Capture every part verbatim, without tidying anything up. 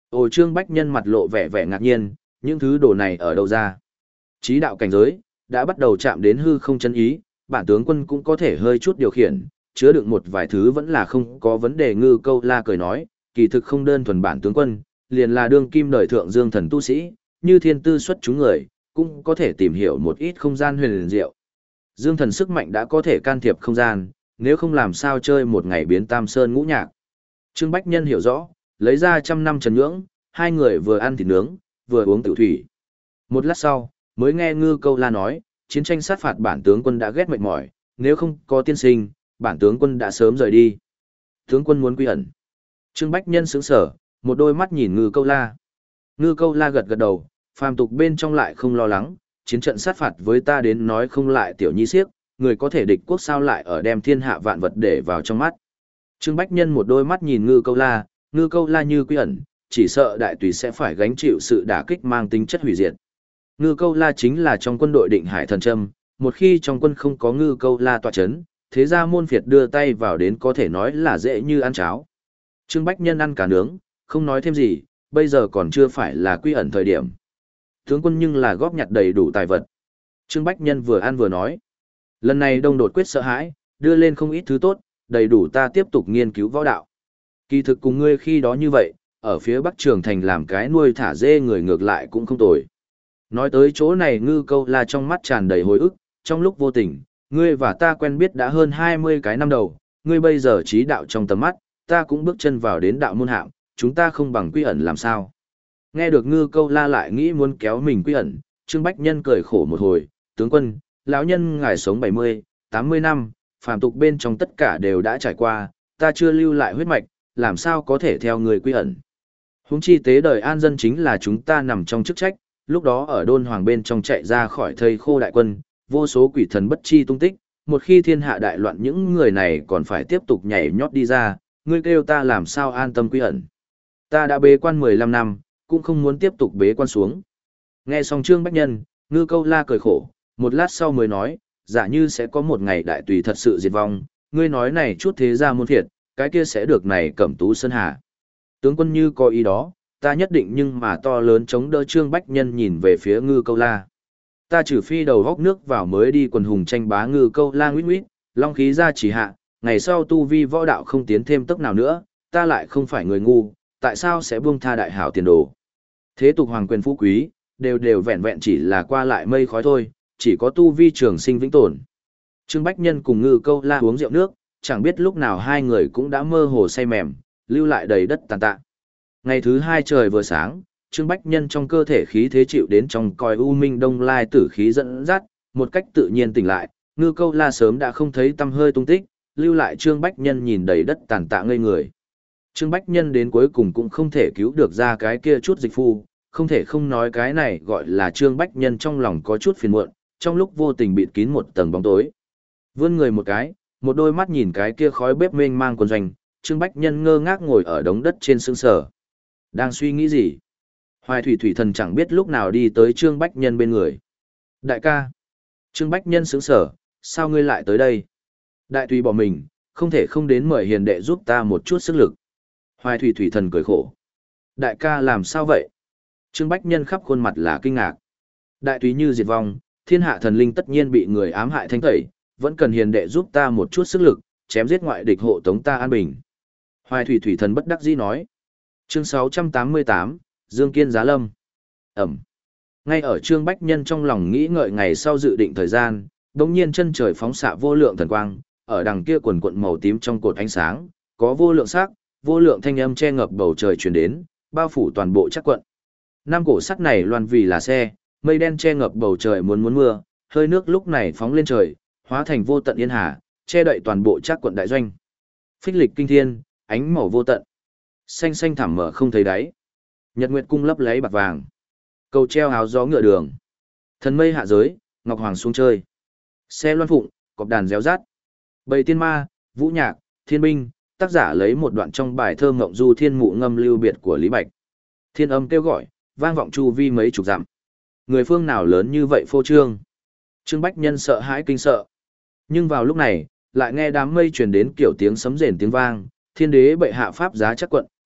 Ồ, Trương Bách Nhân mặt lộ vẻ vẻ ngạc nhiên, những thứ đồ này ở đâu ra? Chí đạo cảnh giới, đã bắt đầu chạm đến hư không chân ý, bản tướng quân cũng có thể hơi chút điều khiển, chứa đựng một vài thứ vẫn là không có vấn đề. Ngư Câu La cười nói, kỳ thực không đơn thuần bản tướng quân, liền là đương kim đời thượng dương thần tu sĩ, như thiên tư xuất chúng người, cũng có thể tìm hiểu một ít không gian huyền diệu. Dương thần sức mạnh đã có thể can thiệp không gian, nếu không làm sao chơi một ngày biến tam sơn ngũ nhạc. Trương Bách Nhân hiểu rõ, lấy ra trăm năm trần nhưỡng, hai người vừa ăn thịt nướng, vừa uống tiểu thủy. Một lát sau, mới nghe Ngư Câu La nói, chiến tranh sát phạt bản tướng quân đã ghét mệt mỏi, nếu không có tiên sinh, bản tướng quân đã sớm rời đi. Tướng quân muốn quy ẩn. Trương Bách Nhân sững sở, một đôi mắt nhìn Ngư Câu La. Ngư Câu La gật gật đầu, phàm tục bên trong lại không lo lắng, chiến trận sát phạt với ta đến nói không lại tiểu nhi siếc, người có thể địch quốc sao lại ở đem thiên hạ vạn vật để vào trong mắt. Trương Bách Nhân một đôi mắt nhìn Ngư Câu La, Ngư Câu La như quy ẩn, chỉ sợ đại tùy sẽ phải gánh chịu sự đả kích mang tính chất hủy diệt. Ngư Câu La chính là trong quân đội Định Hải Thần Trâm, một khi trong quân không có Ngư Câu La tọa chấn, thế ra môn phiệt đưa tay vào đến có thể nói là dễ như ăn cháo. Trương Bách Nhân ăn cả nướng, không nói thêm gì, bây giờ còn chưa phải là quy ẩn thời điểm. Tướng quân nhưng là góp nhặt đầy đủ tài vật. Trương Bách Nhân vừa ăn vừa nói. Lần này Đông đột quyết sợ hãi, đưa lên không ít thứ tốt, đầy đủ ta tiếp tục nghiên cứu võ đạo. Kỳ thực cùng ngươi khi đó như vậy, ở phía Bắc Trường Thành làm cái nuôi thả dê người ngược lại cũng không tồi. Nói tới chỗ này Ngư Câu La trong mắt tràn đầy hồi ức, trong lúc vô tình, ngươi và ta quen biết đã hơn hai mươi cái năm đầu, ngươi bây giờ trí đạo trong tầm mắt, ta cũng bước chân vào đến đạo môn hạng, chúng ta không bằng quy ẩn làm sao. Nghe được Ngư Câu La lại nghĩ muốn kéo mình quy ẩn, Trương Bách Nhân cười khổ một hồi, tướng quân, lão nhân ngài sống bảy mươi, tám mươi năm, phàm tục bên trong tất cả đều đã trải qua, ta chưa lưu lại huyết mạch, làm sao có thể theo người quy ẩn. Huống chi tế đời an dân chính là chúng ta nằm trong chức trách, lúc đó ở đôn hoàng bên trong chạy ra khỏi thây khô đại quân, vô số quỷ thần bất chi tung tích, một khi thiên hạ đại loạn những người này còn phải tiếp tục nhảy nhót đi ra, ngươi kêu ta làm sao an tâm quy ẩn. Ta đã bế quan mười lăm năm, cũng không muốn tiếp tục bế quan xuống. Nghe xong Trương Bách Nhân, Ngư Câu La cười khổ, một lát sau mới nói, giả như sẽ có một ngày đại tùy thật sự diệt vong, ngươi nói này chút thế ra môn thiệt, cái kia sẽ được này Cẩm Tú Sơn Hà. Tướng quân như có ý đó, ta nhất định nhưng mà to lớn chống đỡ. Trương Bách Nhân nhìn về phía Ngư Câu La. Ta trừ phi đầu góc nước vào mới đi quần hùng tranh bá. Ngư Câu La nguyết nguyết, long khí ra chỉ hạ, ngày sau tu vi võ đạo không tiến thêm tốc nào nữa, ta lại không phải người ngu, tại sao sẽ buông tha đại hảo tiền đồ. Thế tục hoàng quyền phú quý, đều đều vẹn vẹn chỉ là qua lại mây khói thôi, chỉ có tu vi trường sinh vĩnh tồn. Trương Bách Nhân cùng Ngư Câu La uống rượu nước, chẳng biết lúc nào hai người cũng đã mơ hồ say mềm, lưu lại đầy đất tàn tạ. Ngày thứ hai trời vừa sáng, Trương Bách Nhân trong cơ thể khí thế chịu đến trong còi u minh đông lai tử khí dẫn dắt, một cách tự nhiên tỉnh lại, Ngư Câu La sớm đã không thấy tăm hơi tung tích, lưu lại Trương Bách Nhân nhìn đầy đất tàn tạ ngây người. Trương Bách Nhân đến cuối cùng cũng không thể cứu được ra cái kia chút dịch phu, không thể không nói cái này gọi là Trương Bách Nhân trong lòng có chút phiền muộn, trong lúc vô tình bịt kín một tầng bóng tối. Vươn người một cái, một đôi mắt nhìn cái kia khói bếp mênh mang quần doanh, Trương Bách Nhân ngơ ngác ngồi ở đống đất trên sững sờ. Đang suy nghĩ gì? Hoài Thủy Thủy Thần chẳng biết lúc nào đi tới Trương Bách Nhân bên người. Đại ca. Trương Bách Nhân sững sờ, sao ngươi lại tới đây? Đại Tùy bỏ mình, không thể không đến mời hiền đệ giúp ta một chút sức lực. Hoài Thủy Thủy Thần cười khổ. Đại ca làm sao vậy? Trương Bách Nhân khắp khuôn mặt là kinh ngạc. Đại Tùy như diệt vong, thiên hạ thần linh tất nhiên bị người ám hại thanh tẩy, vẫn cần hiền đệ giúp ta một chút sức lực, chém giết ngoại địch hộ tống ta an bình. Hoài Thủy Thủy Thần bất đắc dĩ nói. Chương sáu trăm tám mươi tám, Dương Kiên Giá Lâm. Ẩm. Ngay ở Trương Bách Nhân trong lòng nghĩ ngợi ngày sau dự định thời gian, đột nhiên chân trời phóng xạ vô lượng thần quang, ở đằng kia quần quận màu tím trong cột ánh sáng, có vô lượng sắc, vô lượng thanh âm che ngập bầu trời truyền đến, bao phủ toàn bộ chắc quận. Năm cổ sắt này loan vì là xe, mây đen che ngập bầu trời muốn muốn mưa, hơi nước lúc này phóng lên trời, hóa thành vô tận yên hà, che đậy toàn bộ chắc quận đại doanh. Phích lịch kinh thiên, ánh màu vô tận, xanh xanh thẳm mở không thấy đáy. Nhật nguyệt cung lấp lấy bạc vàng, cầu treo áo gió ngựa đường. Thần mây hạ giới, ngọc hoàng xuống chơi. Xe loan phụng, cọp đàn réo rát. Bầy tiên ma, vũ nhạc, thiên binh, tác giả lấy một đoạn trong bài thơ ngộng du thiên mụ ngâm lưu biệt của Lý Bạch. Thiên âm kêu gọi, vang vọng chu vi mấy chục dặm. Người phương nào lớn như vậy phô trương? Trương Bách Nhân sợ hãi kinh sợ. Nhưng vào lúc này, lại nghe đám mây truyền đến kiểu tiếng sấm rền tiếng vang, thiên đế bệ hạ pháp giá chắc quận,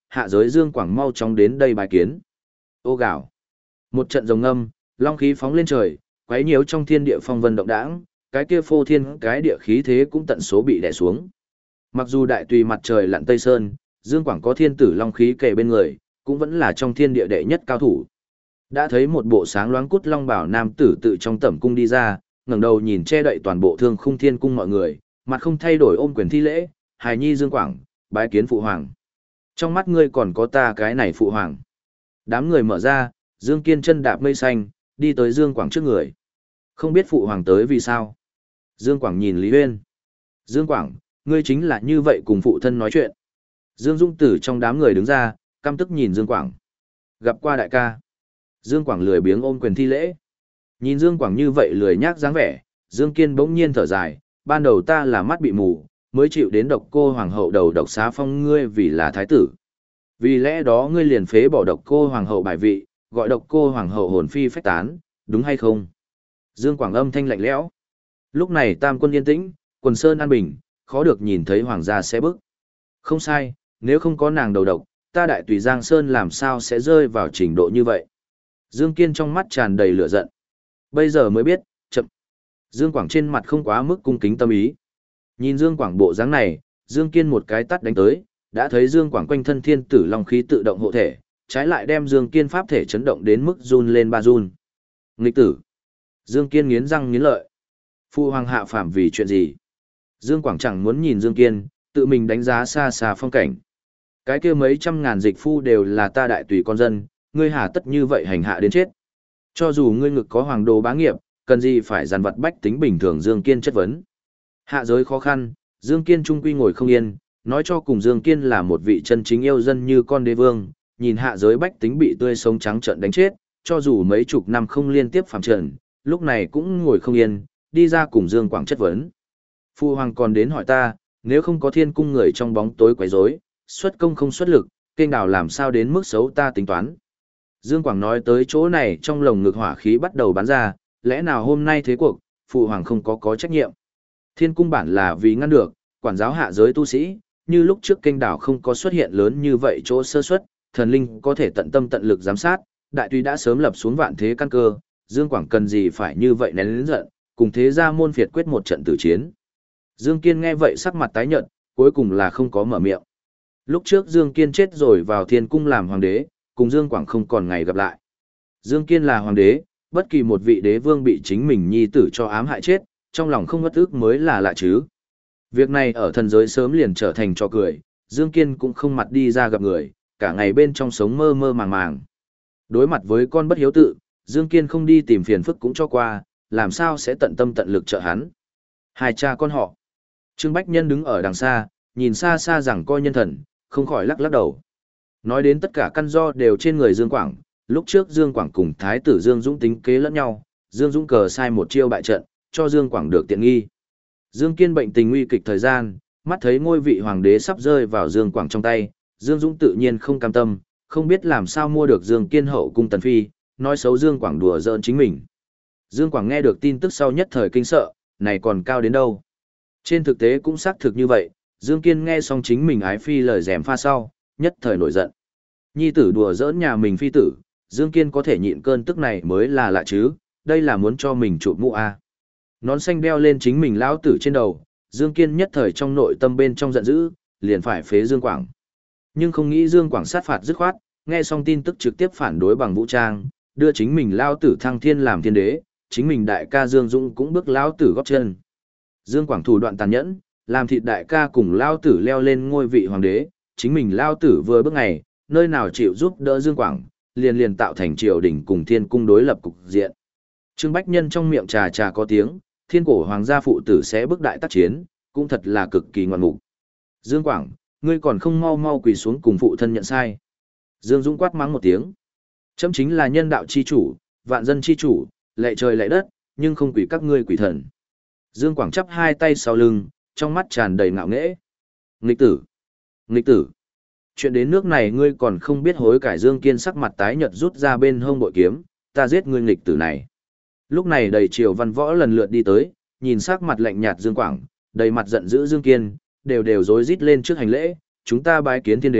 hạ giới Dương Quảng mau chóng đến đây bài kiến. Ô gạo. Một trận rồng ngâm, long khí phóng lên trời, quấy nhiễu trong thiên địa phong vân động đãng, cái kia phô thiên cái địa khí thế cũng tận số bị đè xuống. Mặc dù đại tùy mặt trời lặn tây sơn, Dương Quảng có thiên tử long khí kề bên người, cũng vẫn là trong thiên địa đệ nhất cao thủ. Đã thấy một bộ sáng loáng cút long bảo nam tử tự trong tẩm cung đi ra, ngẩng đầu nhìn che đậy toàn bộ thương khung thiên cung mọi người, mặt không thay đổi ôm quyền thi lễ, hài nhi Dương Quảng, bái kiến phụ hoàng. Trong mắt ngươi còn có ta cái này phụ hoàng. Đám người mở ra, Dương Kiên chân đạp mây xanh, đi tới Dương Quảng trước người. Không biết phụ hoàng tới vì sao. Dương Quảng nhìn Lý Huyên. Dương Quảng, ngươi chính là như vậy cùng phụ thân nói chuyện. Dương Dung Tử trong đám người đứng ra, căm tức nhìn Dương Quảng. Gặp qua đại ca. Dương Quảng lười biếng ôm quyền thi lễ. Nhìn Dương Quảng như vậy lười nhác dáng vẻ, Dương Kiên bỗng nhiên thở dài, ban đầu ta là mắt bị mù, mới chịu đến độc cô hoàng hậu đầu độc xá phong ngươi vì là thái tử. Vì lẽ đó ngươi liền phế bỏ độc cô hoàng hậu bài vị, gọi độc cô hoàng hậu hồn phi phách tán, đúng hay không? Dương Quảng âm thanh lạnh lẽo. Lúc này tam quân yên tĩnh, quần sơn an bình, khó được nhìn thấy hoàng gia sẽ bức. Không sai, nếu không có nàng đầu độc, ta đại tùy Giang Sơn làm sao sẽ rơi vào trình độ như vậy? Dương Kiên trong mắt tràn đầy lửa giận. Bây giờ mới biết, chậm. Dương Quảng trên mặt không quá mức cung kính tâm ý. Nhìn Dương Quảng bộ dáng này, Dương Kiên một cái tắt đánh tới, đã thấy Dương Quảng quanh thân thiên tử long khí tự động hộ thể, trái lại đem Dương Kiên pháp thể chấn động đến mức run lên ba run. Nghịch tử. Dương Kiên nghiến răng nghiến lợi. Phu hoàng hạ phạm vì chuyện gì? Dương Quảng chẳng muốn nhìn Dương Kiên, tự mình đánh giá xa xa phong cảnh. Cái kia mấy trăm ngàn dịch phu đều là ta đại tùy con dân, ngươi hà tất như vậy hành hạ đến chết. Cho dù ngươi ngực có hoàng đồ bá nghiệp, cần gì phải dàn vật bách tính bình thường. Dương Kiên chất vấn. Hạ giới khó khăn, Dương Kiên trung quy ngồi không yên, nói cho cùng Dương Kiên là một vị chân chính yêu dân như con đế vương, nhìn hạ giới bách tính bị tươi sống trắng trợn đánh chết, cho dù mấy chục năm không liên tiếp phạm trần, lúc này cũng ngồi không yên, đi ra cùng Dương Quảng chất vấn. Phu hoàng còn đến hỏi ta, nếu không có thiên cung người trong bóng tối quấy rối, xuất công không xuất lực, kênh đào làm sao đến mức xấu ta tính toán. Dương Quảng nói tới chỗ này trong lồng ngực hỏa khí bắt đầu bắn ra, lẽ nào hôm nay thế cuộc, phụ hoàng không có có trách nhiệm. Thiên cung bản là vì ngăn được, quản giáo hạ giới tu sĩ, như lúc trước kênh đảo không có xuất hiện lớn như vậy chỗ sơ suất, thần linh có thể tận tâm tận lực giám sát, đại tuy đã sớm lập xuống vạn thế căn cơ, Dương Quảng cần gì phải như vậy nén lớn giận, cùng thế gia môn phiệt quyết một trận tử chiến. Dương Kiên nghe vậy sắc mặt tái nhợt, cuối cùng là không có mở miệng. Lúc trước Dương Kiên chết rồi vào thiên cung làm hoàng đế, cùng Dương Quảng không còn ngày gặp lại. Dương Kiên là hoàng đế, bất kỳ một vị đế vương bị chính mình nhi tử cho ám hại chết, trong lòng không ngất ức mới là lạ chứ. Việc này ở thần giới sớm liền trở thành trò cười, Dương Kiên cũng không mặt đi ra gặp người, cả ngày bên trong sống mơ mơ màng màng. Đối mặt với con bất hiếu tự, Dương Kiên không đi tìm phiền phức cũng cho qua, làm sao sẽ tận tâm tận lực trợ hắn. Hai cha con họ. Trương Bách Nhân đứng ở đằng xa, nhìn xa xa rằng coi nhân thần, không khỏi lắc lắc đầu. Nói đến tất cả căn do đều trên người Dương Quảng, lúc trước Dương Quảng cùng Thái tử Dương Dũng tính kế lẫn nhau, Dương Dũng cờ sai một chiêu bại trận, cho Dương Quảng được tiện nghi. Dương Kiên bệnh tình nguy kịch thời gian, mắt thấy ngôi vị hoàng đế sắp rơi vào Dương Quảng trong tay, Dương Dũng tự nhiên không cam tâm, không biết làm sao mua được Dương Kiên hậu cung tần phi, nói xấu Dương Quảng đùa giỡn chính mình. Dương Quảng nghe được tin tức sau nhất thời kinh sợ, này còn cao đến đâu. Trên thực tế cũng xác thực như vậy, Dương Kiên nghe xong chính mình ái phi lời dèm pha sau, nhất thời nổi giận. Nhi tử đùa giỡn nhà mình phi tử, Dương Kiên có thể nhịn cơn tức này mới là lạ chứ, đây là muốn cho mình chụp mũ a. Nón xanh đeo lên chính mình lão tử trên đầu, Dương Kiên nhất thời trong nội tâm bên trong giận dữ, liền phải phế Dương Quảng. Nhưng không nghĩ Dương Quảng sát phạt dứt khoát, nghe xong tin tức trực tiếp phản đối bằng vũ trang, đưa chính mình lão tử thăng thiên làm thiên đế, chính mình đại ca Dương Dũng cũng bước lão tử góp chân. Dương Quảng thủ đoạn tàn nhẫn, làm thịt đại ca cùng lão tử leo lên ngôi vị hoàng đế, chính mình lão tử vừa bước ngày, nơi nào chịu giúp đỡ Dương Quảng, liền liền tạo thành triều đình cùng thiên cung đối lập cục diện. Trương Bách Nhân trong miệng trà trà có tiếng, thiên cổ hoàng gia phụ tử sẽ bước đại tác chiến, cũng thật là cực kỳ ngoạn mục. Dương Quảng, ngươi còn không mau mau quỳ xuống cùng phụ thân nhận sai. Dương Dũng quát mắng một tiếng. Chấm chính là nhân đạo chi chủ, vạn dân chi chủ, lệ trời lệ đất, nhưng không quỳ các ngươi quỳ thần. Dương Quảng chắp hai tay sau lưng, trong mắt tràn đầy ngạo nghễ. Nghịch tử! Nghịch tử! Chuyện đến nước này ngươi còn không biết hối cải. Dương Kiên sắc mặt tái nhợt rút ra bên hông bội kiếm, ta giết ngươi nghịch tử này. Lúc này đầy triều văn võ lần lượt đi tới, nhìn sắc mặt lạnh nhạt Dương Quảng, đầy mặt giận dữ Dương Kiên, đều đều rối rít lên trước hành lễ, chúng ta bái kiến thiên đế,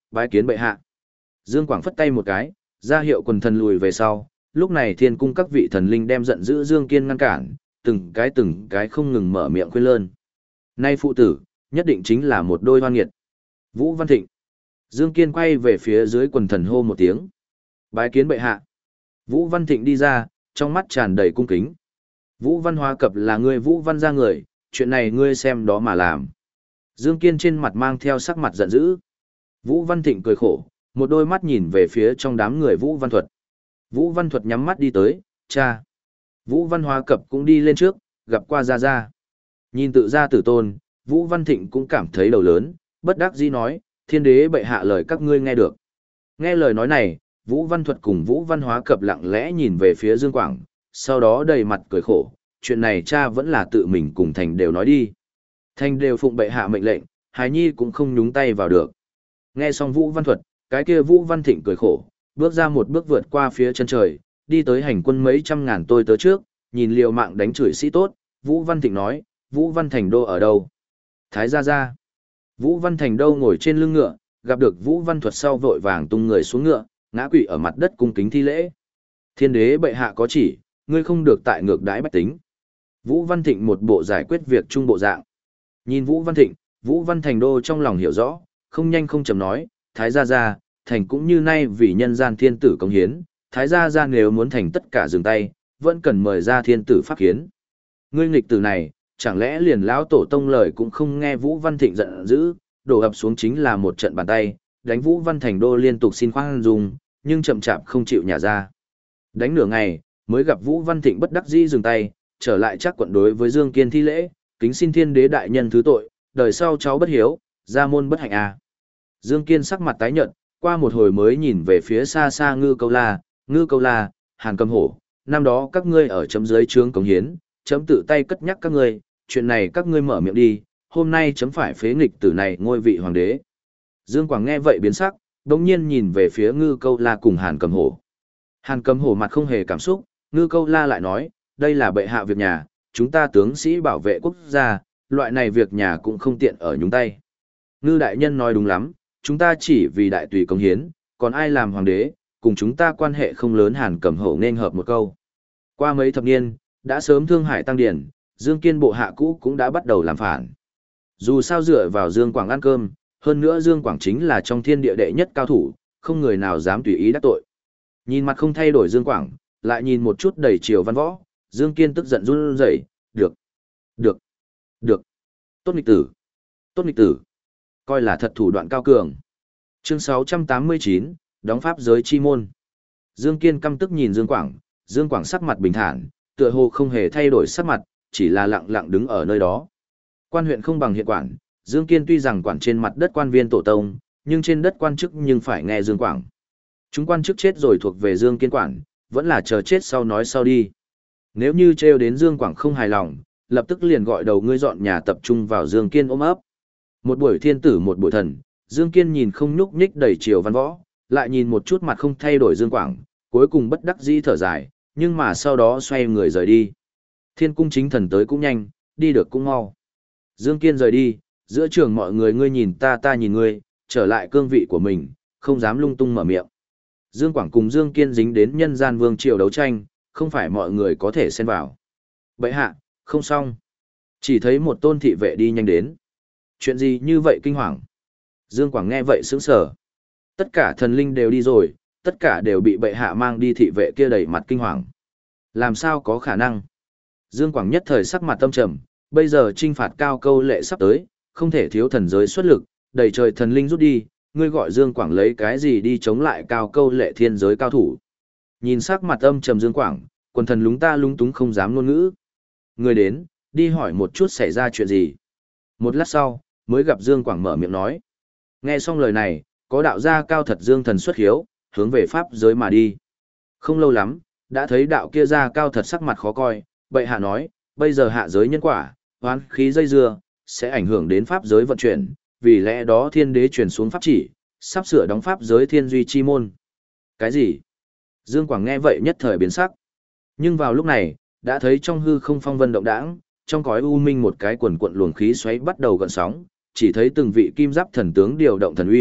bái kiến bệ hạ. Dương Quảng phất tay một cái, ra hiệu quần thần lùi về sau, lúc này thiên cung các vị thần linh đem giận dữ Dương Kiên ngăn cản, từng cái từng cái không ngừng mở miệng khuyên lơn. Nay phụ tử, nhất định chính là một đôi hoan nghiệt. Vũ Văn Thịnh. Dương Kiên quay về phía dưới quần thần hô một tiếng. Bái kiến bệ hạ. Vũ Văn Thịnh đi ra, trong mắt tràn đầy cung kính. Vũ Văn Hóa Cập là người Vũ Văn gia người, chuyện này ngươi xem đó mà làm. Dương Kiên trên mặt mang theo sắc mặt giận dữ. Vũ Văn Thịnh cười khổ, một đôi mắt nhìn về phía trong đám người Vũ Văn Thuật. Vũ Văn Thuật nhắm mắt đi tới, cha. Vũ Văn Hóa Cập cũng đi lên trước, gặp qua Gia Gia. Nhìn tự gia tử tôn, Vũ Văn Thịnh cũng cảm thấy đầu lớn, bất đắc dĩ nói, thiên đế bệ hạ lời các ngươi nghe được. Nghe lời nói này, Vũ Văn Thuật cùng Vũ Văn Hóa Cập lặng lẽ nhìn về phía Dương Quảng, sau đó đầy mặt cười khổ, chuyện này cha vẫn là tự mình cùng Thành đều nói đi. Thành đều phụng bệ hạ mệnh lệnh, Hải Nhi cũng không nhúng tay vào được. Nghe xong Vũ Văn Thuật, cái kia Vũ Văn Thịnh cười khổ, bước ra một bước vượt qua phía chân trời, đi tới hành quân mấy trăm ngàn tôi tớ trước, nhìn liều mạng đánh chửi sĩ tốt, Vũ Văn Thịnh nói, Vũ Văn Thành Đô ở đâu? Thái gia gia. Vũ Văn Thành Đô ngồi trên lưng ngựa, gặp được Vũ Văn Thuật sau vội vàng tung người xuống ngựa, ngã quỵ ở mặt đất cung kính thi lễ. Thiên đế bệ hạ có chỉ, ngươi không được tại ngược đãi bách tính. Vũ Văn Thịnh một bộ giải quyết việc trung bộ dạng. Nhìn Vũ Văn Thịnh, Vũ Văn Thành Đô trong lòng hiểu rõ, không nhanh không chậm nói, Thái gia gia, Thành cũng như nay vì nhân gian thiên tử công hiến, Thái gia gia nếu muốn thành tất cả dừng tay, vẫn cần mời ra thiên tử pháp hiến. Ngươi nghịch tử này, chẳng lẽ liền lão tổ tông lời cũng không nghe. Vũ Văn Thịnh giận dữ, đổ ập xuống chính là một trận bàn tay, đánh Vũ Văn Thành Đô liên tục xin khoan dung, nhưng chậm chạp không chịu nhả ra. Đánh nửa ngày, mới gặp Vũ Văn Thịnh bất đắc dĩ dừng tay, trở lại chắc quận đối với Dương Kiên thi lễ, kính xin thiên đế đại nhân thứ tội, đời sau cháu bất hiếu, gia môn bất hạnh à. Dương Kiên sắc mặt tái nhợt, qua một hồi mới nhìn về phía xa xa Ngư Câu La, Ngư Câu La, Hàn Cầm Hổ, năm đó các ngươi ở chấm dưới trướng cống hiến, chấm tự tay cất nhắc các ngươi, chuyện này các ngươi mở miệng đi, hôm nay chấm phải phế nghịch tử này ngôi vị hoàng đế. Dương Quảng nghe vậy biến sắc, đồng nhiên nhìn về phía Ngư Câu La cùng Hàn Cầm Hổ. Hàn Cầm Hổ mặt không hề cảm xúc, Ngư Câu La lại nói, đây là bệ hạ việc nhà, chúng ta tướng sĩ bảo vệ quốc gia, loại này việc nhà cũng không tiện ở nhúng tay. Ngư đại nhân nói đúng lắm, chúng ta chỉ vì đại tùy công hiến, còn ai làm hoàng đế, cùng chúng ta quan hệ không lớn. Hàn Cầm Hổ nên hợp một câu. Qua mấy thập niên, đã sớm Thương Hải tăng điển, Dương Kiên bộ hạ cũ cũng đã bắt đầu làm phản. Dù sao dựa vào Dương Quảng ăn cơm, hơn nữa Dương Quảng chính là trong thiên địa đệ nhất cao thủ, không người nào dám tùy ý đắc tội. Nhìn mặt không thay đổi Dương Quảng, lại nhìn một chút đầy chiều văn võ, Dương Kiên tức giận run rẩy, được, được, được, tốt nghịch tử, tốt nghịch tử, coi là thật thủ đoạn cao cường. Chương sáu trăm tám mươi chín, đóng pháp giới chi môn. Dương Kiên căm tức nhìn Dương Quảng, Dương Quảng sắc mặt bình thản, tựa hồ không hề thay đổi sắc mặt, chỉ là lặng lặng đứng ở nơi đó. Quan huyện không bằng hiện quản, Dương Kiên tuy rằng quản trên mặt đất quan viên tổ tông, nhưng trên đất quan chức nhưng phải nghe Dương Quảng. Chúng quan chức chết rồi thuộc về Dương Kiên quản, vẫn là chờ chết sau nói sau đi. Nếu như trêu đến Dương Quảng không hài lòng, lập tức liền gọi đầu ngươi dọn nhà tập trung vào Dương Kiên ôm ấp. Một buổi thiên tử một buổi thần, Dương Kiên nhìn không nhúc nhích đầy chiều văn võ, lại nhìn một chút mặt không thay đổi Dương Quảng, cuối cùng bất đắc dĩ thở dài, nhưng mà sau đó xoay người rời đi. Thiên cung chính thần tới cũng nhanh, đi được cũng mau. Dương Kiên rời đi, giữa trường mọi người ngươi nhìn ta ta nhìn ngươi, trở lại cương vị của mình, không dám lung tung mở miệng. Dương Quảng cùng Dương Kiên dính đến nhân gian vương triều đấu tranh, không phải mọi người có thể xen vào. Bệ hạ, không xong. Chỉ thấy một tôn thị vệ đi nhanh đến. Chuyện gì như vậy kinh hoàng? Dương Quảng nghe vậy sững sờ. Tất cả thần linh đều đi rồi, tất cả đều bị bệ hạ mang đi. Thị vệ kia đầy mặt kinh hoàng. Làm sao có khả năng? Dương Quảng nhất thời sắc mặt tâm trầm, bây giờ trinh phạt Cao Câu Lệ sắp tới, không thể thiếu thần giới xuất lực, đầy trời thần linh rút đi, ngươi gọi Dương Quảng lấy cái gì đi chống lại Cao Câu Lệ thiên giới cao thủ? Nhìn sắc mặt âm trầm Dương Quảng, quần thần lúng ta lúng túng không dám ngôn ngữ. Người đến, đi hỏi một chút xảy ra chuyện gì. Một lát sau, mới gặp Dương Quảng mở miệng nói. Nghe xong lời này, có đạo gia cao thật Dương thần xuất hiếu, hướng về pháp giới mà đi. Không lâu lắm, đã thấy đạo kia gia cao thật sắc mặt khó coi, bệ hạ nói, bây giờ hạ giới nhân quả, hoán khí dây dưa, sẽ ảnh hưởng đến pháp giới vận chuyển, vì lẽ đó thiên đế truyền xuống pháp chỉ, sắp sửa đóng pháp giới thiên duy chi môn. Cái gì? Dương Quảng nghe vậy nhất thời biến sắc. Nhưng vào lúc này, đã thấy trong hư không phong vân động đãng, trong cõi u minh một cái quần cuộn luồng khí xoáy bắt đầu gợn sóng, chỉ thấy từng vị kim giáp thần tướng điều động thần uy,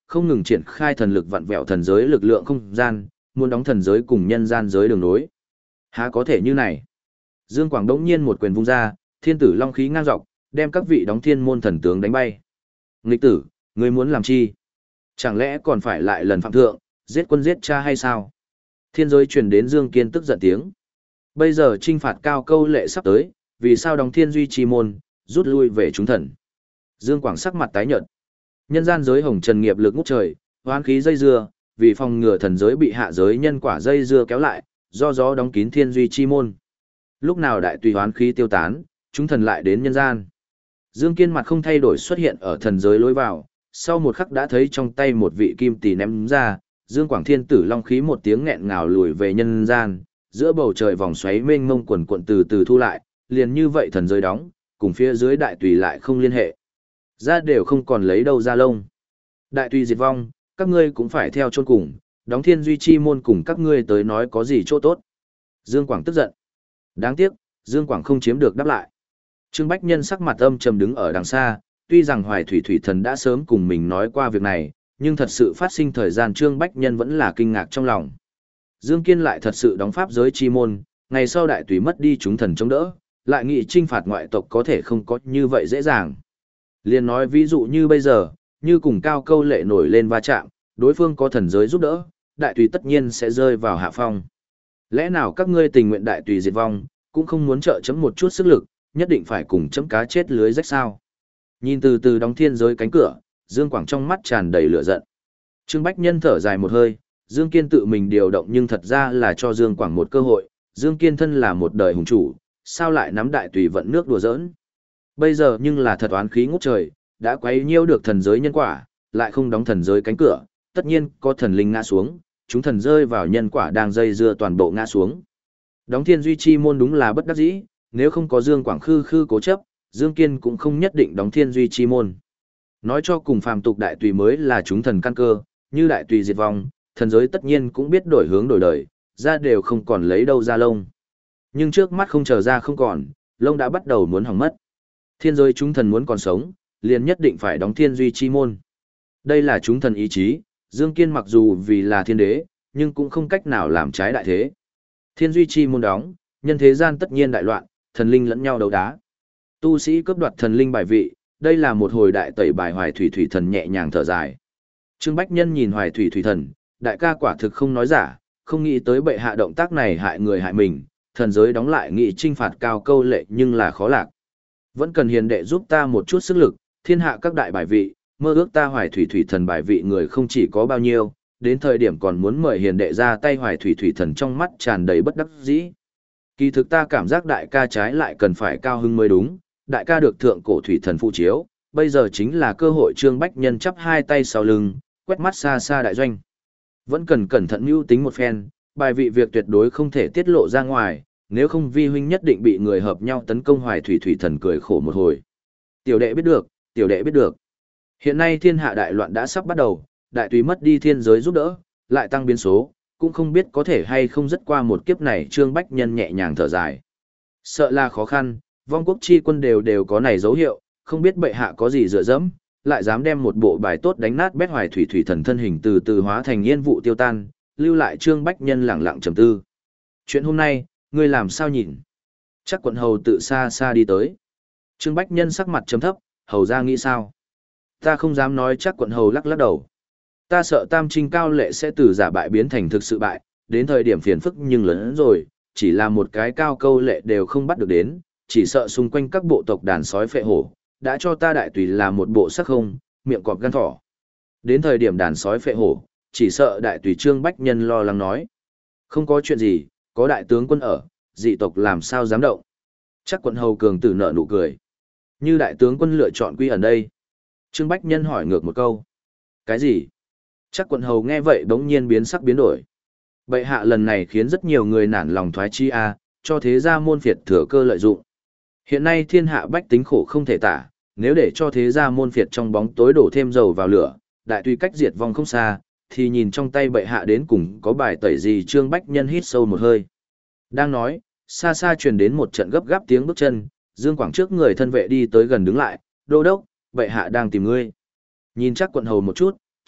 không ngừng triển khai thần lực vặn vẹo thần giới lực lượng không gian, muốn đóng thần giới cùng nhân gian giới đường nối. Há có thể như này? Dương Quảng đống nhiên một quyền vung ra, thiên tử long khí ngang dọc, đem các vị đóng thiên môn thần tướng đánh bay. Nghịch tử, ngươi muốn làm chi? Chẳng lẽ còn phải lại lần phạm thượng, giết quân giết cha hay sao? Thiên giới truyền đến Dương Kiên tức giận tiếng. Bây giờ trinh phạt cao câu lệ sắp tới, vì sao đóng thiên duy chi môn, rút lui về chúng thần? Dương Quảng sắc mặt tái nhợt. Nhân gian giới hồng trần nghiệp lực ngút trời, hoán khí dây dưa, vì phòng ngừa thần giới bị hạ giới nhân quả dây dưa kéo lại, do gió đóng kín thiên duy chi môn. Lúc nào đại tùy hoán khí tiêu tán, chúng thần lại đến nhân gian. Dương Kiên mặt không thay đổi xuất hiện ở thần giới lối vào, sau một khắc đã thấy trong tay một vị kim tỷ ném ra, Dương Quảng thiên tử long khí một tiếng nghẹn ngào lùi về nhân gian, giữa bầu trời vòng xoáy mênh mông quần quận từ từ thu lại, liền như vậy thần giới đóng, cùng phía dưới đại tùy lại không liên hệ. Ra đều không còn lấy đâu ra lông. Đại tùy diệt vong, các ngươi cũng phải theo chôn cùng, đóng thiên duy chi môn cùng các ngươi tới nói có gì chỗ tốt. Dương Quảng tức giận. Đáng tiếc, Dương Quảng không chiếm được đáp lại. Trương Bách Nhân sắc mặt âm trầm đứng ở đằng xa, tuy rằng Hoài Thủy Thủy Thần đã sớm cùng mình nói qua việc này, nhưng thật sự phát sinh thời gian Trương Bách Nhân vẫn là kinh ngạc trong lòng. Dương Kiên lại thật sự đóng pháp giới chi môn, ngày sau đại tùy mất đi chúng thần chống đỡ, lại nghị trinh phạt ngoại tộc có thể không có như vậy dễ dàng. Liên nói ví dụ như bây giờ, như cùng cao câu lệ nổi lên va chạm, đối phương có thần giới giúp đỡ, đại tùy tất nhiên sẽ rơi vào hạ phong. Lẽ nào các ngươi tình nguyện đại tùy diệt vong, cũng không muốn trợ chấm một chút sức lực, nhất định phải cùng chấm cá chết lưới rách sao? Nhìn từ từ đóng thiên giới cánh cửa, Dương Quảng trong mắt tràn đầy lửa giận. Trương Bách Nhân thở dài một hơi, Dương Kiên tự mình điều động nhưng thật ra là cho Dương Quảng một cơ hội, Dương Kiên thân là một đời hùng chủ, sao lại nắm đại tùy vận nước đùa giỡn? Bây giờ nhưng là thật oán khí ngút trời, đã quấy nhiễu được thần giới nhân quả, lại không đóng thần giới cánh cửa, tất nhiên có thần linh ngã xuống, chúng thần rơi vào nhân quả đang dây dưa toàn bộ ngã xuống. Đóng thiên duy chi môn đúng là bất đắc dĩ, nếu không có Dương Quảng khư khư cố chấp, Dương Kiên cũng không nhất định đóng thiên duy chi môn. Nói cho cùng phàm tục đại tùy mới là chúng thần căn cơ, như đại tùy diệt vong, thần giới tất nhiên cũng biết đổi hướng đổi đời, ra đều không còn lấy đâu ra lông. Nhưng trước mắt không chờ ra không còn, lông đã bắt đầu muốn hỏng mất. Thiên giới chúng thần muốn còn sống, liền nhất định phải đóng thiên duy chi môn. Đây là chúng thần ý chí, Dương Kiên mặc dù vì là thiên đế, nhưng cũng không cách nào làm trái đại thế. Thiên duy chi môn đóng, nhân thế gian tất nhiên đại loạn, thần linh lẫn nhau đấu đá. Tu sĩ cướp đoạt thần linh bài vị, đây là một hồi đại tẩy bài Hoài Thủy Thủy Thần nhẹ nhàng thở dài. Trương Bách Nhân nhìn Hoài Thủy Thủy Thần, đại ca quả thực không nói giả, không nghĩ tới bệ hạ động tác này hại người hại mình, thần giới đóng lại nghị trinh phạt cao câu lệ nhưng là khó lạc. Vẫn cần hiền đệ giúp ta một chút sức lực, thiên hạ các đại bài vị, mơ ước ta Hoài Thủy Thủy Thần bài vị người không chỉ có bao nhiêu, đến thời điểm còn muốn mời hiền đệ ra tay Hoài Thủy Thủy Thần trong mắt tràn đầy bất đắc dĩ. Kỳ thực ta cảm giác đại ca trái lại cần phải cao hưng mới đúng, đại ca được thượng cổ thủy thần phụ chiếu, bây giờ chính là cơ hội. Trương Bách Nhân chắp hai tay sau lưng, quét mắt xa xa đại doanh. Vẫn cần cẩn thận mưu tính một phen, bài vị việc tuyệt đối không thể tiết lộ ra ngoài, nếu không vi huynh nhất định bị người hợp nhau tấn công. Hoài Thủy Thủy Thần cười khổ một hồi. Tiểu đệ biết được, tiểu đệ biết được. Hiện nay thiên hạ đại loạn đã sắp bắt đầu, đại tùy mất đi thiên giới giúp đỡ, lại tăng biến số, cũng không biết có thể hay không dứt qua một kiếp này. Trương Bách Nhân nhẹ nhàng thở dài. Sợ là khó khăn, vong quốc chi quân đều đều có này dấu hiệu, không biết bệ hạ có gì dựa dẫm, lại dám đem một bộ bài tốt đánh nát bét Hoài Thủy Thủy Thần thân hình từ từ hóa thành yên vụ tiêu tan, lưu lại Trương Bách Nhân lẳng lặng trầm tư. Chuyện hôm nay, ngươi làm sao nhìn? Chắc quận hầu tự xa xa đi tới. Trương Bách Nhân sắc mặt trầm thấp, hầu ra nghĩ sao? Ta không dám nói. Chắc quận hầu lắc lắc đầu. Ta sợ tam trinh cao lệ sẽ từ giả bại biến thành thực sự bại, đến thời điểm phiền phức nhưng lớn hơn rồi, chỉ là một cái cao câu lệ đều không bắt được đến, chỉ sợ xung quanh các bộ tộc đàn sói phệ hổ, đã cho ta đại tùy là một bộ sắc không, miệng cọp gan thỏ. Đến thời điểm đàn sói phệ hổ, chỉ sợ đại tùy. Trương Bách Nhân lo lắng nói. Không có chuyện gì, có đại tướng quân ở, dị tộc làm sao dám động. Chắc quận hầu cường tử nợ nụ cười. Như đại tướng quân lựa chọn quy ẩn đây. Trương Bách Nhân hỏi ngược một câu. Cái gì? Chắc quận hầu nghe vậy bỗng nhiên biến sắc biến đổi. Bệ hạ lần này khiến rất nhiều người nản lòng thoái chi a, cho thế gia môn phiệt thừa cơ lợi dụng. Hiện nay thiên hạ bách tính khổ không thể tả, nếu để cho thế gia môn phiệt trong bóng tối đổ thêm dầu vào lửa, đại tùy cách diệt vong không xa, thì nhìn trong tay bệ hạ đến cùng có bài tẩy gì. Trương Bách Nhân hít sâu một hơi. Đang nói, xa xa truyền đến một trận gấp gáp tiếng bước chân, Dương Quảng trước người thân vệ đi tới gần đứng lại, đô đốc, bệ hạ đang tìm ngươi. Nhìn chắc quận hầu một chút,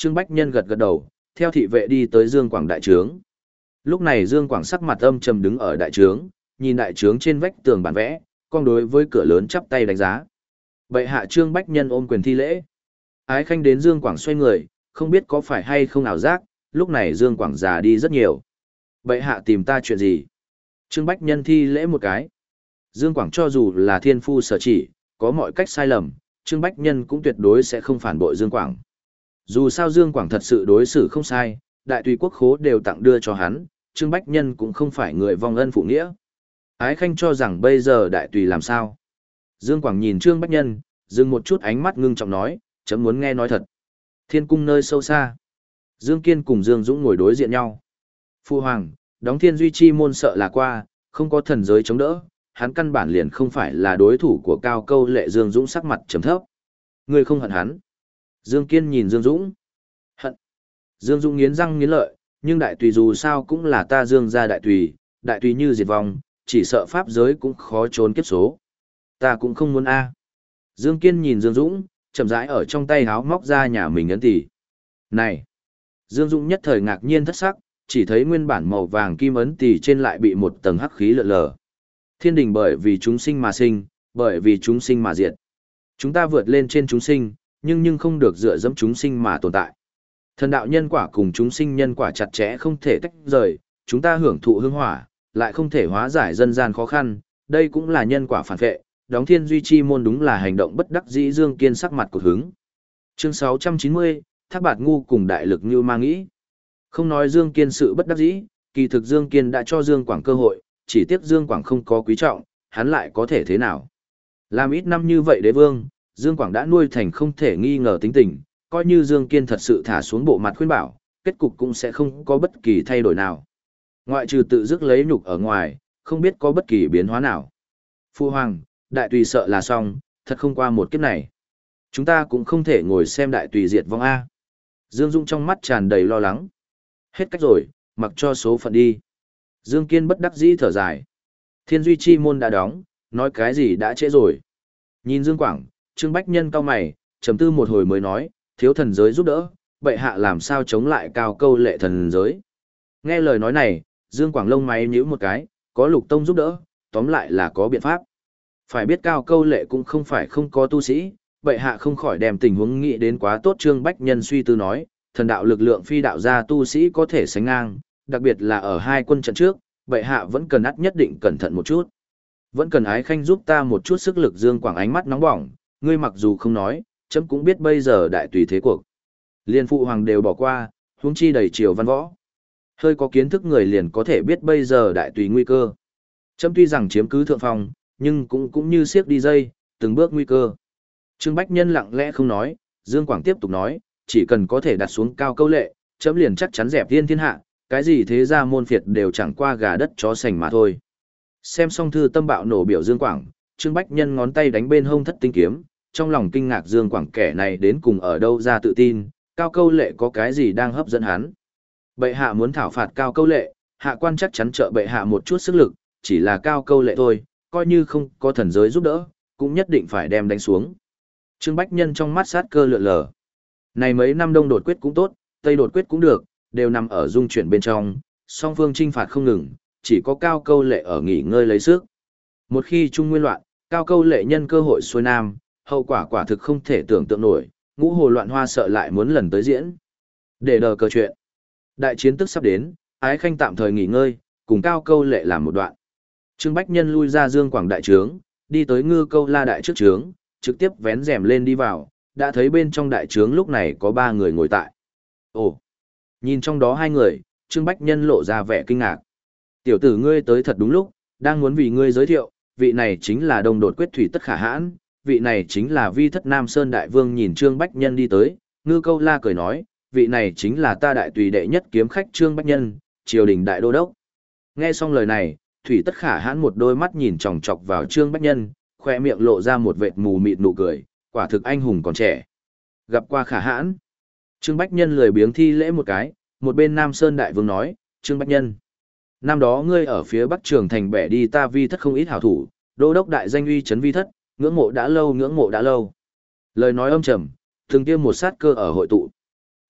Trương Bách Nhân gật gật đầu, theo thị vệ đi tới Dương Quảng đại trướng. Lúc này Dương Quảng sắc mặt âm trầm đứng ở đại trướng, nhìn đại trướng trên vách tường bản vẽ, con đối với cửa lớn chắp tay đánh giá. Bệ hạ Trương Bách Nhân ôm quyền thi lễ. Ái Khanh đến Dương Quảng xoay người, không biết có phải hay không ảo giác, lúc này Dương Quảng già đi rất nhiều. Bệ hạ tìm ta chuyện gì? Trương Bách Nhân thi lễ một cái. Dương Quảng cho dù là thiên phu sở chỉ, có mọi cách sai lầm, Trương Bách Nhân cũng tuyệt đối sẽ không phản bội Dương Quảng. Dù sao Dương Quảng thật sự đối xử không sai, đại tùy quốc khố đều tặng đưa cho hắn, Trương Bách Nhân cũng không phải người vong ân phụ nghĩa. Ái Khanh cho rằng bây giờ đại tùy làm sao? Dương Quảng nhìn Trương Bách Nhân, dừng một chút ánh mắt ngưng trọng nói, chấm muốn nghe nói thật. Thiên cung nơi sâu xa. Dương Kiên cùng Dương Dũng ngồi đối diện nhau. Phu Hoàng, đóng thiên duy chi môn sợ là qua, không có thần giới chống đỡ, hắn căn bản liền không phải là đối thủ của Cao Câu Lệ. Dương Dũng sắc mặt trầm thấp. Ngươi không hận hắn. Dương Kiên nhìn Dương Dũng. Hận. Dương Dũng nghiến răng nghiến lợi, nhưng đại tùy dù sao cũng là ta Dương gia đại tùy, đại tùy như diệt vong, chỉ sợ pháp giới cũng khó trốn kiếp số. Ta cũng không muốn a. Dương Kiên nhìn Dương Dũng, chậm rãi ở trong tay háo móc ra nhà mình ấn tỷ. Này! Dương Dũng nhất thời ngạc nhiên thất sắc, chỉ thấy nguyên bản màu vàng kim ấn tỷ trên lại bị một tầng hắc khí lượn lờ. Thiên đình bởi vì chúng sinh mà sinh, bởi vì chúng sinh mà diệt. Chúng ta vượt lên trên chúng sinh, nhưng nhưng không được dựa dẫm chúng sinh mà tồn tại. Thần đạo nhân quả cùng chúng sinh nhân quả chặt chẽ không thể tách rời, chúng ta hưởng thụ hương hỏa, lại không thể hóa giải dân gian khó khăn, đây cũng là nhân quả phản vệ, đóng thiên duy chi môn đúng là hành động bất đắc dĩ. Dương Kiên sắc mặt cột hứng. Chương sáu trăm chín mươi, Thác Bạt Ngu cùng đại lực như ma nghĩ. Không nói Dương Kiên sự bất đắc dĩ, kỳ thực Dương Kiên đã cho Dương Quảng cơ hội, chỉ tiếc Dương Quảng không có quý trọng, hắn lại có thể thế nào. Làm ít năm như vậy đế vương, Dương Quảng đã nuôi thành không thể nghi ngờ tính tình, coi như Dương Kiên thật sự thả xuống bộ mặt khuyên bảo, kết cục cũng sẽ không có bất kỳ thay đổi nào. Ngoại trừ tự dứt lấy nhục ở ngoài, không biết có bất kỳ biến hóa nào. Phu Hoàng, đại tùy sợ là xong, thật không qua một kiếp này. Chúng ta cũng không thể ngồi xem đại tùy diệt vong A. Dương Dung trong mắt tràn đầy lo lắng. Hết cách rồi, mặc cho số phận đi. Dương Kiên bất đắc dĩ thở dài. Thiên duy chi môn đã đóng, nói cái gì đã trễ rồi. Nhìn Dương Quảng, Trương Bách Nhân cau mày, trầm tư một hồi mới nói, thiếu thần giới giúp đỡ, bệ hạ làm sao chống lại Cao Câu Lệ thần giới. Nghe lời nói này, Dương Quảng lông mày nhíu một cái, có Lục Tông giúp đỡ, tóm lại là có biện pháp. Phải biết Cao Câu Lệ cũng không phải không có tu sĩ, bệ hạ không khỏi đem tình huống nghĩ đến quá tốt. Trương Bách Nhân suy tư nói, thần đạo lực lượng phi đạo gia tu sĩ có thể sánh ngang, đặc biệt là ở hai quân trận trước, bệ hạ vẫn cần ắt nhất định cẩn thận một chút. Vẫn cần Ái Khanh giúp ta một chút sức lực. Dương Quảng ánh mắt nóng bỏng, ngươi mặc dù không nói, chấm cũng biết bây giờ đại tùy thế cuộc. Liên phụ hoàng đều bỏ qua, huống chi đầy triều văn võ. Hơi có kiến thức người liền có thể biết bây giờ đại tùy nguy cơ. Chấm tuy rằng chiếm cứ thượng phòng, nhưng cũng cũng như siếc đi dây, từng bước nguy cơ. Trương Bách Nhân lặng lẽ không nói, Dương Quảng tiếp tục nói, chỉ cần có thể đặt xuống Cao Câu Lệ, chấm liền chắc chắn dẹp thiên thiên hạ, cái gì thế ra môn phiệt đều chẳng qua gà đất chó sành mà thôi. Xem xong thư tâm bạo nổ biểu Dương Quảng, Trương Bách Nhân ngón tay đánh bên hông thất tinh kiếm, trong lòng kinh ngạc Dương Quảng kẻ này đến cùng ở đâu ra tự tin, Cao Câu Lệ có cái gì đang hấp dẫn hắn. Bệ hạ muốn thảo phạt Cao Câu Lệ, hạ quan chắc chắn trợ bệ hạ một chút sức lực, chỉ là Cao Câu Lệ thôi, coi như không có thần giới giúp đỡ, cũng nhất định phải đem đánh xuống. Trương Bách Nhân trong mắt sát cơ lượn lờ. Này mấy năm đông đột quyết cũng tốt, tây đột quyết cũng được, đều nằm ở dung chuyển bên trong, song phương chinh phạt không ngừng, chỉ có Cao Câu Lệ ở nghỉ ngơi lấy sức. Một khi Trung Nguyên loạn, Cao Câu Lệ nhân cơ hội xuôi nam, hậu quả quả thực không thể tưởng tượng nổi, ngũ hồ loạn hoa sợ lại muốn lần tới diễn. Để đờ cờ chuyện. Đại chiến tức sắp đến, Ái Khanh tạm thời nghỉ ngơi, cùng Cao Câu Lệ làm một đoạn. Trương Bách Nhân lui ra Dương Quảng đại trướng, đi tới Ngư Câu La đại trước trướng, trực tiếp vén rèm lên đi vào, đã thấy bên trong đại trướng lúc này có ba người ngồi tại. Ồ! Nhìn trong đó hai người, Trương Bách Nhân lộ ra vẻ kinh ngạc. Tiểu tử ngươi tới thật đúng lúc, đang muốn vì ngươi giới thiệu, vị này chính là Đông Đột Quyết Thủy Tất Khả Hãn, vị này chính là Vi Thất Nam Sơn Đại Vương. Nhìn Trương Bách Nhân đi tới, Ngư Câu La cười nói, vị này chính là ta đại tùy đệ nhất kiếm khách Trương Bách Nhân, triều đình đại đô đốc. Nghe xong lời này, Thủy Tất Khả Hãn một đôi mắt nhìn chòng chọc vào Trương Bách Nhân, khoe miệng lộ ra một vệt mù mịt nụ cười, quả thực anh hùng còn trẻ. Gặp qua Khả Hãn. Trương Bách Nhân lười biếng thi lễ một cái, một bên Nam Sơn Đại Vương nói, Trương Bách Nhân. Năm đó ngươi ở phía Bắc Trường Thành bẻ đi ta Vi Thất không ít hảo thủ, đô đốc đại danh uy chấn Vi Thất, ngưỡng mộ đã lâu ngưỡng mộ đã lâu. Lời nói âm trầm, từng kia một sát cơ ở hội tụ.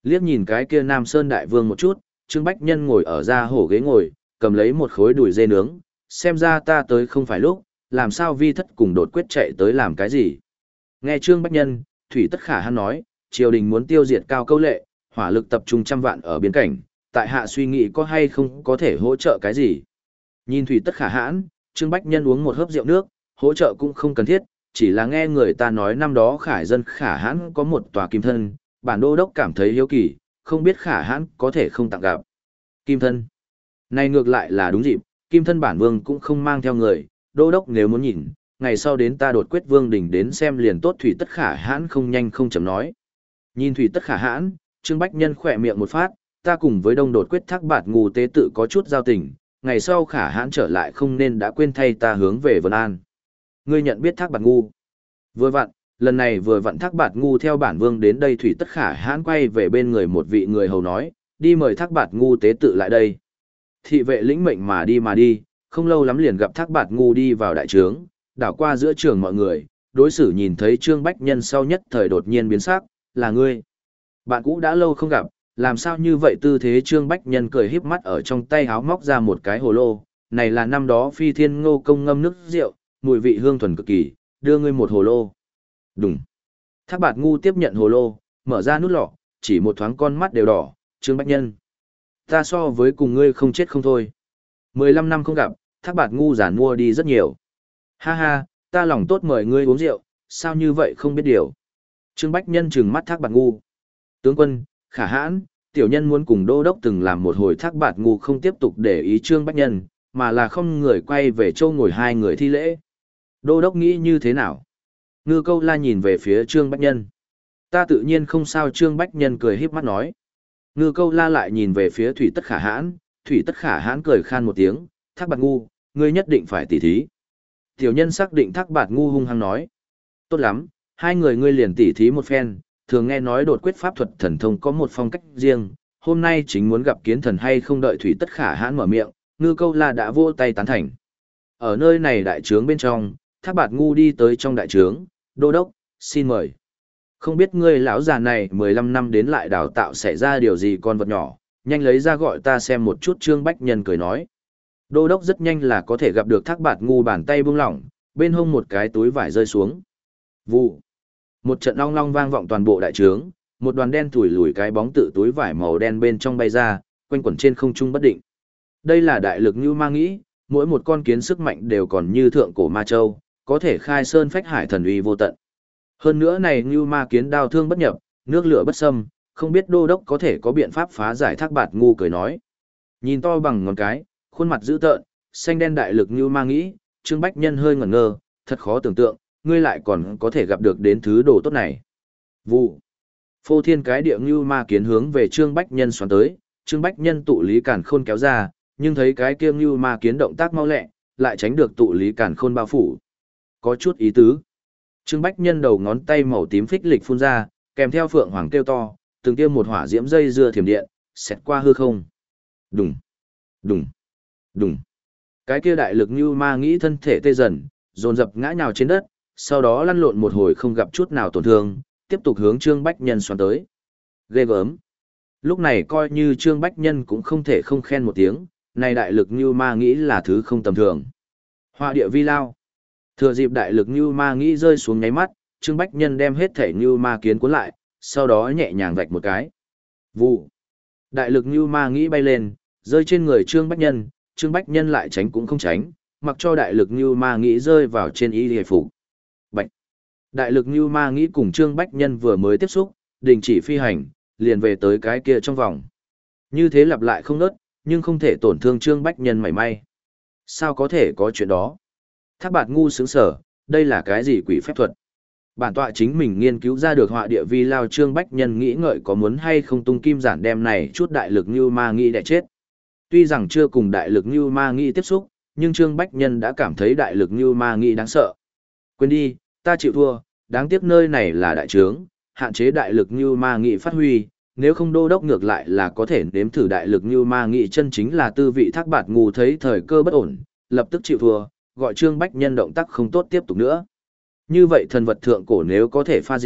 Liếc nhìn cái kia Nam Sơn Đại Vương một chút, Trương Bách Nhân ngồi ở ra hổ ghế ngồi, cầm lấy một khối đùi dê nướng, xem ra ta tới không phải lúc, làm sao vi thất cùng đột quyết chạy tới làm cái gì. Nghe Trương Bách Nhân, Thủy Tất Khả Hãn nói, triều đình muốn tiêu diệt Cao Câu Lệ, hỏa lực tập trung trăm vạn ở biên cảnh, tại hạ suy nghĩ có hay không có thể hỗ trợ cái gì. Nhìn Thủy Tất Khả Hãn, Trương Bách Nhân uống một hớp rượu nước, hỗ trợ cũng không cần thiết, chỉ là nghe người ta nói năm đó Khải Dân Khả Hãn có một tòa kim thân, bản đô đốc cảm thấy hiếu kỳ, không biết Khả Hãn có thể không tặng gặp. Kim thân. Này ngược lại là đúng dịp, kim thân bản vương cũng không mang theo người, đô đốc nếu muốn nhìn, ngày sau đến ta đột quyết vương đỉnh đến xem liền tốt. Thủy Tất Khả Hãn không nhanh không chậm nói. Nhìn Thủy Tất Khả Hãn, Trương Bách Nhân khỏe miệng một phát, ta cùng với đông đột quyết Thác Bạt Ngu tế tự có chút giao tình, ngày sau Khả Hãn trở lại không nên đã quên thay ta hướng về Vân An. Ngươi nhận biết Thác Bạt Ngu. Vừa vặn, lần này vừa vặn Thác Bạt Ngu theo bản vương đến đây. Thủy Tất Khả Hãn quay về bên người một vị người hầu nói, đi mời Thác Bạt Ngu tế tự lại đây. Thị vệ lĩnh mệnh mà đi mà đi, không lâu lắm liền gặp Thác Bạt Ngu đi vào đại trướng, đảo qua giữa trường mọi người, đối xử nhìn thấy Trương Bách Nhân sau nhất thời đột nhiên biến sắc, là ngươi. Bạn cũ đã lâu không gặp, làm sao như vậy tư thế. Trương Bách Nhân cười híp mắt ở trong tay háo móc ra một cái hồ lô, này là năm đó Phi Thiên Ngô công ngâm nước rượu, mùi vị hương thuần cực kỳ, đưa ngươi một hồ lô. Đúng. Thác Bạt Ngu tiếp nhận hồ lô, mở ra nút lọ, chỉ một thoáng con mắt đều đỏ. Trương Bách Nhân, ta so với cùng ngươi không chết không thôi. mười lăm năm không gặp, Thác Bạt Ngu giản mua đi rất nhiều. Ha ha, ta lòng tốt mời ngươi uống rượu, sao như vậy không biết điều. Trương Bách Nhân trừng mắt Thác Bạt Ngu. Tướng quân, Khả Hãn, tiểu nhân muốn cùng đô đốc từng làm một hồi. Thác Bạt Ngu không tiếp tục để ý Trương Bách Nhân, mà là không người quay về châu ngồi hai người thi lễ. Đô đốc nghĩ như thế nào? Ngư Câu La nhìn về phía Trương Bách Nhân. Ta tự nhiên không sao. Trương Bách Nhân cười híp mắt nói. Ngư Câu La lại nhìn về phía Thủy Tất Khả Hãn. Thủy Tất Khả Hãn cười khan một tiếng. Thác Bạt Ngu, ngươi nhất định phải tỉ thí. Tiểu nhân xác định. Thác Bạt Ngu hung hăng nói. Tốt lắm, hai người ngươi liền tỉ thí một phen. Thường nghe nói đột quyết pháp thuật thần thông có một phong cách riêng, hôm nay chính muốn gặp kiến thần hay không. Đợi Thủy Tất Khả Hãn mở miệng, Ngư Câu La đã vỗ tay tán thành. Ở nơi này đại trướng bên trong, Thác Bạt Ngu đi tới trong đại trướng, đô đốc, xin mời. Không biết ngươi lão già này mười lăm năm đến lại đào tạo xảy ra điều gì con vật nhỏ, nhanh lấy ra gọi ta xem một chút. Trương Bách Nhân cười nói. Đô đốc rất nhanh là có thể gặp được Thác Bạt Ngu bàn tay buông lỏng, bên hông một cái túi vải rơi xuống. Vụ. Một trận long long vang vọng toàn bộ đại trướng, một đoàn đen thủi lùi cái bóng tự túi vải màu đen bên trong bay ra, quanh quẩn trên không trung bất định. Đây là đại lực như ma nghĩ, mỗi một con kiến sức mạnh đều còn như thượng cổ ma châu, có thể khai sơn phách hải thần uy vô tận. Hơn nữa này như ma kiến đao thương bất nhập, nước lửa bất xâm, không biết đô đốc có thể có biện pháp phá giải. Thác Bạt Ngu cười nói. Nhìn to bằng ngón cái, khuôn mặt dữ tợn, xanh đen đại lực như ma nghĩ, Trương Bách Nhân hơi ngẩn ngơ, thật khó tưởng tượng, ngươi lại còn có thể gặp được đến thứ đồ tốt này. Vụ. Phô thiên cái địa như ma kiến hướng về Trương Bách Nhân xoắn tới, Trương Bách Nhân tụ lý càn khôn kéo ra, nhưng thấy cái kia như ma kiến động tác mau lẹ, lại tránh được tụ lý càn khôn bao phủ. Có chút ý tứ. Trương Bách Nhân đầu ngón tay màu tím phích lịch phun ra, kèm theo phượng hoàng kêu to, từng tiêm một hỏa diễm dây dưa thiểm điện, xẹt qua hư không. Đùng, đùng, đùng. Cái kia đại lực như ma nghĩ thân thể tê dần, dồn dập ngã nhào trên đất, sau đó lăn lộn một hồi không gặp chút nào tổn thương, tiếp tục hướng Trương Bách Nhân xoắn tới. Ghê gớm. Lúc này coi như Trương Bách Nhân cũng không thể không khen một tiếng, này đại lực như ma nghĩ là thứ không tầm thường. Họa địa vi lao. Thừa dịp đại lực như ma nghĩ rơi xuống nháy mắt, Trương Bách Nhân đem hết thể như ma kiến cuốn lại, sau đó nhẹ nhàng vạch một cái. Vụ. Đại lực như ma nghĩ bay lên, rơi trên người Trương Bách Nhân, Trương Bách Nhân lại tránh cũng không tránh, mặc cho đại lực như ma nghĩ rơi vào trên y hề phục. Bạch. Đại lực như ma nghĩ cùng Trương Bách Nhân vừa mới tiếp xúc, đình chỉ phi hành, liền về tới cái kia trong vòng. Như thế lặp lại không nớt, nhưng không thể tổn thương Trương Bách Nhân mảy may. Sao có thể có chuyện đó? Thác Bạt Ngu sướng sở, đây là cái gì quỷ phép thuật? Bản tọa chính mình nghiên cứu ra được họa địa vi lao. Trương Bách Nhân nghĩ ngợi có muốn hay không tung kim giản đem này chút đại lực như ma nghĩ đẻ chết. Tuy rằng chưa cùng đại lực như ma nghĩ tiếp xúc, nhưng Trương Bách Nhân đã cảm thấy đại lực như ma nghĩ đáng sợ. Quên đi, ta chịu thua, đáng tiếc nơi này là đại trướng, hạn chế đại lực như ma nghĩ phát huy, nếu không đô đốc ngược lại là có thể nếm thử đại lực như ma nghĩ chân chính là tư vị. Thác Bạt Ngu thấy thời cơ bất ổn, lập tức chịu thua, gọi Trương Bách Nhân động tác không tốt tiếp tục nữa. Như vậy thần vật thượng cổ nếu có thể pha rượu,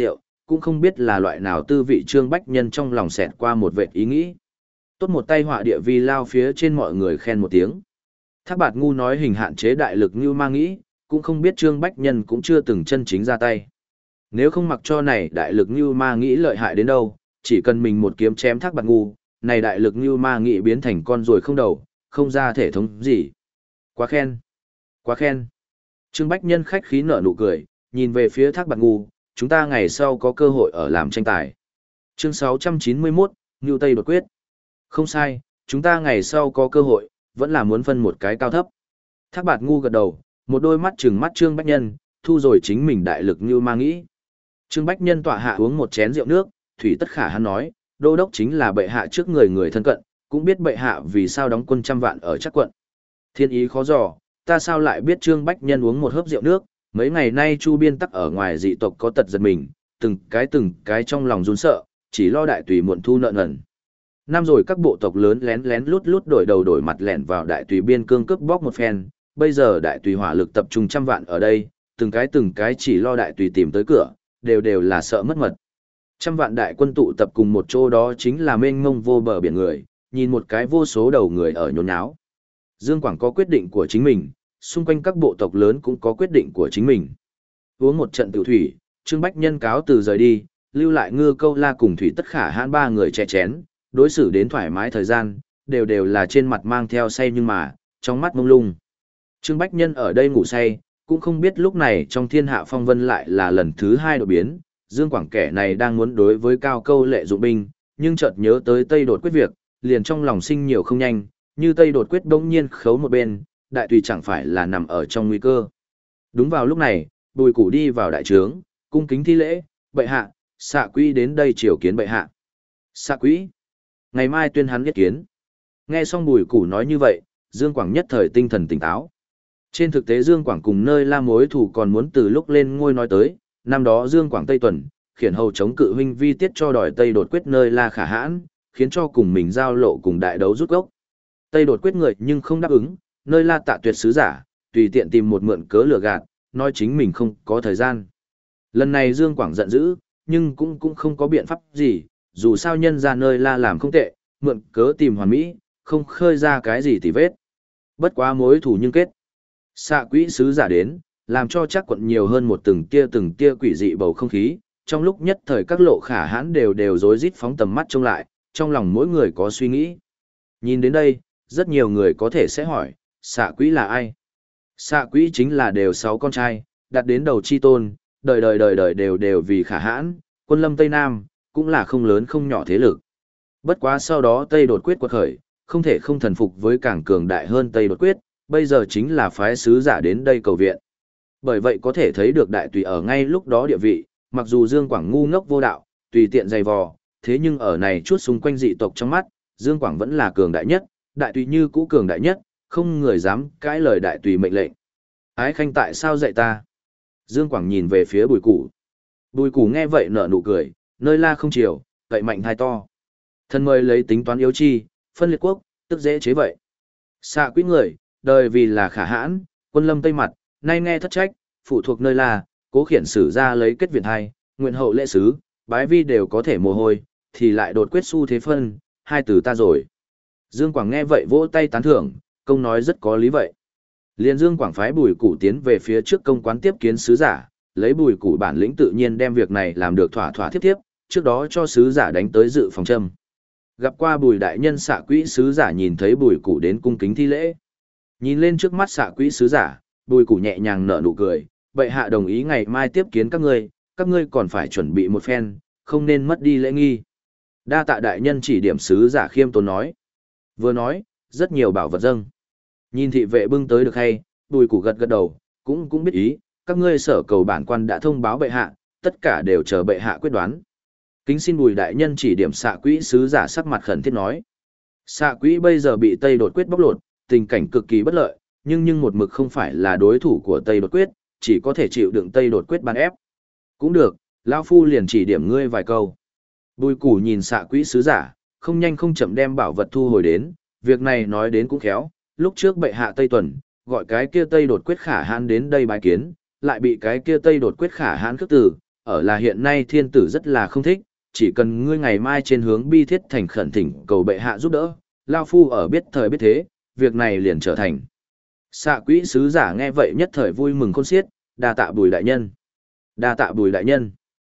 cũng không biết là loại nào tư vị Trương Bách Nhân trong lòng xẹt qua một vệt ý nghĩ. Tốt một tay họa địa vi lao phía trên mọi người khen một tiếng. Thác Bạt Ngu nói hình hạn chế đại lực như ma nghĩ, cũng không biết Trương Bách Nhân cũng chưa từng chân chính ra tay. Nếu không mặc cho này đại lực như ma nghĩ lợi hại đến đâu, chỉ cần mình một kiếm chém Thác Bạt Ngu, này đại lực như ma nghĩ biến thành con ruồi không đầu, không ra thể thống gì. Quá khen, quá khen. Trương Bách Nhân khách khí nở nụ cười, nhìn về phía Thác Bạt Ngu, chúng ta ngày sau có cơ hội ở làm tranh tài. Chương sáu trăm chín mươi mốt, Ngưu Tây đột quyết. Không sai, chúng ta ngày sau có cơ hội, vẫn là muốn phân một cái cao thấp. Thác Bạt Ngu gật đầu, một đôi mắt trừng mắt Trương Bách Nhân, thu rồi chính mình đại lực như ma nghĩ. Trương Bách Nhân tọa hạ uống một chén rượu nước, Thủy Tất Khả hắn nói, đô đốc chính là bệ hạ trước người người thân cận, cũng biết bệ hạ vì sao đóng quân trăm vạn ở Trắc quận. Thiên ý khó dò, ta sao lại biết Trương Bách Nhân uống một hớp rượu nước, mấy ngày nay Chu Biên Tắc ở ngoài dị tộc có tật giật mình, từng cái từng cái trong lòng run sợ, chỉ lo đại tùy muộn thu nợ nần. Năm rồi các bộ tộc lớn lén lén lút lút đổi đầu đổi mặt lẻn vào đại tùy biên cương cướp bóc một phen, bây giờ đại tùy hỏa lực tập trung trăm vạn ở đây, từng cái từng cái chỉ lo đại tùy tìm tới cửa, đều đều là sợ mất mật. Trăm vạn đại quân tụ tập cùng một chỗ đó chính là mênh mông vô bờ biển người, nhìn một cái vô số đầu người ở nhốn nháo. Dương Quảng có quyết định của chính mình, xung quanh các bộ tộc lớn cũng có quyết định của chính mình. Uống một trận tiểu thủy, Trương Bách Nhân cáo từ rời đi, lưu lại Ngư Câu La cùng Thủy Tất Khả hãn ba người chè chén, đối xử đến thoải mái thời gian, đều đều là trên mặt mang theo say nhưng mà, trong mắt mông lung. Trương Bách Nhân ở đây ngủ say, cũng không biết lúc này trong thiên hạ phong vân lại là lần thứ hai đột biến, Dương Quảng kẻ này đang muốn đối với Cao Câu lệ dụng binh, nhưng chợt nhớ tới Tây đột quyết việc, liền trong lòng sinh nhiều không nhanh, như Tây đột quyết bỗng nhiên khấu một bên, đại tùy chẳng phải là nằm ở trong nguy cơ. Đúng vào lúc này, Bùi Củ đi vào đại trướng, cung kính thi lễ, bệ hạ, Xạ Quỹ đến đây triều kiến bệ hạ. Xạ Quỹ, ngày mai tuyên hắn yết kiến. Nghe xong Bùi Củ nói như vậy, Dương Quảng nhất thời tinh thần tỉnh táo. Trên thực tế Dương Quảng cùng nơi La mối thủ còn muốn từ lúc lên ngôi nói tới, năm đó Dương Quảng Tây Tuần, khiển hầu chống cự huynh vi tiết cho đòi Tây đột quyết nơi La Khả Hãn, khiến cho cùng mình giao lộ cùng đại đấu rút gốc. Tây đột quyết người nhưng không đáp ứng, nơi La Tạ Tuyệt sứ giả, tùy tiện tìm một mượn cớ lừa gạt, nói chính mình không có thời gian. Lần này Dương Quảng giận dữ, nhưng cũng cũng không có biện pháp gì, dù sao nhân ra nơi La làm không tệ, mượn cớ tìm hoàn mỹ, không khơi ra cái gì tỉ vết. Bất quá mối thủ nhưng kết. Xạ Quỹ sứ giả đến, làm cho chắc quận nhiều hơn một từng tia từng tia quỷ dị bầu không khí, trong lúc nhất thời các lộ khả hãn đều đều rối rít phóng tầm mắt trông lại, trong lòng mỗi người có suy nghĩ. Nhìn đến đây, rất nhiều người có thể sẽ hỏi, Xạ Quỹ là ai? Xạ Quỹ chính là đều sáu con trai, đặt đến đầu chi tôn, đời đời đời đời đều đều vì khả hãn, quân lâm Tây Nam, cũng là không lớn không nhỏ thế lực. Bất quá sau đó Tây đột quyết quật khởi, không thể không thần phục với càng cường đại hơn Tây đột quyết, bây giờ chính là phái sứ giả đến đây cầu viện. Bởi vậy có thể thấy được đại tùy ở ngay lúc đó địa vị, mặc dù Dương Quảng ngu ngốc vô đạo, tùy tiện dày vò, thế nhưng ở này chút xung quanh dị tộc trong mắt, Dương Quảng vẫn là cường đại nhất, đại tùy như cũ cường đại nhất, không người dám cãi lời đại tùy mệnh lệnh. Ái khanh tại sao dạy ta? Dương Quảng nhìn về phía Bùi Củ. Bùi Củ nghe vậy nở nụ cười, nơi La không chiều, cậy mạnh thai to. Thân mời lấy tính toán yếu chi, phân liệt quốc, tức dễ chế vậy. Xạ Quỹ người, đời vì là khả hãn, quân lâm Tây mặt, nay nghe thất trách, phụ thuộc nơi La, cố khiển sử ra lấy kết viện hai, nguyện hậu lễ sứ, bái vi đều có thể mồ hôi, thì lại đột quyết su thế phân, hai từ ta rồi. Dương Quảng nghe vậy vỗ tay tán thưởng, công nói rất có lý vậy. Liên Dương Quảng phái Bùi Củ tiến về phía trước công quán tiếp kiến sứ giả, lấy Bùi Củ bản lĩnh tự nhiên đem việc này làm được thỏa thỏa thiếp thiếp, trước đó cho sứ giả đánh tới dự phòng châm. Gặp qua Bùi đại nhân Xạ Quỹ sứ giả nhìn thấy Bùi Củ đến cung kính thi lễ. Nhìn lên trước mắt Xạ Quỹ sứ giả, Bùi Củ nhẹ nhàng nở nụ cười, bệ hạ đồng ý ngày mai tiếp kiến các ngươi, các ngươi còn phải chuẩn bị một phen, không nên mất đi lễ nghi. Đa tạ đại nhân chỉ điểm sứ giả khiêm tốn nói. Vừa nói, rất nhiều bảo vật dâng. Nhìn thị vệ bưng tới được hay, Bùi Củ gật gật đầu, cũng cũng biết ý, các ngươi sở cầu bản quan đã thông báo bệ hạ, tất cả đều chờ bệ hạ quyết đoán. Kính xin Bùi đại nhân chỉ điểm Xạ Quỹ sứ giả sắc mặt khẩn thiết nói. Xạ Quỹ bây giờ bị Tây đột quyết bóc lột, tình cảnh cực kỳ bất lợi, nhưng nhưng một mực không phải là đối thủ của Tây đột quyết, chỉ có thể chịu đựng Tây đột quyết ban ép. Cũng được, lão phu liền chỉ điểm ngươi vài câu. Bùi Củ nhìn Xạ Quỹ sứ giả, không nhanh không chậm đem bảo vật thu hồi đến, việc này nói đến cũng khéo, lúc trước bệ hạ Tây Tuần, gọi cái kia Tây đột quyết khả hãn đến đây bài kiến, lại bị cái kia Tây đột quyết khả hãn khước từ, ở là hiện nay thiên tử rất là không thích, chỉ cần ngươi ngày mai trên hướng bi thiết thành khẩn thỉnh cầu bệ hạ giúp đỡ, lao phu ở biết thời biết thế, việc này liền trở thành. Xạ quỹ sứ giả nghe vậy nhất thời vui mừng khôn xiết, đa tạ Bùi đại nhân. Đa tạ Bùi đại nhân.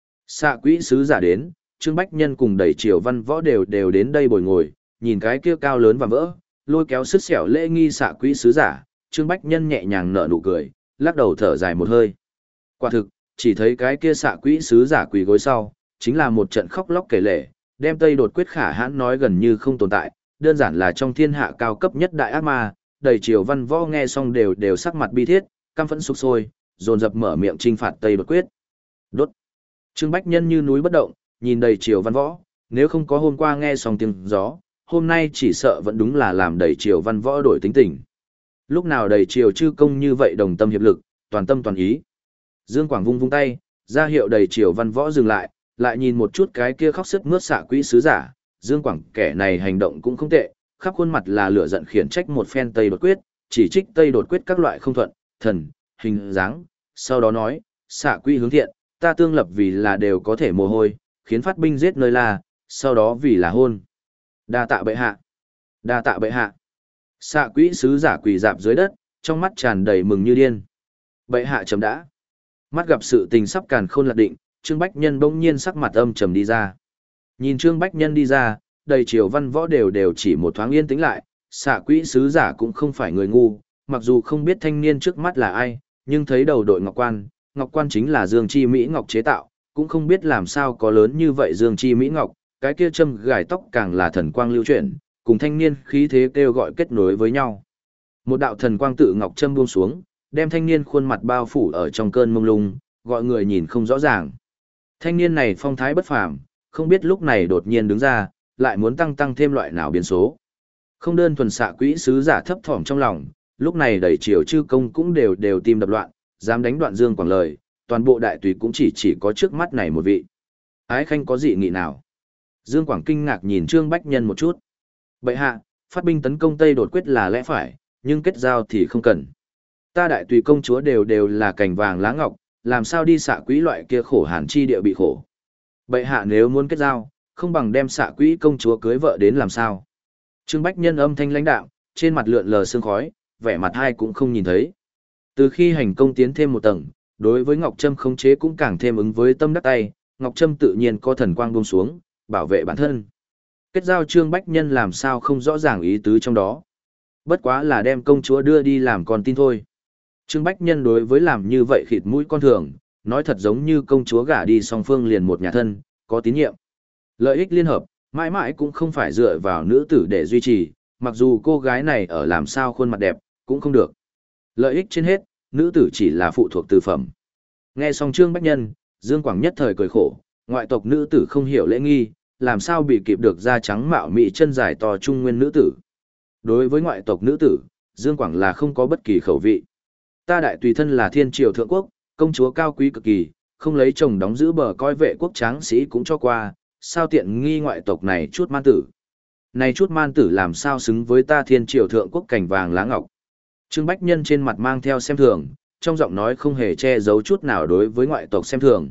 Xạ quỹ sứ giả đến, Trương Bách Nhân cùng đẩy triều văn võ đều đều đến đây bồi ngồi, nhìn cái kia cao lớn và vỡ, lôi kéo sứt xẻo lễ nghi xạ quỹ sứ giả, Trương Bách Nhân nhẹ nhàng nở nụ cười, lắc đầu thở dài một hơi. Quả thực, chỉ thấy cái kia xạ quỹ sứ giả quỳ gối sau, chính là một trận khóc lóc kể lể, đem Tây Đột Quyết khả hãn nói gần như không tồn tại, đơn giản là trong thiên hạ cao cấp nhất đại ác ma, đầy triều văn võ nghe xong đều đều sắc mặt bi thiết, căm phẫn sục sôi, dồn dập mở miệng trinh phạt Tây Đột Quyết. Đốt. Trương Bách Nhân như núi bất động, nhìn đầy triều văn võ, nếu không có hôm qua nghe xong tiếng gió, hôm nay chỉ sợ vẫn đúng là làm đầy triều văn võ đổi tính tình. Lúc nào đầy triều chư công như vậy đồng tâm hiệp lực, toàn tâm toàn ý. Dương Quảng vung vung tay, ra hiệu đầy triều văn võ dừng lại, lại nhìn một chút cái kia khóc sức mướt xạ quỹ sứ giả, Dương Quảng kẻ này hành động cũng không tệ, khắp khuôn mặt là lửa giận khiển trách một phen Tây Đột Quyết, chỉ trích Tây Đột Quyết các loại không thuận, thần, hình dáng, sau đó nói, xạ quỹ hướng thiện, ta tương lập vì là đều có thể mồ hôi, khiến phát binh giết nơi la, sau đó vì là hôn. Đa tạ bệ hạ, đa tạ bệ hạ. Xạ quỹ sứ giả quỳ dạp dưới đất, trong mắt tràn đầy mừng như điên. Bệ hạ chấm đã. Mắt gặp sự tình sắp càn khôn lạc định, Trương Bách Nhân bỗng nhiên sắc mặt âm trầm đi ra. Nhìn Trương Bách Nhân đi ra, đầy triều văn võ đều đều chỉ một thoáng yên tĩnh lại, xạ quỹ sứ giả cũng không phải người ngu, mặc dù không biết thanh niên trước mắt là ai, nhưng thấy đầu đội ngọc quan, ngọc quan chính là Dương Chi Mỹ Ngọc chế tạo, cũng không biết làm sao có lớn như vậy Dương Chi Mỹ Ngọc, cái kia châm gài tóc càng là thần quang lưu chuyển, cùng thanh niên khí thế kêu gọi kết nối với nhau. Một đạo thần quang tự ngọc châm buông xuống, đem thanh niên khuôn mặt bao phủ ở trong cơn mông lung, gọi người nhìn không rõ ràng. Thanh niên này phong thái bất phàm, không biết lúc này đột nhiên đứng ra, lại muốn tăng tăng thêm loại nào biến số. Không đơn thuần xạ quỹ sứ giả thấp thỏm trong lòng, lúc này đầy triều chư công cũng đều đều tim đập loạn, dám đánh đoạn Dương Quảng lời, toàn bộ đại tùy cũng chỉ chỉ có trước mắt này một vị. Ái khanh có dị nghị nào? Dương Quảng kinh ngạc nhìn Trương Bách Nhân một chút. Bệ hạ, phát binh tấn công Tây Đột Quyết là lẽ phải, nhưng kết giao thì không cần. Ta đại tùy công chúa đều đều là cành vàng lá ngọc, làm sao đi xạ quỹ loại kia khổ hàn chi địa bị khổ. Bệ hạ nếu muốn kết giao, không bằng đem xạ quỹ công chúa cưới vợ đến làm sao. Trương Bách Nhân âm thanh lãnh đạo, trên mặt lượn lờ sương khói, vẻ mặt hai cũng không nhìn thấy. Từ khi hành công tiến thêm một tầng, đối với Ngọc Trâm khống chế cũng càng thêm ứng với tâm đắc tay, Ngọc Trâm tự nhiên có thần quang buông xuống, bảo vệ bản thân. Kết giao Trương Bách Nhân làm sao không rõ ràng ý tứ trong đó. Bất quá là đem công chúa đưa đi làm con tin thôi. Trương Bách Nhân đối với làm như vậy khịt mũi con thường, nói thật giống như công chúa gả đi song phương liền một nhà thân, có tín nhiệm. Lợi ích liên hợp, mãi mãi cũng không phải dựa vào nữ tử để duy trì, mặc dù cô gái này ở làm sao khuôn mặt đẹp, cũng không được. Lợi ích trên hết, nữ tử chỉ là phụ thuộc từ phẩm. Nghe xong Trương Bách Nhân, Dương Quảng nhất thời cười khổ, ngoại tộc nữ tử không hiểu lễ nghi, làm sao bị kịp được da trắng mạo mị chân dài to trung nguyên nữ tử. Đối với ngoại tộc nữ tử, Dương Quảng là không có bất kỳ khẩu vị. Ta đại tùy thân là thiên triều thượng quốc, công chúa cao quý cực kỳ, không lấy chồng đóng giữ bờ coi vệ quốc tráng sĩ cũng cho qua, sao tiện nghi ngoại tộc này chút man tử. Này chút man tử làm sao xứng với ta thiên triều thượng quốc cảnh vàng lá ngọc. Trương Bách Nhân trên mặt mang theo xem thường, trong giọng nói không hề che giấu chút nào đối với ngoại tộc xem thường.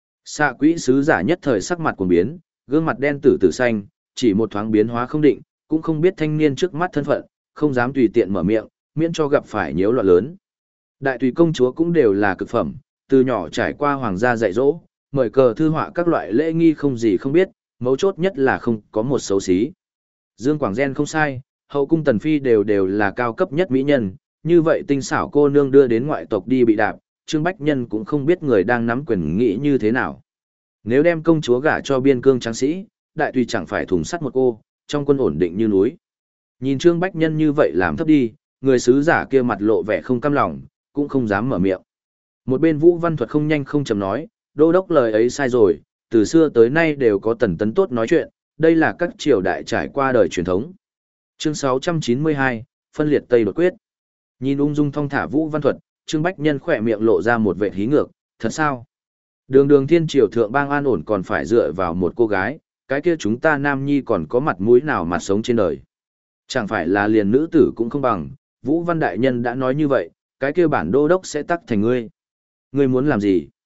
Xạ quỹ sứ giả nhất thời sắc mặt cuồng biến, gương mặt đen tử tử xanh, chỉ một thoáng biến hóa không định, cũng không biết thanh niên trước mắt thân phận, không dám tùy tiện mở miệng, miễn cho gặp phải nhiễu loạn lớn. Đại tùy công chúa cũng đều là cực phẩm, từ nhỏ trải qua hoàng gia dạy dỗ, mời cờ thư họa các loại lễ nghi không gì không biết, mấu chốt nhất là không có một xấu xí. Dương Quảng Gen không sai, hậu cung tần phi đều đều là cao cấp nhất mỹ nhân, như vậy tinh xảo cô nương đưa đến ngoại tộc đi bị đạp, Trương Bách Nhân cũng không biết người đang nắm quyền nghĩ như thế nào. Nếu đem công chúa gả cho biên cương tráng sĩ, đại tùy chẳng phải thùng sắt một cô, trong quân ổn định như núi. Nhìn Trương Bách Nhân như vậy làm thấp đi, người sứ giả kia mặt lộ vẻ không cam lòng, cũng không dám mở miệng. Một bên Vũ Văn Thuật không nhanh không chậm nói, đô đốc lời ấy sai rồi, từ xưa tới nay đều có tần tấn tốt nói chuyện, đây là các triều đại trải qua đời truyền thống. Chương sáu trăm chín mươi hai, phân liệt Tây Đột Quyết. Nhìn ung dung thong thả Vũ Văn Thuật, Trương Bách Nhân khỏe miệng lộ ra một vệt hí ngược, thật sao? Đường đường thiên triều thượng bang an ổn còn phải dựa vào một cô gái, cái kia chúng ta nam nhi còn có mặt mũi nào mà sống trên đời. Chẳng phải là liền nữ tử cũng không bằng, Vũ Văn Đại Nhân đã nói như vậy, cái kia bản đô đốc sẽ tắc thành ngươi. Ngươi muốn làm gì?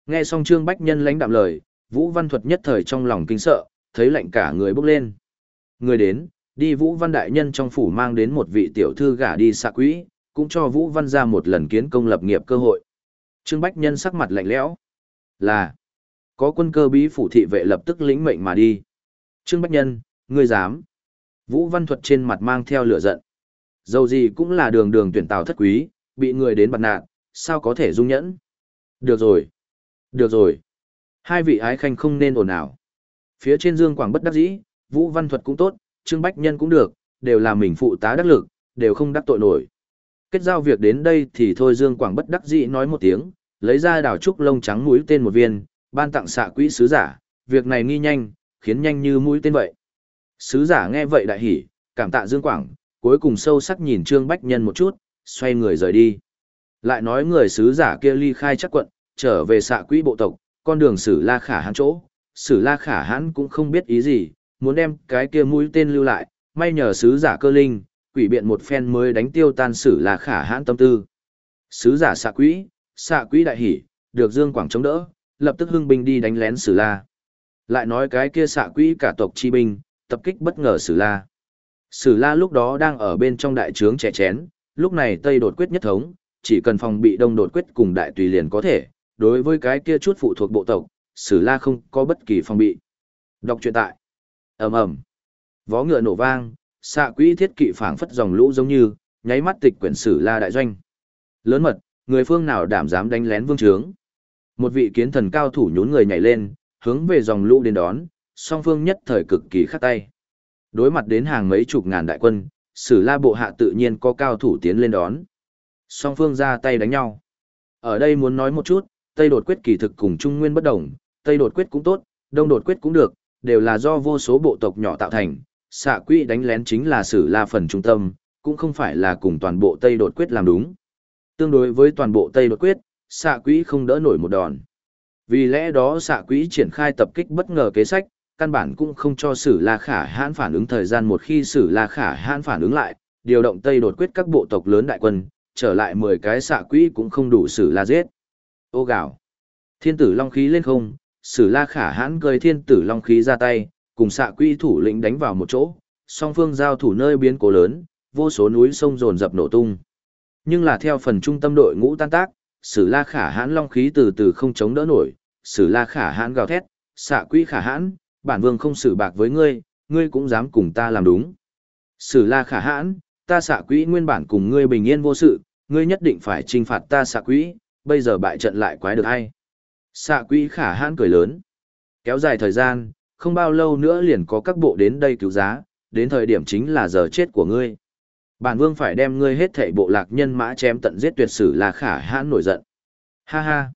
Nghe xong Trương Bách Nhân lãnh đạm lời, Vũ Văn Thuật nhất thời trong lòng kinh sợ, thấy lạnh cả người bốc lên. Người đến, đi Vũ Văn Đại Nhân trong phủ mang đến một vị tiểu thư gả đi xạ quỹ, cũng cho Vũ Văn ra một lần kiến công lập nghiệp cơ hội. Trương Bách Nhân sắc mặt lạnh lẽo. Là, có quân cơ bí phủ thị vệ lập tức lĩnh mệnh mà đi. Trương Bách Nhân, ngươi dám. Vũ Văn Thuật trên mặt mang theo lửa giận. Dầu gì cũng là đường đường tuyển tào thất quý, bị người đến bật nạn, sao có thể dung nhẫn. Được rồi. Được rồi. Hai vị ái khanh không nên ồn ào. Phía trên Dương Quảng bất đắc dĩ, Vũ Văn Thuật cũng tốt, Trương Bách Nhân cũng được, đều là mình phụ tá đắc lực, đều không đắc tội nổi. Kết giao việc đến đây thì thôi Dương Quảng bất đắc dĩ nói một tiếng, lấy ra đào trúc lông trắng mũi tên một viên, ban tặng xạ quỹ sứ giả, việc này nghi nhanh, khiến nhanh như mũi tên vậy. Sứ giả nghe vậy đại hỉ, cảm tạ Dương Quảng, cuối cùng sâu sắc nhìn Trương Bách Nhân một chút, xoay người rời đi. Lại nói người sứ giả kia ly khai chắc quận, trở về xạ quỹ bộ tộc, con đường Sử La Khả Hãn chỗ, Sử La Khả Hãn cũng không biết ý gì, muốn đem cái kia mũi tên lưu lại, may nhờ sứ giả cơ linh, quỷ biện một phen mới đánh tiêu tan Sử La Khả Hãn tâm tư. Sứ giả xạ quỹ, xạ quỹ đại hỉ, được Dương Quảng chống đỡ, lập tức hưng binh đi đánh lén Sử La. Lại nói cái kia xạ quỹ cả tộc chi binh, tập kích bất ngờ Sử La. Sử La lúc đó đang ở bên trong đại trướng chè chén, lúc này Tây đột quyết nhất thống, chỉ cần phòng bị Đông đột quyết cùng đại tùy liền có thể, đối với cái kia chút phụ thuộc bộ tộc, Sử La không có bất kỳ phòng bị. Đọc truyện tại. Ầm ầm. Vó ngựa nổ vang, xạ quỹ thiết kỵ phảng phất dòng lũ giống như, nháy mắt tịch quyển Sử La đại doanh. Lớn mật, người phương nào đảm dám đánh lén vương trướng? Một vị kiến thần cao thủ nhún người nhảy lên, hướng về dòng lũ đến đón, song phương nhất thời cực kỳ khắc tay. Đối mặt đến hàng mấy chục ngàn đại quân, Sử La bộ hạ tự nhiên có cao thủ tiến lên đón. Song phương ra tay đánh nhau. Ở đây muốn nói một chút, Tây đột quyết kỳ thực cùng Trung Nguyên bất đồng, Tây đột quyết cũng tốt, Đông đột quyết cũng được, đều là do vô số bộ tộc nhỏ tạo thành, xạ quỹ đánh lén chính là Sử La phần trung tâm, cũng không phải là cùng toàn bộ Tây đột quyết làm đúng. Tương đối với toàn bộ Tây đột quyết, xạ quỹ không đỡ nổi một đòn. Vì lẽ đó xạ quỹ triển khai tập kích bất ngờ kế sách, căn bản cũng không cho Sử La Khả Hãn phản ứng thời gian, một khi Sử La Khả Hãn phản ứng lại, điều động Tây đột quyết các bộ tộc lớn đại quân, trở lại mười cái xạ quỹ cũng không đủ Sử La giết. Ô gạo. Thiên tử long khí lên không, Sử La Khả Hãn cười thiên tử long khí ra tay, cùng xạ quỹ thủ lĩnh đánh vào một chỗ, song phương giao thủ nơi biến cố lớn, vô số núi sông dồn dập nổ tung. Nhưng là theo phần trung tâm đội ngũ tan tác, Sử La Khả Hãn long khí từ từ không chống đỡ nổi, Sử La Khả Hãn gào thét, xạ quỹ Khả Hãn, bản vương không xử bạc với ngươi, ngươi cũng dám cùng ta làm đúng. Sử La Khả Hãn, ta xạ quỹ nguyên bản cùng ngươi bình yên vô sự, ngươi nhất định phải trừng phạt ta xạ quỹ, bây giờ bại trận lại quái được hay. Xạ quỹ Khả Hãn cười lớn. Kéo dài thời gian, không bao lâu nữa liền có các bộ đến đây cứu giá, đến thời điểm chính là giờ chết của ngươi. Bản vương phải đem ngươi hết thảy bộ lạc nhân mã chém tận giết tuyệt. Sử La Khả Hãn nổi giận. Ha ha.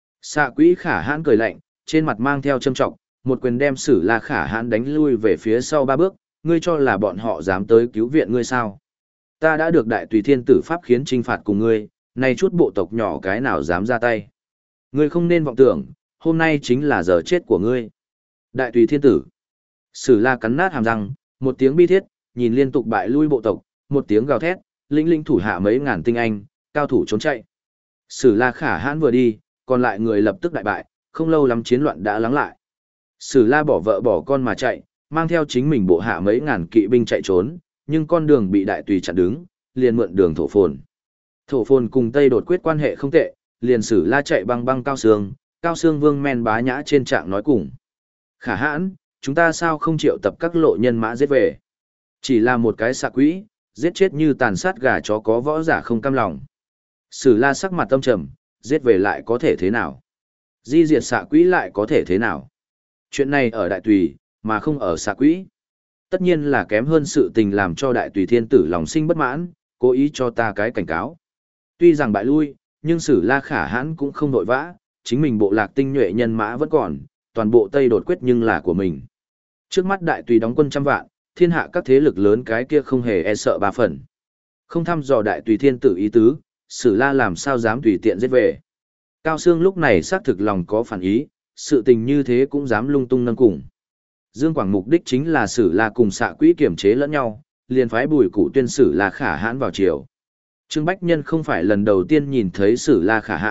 Xạ quỹ Khả Hãn cười lạnh, trên mặt mang theo châm trọng, một quyền đem Sử La Khả Hãn đánh lui về phía sau ba bước, ngươi cho là bọn họ dám tới cứu viện ngươi sao? Ta đã được đại tùy thiên tử pháp khiến trinh phạt cùng ngươi, nay chút bộ tộc nhỏ cái nào dám ra tay? Ngươi không nên vọng tưởng, hôm nay chính là giờ chết của ngươi. Đại tùy thiên tử. Sử La cắn nát hàm răng, một tiếng bi thiết, nhìn liên tục bại lui bộ tộc, một tiếng gào thét, lĩnh linh thủ hạ mấy ngàn tinh anh, cao thủ trốn chạy. Sử La Khả Hãn vừa đi, còn lại người lập tức đại bại, không lâu lắm chiến loạn đã lắng lại. Sử La bỏ vợ bỏ con mà chạy, mang theo chính mình bộ hạ mấy ngàn kỵ binh chạy trốn, nhưng con đường bị đại tùy chặn đứng, liền mượn đường thổ phồn. Thổ phồn cùng Tây đột quyết quan hệ không tệ, liền Sử La chạy băng băng Cao Sương, Cao Sương vương men bá nhã trên trạng nói cùng. Khả Hãn, chúng ta sao không triệu tập các lộ nhân mã giết về? Chỉ là một cái xạ quỹ, giết chết như tàn sát gà chó có võ giả không cam lòng. Sử La sắc mặt tâm trầm, giết về lại có thể thế nào? Di diệt xạ quỹ lại có thể thế nào? Chuyện này ở đại tùy, mà không ở xạ quỹ. Tất nhiên là kém hơn sự tình làm cho đại tùy thiên tử lòng sinh bất mãn, cố ý cho ta cái cảnh cáo. Tuy rằng bại lui, nhưng Sử La Khả Hãn cũng không vội vã, chính mình bộ lạc tinh nhuệ nhân mã vẫn còn, toàn bộ Tây đột quyết nhưng là của mình. Trước mắt đại tùy đóng quân trăm vạn, thiên hạ các thế lực lớn cái kia không hề e sợ ba phần. Không thăm dò đại tùy thiên tử ý tứ, Sử La làm sao dám tùy tiện giết về. Cao Sương lúc này xác thực lòng có phản ý, sự tình như thế cũng dám lung tung nâng cùng. Dương Quảng mục đích chính là Sử La cùng xạ quỹ kiểm chế lẫn nhau, liền phái Bùi Cụ tuyên Sử La Khả Hãn vào triều. Trương Bách Nhân không phải lần đầu tiên nhìn thấy Sử La Khả Hãn,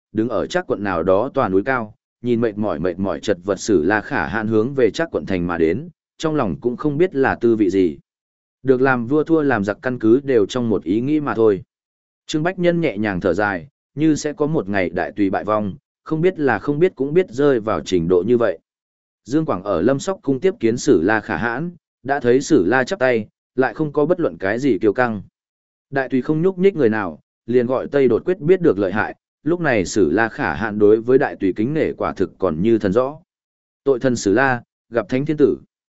đứng ở chắc quận nào đó tòa núi cao, nhìn mệt mỏi mệt mỏi chật vật Sử La Khả Hãn hướng về chắc quận thành mà đến, trong lòng cũng không biết là tư vị gì. Được làm vua thua làm giặc căn cứ đều trong một ý nghĩ mà thôi. Trương Bách Nhân nhẹ nhàng thở dài, như sẽ có một ngày đại tùy bại vong, không biết là không biết cũng biết rơi vào trình độ như vậy. Dương Quảng ở Lâm Sóc cung tiếp kiến Sử La Khả Hãn, đã thấy Sử La chắp tay, lại không có bất luận cái gì kiêu căng. Đại tùy không nhúc nhích người nào, liền gọi Tây Đột Quyết biết được lợi hại, lúc này Sử La Khả Hãn đối với đại tùy kính nể quả thực còn như thần rõ. Tội thần Sử La, gặp thánh thiên tử.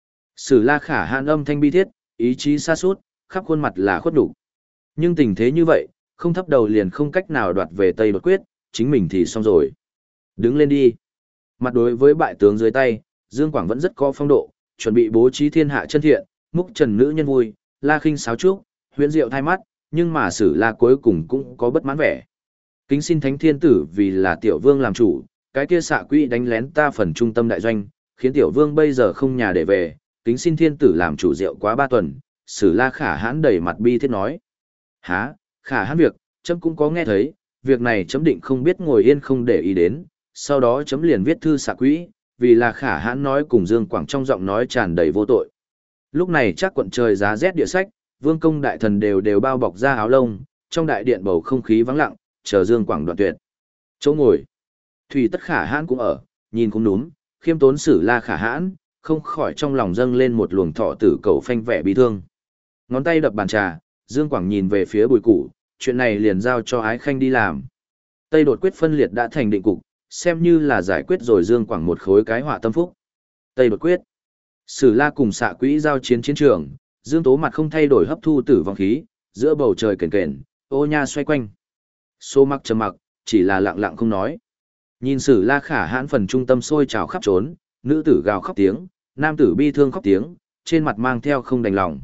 Sử La Khả Hãn âm thanh bi thiết, ý chí xa sút, khắp khuôn mặt là khuất nhục. Nhưng tình thế như vậy, không thấp đầu liền không cách nào đoạt về Tây Đột Quyết, chính mình thì xong rồi. Đứng lên đi. Mặt đối với bại tướng dưới tay, Dương Quảng vẫn rất có phong độ, chuẩn bị bố trí thiên hạ chân thiện, múc trần nữ nhân vui, La Khinh sáo trúc, huyễn diệu thay mắt, nhưng mà Sử La cuối cùng cũng có bất mãn vẻ. Kính xin thánh thiên tử vì là tiểu vương làm chủ, cái kia xạ quỹ đánh lén ta phần trung tâm đại doanh, khiến tiểu vương bây giờ không nhà để về, kính xin thiên tử làm chủ rượu quá ba tuần. Sử La Khả Hãn đầy mặt bi thiết nói. Hả, Khả Hãn việc, chấm cũng có nghe thấy, việc này chấm định không biết ngồi yên không để ý đến, sau đó chấm liền viết thư xạ quỹ, vì là Khả Hãn nói cùng Dương Quảng trong giọng nói tràn đầy vô tội. Lúc này chắc quận trời giá rét địa sách, vương công đại thần đều đều bao bọc ra áo lông, trong đại điện bầu không khí vắng lặng, chờ Dương Quảng đoạn tuyệt. Chỗ ngồi, Thủy Tất Khả Hãn cũng ở, nhìn cũng núm, khiêm tốn Sử La Khả Hãn, không khỏi trong lòng dâng lên một luồng thọ tử cầu phanh vẻ bi thương. Ngón tay đập bàn trà, Dương Quảng nhìn về phía Bùi Củ, chuyện này liền giao cho Ái Khanh đi làm. Tây Đột Quyết phân liệt đã thành định cục, xem như là giải quyết rồi Dương Quảng một khối cái họa tâm phúc. Tây Đột Quyết. Sử La cùng xạ quỹ giao chiến chiến trường, Dương Tố mặt không thay đổi hấp thu tử vong khí, giữa bầu trời kền kền, ô nha xoay quanh. Số Mặc trầm mặc, chỉ là lặng lặng không nói. Nhìn Sử La Khả Hãn phần trung tâm sôi trào khắp trốn, nữ tử gào khóc tiếng, nam tử bi thương khóc tiếng, trên mặt mang theo không đành lòng.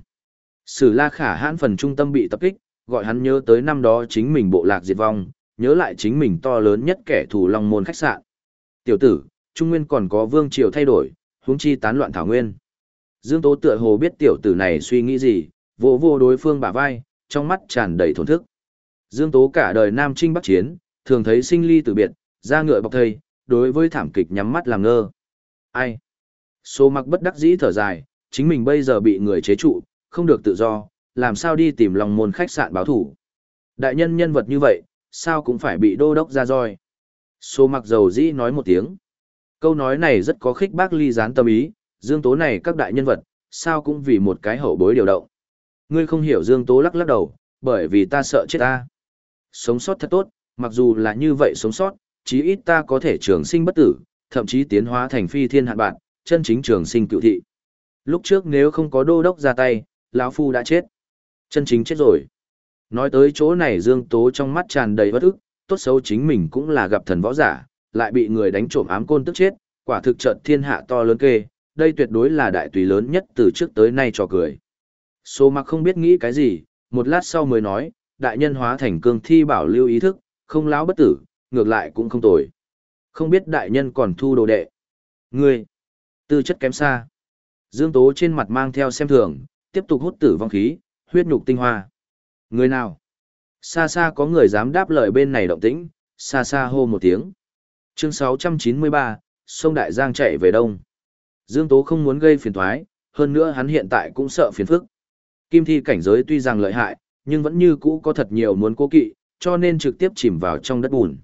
Sử La Khả Hãn phần trung tâm bị tập kích, gọi hắn nhớ tới năm đó chính mình bộ lạc diệt vong, nhớ lại chính mình to lớn nhất kẻ thù Long Môn khách sạn. Tiểu tử, Trung Nguyên còn có vương triều thay đổi, huống chi tán loạn thảo nguyên. Dương Tố tựa hồ biết tiểu tử này suy nghĩ gì, vỗ vô đối phương bả vai, trong mắt tràn đầy thổn thức. Dương Tố cả đời Nam Chinh Bắc Chiến, thường thấy sinh ly tử biệt, ra ngựa bọc thây, đối với thảm kịch nhắm mắt làm ngơ. Ai? Số Mặc bất đắc dĩ thở dài, chính mình bây giờ bị người chế trụ, không được tự do, làm sao đi tìm Long Môn khách sạn báo thủ. Đại nhân nhân vật như vậy, sao cũng phải bị đô đốc ra roi. Số Mặc dầu dĩ nói một tiếng. Câu nói này rất có khích bác ly gián tâm ý, Dương Tố này các đại nhân vật, sao cũng vì một cái hậu bối điều động. Ngươi không hiểu. Dương Tố lắc lắc đầu, bởi vì ta sợ chết ta. Sống sót thật tốt, mặc dù là như vậy sống sót, chí ít ta có thể trường sinh bất tử, thậm chí tiến hóa thành phi thiên hạn bạn, chân chính trường sinh cựu thị. Lúc trước nếu không có đô đốc ra tay, lão phu đã chết. Chân chính chết rồi. Nói tới chỗ này Dương Tố trong mắt tràn đầy bất ức, tốt xấu chính mình cũng là gặp thần võ giả, lại bị người đánh trộm ám côn tức chết, quả thực trận thiên hạ to lớn kê, đây tuyệt đối là đại tùy lớn nhất từ trước tới nay trò cười. Số Mặc không biết nghĩ cái gì, một lát sau mới nói, đại nhân hóa thành cương thi bảo lưu ý thức, không lão bất tử, ngược lại cũng không tồi. Không biết đại nhân còn thu đồ đệ. Ngươi, tư chất kém xa. Dương Tố trên mặt mang theo xem thường, tiếp tục hút tử vong khí, huyết nhục tinh hoa. Người nào? Xa xa có người dám đáp lời bên này động tĩnh, xa xa hô một tiếng. Chương sáu trăm chín mươi ba, sông Đại Giang chạy về đông. Dương Tố không muốn gây phiền toái, hơn nữa hắn hiện tại cũng sợ phiền phức. Kim thi cảnh giới tuy rằng lợi hại, nhưng vẫn như cũ có thật nhiều muốn cố kỵ, cho nên trực tiếp chìm vào trong đất bùn.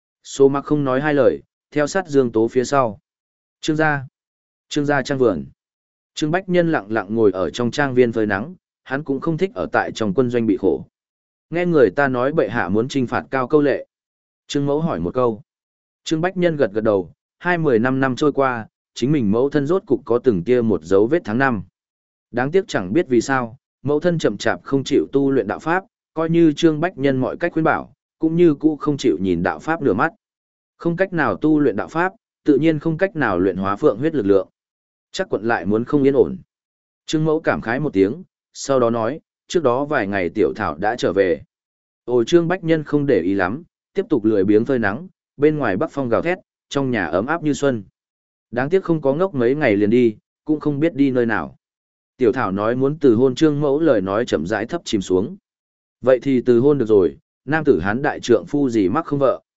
Số Mặc không nói hai lời, theo sát Dương Tố phía sau. Trương gia. Trương gia trang vườn. Trương Bách Nhân lặng lặng ngồi ở trong trang viên phơi nắng, hắn cũng không thích ở tại trong quân doanh bị khổ. Nghe người ta nói bệ hạ muốn trinh phạt Cao Câu Lệ. Trương Mẫu hỏi một câu. Trương Bách Nhân gật gật đầu, hai mười năm năm trôi qua, chính mình mẫu thân rốt cục có từng tia một dấu vết tháng năm. Đáng tiếc chẳng biết vì sao, mẫu thân chậm chạp không chịu tu luyện đạo pháp, coi như Trương Bách Nhân mọi cách khuyên bảo, cũng như cũ không chịu nhìn đạo pháp nửa mắt. Không cách nào tu luyện đạo pháp, tự nhiên không cách nào luyện hóa phượng huyết lực lượng. Chắc quận lại muốn không yên ổn. Trương Mẫu cảm khái một tiếng, sau đó nói, trước đó vài ngày tiểu thảo đã trở về. Ôi Trương Bách Nhân không để ý lắm, tiếp tục lười biếng phơi nắng, bên ngoài bắc phong gào thét, trong nhà ấm áp như xuân. Đáng tiếc không có ngốc mấy ngày liền đi, cũng không biết đi nơi nào. Tiểu thảo nói muốn từ hôn Trương Mẫu lời nói chậm rãi thấp chìm xuống. Vậy thì từ hôn được rồi, nam tử hán đại trượng phu gì mắc không vợ.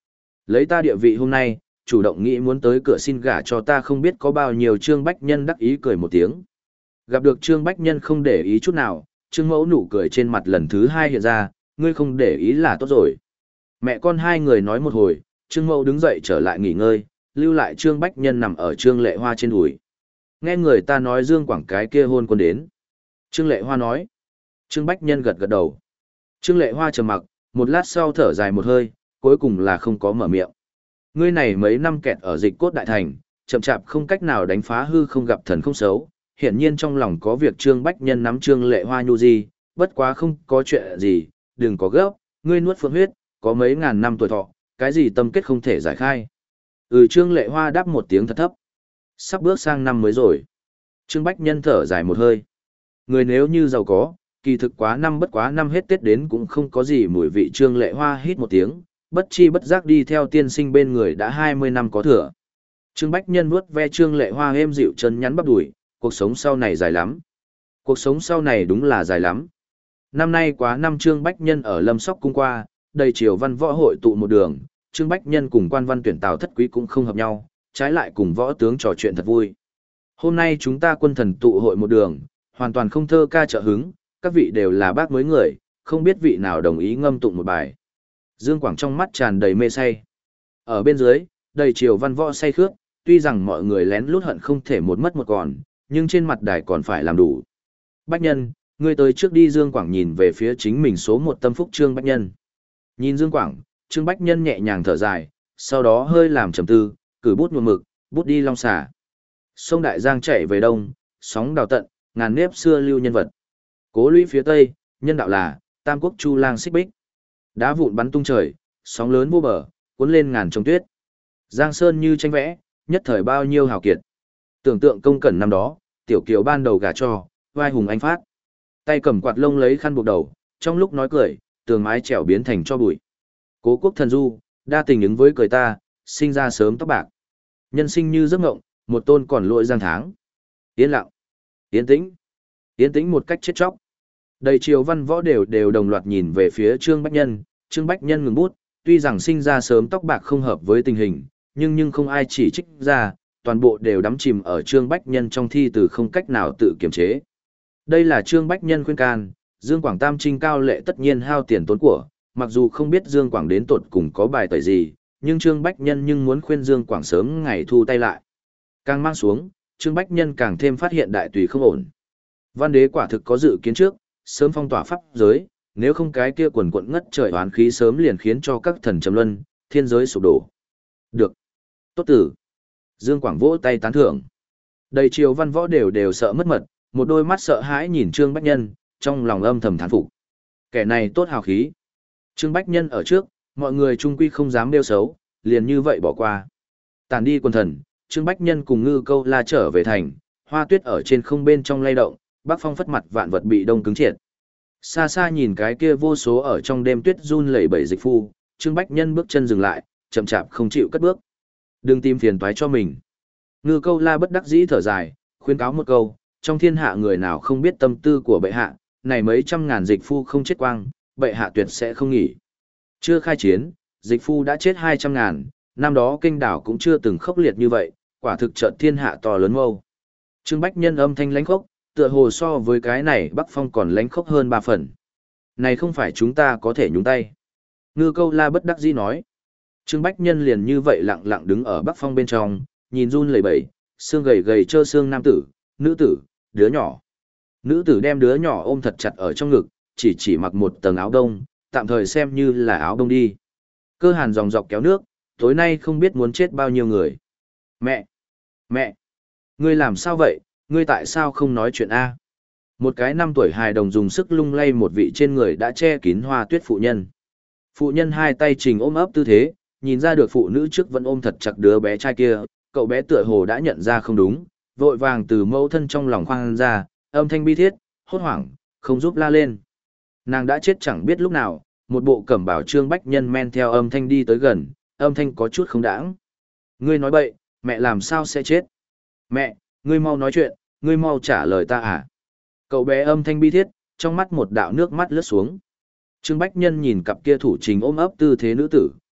Lấy ta địa vị hôm nay, chủ động nghĩ muốn tới cửa xin gả cho ta không biết có bao nhiêu Trương Bách Nhân đắc ý cười một tiếng. Gặp được Trương Bách Nhân không để ý chút nào, Trương Mẫu nụ cười trên mặt lần thứ hai hiện ra, ngươi không để ý là tốt rồi. Mẹ con hai người nói một hồi, Trương Mẫu đứng dậy trở lại nghỉ ngơi, lưu lại Trương Bách Nhân nằm ở Trương Lệ Hoa trên đùi. Nghe người ta nói Dương Quảng cái kia hôn quân đến. Trương Lệ Hoa nói. Trương Bách Nhân gật gật đầu. Trương Lệ Hoa trầm mặc, một lát sau thở dài một hơi, cuối cùng là không có mở miệng. Ngươi này mấy năm kẹt ở dịch cốt đại thành, chậm chạp không cách nào đánh phá hư không gặp thần không xấu, hiển nhiên trong lòng có việc Trương Bách Nhân nắm Trương Lệ Hoa nhu gì, bất quá không có chuyện gì, đừng có gấp, ngươi nuốt phượng huyết, có mấy ngàn năm tuổi thọ, cái gì tâm kết không thể giải khai. Ừ, Trương Lệ Hoa đáp một tiếng thật thấp. Sắp bước sang năm mới rồi. Trương Bách Nhân thở dài một hơi. Người nếu như giàu có, kỳ thực quá năm bất quá năm hết Tết đến cũng không có gì mùi vị. Trương Lệ Hoa hít một tiếng, bất chi bất giác đi theo tiên sinh bên người đã hai mươi năm có thừa. Trương Bách Nhân vuốt ve Trương Lệ Hoa êm dịu chân nhắn bắp đùi, cuộc sống sau này dài lắm. Cuộc sống sau này đúng là dài lắm. Năm nay quá năm Trương Bách Nhân ở Lâm Sóc cung qua, đầy triều văn võ hội tụ một đường, Trương Bách Nhân cùng quan văn tuyển Tào Thất Quý cũng không hợp nhau, trái lại cùng võ tướng trò chuyện thật vui. Hôm nay chúng ta quân thần tụ hội một đường, hoàn toàn không thơ ca trợ hứng, các vị đều là bác mới người, không biết vị nào đồng ý ngâm tụng một bài. Dương Quảng trong mắt tràn đầy mê say. Ở bên dưới, đầy triều văn võ say khướt, tuy rằng mọi người lén lút hận không thể một mất một còn, nhưng trên mặt đài còn phải làm đủ. Bách Nhân, ngươi tới trước đi. Dương Quảng nhìn về phía chính mình số một tâm phúc Trương Bách Nhân. Nhìn Dương Quảng, Trương Bách Nhân nhẹ nhàng thở dài, sau đó hơi làm trầm tư, cử bút nhuộm mực, bút đi long xả. Sông Đại Giang chảy về đông, sóng đào tận, ngàn nếp xưa lưu nhân vật. Cố lũy phía tây, nhân đạo là, tam quốc chu lang xích bích. Đá vụn bắn tung trời, sóng lớn vô bờ, cuốn lên ngàn trông tuyết. Giang sơn như tranh vẽ, nhất thời bao nhiêu hào kiệt. Tưởng tượng công cẩn năm đó, tiểu kiều ban đầu gả cho, vai hùng anh phát. Tay cầm quạt lông lấy khăn buộc đầu, trong lúc nói cười, tường mái trèo biến thành cho bụi. Cố quốc thần du, đa tình ứng với cười ta, sinh ra sớm tóc bạc. Nhân sinh như giấc mộng, một tôn còn lội giang tháng. Yên lặng, yên tĩnh, yên tĩnh một cách chết chóc. Đầy triều văn võ đều đều đồng loạt nhìn về phía Trương Bách Nhân, Trương Bách Nhân ngừng bút, tuy rằng sinh ra sớm tóc bạc không hợp với tình hình, nhưng nhưng không ai chỉ trích ra, toàn bộ đều đắm chìm ở Trương Bách Nhân trong thi từ không cách nào tự kiềm chế. Đây là Trương Bách Nhân khuyên can, Dương Quảng Tam trinh cao lệ tất nhiên hao tiền tốn của, mặc dù không biết Dương Quảng đến tột cùng có bài tẩy gì, nhưng Trương Bách Nhân nhưng muốn khuyên Dương Quảng sớm ngày thu tay lại. Càng mang xuống, Trương Bách Nhân càng thêm phát hiện đại tùy không ổn. Văn đế quả thực có dự kiến trước, sớm phong tỏa pháp giới, nếu không cái kia quần quận ngất trời oán khí sớm liền khiến cho các thần trầm luân, thiên giới sụp đổ. Được. Tốt tử. Dương Quảng vỗ tay tán thưởng. Đầy triều văn võ đều đều sợ mất mật, một đôi mắt sợ hãi nhìn Trương Bách Nhân, trong lòng âm thầm thán phục. Kẻ này tốt hào khí. Trương Bách Nhân ở trước, mọi người trung quy không dám đeo xấu, liền như vậy bỏ qua. Tàn đi quần thần, Trương Bách Nhân cùng Ngư Câu La trở về thành, hoa tuyết ở trên không bên trong lay động, bắc phong phất mặt vạn vật bị đông cứng triệt. Xa xa nhìn cái kia vô số ở trong đêm tuyết run lẩy bẩy dịch phu, Trương Bách Nhân bước chân dừng lại, chậm chạp không chịu cất bước. Đừng tìm phiền toái cho mình. Ngư Câu La bất đắc dĩ thở dài, khuyên cáo một câu, trong thiên hạ người nào không biết tâm tư của bệ hạ, này mấy trăm ngàn dịch phu không chết quang, bệ hạ tuyệt sẽ không nghỉ. Chưa khai chiến, dịch phu đã chết hai trăm ngàn, năm đó kinh đảo cũng chưa từng khốc liệt như vậy, quả thực trận thiên hạ to lớn mâu. Trương Bách Nhân âm thanh lãnh khốc, tựa hồ so với cái này Bắc Phong còn lãnh khốc hơn ba phần. Này không phải chúng ta có thể nhúng tay. Ngư Câu La bất đắc dĩ nói. Trương Bách Nhân liền như vậy lặng lặng đứng ở Bắc Phong bên trong, nhìn run lẩy bẩy, xương gầy gầy trơ xương nam tử, nữ tử, đứa nhỏ. Nữ tử đem đứa nhỏ ôm thật chặt ở trong ngực, chỉ chỉ mặc một tầng áo đông, tạm thời xem như là áo đông đi. Cơ hàn dòng dọc kéo nước, tối nay không biết muốn chết bao nhiêu người. Mẹ! Mẹ! Ngươi làm sao vậy? Ngươi tại sao không nói chuyện A? Một cái năm tuổi hài đồng dùng sức lung lay một vị trên người đã che kín hoa tuyết phụ nhân. Phụ nhân hai tay trình ôm ấp tư thế, nhìn ra được phụ nữ trước vẫn ôm thật chặt đứa bé trai kia, cậu bé tựa hồ đã nhận ra không đúng, vội vàng từ mẫu thân trong lòng khoan ra, âm thanh bi thiết, hốt hoảng, không giúp la lên. Nàng đã chết chẳng biết lúc nào, một bộ cẩm bào Trương Bách Nhân men theo âm thanh đi tới gần, âm thanh có chút không đãng. Ngươi nói bậy, mẹ làm sao sẽ chết? Mẹ, ngươi mau nói chuyện, ngươi mau trả lời ta à? Cậu bé âm thanh bi thiết, trong mắt một đạo nước mắt lướt xuống. Trương Bách Nhân nhìn cặp kia thủ trình ôm ấp tư thế nữ tử,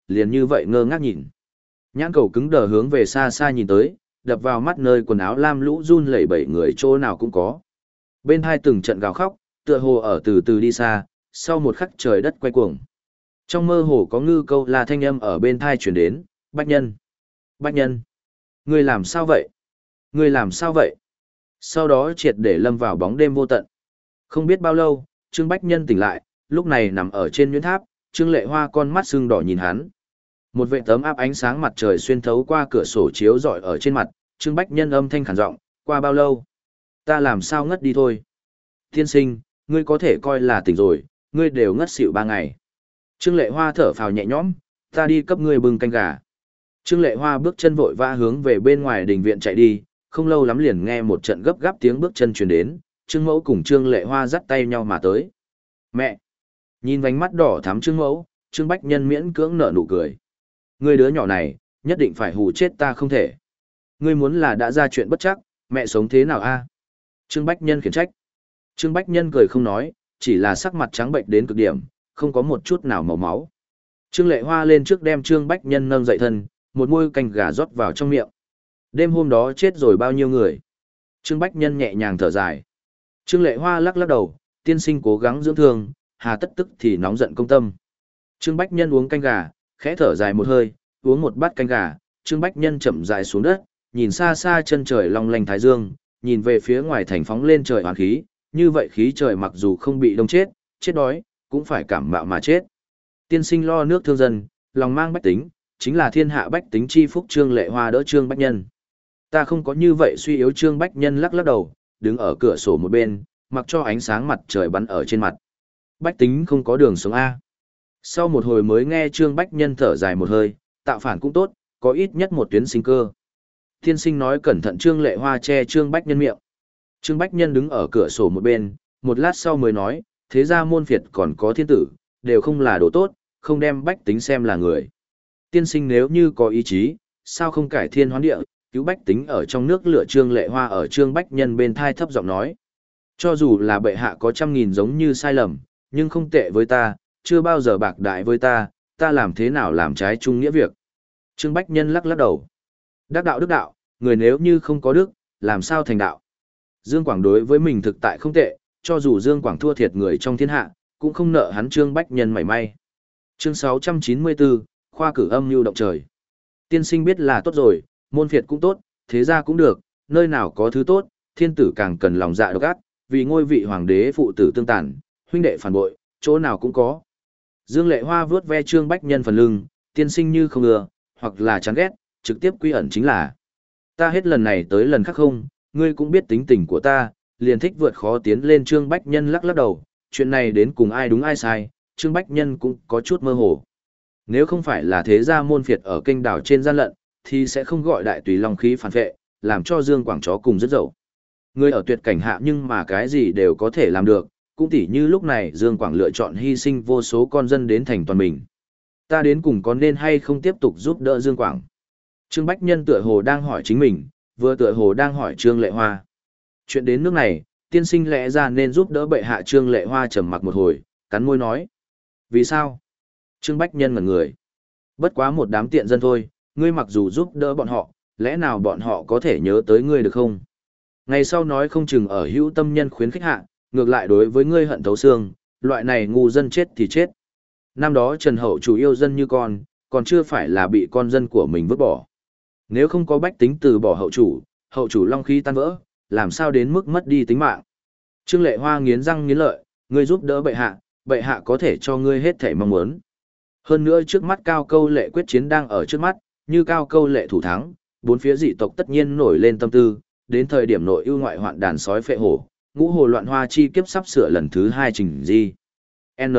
liền như vậy ngơ ngác nhìn. Nhãn cầu cứng đờ hướng về xa xa nhìn tới, đập vào mắt nơi quần áo lam lũ run lẩy bẩy người chỗ nào cũng có. Bên hai từng trận gào khóc, tựa hồ ở từ từ đi xa, sau một khắc trời đất quay cuồng. Trong mơ hồ có ngư câu là thanh âm ở bên thai chuyển đến, Bách Nhân. Bách Nhân. Ngươi làm sao vậy? Ngươi làm sao vậy? Sau đó triệt để lâm vào bóng đêm vô tận. Không biết bao lâu, Trương Bách Nhân tỉnh lại, lúc này nằm ở trên nhuyễn tháp, Trương Lệ Hoa con mắt sưng đỏ nhìn hắn. Một vệ tấm áp ánh sáng mặt trời xuyên thấu qua cửa sổ chiếu rọi ở trên mặt, Trương Bách Nhân âm thanh khản giọng, qua bao lâu? Ta làm sao ngất đi thôi? Tiên sinh, ngươi có thể coi là tỉnh rồi, ngươi đều ngất xỉu ba ngày. Trương Lệ Hoa thở phào nhẹ nhõm, ta đi cấp ngươi bưng canh gà. Trương Lệ Hoa bước chân vội vã hướng về bên ngoài đình viện chạy đi, không lâu lắm liền nghe một trận gấp gáp tiếng bước chân truyền đến, Trương Mẫu cùng Trương Lệ Hoa dắt tay nhau mà tới. Mẹ! Nhìn vành mắt đỏ thắm Trương Mẫu, Trương Bách Nhân miễn cưỡng nở nụ cười. Ngươi đứa nhỏ này, nhất định phải hù chết ta không thể. Ngươi muốn là đã ra chuyện bất chắc, mẹ sống thế nào a? Trương Bách Nhân khiển trách. Trương Bách Nhân cười không nói, chỉ là sắc mặt trắng bệnh đến cực điểm, không có một chút nào màu máu. Trương Lệ Hoa lên trước đem Trương Bách Nhân nâng dậy thân, một muôi canh gà rót vào trong miệng. Đêm hôm đó chết rồi bao nhiêu người? Trương Bách Nhân nhẹ nhàng thở dài. Trương Lệ Hoa lắc lắc đầu, tiên sinh cố gắng dưỡng thương, hà tất tức thì nóng giận công tâm. Trương Bách Nhân uống canh gà, khẽ thở dài một hơi, uống một bát canh gà, Trương Bách Nhân chậm rãi xuống đất, nhìn xa xa chân trời long lanh thái dương, nhìn về phía ngoài thành phóng lên trời hoàn khí, như vậy khí trời mặc dù không bị đông chết, chết đói, cũng phải cảm mạo mà chết. Tiên sinh lo nước thương dân, lòng mang bách tính, chính là thiên hạ bách tính chi phúc. Trương Lệ Hoa đỡ Trương Bách Nhân. Ta không có như vậy suy yếu. Trương Bách Nhân lắc lắc đầu, đứng ở cửa sổ một bên, mặc cho ánh sáng mặt trời bắn ở trên mặt. Bách tính không có đường sống A. Sau một hồi mới nghe Trương Bách Nhân thở dài một hơi, tạo phản cũng tốt, có ít nhất một tuyến sinh cơ. Tiên sinh nói cẩn thận. Trương Lệ Hoa che Trương Bách Nhân miệng. Trương Bách Nhân đứng ở cửa sổ một bên, một lát sau mới nói, thế ra môn phiệt còn có thiên tử, đều không là đồ tốt, không đem bách tính xem là người. Tiên sinh nếu như có ý chí, sao không cải thiên hoán địa, cứu bách tính ở trong nước lửa. Trương Lệ Hoa ở Trương Bách Nhân bên thai thấp giọng nói. Cho dù là bệ hạ có trăm nghìn giống như sai lầm, nhưng không tệ với ta, chưa bao giờ bạc đại với ta, ta làm thế nào làm trái chung nghĩa việc. Trương Bách Nhân lắc lắc đầu. Đắc đạo đức đạo, người nếu như không có đức, làm sao thành đạo. Dương Quảng đối với mình thực tại không tệ, cho dù Dương Quảng thua thiệt người trong thiên hạ, cũng không nợ hắn Trương Bách Nhân mảy may. Chương sáu trăm chín mươi bốn, khoa cử âm mưu động trời. Tiên sinh biết là tốt rồi, môn phiệt cũng tốt, thế gia cũng được, nơi nào có thứ tốt, thiên tử càng cần lòng dạ độc ác, vì ngôi vị hoàng đế phụ tử tương tàn, huynh đệ phản bội, chỗ nào cũng có. Dương Lệ Hoa vuốt ve Trương Bách Nhân phần lưng, tiên sinh như không ưa, hoặc là chán ghét, trực tiếp quy ẩn chính là. Ta hết lần này tới lần khác không, ngươi cũng biết tính tình của ta, liền thích vượt khó tiến lên. Trương Bách Nhân lắc lắc đầu, chuyện này đến cùng ai đúng ai sai, Trương Bách Nhân cũng có chút mơ hồ. Nếu không phải là thế gia môn phiệt ở kênh đảo trên gian lận, thì sẽ không gọi đại tùy long khí phản vệ, làm cho Dương Quảng chó cùng rất dậu. Người ở tuyệt cảnh hạ nhưng mà cái gì đều có thể làm được, cũng tỉ như lúc này Dương Quảng lựa chọn hy sinh vô số con dân đến thành toàn mình. Ta đến cùng có nên hay không tiếp tục giúp đỡ Dương Quảng? Trương Bách Nhân tựa hồ đang hỏi chính mình, vừa tựa hồ đang hỏi Trương Lệ Hoa. Chuyện đến nước này, tiên sinh lẽ ra nên giúp đỡ bệ hạ. Trương Lệ Hoa trầm mặc một hồi, cắn môi nói. Vì sao? Trương Bách Nhân ngẩn người. Bất quá một đám tiện dân thôi, ngươi mặc dù giúp đỡ bọn họ, lẽ nào bọn họ có thể nhớ tới ngươi được không? Ngày sau nói không chừng ở hữu tâm nhân khuyến khích hạ, ngược lại đối với ngươi hận thấu xương, loại này ngu dân chết thì chết. Năm đó Trần Hậu chủ yêu dân như con, còn chưa phải là bị con dân của mình vứt bỏ. Nếu không có bách tính từ bỏ hậu chủ, hậu chủ long khí tan vỡ, làm sao đến mức mất đi tính mạng. Trương Lệ Hoa nghiến răng nghiến lợi, ngươi giúp đỡ bệ hạ, bệ hạ có thể cho ngươi hết thảy mong muốn. Hơn nữa trước mắt Cao Câu Lệ quyết chiến đang ở trước mắt, như Cao Câu Lệ thủ thắng, bốn phía dị tộc tất nhiên nổi lên tâm tư, đến thời điểm nội ưu ngoại hoạn đàn sói phệ hổ, ngũ hồ loạn hoa chi kiếp sắp sửa lần thứ hai trình di. N.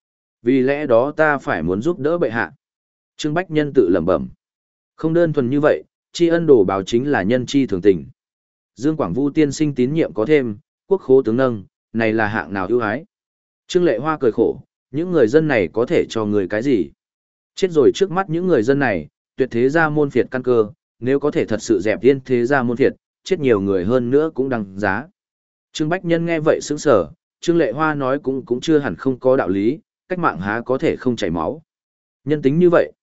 Vì lẽ đó ta phải muốn giúp đỡ bệ hạ. Trương Bách Nhân tự lẩm bẩm. Không đơn thuần như vậy, tri ân đồ báo chính là nhân chi thường tình. Dương Quảng Vu tiên sinh tín nhiệm có thêm, quốc khố tướng nâng, này là hạng nào ưu ái. Trương Lệ Hoa cười khổ, những người dân này có thể cho người cái gì? Chết rồi trước mắt những người dân này, tuyệt thế gia môn phiệt căn cơ, nếu có thể thật sự dẹp yên thế gia môn phiệt, chết nhiều người hơn nữa cũng đăng giá. Trương Bách Nhân nghe vậy sững sờ, Trương Lệ Hoa nói cũng cũng chưa hẳn không có đạo lý, cách mạng há có thể không chảy máu. Nhân tính như vậy,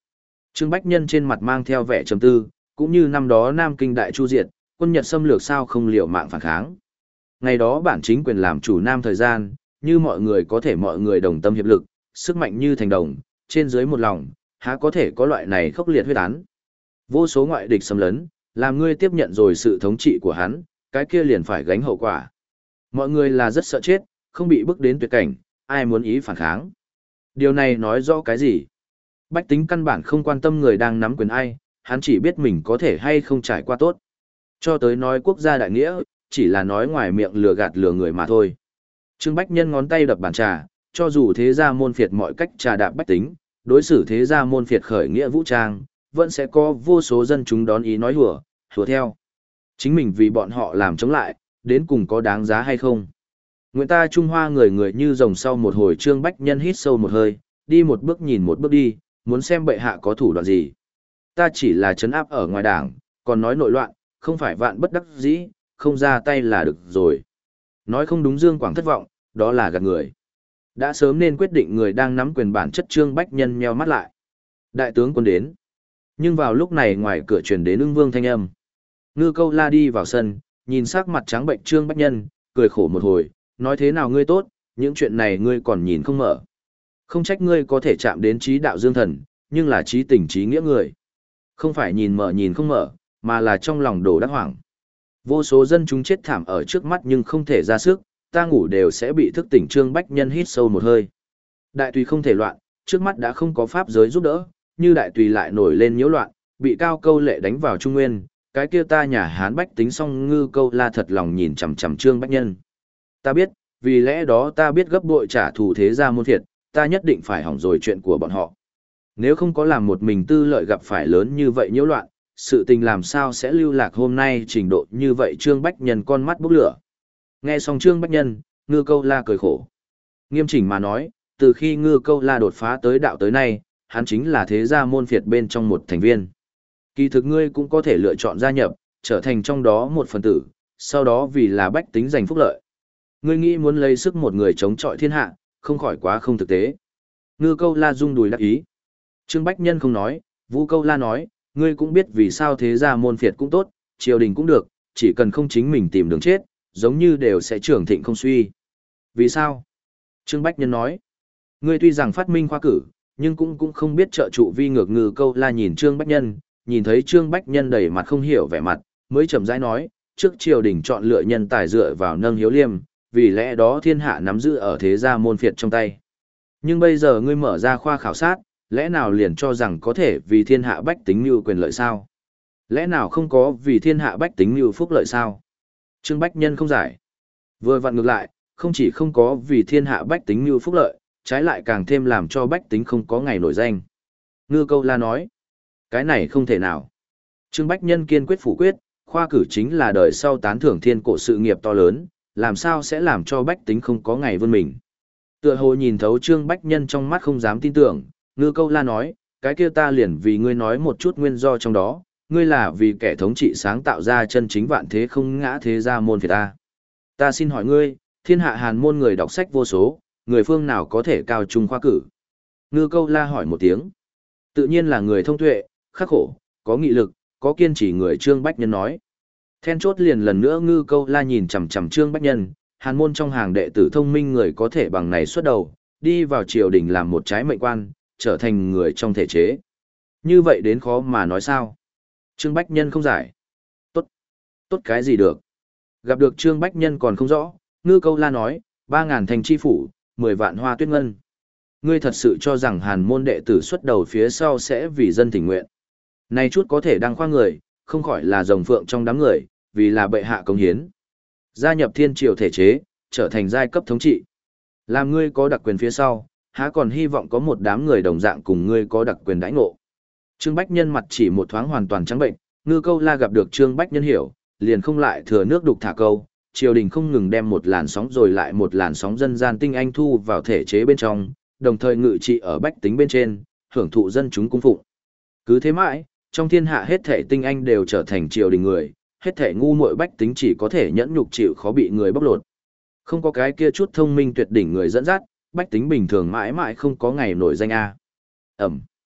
Trương Bách Nhân trên mặt mang theo vẻ trầm tư, cũng như năm đó Nam Kinh đại chu diệt, quân Nhật xâm lược sao không liều mạng phản kháng. Ngày đó bản chính quyền làm chủ Nam thời gian, như mọi người có thể mọi người đồng tâm hiệp lực, sức mạnh như thành đồng, trên dưới một lòng, há có thể có loại này khốc liệt huyết án. Vô số ngoại địch xâm lấn, làm ngươi tiếp nhận rồi sự thống trị của hắn, cái kia liền phải gánh hậu quả. Mọi người là rất sợ chết, không bị bức đến tuyệt cảnh, ai muốn ý phản kháng. Điều này nói rõ cái gì? Bách tính căn bản không quan tâm người đang nắm quyền ai, hắn chỉ biết mình có thể hay không trải qua tốt. Cho tới nói quốc gia đại nghĩa, chỉ là nói ngoài miệng lừa gạt lừa người mà thôi. Trương Bách Nhân ngón tay đập bàn trà, cho dù thế gia môn phiệt mọi cách trà đạp bách tính, đối xử thế gia môn phiệt khởi nghĩa vũ trang, vẫn sẽ có vô số dân chúng đón ý nói hùa, hùa theo. Chính mình vì bọn họ làm chống lại, đến cùng có đáng giá hay không? Nguyện ta Trung Hoa người người như rồng sau một hồi. Trương Bách Nhân hít sâu một hơi, đi một bước nhìn một bước đi, muốn xem bệ hạ có thủ đoạn gì. Ta chỉ là trấn áp ở ngoài đảng, còn nói nội loạn, không phải vạn bất đắc dĩ, không ra tay là được rồi. Nói không đúng Dương Quảng thất vọng, đó là gạt người. Đã sớm nên quyết định người đang nắm quyền bản chất. Trương Bách Nhân nheo mắt lại. Đại tướng quân đến. Nhưng vào lúc này ngoài cửa truyền đến Ưng Vương thanh âm. Ngư Câu La đi vào sân, nhìn sắc mặt trắng bệnh Trương Bách Nhân, cười khổ một hồi, nói thế nào ngươi tốt, những chuyện này ngươi còn nhìn không mở. Không trách ngươi có thể chạm đến trí đạo dương thần, nhưng là trí tình trí nghĩa người. Không phải nhìn mở nhìn không mở, mà là trong lòng đổ đắc hoảng. Vô số dân chúng chết thảm ở trước mắt nhưng không thể ra sức, ta ngủ đều sẽ bị thức tỉnh. Trương Bách Nhân hít sâu một hơi. Đại tùy không thể loạn, trước mắt đã không có pháp giới giúp đỡ, như đại tùy lại nổi lên nhiễu loạn, bị Cao Câu Lệ đánh vào Trung Nguyên, cái kia ta nhà Hán bách tính xong. Ngư Câu La thật lòng nhìn chằm chằm Trương Bách Nhân. Ta biết, vì lẽ đó ta biết gấp bội trả thù thế gia môn phiệt, ta nhất định phải hỏng rồi chuyện của bọn họ. Nếu không có làm một mình tư lợi gặp phải lớn như vậy nhiễu loạn, sự tình làm sao sẽ lưu lạc hôm nay trình độ như vậy. Trương Bách Nhân con mắt bốc lửa. Nghe xong Trương Bách Nhân, Ngư Câu La cười khổ. Nghiêm chỉnh mà nói, từ khi Ngư Câu La đột phá tới đạo tới nay, hắn chính là thế gia môn phiệt bên trong một thành viên. Kỳ thực ngươi cũng có thể lựa chọn gia nhập, trở thành trong đó một phần tử, sau đó vì là bách tính giành phúc lợi. Ngươi nghĩ muốn lấy sức một người chống chọi thiên hạ, không khỏi quá không thực tế. Ngư Câu La rung đùi đắc ý. Trương Bách Nhân không nói, Vũ Câu La nói, ngươi cũng biết vì sao thế gia môn phiệt cũng tốt, triều đình cũng được, chỉ cần không chính mình tìm đường chết, giống như đều sẽ trưởng thịnh không suy. Vì sao? Trương Bách Nhân nói, ngươi tuy rằng phát minh khoa cử, nhưng cũng cũng không biết trợ trụ vi ngược. Ngư Câu La nhìn Trương Bách Nhân, nhìn thấy Trương Bách Nhân đầy mặt không hiểu vẻ mặt, mới chậm rãi nói, trước triều đình chọn lựa nhân tài dựa vào nâng hiếu liêm, vì lẽ đó thiên hạ nắm giữ ở thế gia môn phiệt trong tay. Nhưng bây giờ ngươi mở ra khoa khảo sát, lẽ nào liền cho rằng có thể vì thiên hạ bách tính mưu quyền lợi sao? Lẽ nào không có vì thiên hạ bách tính mưu phúc lợi sao? Trương Bách Nhân không giải. Vừa vặn ngược lại, không chỉ không có vì thiên hạ bách tính mưu phúc lợi, trái lại càng thêm làm cho bách tính không có ngày nổi danh. Ngư Câu La nói, cái này không thể nào. Trương Bách Nhân kiên quyết phủ quyết, khoa cử chính là đời sau tán thưởng thiên cổ sự nghiệp to lớn, làm sao sẽ làm cho bách tính không có ngày vươn mình. Tựa hồ nhìn thấu Trương Bách Nhân trong mắt không dám tin tưởng, Ngư Câu La nói, cái kia ta liền vì ngươi nói một chút nguyên do trong đó, ngươi là vì kẻ thống trị sáng tạo ra chân chính vạn thế không ngã thế gia môn phiệt ta. Ta xin hỏi ngươi, thiên hạ Hàn môn người đọc sách vô số, người phương nào có thể cao trung khoa cử? Ngư Câu La hỏi một tiếng. Tự nhiên là người thông tuệ, khắc khổ, có nghị lực, có kiên trì người. Trương Bách Nhân nói. Then chốt liền lần nữa Ngư Câu La nhìn chằm chằm Trương Bách Nhân, Hàn môn trong hàng đệ tử thông minh người có thể bằng này xuất đầu, đi vào triều đình làm một trái mệnh quan, trở thành người trong thể chế. Như vậy đến khó mà nói sao? Trương Bách Nhân không giải. Tốt. Tốt cái gì được? Gặp được Trương Bách Nhân còn không rõ, Ngư Câu La nói, ba ngàn thành chi phủ, mười vạn hoa tuyết ngân. Ngươi thật sự cho rằng Hàn môn đệ tử xuất đầu phía sau sẽ vì dân tình nguyện. Này chút có thể đăng khoa người, không khỏi là rồng phượng trong đám người, vì là bệ hạ công hiến. Gia nhập thiên triều thể chế, trở thành giai cấp thống trị. Làm ngươi có đặc quyền phía sau, há còn hy vọng có một đám người đồng dạng cùng ngươi có đặc quyền đãi ngộ. Trương Bách Nhân mặt chỉ một thoáng hoàn toàn trắng bệnh, Ngư Câu La gặp được Trương Bách Nhân hiểu, liền không lại thừa nước đục thả câu, triều đình không ngừng đem một làn sóng rồi lại một làn sóng dân gian tinh anh thu vào thể chế bên trong, đồng thời ngự trị ở bách tính bên trên, hưởng thụ dân chúng cung phụng. Cứ thế mãi, trong thiên hạ hết thể tinh anh đều trở thành triều đình người, hết thể ngu muội bách tính chỉ có thể nhẫn nhục chịu khó bị người bóc lột. Không có cái kia chút thông minh tuyệt đỉnh người dẫn dắt, bách tính bình thường mãi mãi không có ngày nổi danh a. Ẩm.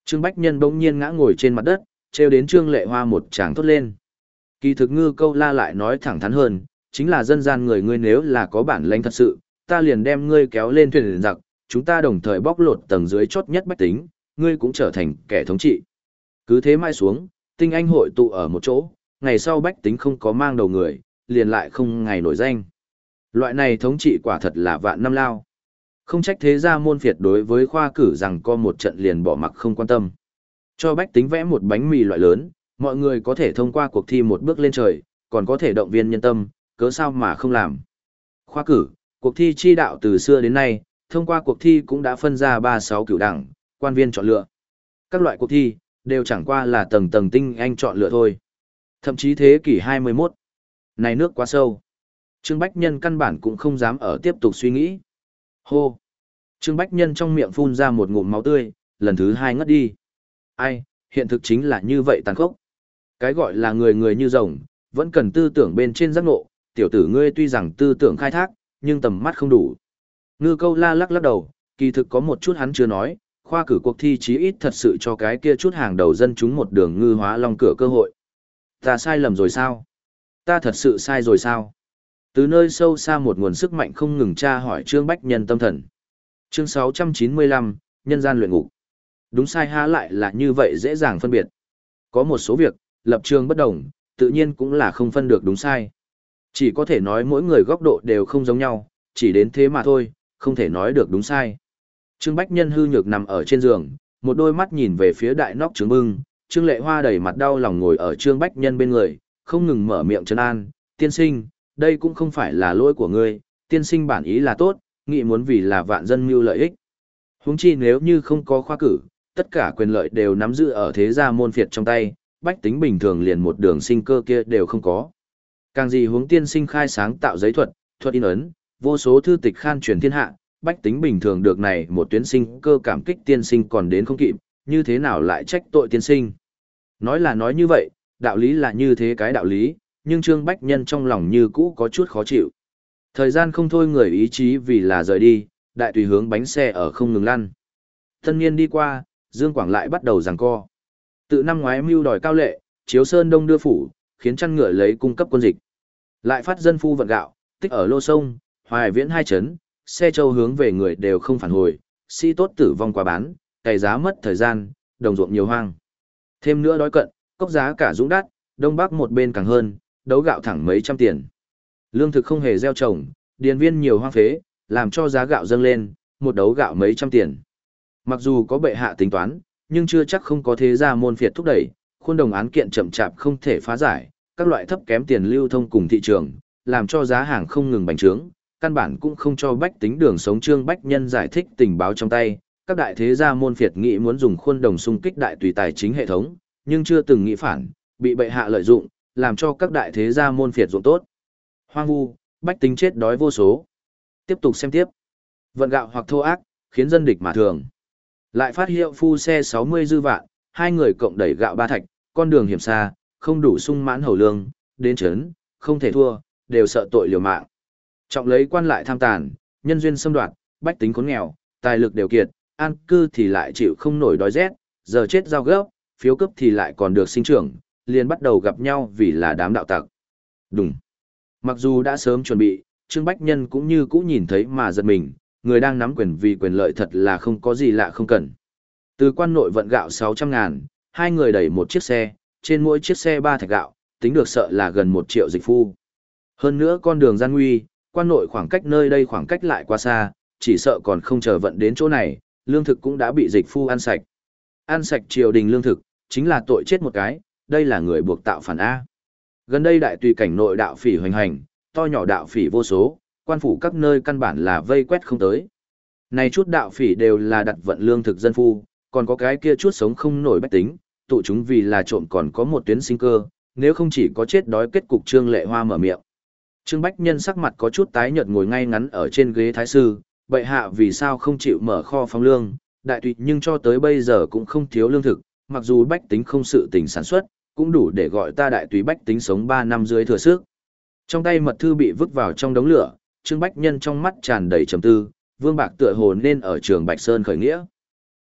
Trương Bách Nhân bỗng nhiên ngã ngồi trên mặt đất, trêu đến Trương Lệ Hoa một tràng thốt lên. Kỳ thực Ngư Câu La lại nói thẳng thắn hơn, chính là dân gian người ngươi nếu là có bản lĩnh thật sự, ta liền đem ngươi kéo lên thuyền giặc, chúng ta đồng thời bóc lột tầng dưới chót nhất bách tính, ngươi cũng trở thành kẻ thống trị. Cứ thế mai xuống, tinh anh hội tụ ở một chỗ, ngày sau bách tính không có mang đầu người, liền lại không ngày nổi danh. Loại này thống trị quả thật là vạn năm lao. Không trách thế gia môn phiệt đối với khoa cử rằng có một trận liền bỏ mặc không quan tâm. Cho bách tính vẽ một bánh mì loại lớn, mọi người có thể thông qua cuộc thi một bước lên trời, còn có thể động viên nhân tâm, cớ sao mà không làm. Khoa cử, cuộc thi chi đạo từ xưa đến nay, thông qua cuộc thi cũng đã phân ra ba sáu cửu đẳng, quan viên chọn lựa. Các loại cuộc thi, đều chẳng qua là tầng tầng tinh anh chọn lựa thôi. Thậm chí thế kỷ hai mươi mốt. Này nước quá sâu. Trương Bách Nhân căn bản cũng không dám ở tiếp tục suy nghĩ. Hô! Trương Bách Nhân trong miệng phun ra một ngụm máu tươi, lần thứ hai ngất đi. Ai, hiện thực chính là như vậy tàn khốc. Cái gọi là người người như rồng, vẫn cần tư tưởng bên trên giác ngộ, tiểu tử ngươi tuy rằng tư tưởng khai thác, nhưng tầm mắt không đủ. Ngư Câu La lắc lắc đầu, kỳ thực có một chút hắn chưa nói, khoa cử cuộc thi chí ít thật sự cho cái kia chút hàng đầu dân chúng một đường ngư hóa long cửa cơ hội. Ta sai lầm rồi sao? Ta thật sự sai rồi sao? Từ nơi sâu xa một nguồn sức mạnh không ngừng tra hỏi Trương Bách Nhân tâm thần. Chương sáu trăm chín mươi lăm, Nhân gian luyện ngục. Đúng sai há lại là như vậy dễ dàng phân biệt. Có một số việc, lập trường bất đồng, tự nhiên cũng là không phân được đúng sai. Chỉ có thể nói mỗi người góc độ đều không giống nhau, chỉ đến thế mà thôi, không thể nói được đúng sai. Trương Bách Nhân hư nhược nằm ở trên giường, một đôi mắt nhìn về phía đại nóc Trương Bưng, Trương Lệ Hoa đầy mặt đau lòng ngồi ở Trương Bách Nhân bên người, không ngừng mở miệng trấn an, tiên sinh, đây cũng không phải là lỗi của ngươi, tiên sinh bản ý là tốt, nghĩ muốn vì là vạn dân mưu lợi ích. Huống chi nếu như không có khoa cử, tất cả quyền lợi đều nắm giữ ở thế gia môn phiệt trong tay, bách tính bình thường liền một đường sinh cơ kia đều không có. Càng gì huống tiên sinh khai sáng tạo giấy thuật, thuật in ấn, vô số thư tịch khan truyền thiên hạ, bách tính bình thường được này một tuyến sinh cơ cảm kích tiên sinh còn đến không kịp, như thế nào lại trách tội tiên sinh. Nói là nói như vậy, đạo lý là như thế cái đạo lý, nhưng Trương Bách Nhân trong lòng như cũ có chút khó chịu. Thời gian không thôi người ý chí vì là rời đi, đại tùy hướng bánh xe ở không ngừng lăn. Tân niên đi qua, Dương Quảng lại bắt đầu giằng co. Tự năm ngoái mưu đòi cao lệ, chiếu sơn đông đưa phủ, khiến chăn ngựa lấy cung cấp quân dịch. Lại phát dân phu vận gạo, tích ở lô sông, hoài viễn hai chấn, xe châu hướng về người đều không phản hồi, sĩ tốt tử vong quá bán, cày giá mất thời gian, đồng ruộng nhiều hoang. Thêm nữa đói cận, cốc giá cả dũng đắt, đông bắc một bên càng hơn, đấu gạo thẳng mấy trăm tiền. Lương thực không hề gieo trồng, điền viên nhiều hoang phế, làm cho giá gạo dâng lên, một đấu gạo mấy trăm tiền. Mặc dù có bệ hạ tính toán, nhưng chưa chắc không có thế gia môn phiệt thúc đẩy, khuôn đồng án kiện chậm chạp không thể phá giải, các loại thấp kém tiền lưu thông cùng thị trường, làm cho giá hàng không ngừng bành trướng, căn bản cũng không cho bách tính đường sống. Trương Bách Nhân giải thích tình báo trong tay, các đại thế gia môn phiệt nghĩ muốn dùng khuôn đồng xung kích đại tùy tài chính hệ thống, nhưng chưa từng nghĩ phản, bị bệ hạ lợi dụng, làm cho các đại thế gia môn phiệt dụng tốt. Hoang vu, bách tính chết đói vô số. Tiếp tục xem tiếp. Vận gạo hoặc thô ác, khiến dân địch mà thường. Lại phát hiệu phu xe sáu mươi dư vạn, hai người cộng đẩy gạo ba thạch, con đường hiểm xa, không đủ sung mãn hầu lương, đến chấn, không thể thua, đều sợ tội liều mạng. Trọng lấy quan lại tham tàn, nhân duyên xâm đoạt, bách tính khốn nghèo, tài lực đều kiệt, an cư thì lại chịu không nổi đói rét, giờ chết giao gấp, phiếu cấp thì lại còn được sinh trưởng, liền bắt đầu gặp nhau vì là đám đạo tặc. Đúng. Mặc dù đã sớm chuẩn bị, Trương Bách Nhân cũng như cũ nhìn thấy mà giật mình, người đang nắm quyền vì quyền lợi thật là không có gì lạ không cần. Từ quan nội vận gạo sáu trăm ngàn, hai người đẩy một chiếc xe, trên mỗi chiếc xe ba thạch gạo, tính được sợ là gần một triệu dịch phu. Hơn nữa con đường gian nguy, quan nội khoảng cách nơi đây khoảng cách lại quá xa, chỉ sợ còn không chờ vận đến chỗ này, lương thực cũng đã bị dịch phu ăn sạch. Ăn sạch triều đình lương thực, chính là tội chết một cái, đây là người buộc tạo phản A. Gần đây đại tùy cảnh nội đạo phỉ hoành hành, to nhỏ đạo phỉ vô số, quan phủ các nơi căn bản là vây quét không tới. Này chút đạo phỉ đều là đặt vận lương thực dân phu, còn có cái kia chút sống không nổi bách tính, tụ chúng vì là trộm còn có một tuyến sinh cơ, nếu không chỉ có chết đói kết cục. Trương Lệ Hoa mở miệng. Trương Bách Nhân sắc mặt có chút tái nhợt ngồi ngay ngắn ở trên ghế thái sư, bệ hạ vì sao không chịu mở kho phóng lương, đại tùy nhưng cho tới bây giờ cũng không thiếu lương thực, mặc dù bách tính không sự tình sản xuất, cũng đủ để gọi ta đại tùy bách tính sống ba năm dưới thừa sức. Trong tay mật thư bị vứt vào trong đống lửa, Trương Bách Nhân trong mắt tràn đầy trầm tư, Vương Bạc tựa hồ nên ở trường Bạch Sơn khởi nghĩa.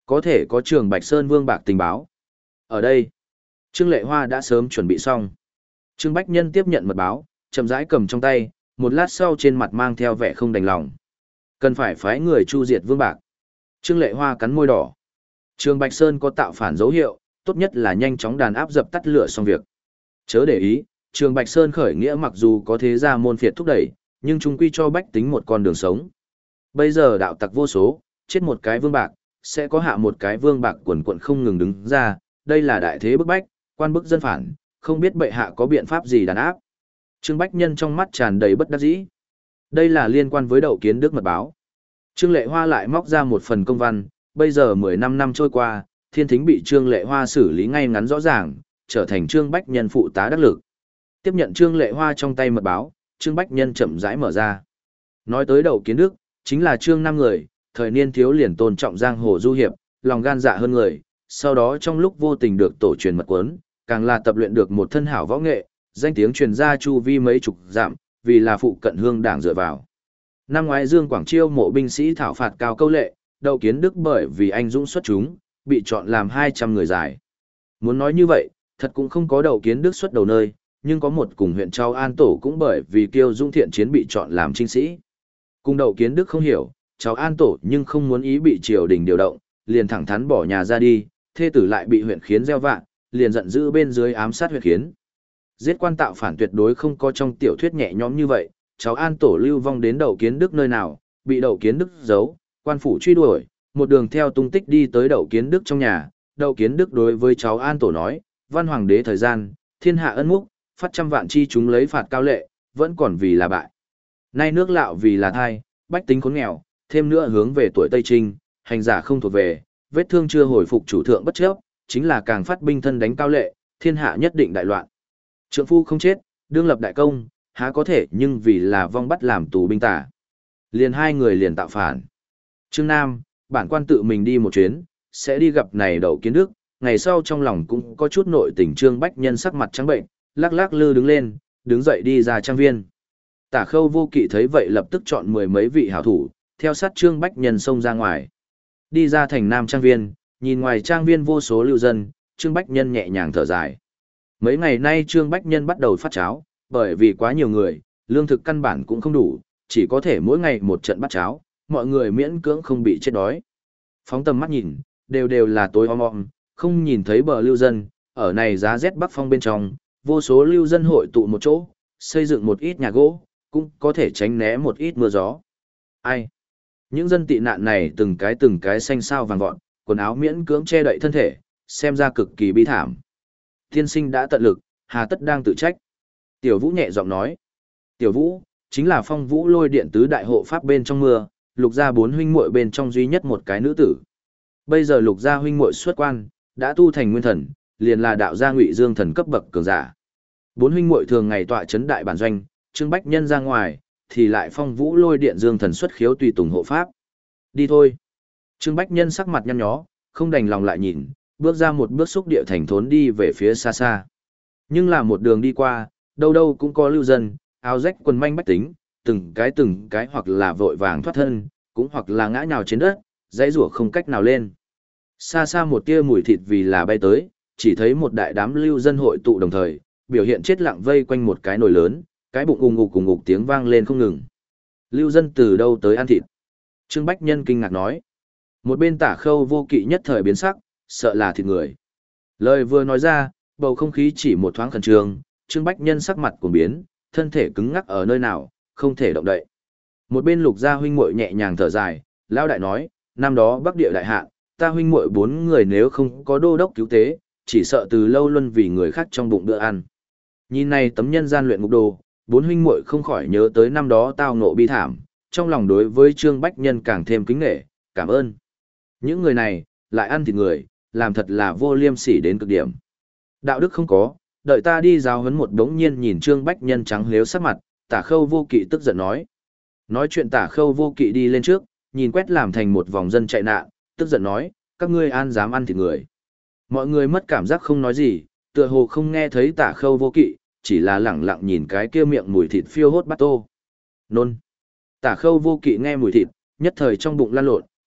Có thể có Trường Bạch Sơn Vương bạc tình báo. Ở đây, Trương Lệ Hoa đã sớm chuẩn bị xong. Trương Bách Nhân tiếp nhận mật báo, chậm rãi cầm trong tay, một lát sau trên mặt mang theo vẻ không đành lòng. Cần phải phái người chu diệt Vương bạc. Trương Lệ Hoa cắn môi đỏ. Trường Bạch Sơn có tạo phản dấu hiệu, tốt nhất là nhanh chóng đàn áp dập tắt lửa xong việc. Chớ để ý, Trường Bạch Sơn khởi nghĩa mặc dù có thế gia môn phiệt thúc đẩy, nhưng chúng quy cho bách tính một con đường sống. Bây giờ đạo tặc vô số, chết một cái vương bạc, sẽ có hạ một cái vương bạc quần quận không ngừng đứng ra, đây là đại thế bức bách, quan bức dân phản, không biết bệ hạ có biện pháp gì đàn áp. Trương Bách Nhân trong mắt tràn đầy bất đắc dĩ. Đây là liên quan với Đậu Kiến Đức mật báo. Trương Lệ Hoa lại móc ra một phần công văn, bây giờ mười lăm năm trôi qua, Thiên Thính bị Trương Lệ Hoa xử lý ngay ngắn rõ ràng, trở thành Trương Bách Nhân phụ tá đắc lực. Tiếp nhận Trương Lệ Hoa trong tay mật báo, Trương Bách Nhân chậm rãi mở ra. Nói tới Đậu Kiến Đức, chính là Trương năm người, thời niên thiếu liền tôn trọng giang hồ du hiệp, lòng gan dạ hơn người, sau đó trong lúc vô tình được tổ truyền mật cuốn, càng là tập luyện được một thân hảo võ nghệ, danh tiếng truyền ra chu vi mấy chục dặm, vì là phụ cận hương đảng dựa vào. Năm ngoái Dương Quảng Chiêu mộ binh sĩ thảo phạt cao câu lệ, Đậu Kiến Đức bởi vì anh dũng xuất chúng, bị chọn làm hai trăm người giải. Muốn nói như vậy, thật cũng không có Đậu Kiến Đức xuất đầu nơi, nhưng có một cùng huyện Châu An Tổ cũng bởi vì kiêu dũng thiện chiến bị chọn làm trinh sĩ. Cùng Đậu Kiến Đức không hiểu, cháu An Tổ nhưng không muốn ý bị triều đình điều động, liền thẳng thắn bỏ nhà ra đi, thê tử lại bị huyện khiến gieo vạ, liền giận dữ bên dưới ám sát huyện khiến. Giết quan tạo phản tuyệt đối không có trong tiểu thuyết nhẹ nhõm như vậy, cháu An Tổ lưu vong đến Đậu Kiến Đức nơi nào, bị Đậu Kiến Đức giấu, quan phủ truy đuổi, một đường theo tung tích đi tới Đậu Kiến Đức trong nhà. Đậu Kiến Đức đối với cháu An Tổ nói, văn hoàng đế thời gian, thiên hạ ân múc, phát trăm vạn chi chúng lấy phạt cao lệ, vẫn còn vì là bại. Nay nước lạo vì là thai, bách tính khốn nghèo, thêm nữa hướng về tuổi Tây Trinh, hành giả không thuộc về, vết thương chưa hồi phục chủ thượng bất chấp, chính là càng phát binh thân đánh cao lệ, thiên hạ nhất định đại loạn. Trượng phu không chết, đương lập đại công, há có thể nhưng vì là vong bắt làm tù binh tả. Liền hai người liền tạo phản. Trương Nam, bản quan tự mình đi một chuyến, sẽ đi gặp này Đậu Kiến Đức, ngày sau trong lòng cũng có chút nội tình. Trương Bách Nhân sắc mặt trắng bệnh, lắc lắc lư đứng lên, đứng dậy đi ra trang viên. Tả Khâu Vô Kỵ thấy vậy lập tức chọn mười mấy vị hảo thủ, theo sát Trương Bách Nhân xông ra ngoài. Đi ra thành Nam trang viên, nhìn ngoài trang viên vô số lưu dân, Trương Bách Nhân nhẹ nhàng thở dài. Mấy ngày nay Trương Bách Nhân bắt đầu phát cháo, bởi vì quá nhiều người, lương thực căn bản cũng không đủ, chỉ có thể mỗi ngày một trận bắt cháo, mọi người miễn cưỡng không bị chết đói. Phóng tầm mắt nhìn, đều đều là tối om om, không nhìn thấy bờ lưu dân, ở này giá rét bắc phong bên trong, vô số lưu dân hội tụ một chỗ, xây dựng một ít nhà gỗ, cũng có thể tránh né một ít mưa gió. Ai? Những dân tị nạn này từng cái từng cái xanh xao vàng vọt, quần áo miễn cưỡng che đậy thân thể, xem ra cực kỳ bi thảm. Tiên sinh đã tận lực, hà tất đang tự trách. Tiểu Vũ nhẹ giọng nói. Tiểu Vũ, chính là Phong Vũ Lôi Điện tứ đại hộ pháp bên trong mưa, Lục gia bốn huynh muội bên trong duy nhất một cái nữ tử. Bây giờ Lục gia huynh muội xuất quan, đã tu thành nguyên thần, liền là đạo gia Ngụy Dương thần cấp bậc cường giả. Bốn huynh muội thường ngày tọa chấn đại bản doanh, Trương Bách Nhân ra ngoài, thì lại Phong Vũ Lôi Điện Dương thần xuất khiếu tùy tùng hộ pháp. Đi thôi. Trương Bách Nhân sắc mặt nhăn nhó, không đành lòng lại nhìn, bước ra một bước xúc địa thành thốn đi về phía xa xa. Nhưng là một đường đi qua, đâu đâu cũng có lưu dân, áo rách quần manh bách tính, từng cái từng cái hoặc là vội vàng thoát thân, cũng hoặc là ngã nhào trên đất, dãy rủa không cách nào lên. Xa xa một tia mùi thịt vì là bay tới, chỉ thấy một đại đám lưu dân hội tụ đồng thời, biểu hiện chết lặng vây quanh một cái nồi lớn, cái bụng ùng ục ùng ục tiếng vang lên không ngừng. Lưu dân từ đâu tới ăn thịt? Trương Bách Nhân kinh ngạc nói. Một bên Tả Khâu Vô Kỵ nhất thời biến sắc, sợ là thịt người. Lời vừa nói ra, bầu không khí chỉ một thoáng khẩn trương, Trương Bách Nhân sắc mặt cuồng biến, thân thể cứng ngắc ở nơi nào, không thể động đậy. Một bên Lục gia huynh muội nhẹ nhàng thở dài, lão đại nói, năm đó Bắc Địa đại hạn, ta huynh muội bốn người nếu không có đô đốc cứu tế, chỉ sợ từ lâu luân vì người khác trong bụng bữa ăn. Nhìn này tấm nhân gian luyện ngục đồ, bốn huynh muội không khỏi nhớ tới năm đó tao ngộ bi thảm, trong lòng đối với Trương Bách Nhân càng thêm kính nể, cảm ơn. Những người này, lại ăn thịt người, làm thật là vô liêm sỉ đến cực điểm. Đạo đức không có, đợi ta đi giáo huấn một đống nhiên nhìn Trương Bách Nhân trắng lếu sắc mặt, Tả Khâu Vô Kỵ tức giận nói. Nói chuyện Tả Khâu Vô Kỵ đi lên trước, nhìn quét làm thành một vòng dân chạy nạn, tức giận nói, các ngươi an dám ăn thịt người. Mọi người mất cảm giác không nói gì, tựa hồ không nghe thấy Tả Khâu Vô Kỵ, chỉ là lẳng lặng nhìn cái kia miệng mùi thịt phiêu hốt bát tô. Nôn. Tả Khâu Vô Kỵ nghe mùi thịt, nhất thời trong bụng lăn lộn,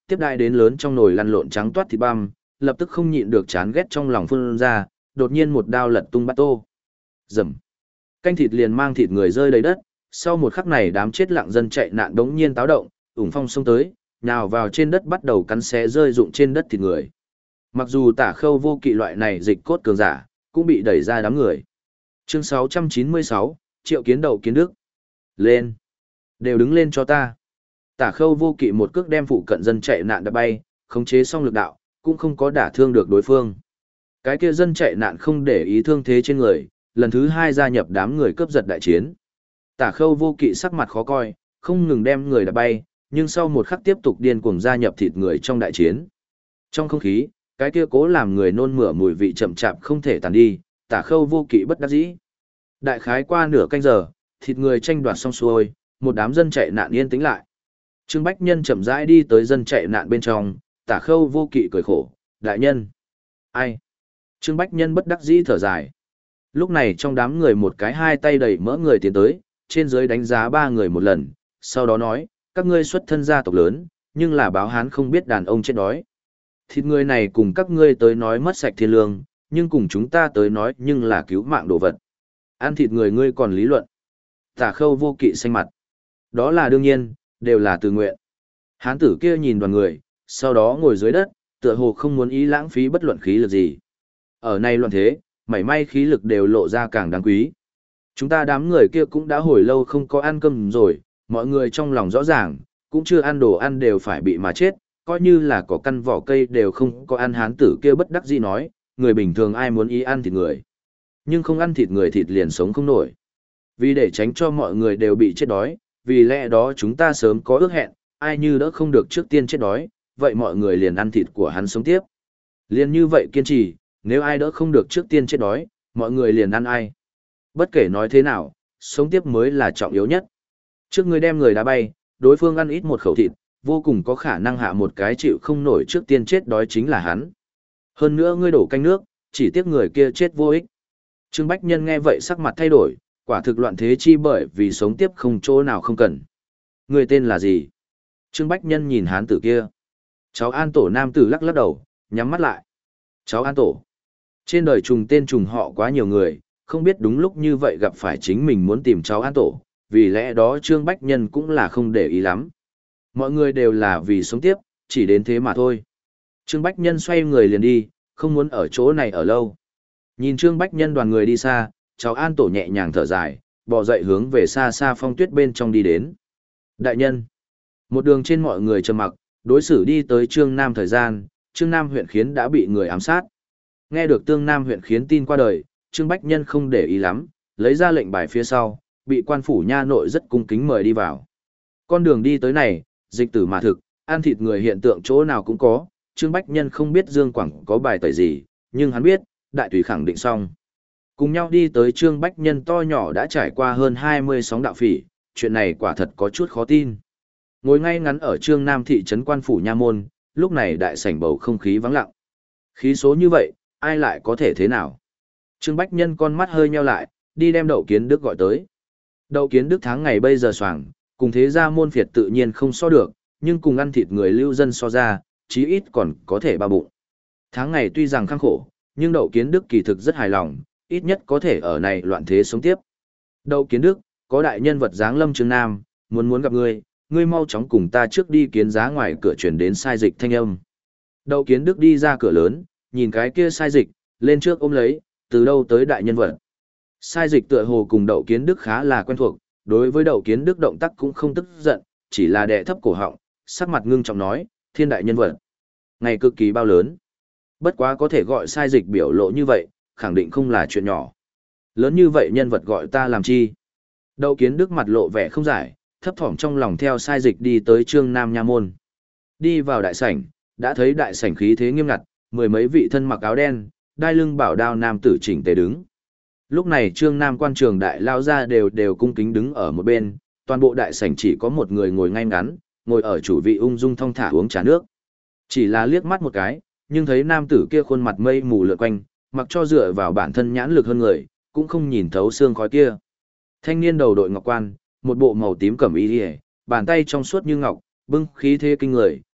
tiếp đại đến lớn trong nồi lăn lộn trắng toát thịt băm, lập tức không nhịn được chán ghét trong lòng phun ra, đột nhiên một đao lật tung bát tô. Rầm. Canh thịt liền mang thịt người rơi đầy đất, sau một khắc này đám chết lặng dân chạy nạn đống nhiên táo động, ủng phong xông tới, nhào vào trên đất bắt đầu cắn xé rơi rụng trên đất thịt người. Mặc dù Tả Khâu Vô Kỵ loại này dịch cốt cường giả, cũng bị đẩy ra đám người. Chương sáu trăm chín mươi sáu, Triệu Kiến Đậu Kiến Đức. Lên. Đều đứng lên cho ta. Tả Khâu Vô Kỵ một cước đem phụ cận dân chạy nạn đã bay, khống chế xong lực đạo, cũng không có đả thương được đối phương. Cái kia dân chạy nạn không để ý thương thế trên người, lần thứ hai gia nhập đám người cướp giật đại chiến. Tả Khâu Vô Kỵ sắc mặt khó coi, không ngừng đem người đã bay, nhưng sau một khắc tiếp tục điên cuồng gia nhập thịt người trong đại chiến. Trong không khí, cái kia cố làm người nôn mửa mùi vị chậm chạp không thể tàn đi, Tả Khâu Vô Kỵ bất đắc dĩ. Đại khái qua nửa canh giờ, thịt người tranh đoạt xong xuôi, một đám dân chạy nạn yên tĩnh lại. Trương Bách Nhân chậm rãi đi tới dân chạy nạn bên trong, Tả Khâu Vô Kỵ cười khổ, đại nhân. Ai? Trương Bách Nhân bất đắc dĩ thở dài. Lúc này trong đám người một cái hai tay đầy mỡ người tiến tới, trên dưới đánh giá ba người một lần, sau đó nói, các ngươi xuất thân gia tộc lớn, nhưng là báo hán không biết đàn ông chết đói. Thịt người này cùng các ngươi tới nói mất sạch thiên lương, nhưng cùng chúng ta tới nói nhưng là cứu mạng đồ vật. Ăn thịt người ngươi còn lý luận. Tả Khâu Vô Kỵ xanh mặt. Đó là đương nhiên, đều là từ nguyện. Hán tử kia nhìn đoàn người, sau đó ngồi dưới đất, tựa hồ không muốn ý lãng phí bất luận khí lực gì. Ở này loạn thế, mảy may khí lực đều lộ ra càng đáng quý. Chúng ta đám người kia cũng đã hồi lâu không có ăn cơm rồi, mọi người trong lòng rõ ràng, cũng chưa ăn đồ ăn đều phải bị mà chết, coi như là có căn vỏ cây đều không có ăn. Hán tử kia bất đắc dĩ nói, người bình thường ai muốn ý ăn thịt người. Nhưng không ăn thịt người thịt liền sống không nổi. Vì để tránh cho mọi người đều bị chết đói, vì lẽ đó chúng ta sớm có ước hẹn, ai như đỡ không được trước tiên chết đói, vậy mọi người liền ăn thịt của hắn sống tiếp. Liền như vậy kiên trì, nếu ai đỡ không được trước tiên chết đói, mọi người liền ăn ai. Bất kể nói thế nào, sống tiếp mới là trọng yếu nhất. Trước người đem người đá bay, đối phương ăn ít một khẩu thịt, vô cùng có khả năng hạ một cái chịu không nổi trước tiên chết đói chính là hắn. Hơn nữa ngươi đổ canh nước, chỉ tiếc người kia chết vô ích. Trương Bách Nhân nghe vậy sắc mặt thay đổi, quả thực loạn thế chi bởi vì sống tiếp không chỗ nào không cần. Người tên là gì? Trương Bách Nhân nhìn hán tử kia. Cháu An Tổ nam tử lắc lắc đầu, nhắm mắt lại. Cháu An Tổ. Trên đời trùng tên trùng họ quá nhiều người, không biết đúng lúc như vậy gặp phải chính mình muốn tìm cháu An Tổ, vì lẽ đó Trương Bách Nhân cũng là không để ý lắm. Mọi người đều là vì sống tiếp, chỉ đến thế mà thôi. Trương Bách Nhân xoay người liền đi, không muốn ở chỗ này ở lâu. Nhìn Trương Bách Nhân đoàn người đi xa, cháu An Tổ nhẹ nhàng thở dài, bò dậy hướng về xa xa phong tuyết bên trong đi đến. Đại nhân. Một đường trên mọi người trầm mặc, đối xử đi tới Trương Nam thời gian, Trương Nam huyện khiến đã bị người ám sát. Nghe được Tương Nam huyện khiến tin qua đời, Trương Bách Nhân không để ý lắm, lấy ra lệnh bài phía sau, bị quan phủ nha nội rất cung kính mời đi vào. Con đường đi tới này, dịch tử mà thực, ăn thịt người hiện tượng chỗ nào cũng có, Trương Bách Nhân không biết Dương Quảng có bài tẩy gì, nhưng hắn biết, đại tùy khẳng định xong. Cùng nhau đi tới Trương Bách Nhân to nhỏ đã trải qua hơn hai mươi sóng đạo phỉ, chuyện này quả thật có chút khó tin. Ngồi ngay ngắn ở Trương Nam thị trấn quan phủ nha môn, lúc này đại sảnh bầu không khí vắng lặng. Khí số như vậy, ai lại có thể thế nào? Trương Bách Nhân con mắt hơi nheo lại, đi đem Đậu Kiến Đức gọi tới. Đậu Kiến Đức tháng ngày bây giờ soảng, cùng thế gia môn phiệt tự nhiên không so được, nhưng cùng ăn thịt người lưu dân so ra, chí ít còn có thể ba bụng. Tháng ngày tuy rằng khăng khổ, nhưng Đậu Kiến Đức kỳ thực rất hài lòng, ít nhất có thể ở này loạn thế sống tiếp. Đậu Kiến Đức, có đại nhân vật dáng lâm Trương Nam, muốn muốn gặp ngươi, ngươi mau chóng cùng ta trước đi kiến giá ngoài cửa chuyển đến sai dịch thanh âm. Đậu Kiến Đức đi ra cửa lớn, nhìn cái kia sai dịch, lên trước ôm lấy, từ đâu tới đại nhân vật. Sai dịch tựa hồ cùng Đậu Kiến Đức khá là quen thuộc, đối với Đậu Kiến Đức động tác cũng không tức giận, chỉ là đè thấp cổ họng, sắc mặt ngưng trọng nói, thiên đại nhân vật. Ngày cực kỳ bao lớn. Bất quá có thể gọi sai dịch biểu lộ như vậy, khẳng định không là chuyện nhỏ. Lớn như vậy nhân vật gọi ta làm chi? Đậu Kiến Đức mặt lộ vẻ không giải, thấp thỏm trong lòng theo sai dịch đi tới Trương Nam nha môn. Đi vào đại sảnh, đã thấy đại sảnh khí thế nghiêm ngặt, mười mấy vị thân mặc áo đen, đai lưng bảo đao nam tử chỉnh tề đứng. Lúc này Trương Nam quan trường đại lao ra đều đều cung kính đứng ở một bên, toàn bộ đại sảnh chỉ có một người ngồi ngay ngắn, ngồi ở chủ vị ung dung thong thả uống trà nước. Chỉ là liếc mắt một cái, nhưng thấy nam tử kia khuôn mặt mây mù lượn quanh, mặc cho dựa vào bản thân nhãn lực hơn người, cũng không nhìn thấu xương khói kia. Thanh niên đầu đội ngọc quan, một bộ màu tím cẩm y liễu, bàn tay trong suốt như ngọc, bưng khí thế kinh người,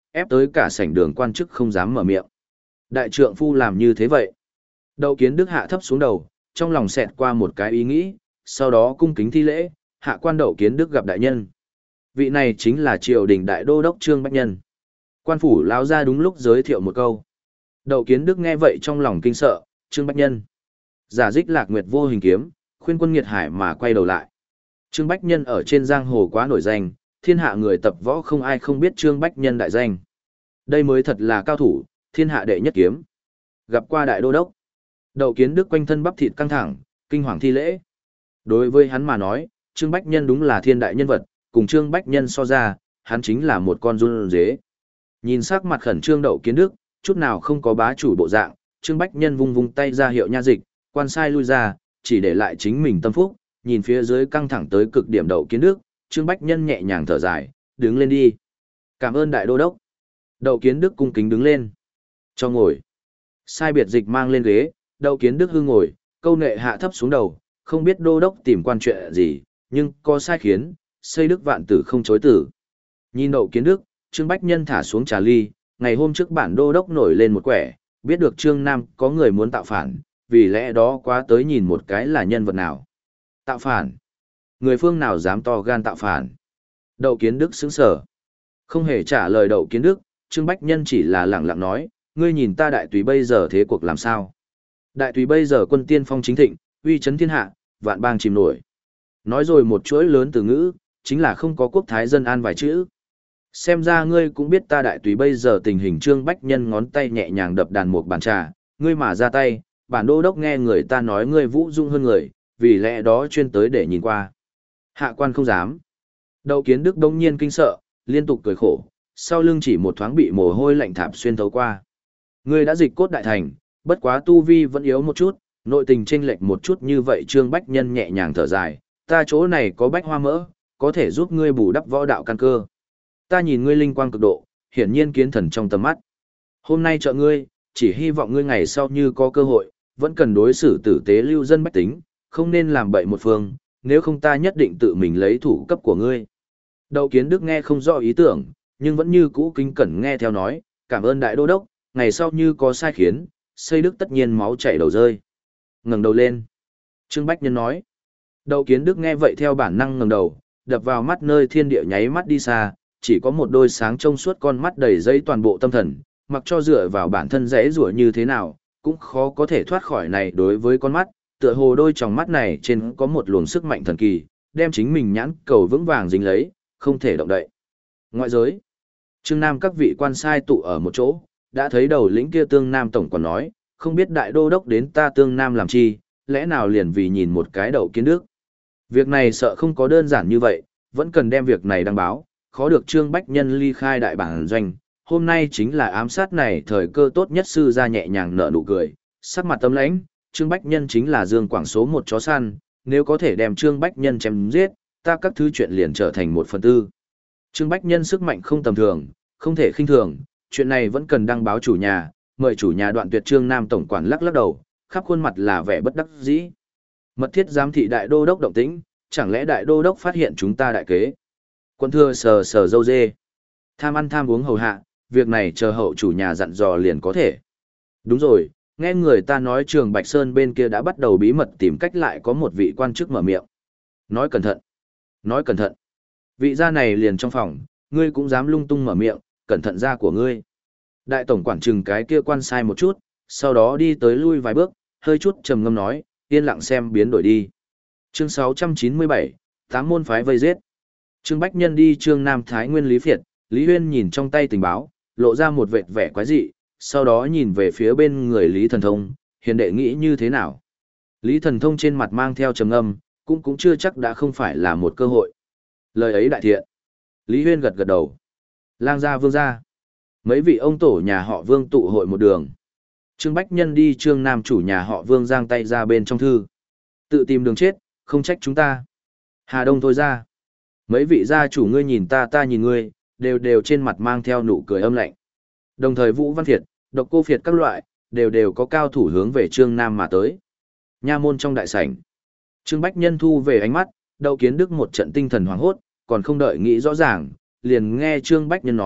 ép tới cả sảnh đường quan chức không dám mở miệng. Đại trượng phu làm như thế vậy. Đậu Kiến Đức hạ thấp xuống đầu, trong lòng xẹt qua một cái ý nghĩ, sau đó cung kính thi lễ, hạ quan Đậu Kiến Đức gặp đại nhân. Vị này chính là triều đình đại đô đốc Trương Bách Nhân. Quan phủ lão ra đúng lúc giới thiệu một câu. Đậu Kiến Đức nghe vậy trong lòng kinh sợ, Trương Bách Nhân. Giả dích Lạc Nguyệt vô hình kiếm, khuyên quân nghiệt hải mà quay đầu lại. Trương Bách Nhân ở trên giang hồ quá nổi danh, thiên hạ người tập võ không ai không biết Trương Bách Nhân đại danh. Đây mới thật là cao thủ, thiên hạ đệ nhất kiếm. Gặp qua đại đô đốc. Đậu Kiến Đức quanh thân bắp thịt căng thẳng, kinh hoàng thi lễ. Đối với hắn mà nói, Trương Bách Nhân đúng là thiên đại nhân vật, cùng Trương Bách Nhân so ra, hắn chính là một con run dế. Nhìn sắc mặt khẩn trương Đậu Kiến Đức, chút nào không có bá chủ bộ dạng, Trương Bách Nhân vung vung tay ra hiệu nha dịch, quan sai lui ra, chỉ để lại chính mình tâm phúc, nhìn phía dưới căng thẳng tới cực điểm Đậu Kiến Đức, Trương Bách Nhân nhẹ nhàng thở dài, đứng lên đi. Cảm ơn đại đô đốc. Đậu Kiến Đức cung kính đứng lên. Cho ngồi. Sai biệt dịch mang lên ghế, Đậu Kiến Đức hư ngồi, câu nệ hạ thấp xuống đầu, không biết đô đốc tìm quan chuyện gì, nhưng có sai khiến, xây đức vạn tử không chối tử. Nhìn Đậu Kiến Đức, Trương Bách Nhân thả xuống trà ly, ngày hôm trước bản đô đốc nổi lên một quẻ, biết được Trương Nam có người muốn tạo phản, vì lẽ đó quá tới nhìn một cái là nhân vật nào. Tạo phản? Người phương nào dám to gan tạo phản? Đậu Kiến Đức sững sờ. Không hề trả lời Đậu Kiến Đức, Trương Bách Nhân chỉ là lẳng lặng nói, ngươi nhìn ta đại tùy bây giờ thế cuộc làm sao? Đại tùy bây giờ quân tiên phong chính thịnh, uy chấn thiên hạ, vạn bang chìm nổi. Nói rồi một chuỗi lớn từ ngữ, chính là không có quốc thái dân an vài chữ. Xem ra ngươi cũng biết ta đại tùy bây giờ tình hình. Trương Bách Nhân ngón tay nhẹ nhàng đập đàn một bàn trà, ngươi mà ra tay, bản đô đốc nghe người ta nói ngươi vũ dung hơn người, vì lẽ đó chuyên tới để nhìn qua. Hạ quan không dám. Đậu Kiến Đức đông nhiên kinh sợ, liên tục cười khổ, sau lưng chỉ một thoáng bị mồ hôi lạnh thảm xuyên thấu qua. Ngươi đã dịch cốt đại thành, bất quá tu vi vẫn yếu một chút, nội tình chênh lệch một chút như vậy. Trương Bách Nhân nhẹ nhàng thở dài, ta chỗ này có bách hoa mỡ, có thể giúp ngươi bù đắp võ đạo căn cơ. Ta nhìn ngươi linh quang cực độ, hiển nhiên kiến thần trong tầm mắt. Hôm nay trợ ngươi, chỉ hy vọng ngươi ngày sau như có cơ hội, vẫn cần đối xử tử tế lưu dân bách tính, không nên làm bậy một phương, nếu không ta nhất định tự mình lấy thủ cấp của ngươi. Đậu Kiến Đức nghe không rõ ý tưởng, nhưng vẫn như cũ kính cẩn nghe theo nói, cảm ơn đại đô đốc, ngày sau như có sai khiến, xây đức tất nhiên máu chảy đầu rơi. Ngẩng đầu lên. Trương Bách Nhân nói. Đậu Kiến Đức nghe vậy theo bản năng ngẩng đầu, đập vào mắt nơi thiên địa nháy mắt đi xa, chỉ có một đôi sáng trong suốt con mắt đầy dây toàn bộ tâm thần, mặc cho dựa vào bản thân dễ rủa như thế nào, cũng khó có thể thoát khỏi này. Đối với con mắt, tựa hồ đôi tròng mắt này trên có một luồng sức mạnh thần kỳ, đem chính mình nhãn cầu vững vàng dính lấy, không thể động đậy. Ngoại giới, Trương Nam các vị quan sai tụ ở một chỗ, đã thấy đầu lĩnh kia Tương Nam tổng quản nói, không biết đại đô đốc đến ta Tương Nam làm chi, lẽ nào liền vì nhìn một cái Đậu Kiến Đức. Việc này sợ không có đơn giản như vậy, vẫn cần đem việc này đăng báo, khó được Trương Bách Nhân ly khai đại bản doanh, hôm nay chính là ám sát này thời cơ tốt nhất. Sư ra nhẹ nhàng nở nụ cười, sắc mặt tâm lãnh, Trương Bách Nhân chính là Dương Quảng số một chó săn, nếu có thể đem Trương Bách Nhân chém giết, ta các thứ chuyện liền trở thành một phần tư. Trương Bách Nhân sức mạnh không tầm thường, không thể khinh thường, chuyện này vẫn cần đăng báo chủ nhà, mời chủ nhà Đoạn Tuyệt. Trương Nam tổng quản lắc lắc đầu, khắp khuôn mặt là vẻ bất đắc dĩ. Mật thiết giám thị đại đô đốc động tĩnh, chẳng lẽ đại đô đốc phát hiện chúng ta đại kế? Quân thừa sờ sờ dâu dê. Tham ăn tham uống hầu hạ, việc này chờ hậu chủ nhà dặn dò liền có thể. Đúng rồi, nghe người ta nói Trường Bạch Sơn bên kia đã bắt đầu bí mật tìm cách lại có một vị quan chức mở miệng. Nói cẩn thận. Nói cẩn thận. Vị gia này liền trong phòng, ngươi cũng dám lung tung mở miệng, cẩn thận ra của ngươi. Đại tổng quản trừng cái kia quan sai một chút, sau đó đi tới lui vài bước, hơi chút trầm ngâm nói, yên lặng xem biến đổi đi. Chương sáu trăm chín mươi bảy, tám môn phái vây giết. Trương Bách Nhân đi Trương Nam Thái Nguyên Lý Phiệt, Lý Huyên nhìn trong tay tình báo, lộ ra một vệt vẻ quái dị, sau đó nhìn về phía bên người Lý Thần Thông, hiền đệ nghĩ như thế nào. Lý Thần Thông trên mặt mang theo trầm ngâm, cũng cũng chưa chắc đã không phải là một cơ hội. Lời ấy đại thiện. Lý Huyên gật gật đầu. Lang gia Vương gia. Mấy vị ông tổ nhà họ Vương tụ hội một đường. Trương Bách Nhân đi Trương Nam chủ nhà họ Vương giang tay ra bên trong thư. Tự tìm đường chết, không trách chúng ta. Hà Đông thôi ra. Mấy vị gia chủ ngươi nhìn ta ta nhìn ngươi, đều đều trên mặt mang theo nụ cười âm lạnh. Đồng thời Vũ Văn Việt, Độc Cô Việt các loại, đều đều có cao thủ hướng về Trương Nam mà tới. Nha môn trong đại sảnh. Trương Bách Nhân thu về ánh mắt, Đậu Kiến Đức một trận tinh thần hoảng hốt, còn không đợi nghĩ rõ ràng, liền nghe Trương Bách Nhân nói,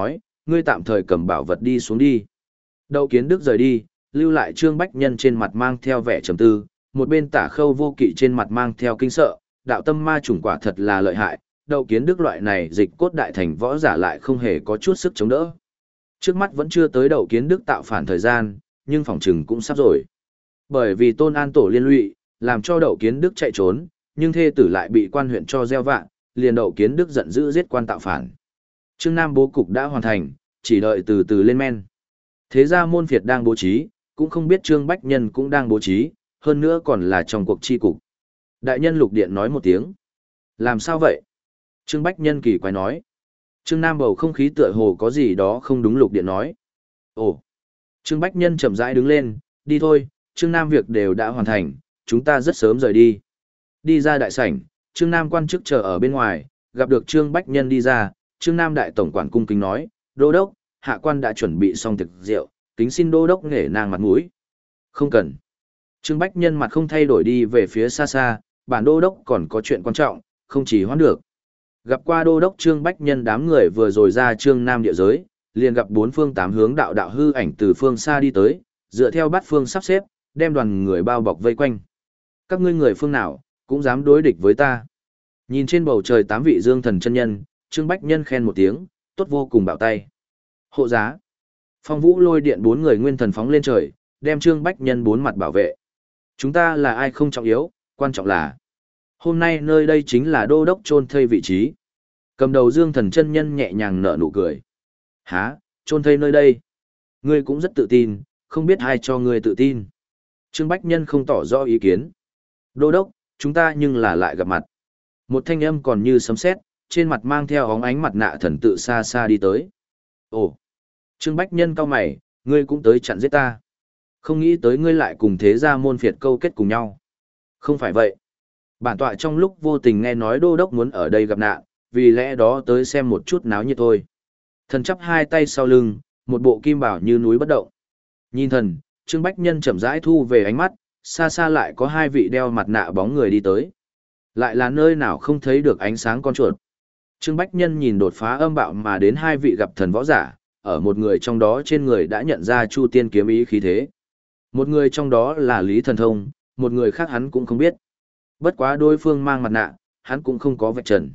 ngươi tạm thời cầm bảo vật đi xuống đi. Đậu Kiến Đức rời đi, lưu lại Trương Bách Nhân trên mặt mang theo vẻ trầm tư, một bên Tả Khâu Vô Kỵ trên mặt mang theo kinh sợ, đạo tâm ma chủng quả thật là lợi hại, Đậu Kiến Đức loại này dịch cốt đại thành võ giả lại không hề có chút sức chống đỡ. Trước mắt vẫn chưa tới Đậu Kiến Đức tạo phản thời gian, nhưng phòng trừng cũng sắp rồi. Bởi vì Tôn An Tổ liên lụy, làm cho Đậu Kiến Đức chạy trốn, nhưng thê tử lại bị quan huyện cho gieo vạ, liền Đậu Kiến Đức giận dữ giết quan tạo phản. Trương Nam bố cục đã hoàn thành, chỉ đợi từ từ lên men. Thế ra môn phiệt đang bố trí, cũng không biết Trương Bách Nhân cũng đang bố trí, hơn nữa còn là trong cuộc chi cục. Đại nhân Lục Điện nói một tiếng. Làm sao vậy? Trương Bách Nhân kỳ quái nói. Trương Nam bầu không khí tựa hồ có gì đó không đúng, Lục Điện nói. Ồ. Trương Bách Nhân chậm rãi đứng lên, đi thôi, Trương Nam việc đều đã hoàn thành, chúng ta rất sớm rời đi. Đi ra đại sảnh, Trương Nam quan chức chờ ở bên ngoài, gặp được Trương Bách Nhân đi ra, Trương Nam đại tổng quản cung kính nói, đô đốc, hạ quan đã chuẩn bị xong thực rượu, kính xin đô đốc nể nang mặt mũi. Không cần. Trương Bách Nhân mặt không thay đổi đi về phía xa xa, bản đô đốc còn có chuyện quan trọng, không chỉ hoãn được. Gặp qua đô đốc Trương Bách Nhân đám người vừa rồi ra Trương Nam địa giới, liền gặp bốn phương tám hướng đạo đạo hư ảnh từ phương xa đi tới, dựa theo bát phương sắp xếp, đem đoàn người bao bọc vây quanh. Các ngươi người phương nào, cũng dám đối địch với ta. Nhìn trên bầu trời tám vị dương thần chân nhân, Trương Bách Nhân khen một tiếng, tốt vô cùng bạo tay. Hộ giá. Phong Vũ lôi điện bốn người nguyên thần phóng lên trời, đem Trương Bách Nhân bốn mặt bảo vệ. Chúng ta là ai không trọng yếu, quan trọng là hôm nay nơi đây chính là đô đốc chôn thây vị trí. Cầm đầu dương thần chân nhân nhẹ nhàng nở nụ cười. Hả, chôn thây nơi đây? Ngươi cũng rất tự tin, không biết ai cho ngươi tự tin. Trương Bách Nhân không tỏ rõ ý kiến. Đô đốc, chúng ta nhưng là lại gặp mặt. Một thanh âm còn như sấm sét, trên mặt mang theo óng ánh mặt nạ thần tự xa xa đi tới. Ồ, Trương Bách Nhân cau mày, ngươi cũng tới chặn giết ta. Không nghĩ tới ngươi lại cùng thế gia môn phiệt câu kết cùng nhau. Không phải vậy. Bản tọa trong lúc vô tình nghe nói đô đốc muốn ở đây gặp nạn, vì lẽ đó tới xem một chút náo nhiệt thôi. Thần chắp hai tay sau lưng, một bộ kim bảo như núi bất động. Nhìn thần, Trương Bách Nhân chậm rãi thu về ánh mắt, xa xa lại có hai vị đeo mặt nạ bóng người đi tới. Lại là nơi nào không thấy được ánh sáng con chuột. Trương Bách Nhân nhìn đột phá âm bạo mà đến hai vị gặp thần võ giả, ở một người trong đó trên người đã nhận ra Chu Tiên kiếm ý khí thế. Một người trong đó là Lý Thần Thông, một người khác hắn cũng không biết. Bất quá đối phương mang mặt nạ, hắn cũng không có vạch trần.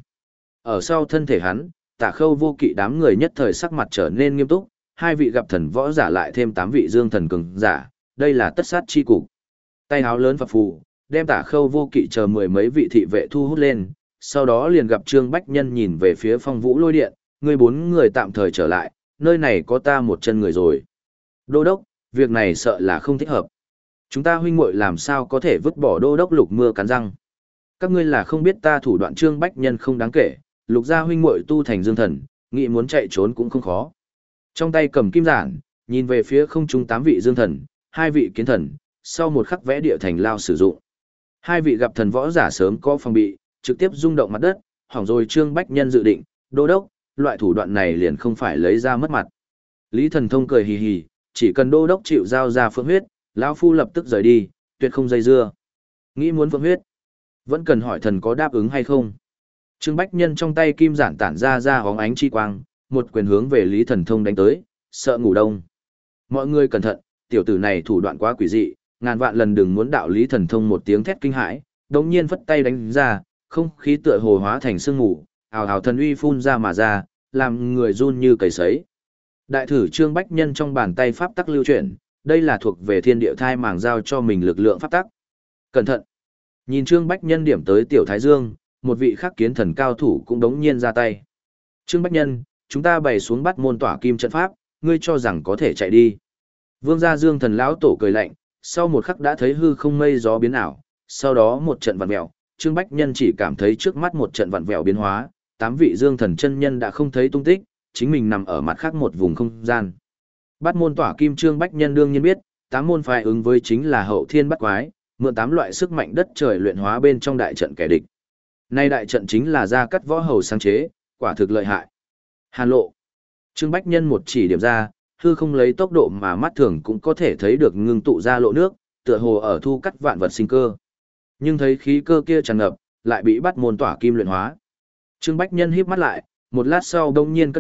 Ở sau thân thể hắn, Tả Khâu Vô Kỵ đám người nhất thời sắc mặt trở nên nghiêm túc, hai vị gặp thần võ giả lại thêm tám vị dương thần cường giả, đây là tất sát chi cục. Tay áo lớn phập phù, đem Tả Khâu Vô Kỵ chờ mười mấy vị thị vệ thu hút lên, sau đó liền gặp Trương Bách Nhân nhìn về phía Phong Vũ lôi điện, người bốn người tạm thời trở lại, nơi này có ta một chân người rồi. Đô đốc, việc này sợ là không thích hợp. Chúng ta huynh muội làm sao có thể vứt bỏ đô đốc Lục Mưa cắn răng. Các ngươi là không biết ta thủ đoạn Trương Bách Nhân không đáng kể, Lục gia huynh muội tu thành dương thần, nghĩ muốn chạy trốn cũng không khó. Trong tay cầm kim giản, nhìn về phía không trung tám vị dương thần, hai vị kiến thần, sau một khắc vẽ địa thành lao sử dụng. Hai vị gặp thần võ giả sớm có phòng bị, trực tiếp rung động mặt đất, hỏng rồi Trương Bách Nhân dự định, đô đốc, loại thủ đoạn này liền không phải lấy ra mất mặt. Lý Thần Thông cười hì hì, chỉ cần đô đốc chịu giao ra phượng huyết, lão phu lập tức rời đi, tuyệt không dây dưa. Nghĩ muốn phượng huyết, vẫn cần hỏi thần có đáp ứng hay không. Trương Bách Nhân trong tay kim giản tản ra ra hóng ánh chi quang, một quyền hướng về Lý Thần Thông đánh tới, sợ ngủ đông. Mọi người cẩn thận, tiểu tử này thủ đoạn quá quỷ dị, ngàn vạn lần đừng muốn đạo Lý Thần Thông một tiếng thét kinh hãi, đống nhiên phất tay đánh ra, không khí tựa hồ hóa thành sương ngủ, ào ào thần uy phun ra mà ra, làm người run như cầy sấy. Đại thử Trương Bách Nhân trong bàn tay pháp tắc lưu chuyển, đây là thuộc về thiên địa thai màng giao cho mình lực lượng pháp tắc. Cẩn thận! Nhìn Trương Bách Nhân điểm tới Tiểu Thái Dương, một vị khắc kiến thần cao thủ cũng đống nhiên ra tay. Trương Bách Nhân, chúng ta bày xuống bắt môn tỏa kim trận pháp, ngươi cho rằng có thể chạy đi. Vương gia Dương thần lão tổ cười lạnh, sau một khắc đã thấy hư không mây gió biến ảo, sau đó một trận vặn vẹo, Trương Bách Nhân chỉ cảm thấy trước mắt một trận vặn vẹo biến hóa, tám vị Dương thần chân nhân đã không thấy tung tích, chính mình nằm ở mặt khác một vùng không gian. Bắt môn tỏa kim Trương Bách Nhân đương nhiên biết, tám môn phái ứng với chính là hậu thiên bắt quái, mượn tám loại sức mạnh đất trời luyện hóa bên trong đại trận kẻ địch. Nay đại trận chính là gia cắt võ hầu sáng chế, quả thực lợi hại. Hàn lộ. Trương Bách Nhân một chỉ điểm ra, hư không lấy tốc độ mà mắt thường cũng có thể thấy được ngưng tụ ra lộ nước, tựa hồ ở thu cắt vạn vật sinh cơ. Nhưng thấy khí cơ kia tràn ngập, lại bị bắt môn tỏa kim luyện hóa. Trương Bách Nhân híp mắt lại, một lát sau đông nhiên cất bước,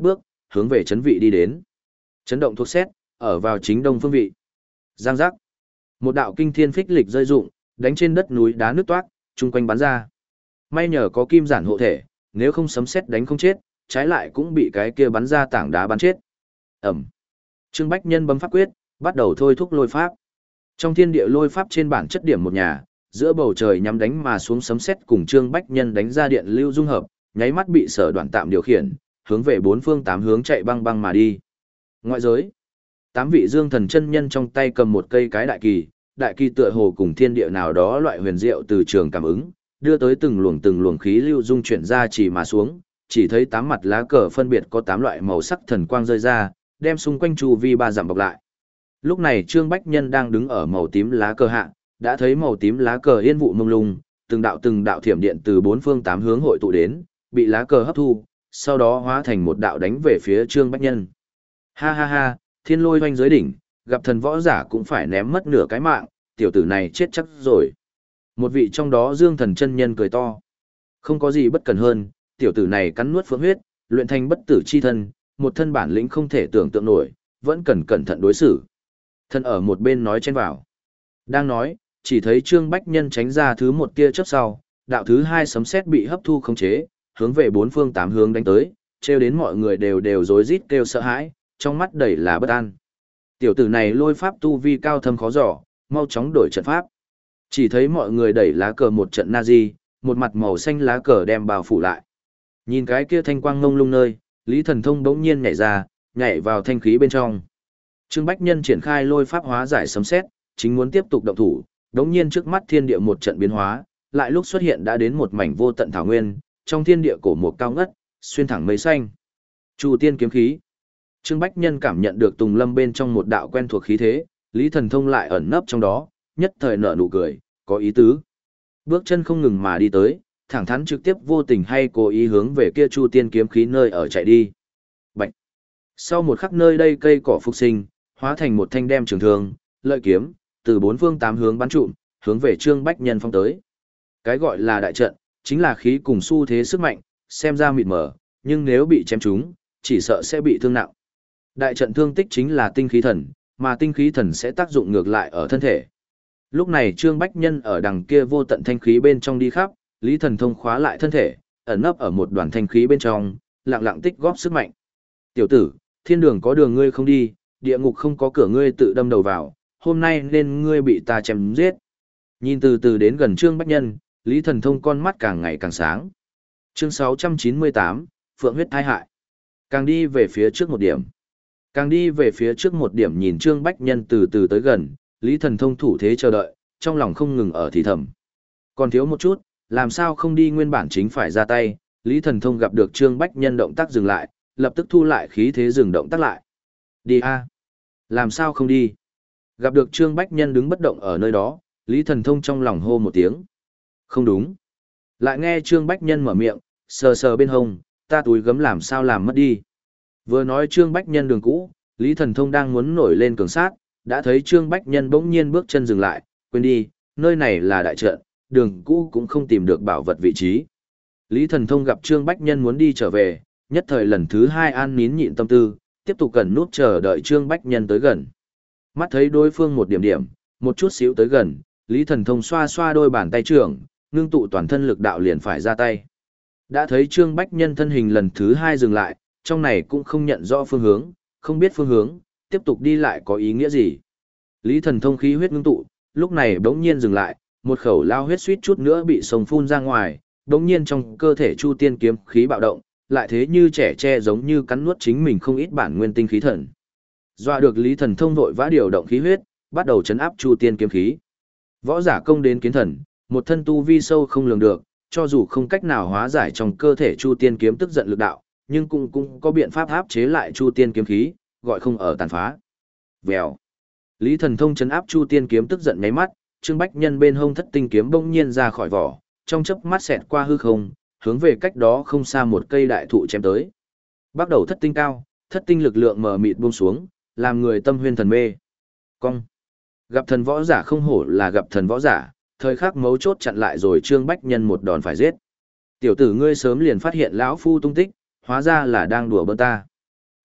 hướng về chấn vị đi đến. Chấn động thuộc xét, ở vào chính đông phương vị. Giang giác. Một đạo kinh thiên phích lịch rơi rụng, đánh trên đất núi đá nước toát, chung quanh bắn ra. May nhờ có kim giản hộ thể, nếu không sấm sét đánh không chết, trái lại cũng bị cái kia bắn ra tảng đá bắn chết. Ẩm. Trương Bách Nhân bấm pháp quyết, bắt đầu thôi thúc lôi pháp. Trong thiên địa lôi pháp trên bản chất điểm một nhà, giữa bầu trời nhắm đánh mà xuống sấm sét cùng Trương Bách Nhân đánh ra điện lưu dung hợp, nháy mắt bị Sở Đoạn tạm điều khiển, hướng về bốn phương tám hướng chạy băng băng mà đi. Ngoại giới, tám vị dương thần chân nhân trong tay cầm một cây cái đại kỳ, đại kỳ tựa hồ cùng thiên địa nào đó loại huyền diệu từ trường cảm ứng, đưa tới từng luồng từng luồng khí lưu dung chuyển ra chỉ mà xuống, chỉ thấy tám mặt lá cờ phân biệt có tám loại màu sắc thần quang rơi ra, đem xung quanh chu vi ba dặm bọc lại. Lúc này Trương Bách Nhân đang đứng ở màu tím lá cờ hạ, đã thấy màu tím lá cờ yên vụ mông lung, từng đạo từng đạo thiểm điện từ bốn phương tám hướng hội tụ đến, bị lá cờ hấp thu, sau đó hóa thành một đạo đánh về phía Trương Bách Nhân. Ha ha ha, thiên lôi hoanh dưới đỉnh, gặp thần võ giả cũng phải ném mất nửa cái mạng, tiểu tử này chết chắc rồi. Một vị trong đó dương thần chân nhân cười to. Không có gì bất cần hơn, tiểu tử này cắn nuốt phượng huyết, luyện thành bất tử chi thân, một thân bản lĩnh không thể tưởng tượng nổi, vẫn cần cẩn thận đối xử. Thân ở một bên nói chen vào. Đang nói, chỉ thấy Trương Bách Nhân tránh ra thứ một tia chớp sau, đạo thứ hai sấm sét bị hấp thu khống chế, hướng về bốn phương tám hướng đánh tới, trêu đến mọi người đều đều rối rít kêu sợ hãi, trong mắt đầy là bất an. Tiểu tử này lôi pháp tu vi cao thâm khó dò, mau chóng đổi trận pháp. Chỉ thấy mọi người đẩy lá cờ một trận nazi, một mặt màu xanh lá cờ đem bao phủ lại. Nhìn cái kia thanh quang ngông lung nơi, Lý Thần Thông bỗng nhiên nhảy ra, nhảy vào thanh khí bên trong. Trương Bách Nhân triển khai lôi pháp hóa giải sấm sét, chính muốn tiếp tục động thủ, đống nhiên trước mắt thiên địa một trận biến hóa, lại lúc xuất hiện đã đến một mảnh vô tận thảo nguyên, trong thiên địa cổ một cao ngất, xuyên thẳng mây xanh. Chu tiên kiếm khí. Trương Bách Nhân cảm nhận được Tùng Lâm bên trong một đạo quen thuộc khí thế, Lý Thần Thông lại ẩn nấp trong đó, nhất thời nở nụ cười, có ý tứ. Bước chân không ngừng mà đi tới, thẳng thắn trực tiếp vô tình hay cố ý hướng về kia Chu tiên kiếm khí nơi ở chạy đi. Bạch. Sau một khắc nơi đây cây cỏ phục sinh, hóa thành một thanh đem trường thương, lợi kiếm, từ bốn phương tám hướng bắn trụm, hướng về Trương Bách Nhân phong tới. Cái gọi là đại trận, chính là khí cùng xu thế sức mạnh, xem ra mịt mờ, nhưng nếu bị chém trúng, chỉ sợ sẽ bị thương nặng. Đại trận thương tích chính là tinh khí thần, mà tinh khí thần sẽ tác dụng ngược lại ở thân thể. Lúc này Trương Bách Nhân ở đằng kia vô tận thanh khí bên trong đi khắp, Lý Thần Thông khóa lại thân thể, ẩn nấp ở một đoàn thanh khí bên trong, lặng lặng tích góp sức mạnh. Tiểu tử, thiên đường có đường ngươi không đi, địa ngục không có cửa ngươi tự đâm đầu vào, hôm nay nên ngươi bị ta chém giết. Nhìn từ từ đến gần Trương Bách Nhân, Lý Thần Thông con mắt càng ngày càng sáng. Chương sáu trăm chín mươi tám, Phượng huyết thai hại. Càng đi về phía trước một điểm. Càng đi về phía trước một điểm nhìn Trương Bách Nhân từ từ tới gần, Lý Thần Thông thủ thế chờ đợi, trong lòng không ngừng ở thì thầm. Còn thiếu một chút, làm sao không đi nguyên bản chính phải ra tay, Lý Thần Thông gặp được Trương Bách Nhân động tác dừng lại, lập tức thu lại khí thế dừng động tác lại. Đi a, làm sao không đi? Gặp được Trương Bách Nhân đứng bất động ở nơi đó, Lý Thần Thông trong lòng hô một tiếng. Không đúng. Lại nghe Trương Bách Nhân mở miệng, sờ sờ bên hông, ta túi gấm làm sao làm mất đi. Vừa nói Trương Bách Nhân đường cũ, Lý Thần Thông đang muốn nổi lên cường sát, đã thấy Trương Bách Nhân bỗng nhiên bước chân dừng lại, quên đi, nơi này là đại trận, đường cũ cũng không tìm được bảo vật vị trí. Lý Thần Thông gặp Trương Bách Nhân muốn đi trở về, nhất thời lần thứ hai an nín nhịn tâm tư, tiếp tục cần nút chờ đợi Trương Bách Nhân tới gần. Mắt thấy đối phương một điểm điểm, một chút xíu tới gần, Lý Thần Thông xoa xoa đôi bàn tay trưởng, ngưng tụ toàn thân lực đạo liền phải ra tay. Đã thấy Trương Bách Nhân thân hình lần thứ hai dừng lại, trong này cũng không nhận rõ phương hướng, không biết phương hướng, tiếp tục đi lại có ý nghĩa gì. Lý Thần Thông khí huyết ngưng tụ, lúc này bỗng nhiên dừng lại, một khẩu lao huyết suýt chút nữa bị sông phun ra ngoài, bỗng nhiên trong cơ thể Chu Tiên kiếm khí bạo động, lại thế như trẻ tre giống như cắn nuốt chính mình không ít bản nguyên tinh khí thần. Dọa được Lý Thần Thông vội vã điều động khí huyết, bắt đầu chấn áp Chu Tiên kiếm khí. Võ giả công đến kiến thần, một thân tu vi sâu không lường được, cho dù không cách nào hóa giải trong cơ thể Chu Tiên kiếm tức giận lực đạo, nhưng cũng cũng có biện pháp áp chế lại Chu Tiên kiếm khí, gọi không ở tàn phá. Vèo. Lý Thần Thông chấn áp Chu Tiên kiếm tức giận nháy mắt, Trương Bách Nhân bên hông thất tinh kiếm bỗng nhiên ra khỏi vỏ, trong chớp mắt xẹt qua hư không, hướng về cách đó không xa một cây đại thụ chém tới. Bắt đầu thất tinh cao, thất tinh lực lượng mờ mịt buông xuống, làm người tâm huyên thần mê. Cong. Gặp thần võ giả không hổ là gặp thần võ giả, thời khắc mấu chốt chặn lại rồi Trương Bách Nhân một đòn phải giết. Tiểu tử ngươi sớm liền phát hiện lão phu tung tích, hóa ra là đang đùa bỡn ta.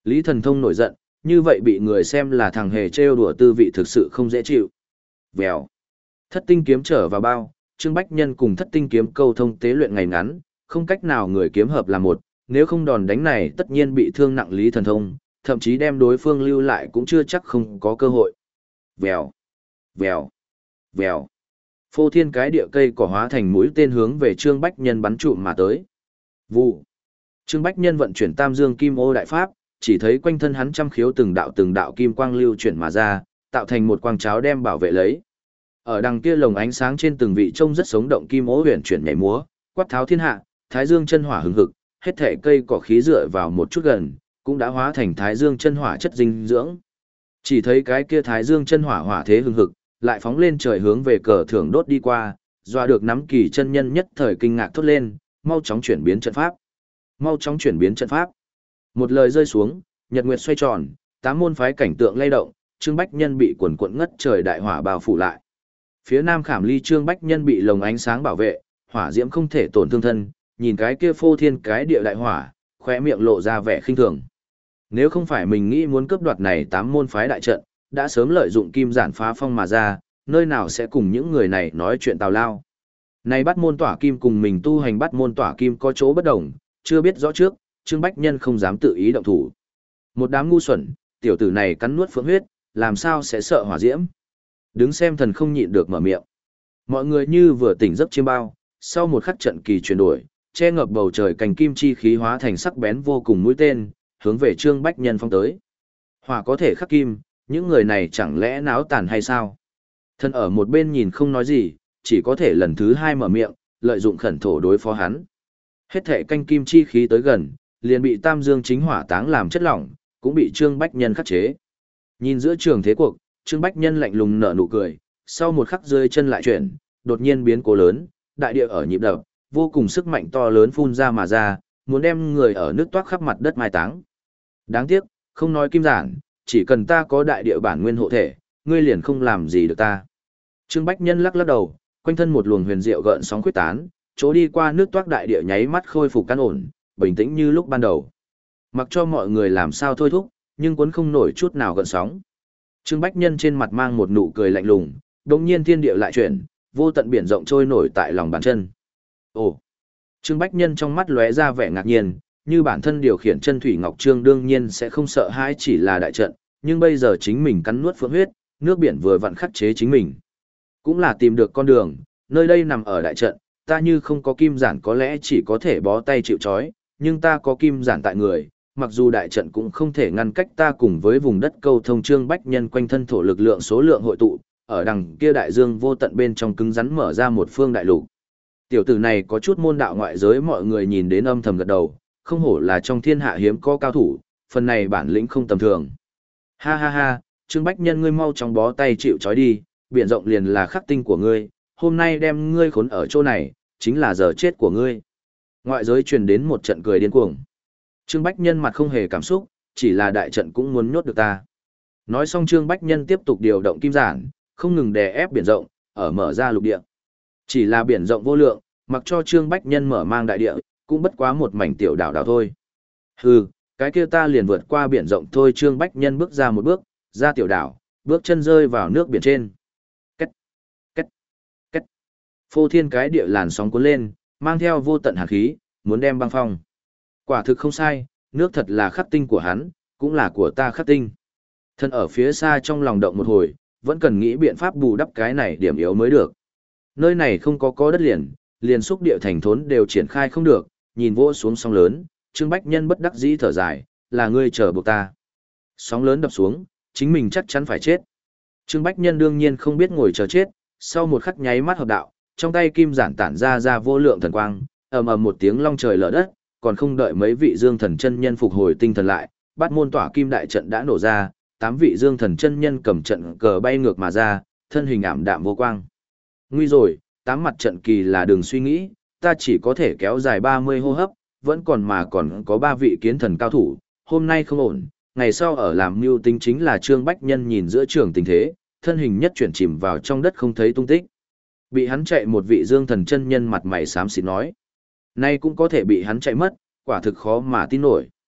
Lý Thần Thông nổi giận, như vậy bị người xem là thằng hề trêu đùa tư vị thực sự không dễ chịu. Vèo. Thất tinh kiếm trở vào bao, Trương Bách Nhân cùng thất tinh kiếm câu thông tế luyện ngày ngắn, không cách nào người kiếm hợp là một, nếu không đòn đánh này tất nhiên bị thương nặng Lý Thần Thông, thậm chí đem đối phương lưu lại cũng chưa chắc không có cơ hội. Vèo. Vèo. Vèo. Phô thiên cái địa cây cỏ hóa thành mũi tên hướng về Trương Bách Nhân bắn trụm mà tới. Vụ. Trương Bách Nhân vận chuyển Tam Dương Kim Ô Đại Pháp, chỉ thấy quanh thân hắn trăm khiếu từng đạo từng đạo kim quang lưu chuyển mà ra, tạo thành một quang cháo đem bảo vệ lấy. Ở đằng kia lồng ánh sáng trên từng vị trông rất sống động kim ô huyền chuyển nhảy múa, quát tháo thiên hạ, thái dương chân hỏa hừng hực, hết thể cây cỏ khí dựa vào một chút gần, cũng đã hóa thành thái dương chân hỏa chất dinh dưỡng. Chỉ thấy cái kia thái dương chân hỏa hỏa thế hừng hực, lại phóng lên trời hướng về cờ thưởng đốt đi qua, doa được nắm kỳ chân nhân nhất thời kinh ngạc thốt lên, mau chóng chuyển biến trận pháp. Mau chóng chuyển biến trận pháp. Một lời rơi xuống, nhật nguyệt xoay tròn, tám môn phái cảnh tượng lay động, Trương Bách Nhân bị quần quần ngất trời đại hỏa bao phủ lại. Phía Nam Khảm Ly Trương Bách Nhân bị lồng ánh sáng bảo vệ, hỏa diễm không thể tổn thương thân, nhìn cái kia phô thiên cái địa đại hỏa, khóe miệng lộ ra vẻ khinh thường. Nếu không phải mình nghĩ muốn cướp đoạt này tám môn phái đại trận, đã sớm lợi dụng kim giản phá phong mà ra, nơi nào sẽ cùng những người này nói chuyện tào lao. Này bắt môn tỏa kim cùng mình tu hành bắt môn tỏa kim có chỗ bất đồng, chưa biết rõ trước, Trương Bách Nhân không dám tự ý động thủ. Một đám ngu xuẩn, tiểu tử này cắn nuốt phượng huyết, làm sao sẽ sợ hỏa diễm. Đứng xem thần không nhịn được mở miệng. Mọi người như vừa tỉnh giấc chiêm bao, sau một khắc trận kỳ chuyển đổi, che ngập bầu trời cành kim chi khí hóa thành sắc bén vô cùng mũi tên, hướng về Trương Bách Nhân phong tới. Hỏa có thể khắc kim, những người này chẳng lẽ náo tàn hay sao? Thân ở một bên nhìn không nói gì, chỉ có thể lần thứ hai mở miệng, lợi dụng khẩn thổ đối phó hắn. Hết thể canh kim chi khí tới gần, liền bị Tam Dương chính hỏa táng làm chất lỏng, cũng bị Trương Bách Nhân khắc chế. Nhìn giữa trường thế cuộc, Trương Bách Nhân lạnh lùng nở nụ cười, sau một khắc rơi chân lại chuyển, đột nhiên biến cố lớn, đại địa ở nhịp đập, vô cùng sức mạnh to lớn phun ra mà ra, muốn đem người ở nước toát khắp mặt đất mai táng. Đáng tiếc, không nói kim giản, chỉ cần ta có đại địa bản nguyên hộ thể, ngươi liền không làm gì được ta. Trương Bách Nhân lắc lắc đầu, quanh thân một luồng huyền diệu gợn sóng quyết tán, chỗ đi qua nước toát đại địa nháy mắt khôi phục căn ổn, bình tĩnh như lúc ban đầu. Mặc cho mọi người làm sao thôi thúc, nhưng cuốn không nổi chút nào gợn sóng. Trương Bách Nhân trên mặt mang một nụ cười lạnh lùng, đồng nhiên thiên địa lại chuyển, vô tận biển rộng trôi nổi tại lòng bàn chân. Ồ! Trương Bách Nhân trong mắt lóe ra vẻ ngạc nhiên, như bản thân điều khiển chân thủy ngọc trương đương nhiên sẽ không sợ hãi chỉ là đại trận, nhưng bây giờ chính mình cắn nuốt phượng huyết, nước biển vừa vặn khắc chế chính mình. Cũng là tìm được con đường, nơi đây nằm ở đại trận, ta như không có kim giản có lẽ chỉ có thể bó tay chịu trói, nhưng ta có kim giản tại người, mặc dù đại trận cũng không thể ngăn cách ta cùng với vùng đất câu thông. Trương Bách Nhân quanh thân thổ lực lượng số lượng hội tụ, ở đằng kia đại dương vô tận bên trong cứng rắn mở ra một phương đại lục. Tiểu tử này có chút môn đạo ngoại giới, mọi người nhìn đến âm thầm gật đầu, không hổ là trong thiên hạ hiếm có cao thủ, phần này bản lĩnh không tầm thường. Ha ha ha, Trương Bách Nhân ngươi mau chóng bó tay chịu trói đi, biển rộng liền là khắc tinh của ngươi, hôm nay đem ngươi khốn ở chỗ này, chính là giờ chết của ngươi. Ngoại giới truyền đến một trận cười điên cuồng. Trương Bách Nhân mặt không hề cảm xúc, chỉ là đại trận cũng muốn nhốt được ta. Nói xong Trương Bách Nhân tiếp tục điều động kim giản, không ngừng đè ép biển rộng, ở mở ra lục địa. Chỉ là biển rộng vô lượng, mặc cho Trương Bách Nhân mở mang đại địa, cũng bất quá một mảnh tiểu đảo đảo thôi. Hừ, cái kia ta liền vượt qua biển rộng thôi. Trương Bách Nhân bước ra một bước, ra tiểu đảo, bước chân rơi vào nước biển trên. Cách, cách, cách. Phô thiên cái địa làn sóng cuốn lên, mang theo vô tận hàn khí, muốn đem băng phong. Quả thực không sai, nước thật là khắc tinh của hắn, cũng là của ta khắc tinh. Thân ở phía xa trong lòng động một hồi, vẫn cần nghĩ biện pháp bù đắp cái này điểm yếu mới được. Nơi này không có có đất liền, liền xúc địa thành thốn đều triển khai không được, nhìn vỗ xuống sóng lớn, Trương Bách Nhân bất đắc dĩ thở dài, là ngươi chờ buộc ta. Sóng lớn đập xuống, chính mình chắc chắn phải chết. Trương Bách Nhân đương nhiên không biết ngồi chờ chết, sau một khắc nháy mắt hợp đạo, trong tay kim giản tản ra ra vô lượng thần quang, ầm ầm một tiếng long trời lở đất, còn không đợi mấy vị dương thần chân nhân phục hồi tinh thần lại, bát môn tỏa kim đại trận đã nổ ra, tám vị dương thần chân nhân cầm trận cờ bay ngược mà ra, thân hình ảm đạm vô quang. Nguy rồi, tám mặt trận kỳ là đừng suy nghĩ, ta chỉ có thể kéo dài ba mươi hô hấp, vẫn còn mà còn có ba vị kiến thần cao thủ, hôm nay không ổn, ngày sau ở làm mưu tính. Chính là Trương Bách Nhân nhìn giữa trường tình thế, thân hình nhất chuyển chìm vào trong đất không thấy tung tích. Bị hắn chạy một vị dương thần chân nhân mặt mày xám xịt nói. Nay cũng có thể bị hắn chạy mất, quả thực khó mà tin nổi.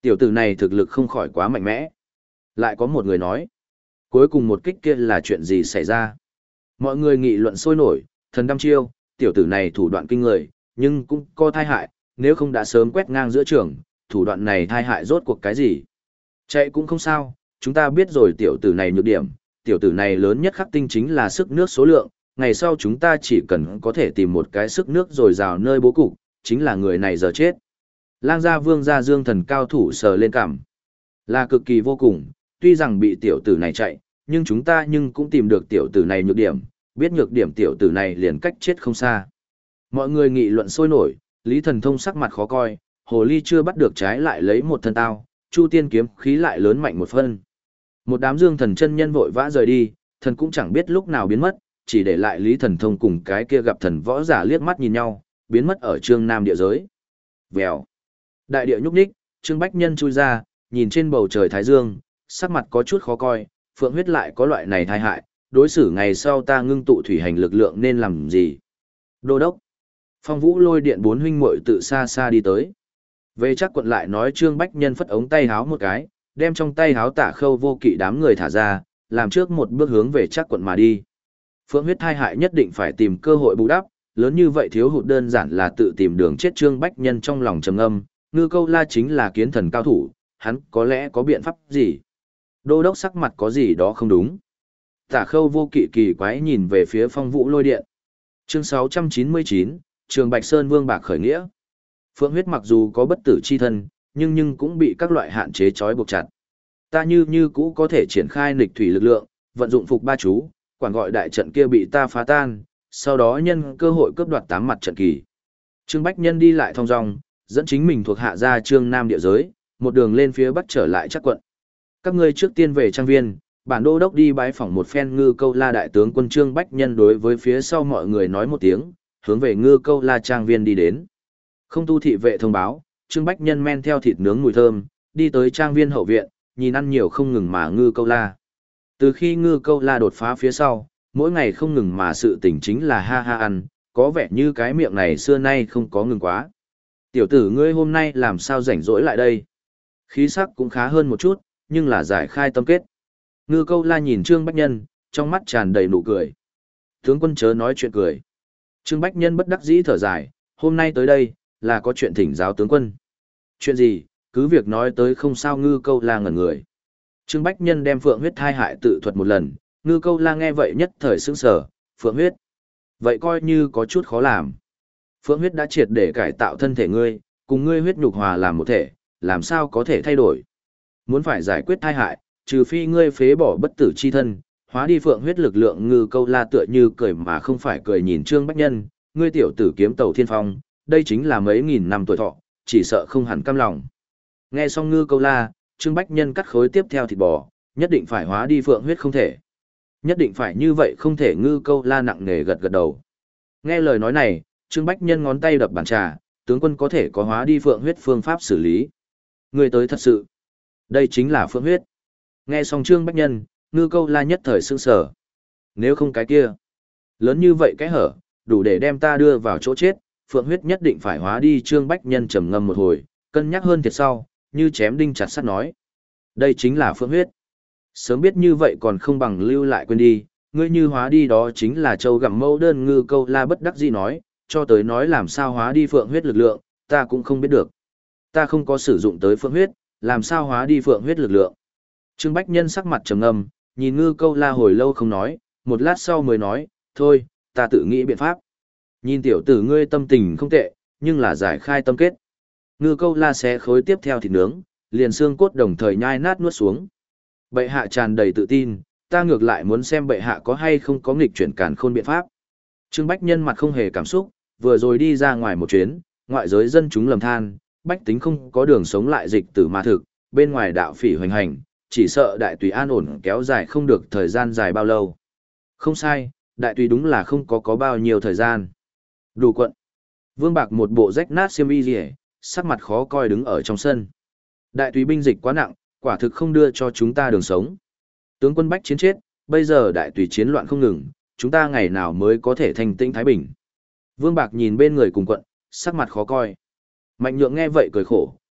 Tiểu tử này thực lực không khỏi quá mạnh mẽ. Lại có một người nói, cuối cùng một kích kia là chuyện gì xảy ra? Mọi người nghị luận sôi nổi, thần đăm chiêu, tiểu tử này thủ đoạn kinh người, nhưng cũng có thai hại, nếu không đã sớm quét ngang giữa trường, thủ đoạn này thai hại rốt cuộc cái gì? Chạy cũng không sao, chúng ta biết rồi tiểu tử này nhược điểm, tiểu tử này lớn nhất khắc tinh chính là sức nước số lượng, ngày sau chúng ta chỉ cần có thể tìm một cái sức nước dồi dào nơi bố cục, chính là người này giờ chết. Lang gia vương gia dương thần cao thủ sờ lên cằm, là cực kỳ vô cùng, tuy rằng bị tiểu tử này chạy, nhưng chúng ta nhưng cũng tìm được tiểu tử này nhược điểm, biết nhược điểm tiểu tử này liền cách chết không xa. Mọi người nghị luận sôi nổi, Lý Thần Thông sắc mặt khó coi, hồ ly chưa bắt được trái lại lấy một thân tao, Chu Tiên kiếm khí lại lớn mạnh một phân. Một đám dương thần chân nhân vội vã rời đi, thần cũng chẳng biết lúc nào biến mất, chỉ để lại Lý Thần Thông cùng cái kia gặp thần võ giả liếc mắt nhìn nhau, biến mất ở Trương Nam địa giới. Vèo. Đại địa nhúc nhích, Trương Bách Nhân chui ra, nhìn trên bầu trời thái dương, sắc mặt có chút khó coi, phượng huyết lại có loại này tai hại, đối xử ngày sau ta ngưng tụ thủy hành lực lượng nên làm gì? Đô đốc. Phong Vũ lôi điện bốn huynh muội tự xa xa đi tới. Về chắc quận lại nói Trương Bách Nhân phất ống tay háo một cái, đem trong tay háo Tả Khâu Vô Kỵ đám người thả ra, làm trước một bước hướng về chắc quận mà đi. Phượng huyết thai hại nhất định phải tìm cơ hội bù đắp, lớn như vậy thiếu hụt đơn giản là tự tìm đường chết. Trương Bách Nhân trong lòng trầm ngâm, Ngư Câu La chính là kiến thần cao thủ, hắn có lẽ có biện pháp gì? Đô đốc sắc mặt có gì đó không đúng. Tả Khâu Vô Kỵ kỳ quái nhìn về phía Phong Vũ lôi điện. Chương sáu trăm chín mươi chín, Trường Bạch Sơn Vương Bạc khởi nghĩa. Phượng huyết mặc dù có bất tử chi thân, nhưng nhưng cũng bị các loại hạn chế trói buộc chặt. Ta như như cũ có thể triển khai nghịch thủy lực lượng, vận dụng phục ba chú, quản gọi đại trận kia bị ta phá tan, sau đó nhân cơ hội cướp đoạt tám mặt trận kỳ. Trương Bách Nhân đi lại thong dong, dẫn chính mình thuộc hạ ra Trương Nam địa giới, một đường lên phía bắc trở lại chắc quận. Các ngươi trước tiên về trang viên, bản đô đốc đi bái phỏng một phen Ngư Câu La đại tướng quân. Trương Bách Nhân đối với phía sau mọi người nói một tiếng, hướng về Ngư Câu La trang viên đi đến. Không tu thị vệ thông báo, Trương Bách Nhân men theo thịt nướng mùi thơm, đi tới trang viên hậu viện, nhìn ăn nhiều không ngừng mà Ngư Câu La. Từ khi Ngư Câu La đột phá phía sau, mỗi ngày không ngừng mà sự tỉnh chính là ha ha ăn, có vẻ như cái miệng này xưa nay không có ngừng quá. Tiểu tử ngươi hôm nay làm sao rảnh rỗi lại đây? Khí sắc cũng khá hơn một chút, nhưng là giải khai tâm kết. Ngư Câu La nhìn Trương Bách Nhân, trong mắt tràn đầy nụ cười. Tướng quân chớ nói chuyện cười. Trương Bách Nhân bất đắc dĩ thở dài, hôm nay tới đây, là có chuyện thỉnh giáo tướng quân. Chuyện gì, cứ việc nói tới không sao. Ngư Câu La ngẩn người. Trương Bách Nhân đem phượng huyết thai hại tự thuật một lần, Ngư Câu La nghe vậy nhất thời sững sờ, phượng huyết. Vậy coi như có chút khó làm. Phượng huyết đã triệt để cải tạo thân thể ngươi, cùng ngươi huyết nhục hòa làm một thể, làm sao có thể thay đổi. Muốn phải giải quyết thai hại, trừ phi ngươi phế bỏ bất tử chi thân, hóa đi phượng huyết lực lượng. Ngư Câu La tựa như cười mà không phải cười nhìn Trương Bách Nhân, ngươi tiểu tử kiếm tàu thiên phong, đây chính là mấy nghìn năm tuổi thọ, chỉ sợ không hẳn cam lòng. Nghe xong Ngư Câu La, Trương Bách Nhân cắt khối tiếp theo thịt bò, nhất định phải hóa đi phượng huyết không thể. Nhất định phải như vậy không thể. Ngư Câu La nặng nề gật gật đầu. Nghe lời nói này, Trương Bách Nhân ngón tay đập bàn trà, tướng quân có thể có hóa đi phượng huyết phương pháp xử lý. Người tới thật sự. Đây chính là phượng huyết. Nghe xong Trương Bách Nhân, Ngư Câu La nhất thời sững sờ. Nếu không cái kia, lớn như vậy cái hở, đủ để đem ta đưa vào chỗ chết, phượng huyết nhất định phải hóa đi. Trương Bách Nhân trầm ngâm một hồi, cân nhắc hơn thiệt sau, như chém đinh chặt sắt nói. Đây chính là phượng huyết. Sớm biết như vậy còn không bằng lưu lại quên đi, ngươi như hóa đi đó chính là châu gặm mẫu đơn. Ngư Câu La bất đắc dĩ nói, cho tới nói làm sao hóa đi phượng huyết lực lượng, ta cũng không biết được. Ta không có sử dụng tới phượng huyết, làm sao hóa đi phượng huyết lực lượng. Trương Bách Nhân sắc mặt trầm ngâm, nhìn Ngư Câu La hồi lâu không nói, một lát sau mới nói, thôi, ta tự nghĩ biện pháp. Nhìn tiểu tử ngươi tâm tình không tệ, nhưng là giải khai tâm kết. Ngư Câu La xé khối tiếp theo thịt nướng, liền xương cốt đồng thời nhai nát nuốt xuống. Bệ hạ tràn đầy tự tin, ta ngược lại muốn xem bệ hạ có hay không có nghịch chuyển càn khôn biện pháp. Trương Bách Nhân mặt không hề cảm xúc, vừa rồi đi ra ngoài một chuyến, ngoại giới dân chúng lầm than, bách tính không có đường sống lại dịch tử mà thực, bên ngoài đạo phỉ hoành hành, chỉ sợ đại tùy an ổn kéo dài không được thời gian dài bao lâu. Không sai, đại tùy đúng là không có có bao nhiêu thời gian. Đủ quận. Vương Bạc một bộ rách nát xiêm y rìa, sắc mặt khó coi đứng ở trong sân. Đại tùy binh dịch quá nặng, quả thực không đưa cho chúng ta đường sống. Tướng quân bách chiến chết, bây giờ đại tùy chiến loạn không ngừng, chúng ta ngày nào mới có thể thanh tĩnh thái bình. Vương Bạc nhìn bên người cùng quận, sắc mặt khó coi. Mạnh Nhượng nghe vậy cười khổ,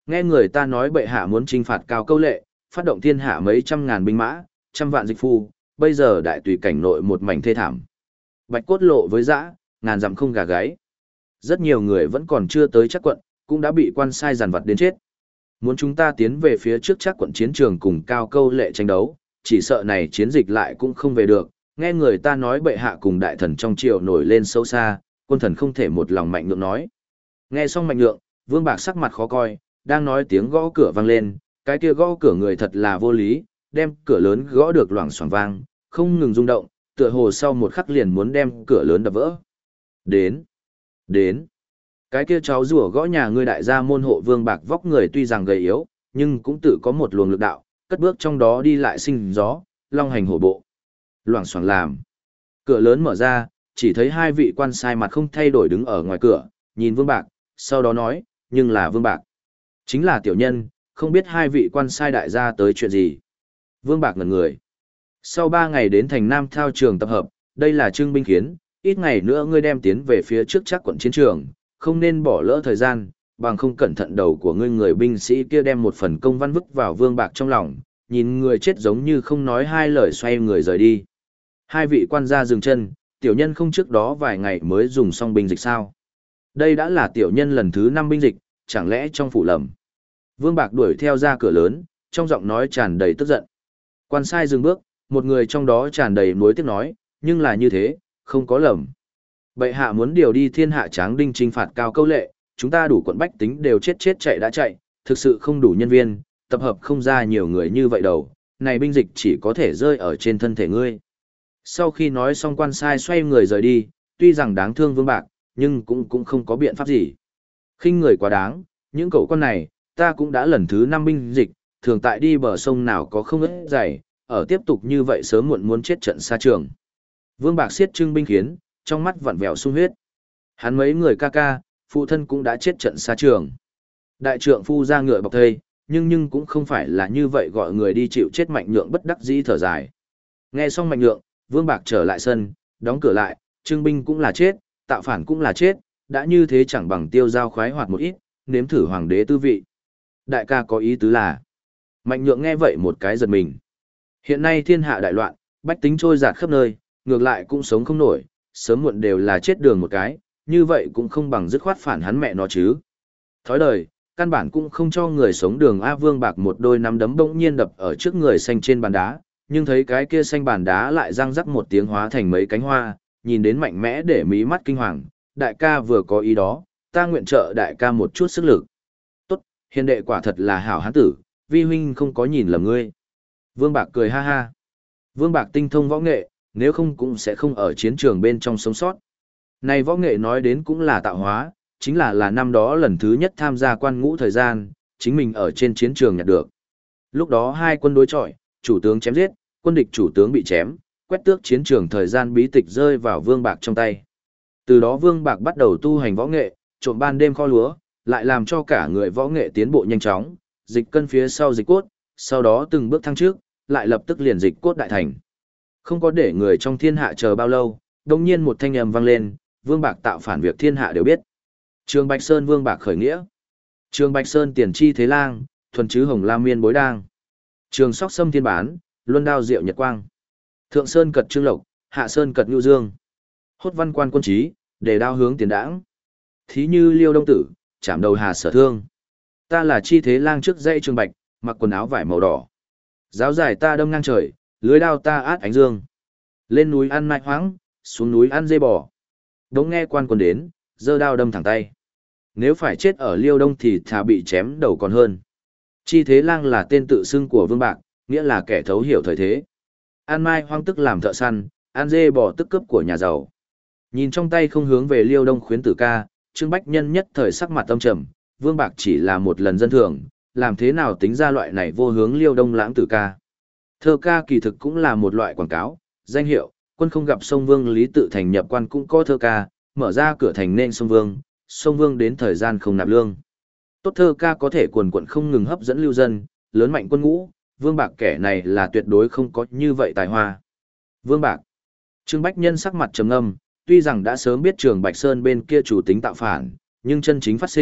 Nghe người ta nói bệ hạ muốn trinh phạt Cao Câu Lệ, phát động thiên hạ mấy trăm ngàn binh mã, trăm vạn dịch phu, bây giờ đại tùy cảnh nội một mảnh thê thảm. Bạch cốt lộ với dã, ngàn dặm không gà gáy. Rất nhiều người vẫn còn chưa tới chắc quận, cũng đã bị quan sai giàn vặt đến chết. Muốn chúng ta tiến về phía trước chắc quận chiến trường cùng Cao Câu Lệ tranh đấu, chỉ sợ này chiến dịch lại cũng không về được. Nghe người ta nói bệ hạ cùng đại thần trong triều nổi lên xấu xa, quân thần không thể một lòng mạnh nhượng nói. Nghe xong mạnh nhượng, Vương Bạc sắc mặt khó coi, đang nói tiếng gõ cửa vang lên, cái kia gõ cửa người thật là vô lý, đem cửa lớn gõ được loảng xoảng vang, không ngừng rung động, tựa hồ sau một khắc liền muốn đem cửa lớn đập vỡ. Đến, đến. Cái kia cháu rùa gõ nhà ngươi đại gia môn hộ Vương Bạc vóc người tuy rằng gầy yếu, nhưng cũng tự có một luồng lực đạo, cất bước trong đó đi lại sinh gió, long hành hổ bộ. Loảng xoảng làm. Cửa lớn mở ra, chỉ thấy hai vị quan sai mặt không thay đổi đứng ở ngoài cửa, nhìn Vương Bạc, sau đó nói, nhưng là Vương Bạc. Chính là tiểu nhân, không biết hai vị quan sai đại gia tới chuyện gì. Vương Bạc ngẩn người. Sau ba ngày đến thành Nam thao trường tập hợp, đây là trưng binh khiến, ít ngày nữa ngươi đem tiến về phía trước chắc quận chiến trường, không nên bỏ lỡ thời gian, bằng không cẩn thận đầu của ngươi người binh sĩ kia đem một phần công văn vứt vào Vương Bạc trong lòng, nhìn người chết giống như không nói hai lời xoay người rời đi. Hai vị quan gia dừng chân, tiểu nhân không trước đó vài ngày mới dùng xong binh dịch sao. Đây đã là tiểu nhân lần thứ năm binh dịch, chẳng lẽ trong phủ lầm. Vương Bạc đuổi theo ra cửa lớn, trong giọng nói tràn đầy tức giận. Quan sai dừng bước, một người trong đó tràn đầy nuối tiếc nói, nhưng là như thế, không có lầm. Bệ hạ muốn điều đi thiên hạ tráng đinh trinh phạt Cao Câu Lệ, chúng ta đủ quận bách tính đều chết chết chạy đã chạy, thực sự không đủ nhân viên, tập hợp không ra nhiều người như vậy đâu, này binh dịch chỉ có thể rơi ở trên thân thể ngươi. Sau khi nói xong quan sai xoay người rời đi, tuy rằng đáng thương Vương Bạc, nhưng cũng cũng không có biện pháp gì. Khinh người quá đáng, những cậu con này, ta cũng đã lần thứ năm binh dịch, thường tại đi bờ sông nào có không ớt dày, ở tiếp tục như vậy sớm muộn muốn chết trận xa trường. Vương Bạc siết trưng binh khiến, trong mắt vặn vẹo sung huyết. Hắn mấy người ca ca, phụ thân cũng đã chết trận xa trường. Đại trượng phu ra ngựa bọc thây, nhưng nhưng cũng không phải là như vậy gọi người đi chịu chết Mạnh Nhượng bất đắc dĩ thở dài. Nghe xong Mạnh Nhượng, Vương Bạc trở lại sân, đóng cửa lại, trưng binh cũng là chết, tạo phản cũng là chết, đã như thế chẳng bằng tiêu giao khoái hoạt một ít, nếm thử hoàng đế tư vị. Đại ca có ý tứ là. Mạnh Nhượng nghe vậy một cái giật mình. Hiện nay thiên hạ đại loạn, bách tính trôi dạt khắp nơi, ngược lại cũng sống không nổi, sớm muộn đều là chết đường một cái, như vậy cũng không bằng dứt khoát phản hắn mẹ nó chứ. Thói đời, căn bản cũng không cho người sống đường. A Vương Bạc một đôi nắm đấm bỗng nhiên đập ở trước người xanh trên bàn đá, nhưng thấy cái kia xanh bàn đá lại răng rắc một tiếng hóa thành mấy cánh hoa, nhìn đến mạnh mẽ để mí mắt kinh hoàng. Đại ca vừa có ý đó, ta nguyện trợ đại ca một chút sức lực. Tốt, hiền đệ quả thật là hảo hán tử, vi huynh không có nhìn lầm ngươi. Vương Bạc cười ha ha. Vương Bạc tinh thông võ nghệ, nếu không cũng sẽ không ở chiến trường bên trong sống sót. Này võ nghệ nói đến cũng là tạo hóa, chính là là năm đó lần thứ nhất tham gia quan ngũ thời gian, chính mình ở trên chiến trường nhặt được. Lúc đó hai quân đối chọi, chủ tướng chém giết, quân địch chủ tướng bị chém, quét tước chiến trường thời gian bí tịch rơi vào Vương Bạc trong tay. Từ đó Vương Bạc bắt đầu tu hành võ nghệ, trộm ban đêm kho lúa, lại làm cho cả người võ nghệ tiến bộ nhanh chóng, dịch cân phía sau dịch cốt, sau đó từng bước thăng trước, lại lập tức liền dịch cốt đại thành. Không có để người trong thiên hạ chờ bao lâu, đồng nhiên một thanh âm vang lên, Vương Bạc tạo phản việc thiên hạ đều biết. Trường Bạch Sơn Vương Bạc khởi nghĩa. Trường Bạch Sơn tiền chi thế lang, thuần chứ hồng lam miên bối đang. Trường Sóc Sâm thiên bán, luân đao diệu nhật quang. Thượng Sơn cật trương lộc, hạ Sơn cật nhu dương. Hốt văn quan quân trí, đề đao hướng tiền đãng. Thí như liêu đông tử, chạm đầu hà sở thương. Ta là chi thế lang trước dây Trường Bạch, mặc quần áo vải màu đỏ. Giáo giải ta đâm ngang trời, lưới đao ta át ánh dương. Lên núi ăn mai hoáng, xuống núi ăn dê bò. Đống nghe quan quân đến, giơ đao đâm thẳng tay. Nếu phải chết ở Liêu Đông thì thà bị chém đầu còn hơn. Chi Thế Lang là tên tự xưng của Vương Bạc, nghĩa là kẻ thấu hiểu thời thế. An mai hoang tức làm thợ săn, an dê bò tức cướp của nhà giàu. Nhìn trong tay không hướng về Liêu Đông khuyến tử ca, Trương Bách Nhân nhất thời sắc mặt tâm trầm, Vương Bạc chỉ là một lần dân thường, làm thế nào tính ra loại này vô hướng Liêu Đông lãng tử ca. Thơ ca kỳ thực cũng là một loại quảng cáo, danh hiệu, quân không gặp sông Vương Lý Tự Thành nhập quan cũng có thơ ca, mở ra cửa thành nên sông Vương, sông Vương đến thời gian không nạp lương. Tốt thơ ca có thể quần quận không ngừng hấp dẫn lưu dân, lớn mạnh quân ngũ, Vương Bạc kẻ này là tuyệt đối không có như vậy tài hoa. Vương Bạc. Trương Bách Nhân sắc mặt trầm ngâm, tuy rằng đã sớm biết Trường Bạch Sơn bên kia chủ tính tạo phản, nhưng chân chính phát sinh,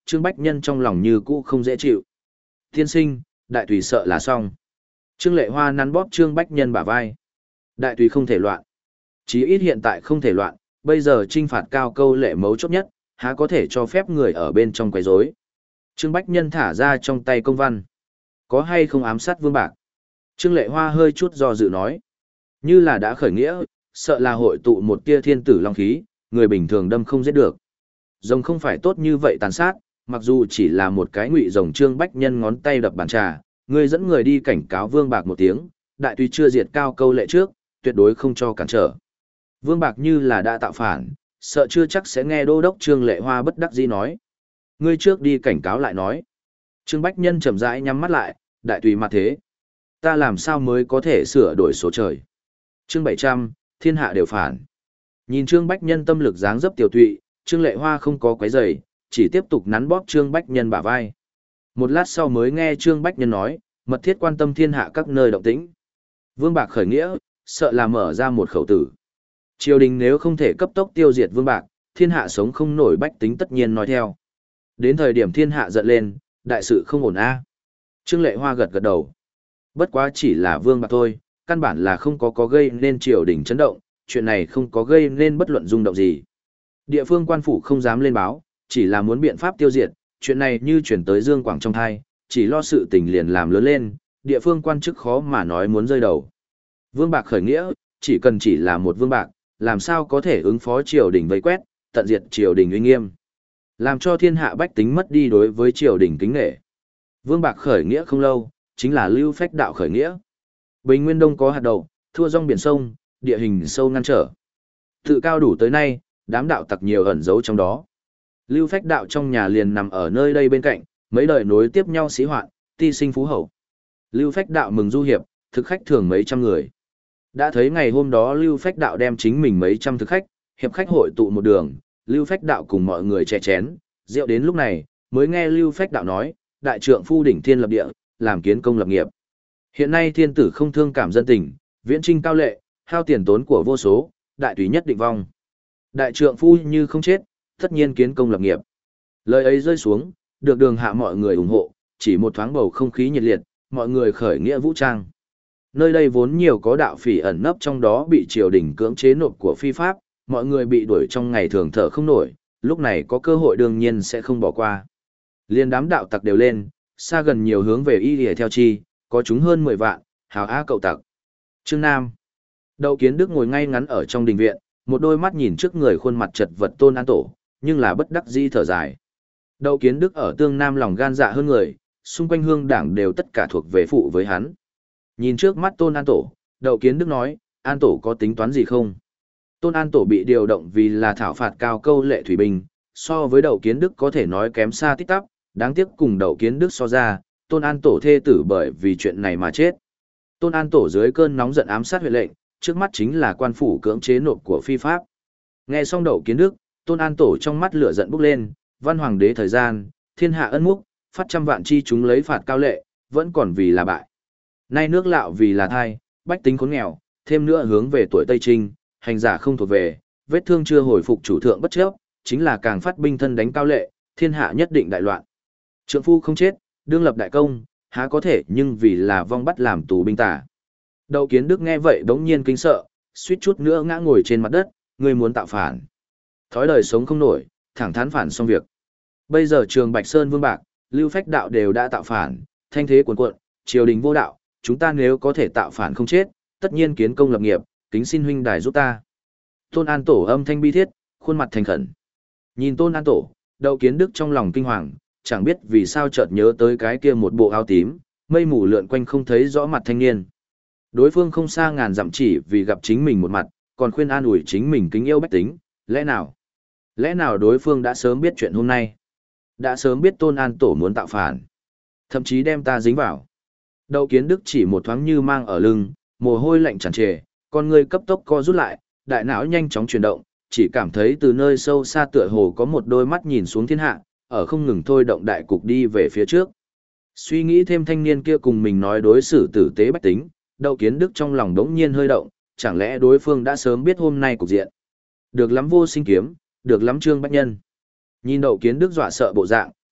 Trương Bách Nhân trong lòng như cũ không dễ chịu. Tiên sinh, đại tùy sợ là xong. Trương Lệ Hoa nắn bóp Trương Bách Nhân bả vai. Đại tùy không thể loạn. Chí ít hiện tại không thể loạn, bây giờ trinh phạt cao câu lệ mấu chốt nhất, há có thể cho phép người ở bên trong quấy rối. Trương Bách Nhân thả ra trong tay công văn. Có hay không ám sát Vương Bạc? Trương Lệ Hoa hơi chút do dự nói. Như là đã khởi nghĩa, sợ là hội tụ một tia thiên tử long khí, người bình thường đâm không giết được. Rồng không phải tốt như vậy tàn sát, mặc dù chỉ là một cái ngụy rồng. Trương Bách Nhân ngón tay đập bàn trà, người dẫn người đi cảnh cáo Vương Bạc một tiếng, đại tùy chưa diệt cao câu lệ trước, tuyệt đối không cho cản trở. Vương Bạc như là đã tạo phản, sợ chưa chắc sẽ nghe đô đốc Trương Lệ Hoa bất đắc dĩ nói. Ngươi trước đi cảnh cáo lại nói. Trương Bách Nhân chậm rãi nhắm mắt lại, đại tùy mặt thế. Ta làm sao mới có thể sửa đổi số trời. Chương bảy trăm, thiên hạ đều phản. Nhìn Trương Bách Nhân tâm lực dáng dấp tiểu tụy, Trương Lệ Hoa không có quấy rầy, chỉ tiếp tục nắn bóp Trương Bách Nhân bả vai. Một lát sau mới nghe Trương Bách Nhân nói, mật thiết quan tâm thiên hạ các nơi động tĩnh. Vương Bạc khởi nghĩa, sợ là mở ra một khẩu tử. Triều đình nếu không thể cấp tốc tiêu diệt Vương Bạc, thiên hạ sống không nổi, bách tính tất nhiên nói theo. Đến thời điểm thiên hạ giận lên, đại sự không ổn a. Trương Lệ Hoa gật gật đầu. Bất quá chỉ là Vương Bạc thôi, căn bản là không có có gây nên triều đình chấn động, chuyện này không có gây nên bất luận rung động gì. Địa phương quan phủ không dám lên báo, chỉ là muốn biện pháp tiêu diệt, chuyện này như chuyển tới Dương Quảng trong thai, chỉ lo sự tình liền làm lớn lên, địa phương quan chức khó mà nói muốn rơi đầu. Vương Bạc khởi nghĩa, chỉ cần chỉ là một Vương Bạc, làm sao có thể ứng phó triều đình vây quét, tận diệt triều đình uy nghiêm, làm cho thiên hạ bách tính mất đi đối với triều đình kính nể. Vương Bạc khởi nghĩa không lâu, chính là Lưu Phách đạo khởi nghĩa. Bình Nguyên Đông có hạt đậu, thua rong biển sông, địa hình sâu ngăn trở. Tự cao đủ tới nay, đám đạo tặc nhiều ẩn giấu trong đó. Lưu Phách đạo trong nhà liền nằm ở nơi đây bên cạnh, mấy đời nối tiếp nhau sĩ hoạn, ti sinh phú hậu. Lưu Phách đạo mừng du hiệp, thực khách thường mấy trăm người. Đã thấy ngày hôm đó Lưu Phách đạo đem chính mình mấy trăm thực khách, hiệp khách hội tụ một đường, Lưu Phách đạo cùng mọi người chè chén, rượu đến lúc này, mới nghe Lưu Phách đạo nói, đại trượng phu đỉnh thiên lập địa, làm kiến công lập nghiệp. Hiện nay thiên tử không thương cảm dân tình, viễn trinh cao lệ, hao tiền tốn của vô số, đại tùy nhất định vong. Đại trượng phu như không chết, tất nhiên kiến công lập nghiệp. Lời ấy rơi xuống, được đường hạ mọi người ủng hộ, chỉ một thoáng bầu không khí nhiệt liệt, mọi người khởi nghĩa vũ trang. Nơi đây vốn nhiều có đạo phỉ ẩn nấp trong đó bị triều đình cưỡng chế nộp của phi pháp, mọi người bị đuổi trong ngày thường thở không nổi, lúc này có cơ hội đương nhiên sẽ không bỏ qua. Liên đám đạo tặc đều lên, xa gần nhiều hướng về y lìa theo chi, có chúng hơn mười vạn, hào á cậu tặc. Trương Nam. Đậu Kiến Đức ngồi ngay ngắn ở trong đình viện, một đôi mắt nhìn trước người khuôn mặt chật vật Tôn An Tổ, nhưng là bất đắc dĩ thở dài. Đậu Kiến Đức ở Tương Nam lòng gan dạ hơn người, xung quanh hương đảng đều tất cả thuộc về phụ với hắn. Nhìn trước mắt Tôn An Tổ, Đậu Kiến Đức nói, An Tổ có tính toán gì không? Tôn An Tổ bị điều động vì là thảo phạt cao câu lệ thủy binh, so với Đậu Kiến Đức có thể nói kém xa tít tắp, đáng tiếc cùng Đậu Kiến Đức so ra, Tôn An Tổ thê tử bởi vì chuyện này mà chết. Tôn An Tổ dưới cơn nóng giận ám sát huyện lệnh, trước mắt chính là quan phủ cưỡng chế nộp của phi pháp. Nghe xong Đậu Kiến Đức, Tôn An Tổ trong mắt lửa giận bốc lên, văn hoàng đế thời gian, thiên hạ ân múc, phát trăm vạn chi chúng lấy phạt cao lệ, vẫn còn vì là bại. Nay nước lạo vì là thai, bách tính khốn nghèo, thêm nữa hướng về tuổi Tây Trinh, hành giả không thuộc về, vết thương chưa hồi phục chủ thượng bất chấp, chính là càng phát binh thân đánh cao lệ, thiên hạ nhất định đại loạn. Trượng phu không chết, đương lập đại công, há có thể nhưng vì là vong bắt làm tù binh tả. Đậu Kiến Đức nghe vậy bỗng nhiên kinh sợ, suýt chút nữa ngã ngồi trên mặt đất, ngươi muốn tạo phản. Thói đời sống không nổi, thẳng thắn phản xong việc. Bây giờ Trường Bạch Sơn Vương Bạc, Lưu Phách đạo đều đã tạo phản, thanh thế cuồn cuộn, triều đình vô đạo, chúng ta nếu có thể tạo phản không chết, tất nhiên kiến công lập nghiệp, kính xin huynh đài giúp ta. Tôn An Tổ âm thanh bi thiết, khuôn mặt thành khẩn. Nhìn Tôn An Tổ, Đậu Kiến Đức trong lòng kinh hoàng, chẳng biết vì sao chợt nhớ tới cái kia một bộ áo tím, mây mù lượn quanh không thấy rõ mặt thanh niên. Đối phương không xa ngàn dặm chỉ vì gặp chính mình một mặt, còn khuyên an ủi chính mình kính yêu bách tính, lẽ nào? Lẽ nào đối phương đã sớm biết chuyện hôm nay? Đã sớm biết Tôn An Tổ muốn tạo phản, thậm chí đem ta dính vào. Đậu Kiến Đức chỉ một thoáng như mang ở lưng, mồ hôi lạnh tràn trề, con người cấp tốc co rút lại, đại não nhanh chóng chuyển động, chỉ cảm thấy từ nơi sâu xa tựa hồ có một đôi mắt nhìn xuống thiên hạ, ở không ngừng thôi động đại cục đi về phía trước. Suy nghĩ thêm thanh niên kia cùng mình nói đối xử tử tế bách tính, Đậu Kiến Đức trong lòng đống nhiên hơi động, chẳng lẽ đối phương đã sớm biết hôm nay cục diện. Được lắm Vô Sinh kiếm, được lắm Trương Bách Nhân. Nhìn Đậu Kiến Đức dọa sợ bộ dạng,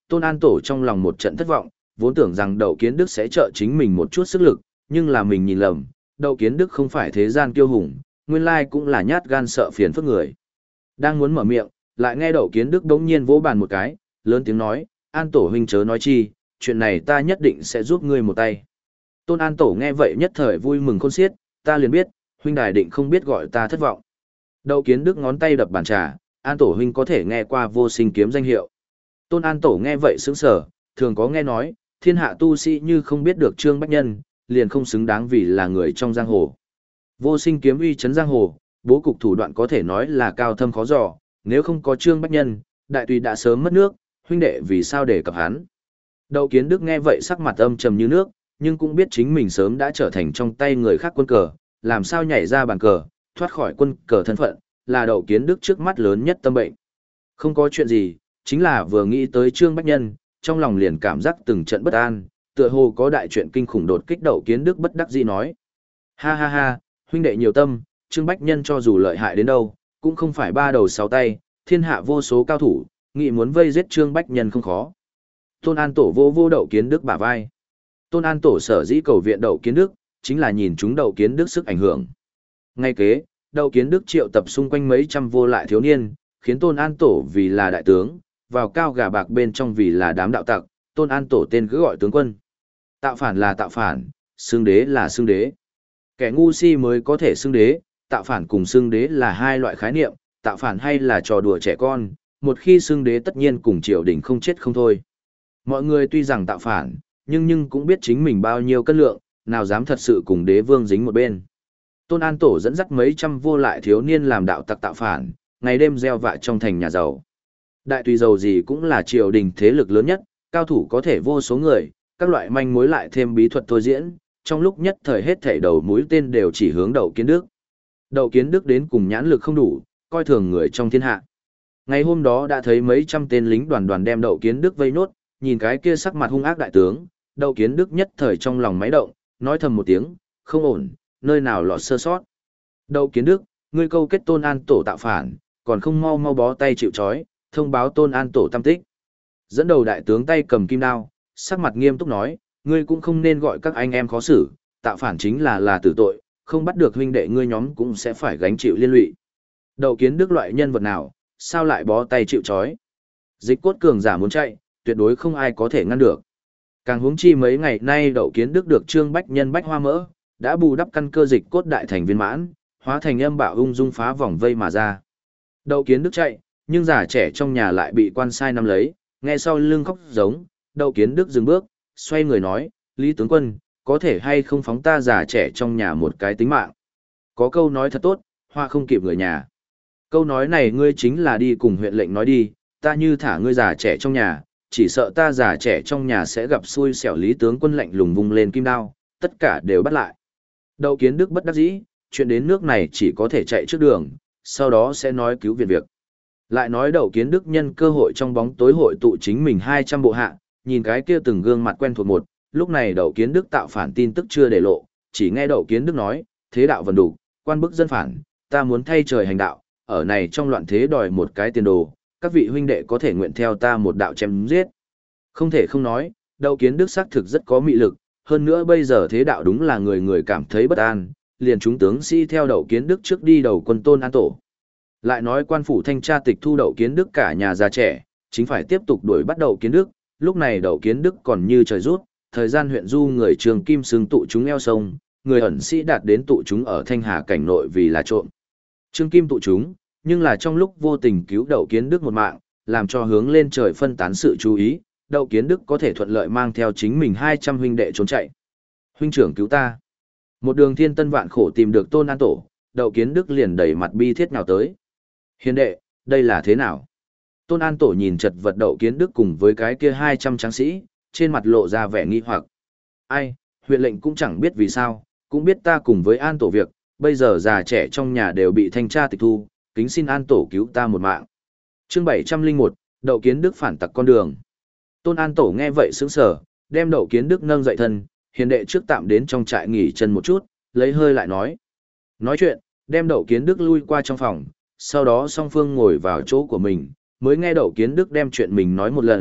Tôn An Tổ trong lòng một trận thất vọng, vốn tưởng rằng Đậu Kiến Đức sẽ trợ chính mình một chút sức lực, nhưng là mình nhìn lầm, Đậu Kiến Đức không phải thế gian kiêu hùng, nguyên lai cũng là nhát gan sợ phiền phức người. Đang muốn mở miệng, lại nghe Đậu Kiến Đức đống nhiên vỗ bàn một cái, lớn tiếng nói, An Tổ huynh chớ nói chi, chuyện này ta nhất định sẽ giúp ngươi một tay. Tôn An Tổ nghe vậy nhất thời vui mừng khôn xiết, ta liền biết, huynh đài định không biết gọi ta thất vọng. Đậu Kiến Đức ngón tay đập bàn trà, An Tổ huynh có thể nghe qua Vô Sinh kiếm danh hiệu. Tôn An Tổ nghe vậy sững sờ, thường có nghe nói, thiên hạ tu sĩ như không biết được Trương Bách Nhân, liền không xứng đáng vì là người trong giang hồ. Vô Sinh kiếm uy chấn giang hồ, bố cục thủ đoạn có thể nói là cao thâm khó dò, nếu không có Trương Bách Nhân, đại tùy đã sớm mất nước, huynh đệ vì sao để cập hắn. Đậu Kiến Đức nghe vậy sắc mặt âm trầm như nước, nhưng cũng biết chính mình sớm đã trở thành trong tay người khác quân cờ, làm sao nhảy ra bàn cờ, thoát khỏi quân cờ thân phận, là Đậu Kiến Đức trước mắt lớn nhất tâm bệnh. Không có chuyện gì, chính là vừa nghĩ tới Trương Bách Nhân, trong lòng liền cảm giác từng trận bất an, tựa hồ có đại chuyện kinh khủng đột kích. Đậu Kiến Đức bất đắc dĩ nói. Ha ha ha, huynh đệ nhiều tâm, Trương Bách Nhân cho dù lợi hại đến đâu, cũng không phải ba đầu sáu tay, thiên hạ vô số cao thủ, nghĩ muốn vây giết Trương Bách Nhân không khó. Tôn An Tổ vô vô Đậu Kiến Đức bả vai. Tôn An Tổ sở dĩ cầu viện Đậu Kiến Đức, chính là nhìn chúng Đậu Kiến Đức sức ảnh hưởng. Ngay kế, Đậu Kiến Đức triệu tập xung quanh mấy trăm vô lại thiếu niên, khiến Tôn An Tổ vì là đại tướng, vào cao gà bạc bên trong vì là đám đạo tặc, Tôn An Tổ tên cứ gọi tướng quân. Tạo phản là tạo phản, xưng đế là xưng đế. Kẻ ngu si mới có thể xưng đế, tạo phản cùng xưng đế là hai loại khái niệm, tạo phản hay là trò đùa trẻ con, một khi xưng đế tất nhiên cùng triều đình không chết không thôi. Mọi người tuy rằng tạo phản, nhưng nhưng cũng biết chính mình bao nhiêu cân lượng, nào dám thật sự cùng đế vương dính một bên. Tôn An Tổ dẫn dắt mấy trăm vô lại thiếu niên làm đạo tặc tạo phản, ngày đêm gieo vạ trong thành nhà giàu. Đại tùy giàu gì cũng là triều đình thế lực lớn nhất, cao thủ có thể vô số người, các loại manh mối lại thêm bí thuật thôi diễn, trong lúc nhất thời hết thảy đầu mũi tên đều chỉ hướng Đậu Kiến Đức. Đậu Kiến Đức đến cùng nhãn lực không đủ, coi thường người trong thiên hạ. Ngày hôm đó đã thấy mấy trăm tên lính đoàn đoàn đem Đậu Kiến Đức vây nốt, nhìn cái kia sắc mặt hung ác đại tướng, Đậu Kiến Đức nhất thời trong lòng máy động, nói thầm một tiếng, không ổn, nơi nào lọt sơ sót. Đậu Kiến Đức, ngươi câu kết Tôn An Tổ tạo phản, còn không mau mau bó tay chịu trói, thông báo Tôn An Tổ tâm tích. Dẫn đầu đại tướng tay cầm kim đao, sắc mặt nghiêm túc nói, ngươi cũng không nên gọi các anh em khó xử, tạo phản chính là là tử tội, không bắt được huynh đệ ngươi nhóm cũng sẽ phải gánh chịu liên lụy. Đậu Kiến Đức loại nhân vật nào, sao lại bó tay chịu trói? Dịch cốt cường giả muốn chạy, tuyệt đối không ai có thể ngăn được. Càng huống chi mấy ngày nay Đậu Kiến Đức được Trương Bách Nhân bách hoa mỡ, đã bù đắp căn cơ dịch cốt đại thành viên mãn, hóa thành âm bạo ung dung phá vòng vây mà ra. Đậu Kiến Đức chạy, nhưng già trẻ trong nhà lại bị quan sai nắm lấy, nghe sau lưng khóc giống, Đậu Kiến Đức dừng bước, xoay người nói, Lý tướng quân, có thể hay không phóng ta già trẻ trong nhà một cái tính mạng. Có câu nói thật tốt, hoa không kịp người nhà. Câu nói này ngươi chính là đi cùng huyện lệnh nói đi, ta như thả ngươi già trẻ trong nhà, chỉ sợ ta già trẻ trong nhà sẽ gặp xui xẻo. Lý tướng quân lạnh lùng vung lên kim đao, tất cả đều bắt lại. Đậu Kiến Đức bất đắc dĩ, chuyện đến nước này chỉ có thể chạy trước đường, sau đó sẽ nói cứu viện việc. Lại nói Đậu Kiến Đức nhân cơ hội trong bóng tối hội tụ chính mình hai trăm bộ hạ, nhìn cái kia từng gương mặt quen thuộc một, lúc này Đậu Kiến Đức tạo phản tin tức chưa để lộ, chỉ nghe Đậu Kiến Đức nói, thế đạo vần đủ, quan bức dân phản, ta muốn thay trời hành đạo, ở này trong loạn thế đòi một cái tiền đồ, các vị huynh đệ có thể nguyện theo ta một đạo chém giết. Không thể không nói, Đậu Kiến Đức xác thực rất có mị lực, hơn nữa bây giờ thế đạo đúng là người người cảm thấy bất an, liền chúng tướng sĩ theo Đậu Kiến Đức trước đi đầu quân Tôn An Tổ. Lại nói quan phủ thanh tra tịch thu Đậu Kiến Đức cả nhà già trẻ, chính phải tiếp tục đuổi bắt Đậu Kiến Đức, lúc này Đậu Kiến Đức còn như trời rút, thời gian huyện du người Trường Kim xưng tụ chúng eo sông, người ẩn sĩ đạt đến tụ chúng ở Thanh Hà cảnh nội vì là trộm. Trương Kim tụ chúng, nhưng là trong lúc vô tình cứu Đậu Kiến Đức một mạng, làm cho hướng lên trời phân tán sự chú ý, Đậu Kiến Đức có thể thuận lợi mang theo chính mình hai trăm huynh đệ trốn chạy. Huynh trưởng cứu ta. Một đường thiên tân vạn khổ tìm được Tôn An Tổ, Đậu Kiến Đức liền đẩy mặt bi thiết nào tới. Hiền đệ, đây là thế nào? Tôn An Tổ nhìn chật vật Đậu Kiến Đức cùng với cái kia hai trăm tráng sĩ, trên mặt lộ ra vẻ nghi hoặc. Ai, huyện lệnh cũng chẳng biết vì sao, cũng biết ta cùng với An Tổ việc, bây giờ già trẻ trong nhà đều bị thanh tra tịch thu, kính xin An Tổ cứu ta một mạng. Chương bảy trăm lẻ một, Đậu Kiến Đức phản tặc con đường. Tôn An Tổ nghe vậy sững sờ, đem Đậu Kiến Đức nâng dậy thân, hiền đệ trước tạm đến trong trại nghỉ chân một chút, lấy hơi lại nói. Nói chuyện, đem Đậu Kiến Đức lui qua trong phòng, sau đó song phương ngồi vào chỗ của mình, mới nghe Đậu Kiến Đức đem chuyện mình nói một lần,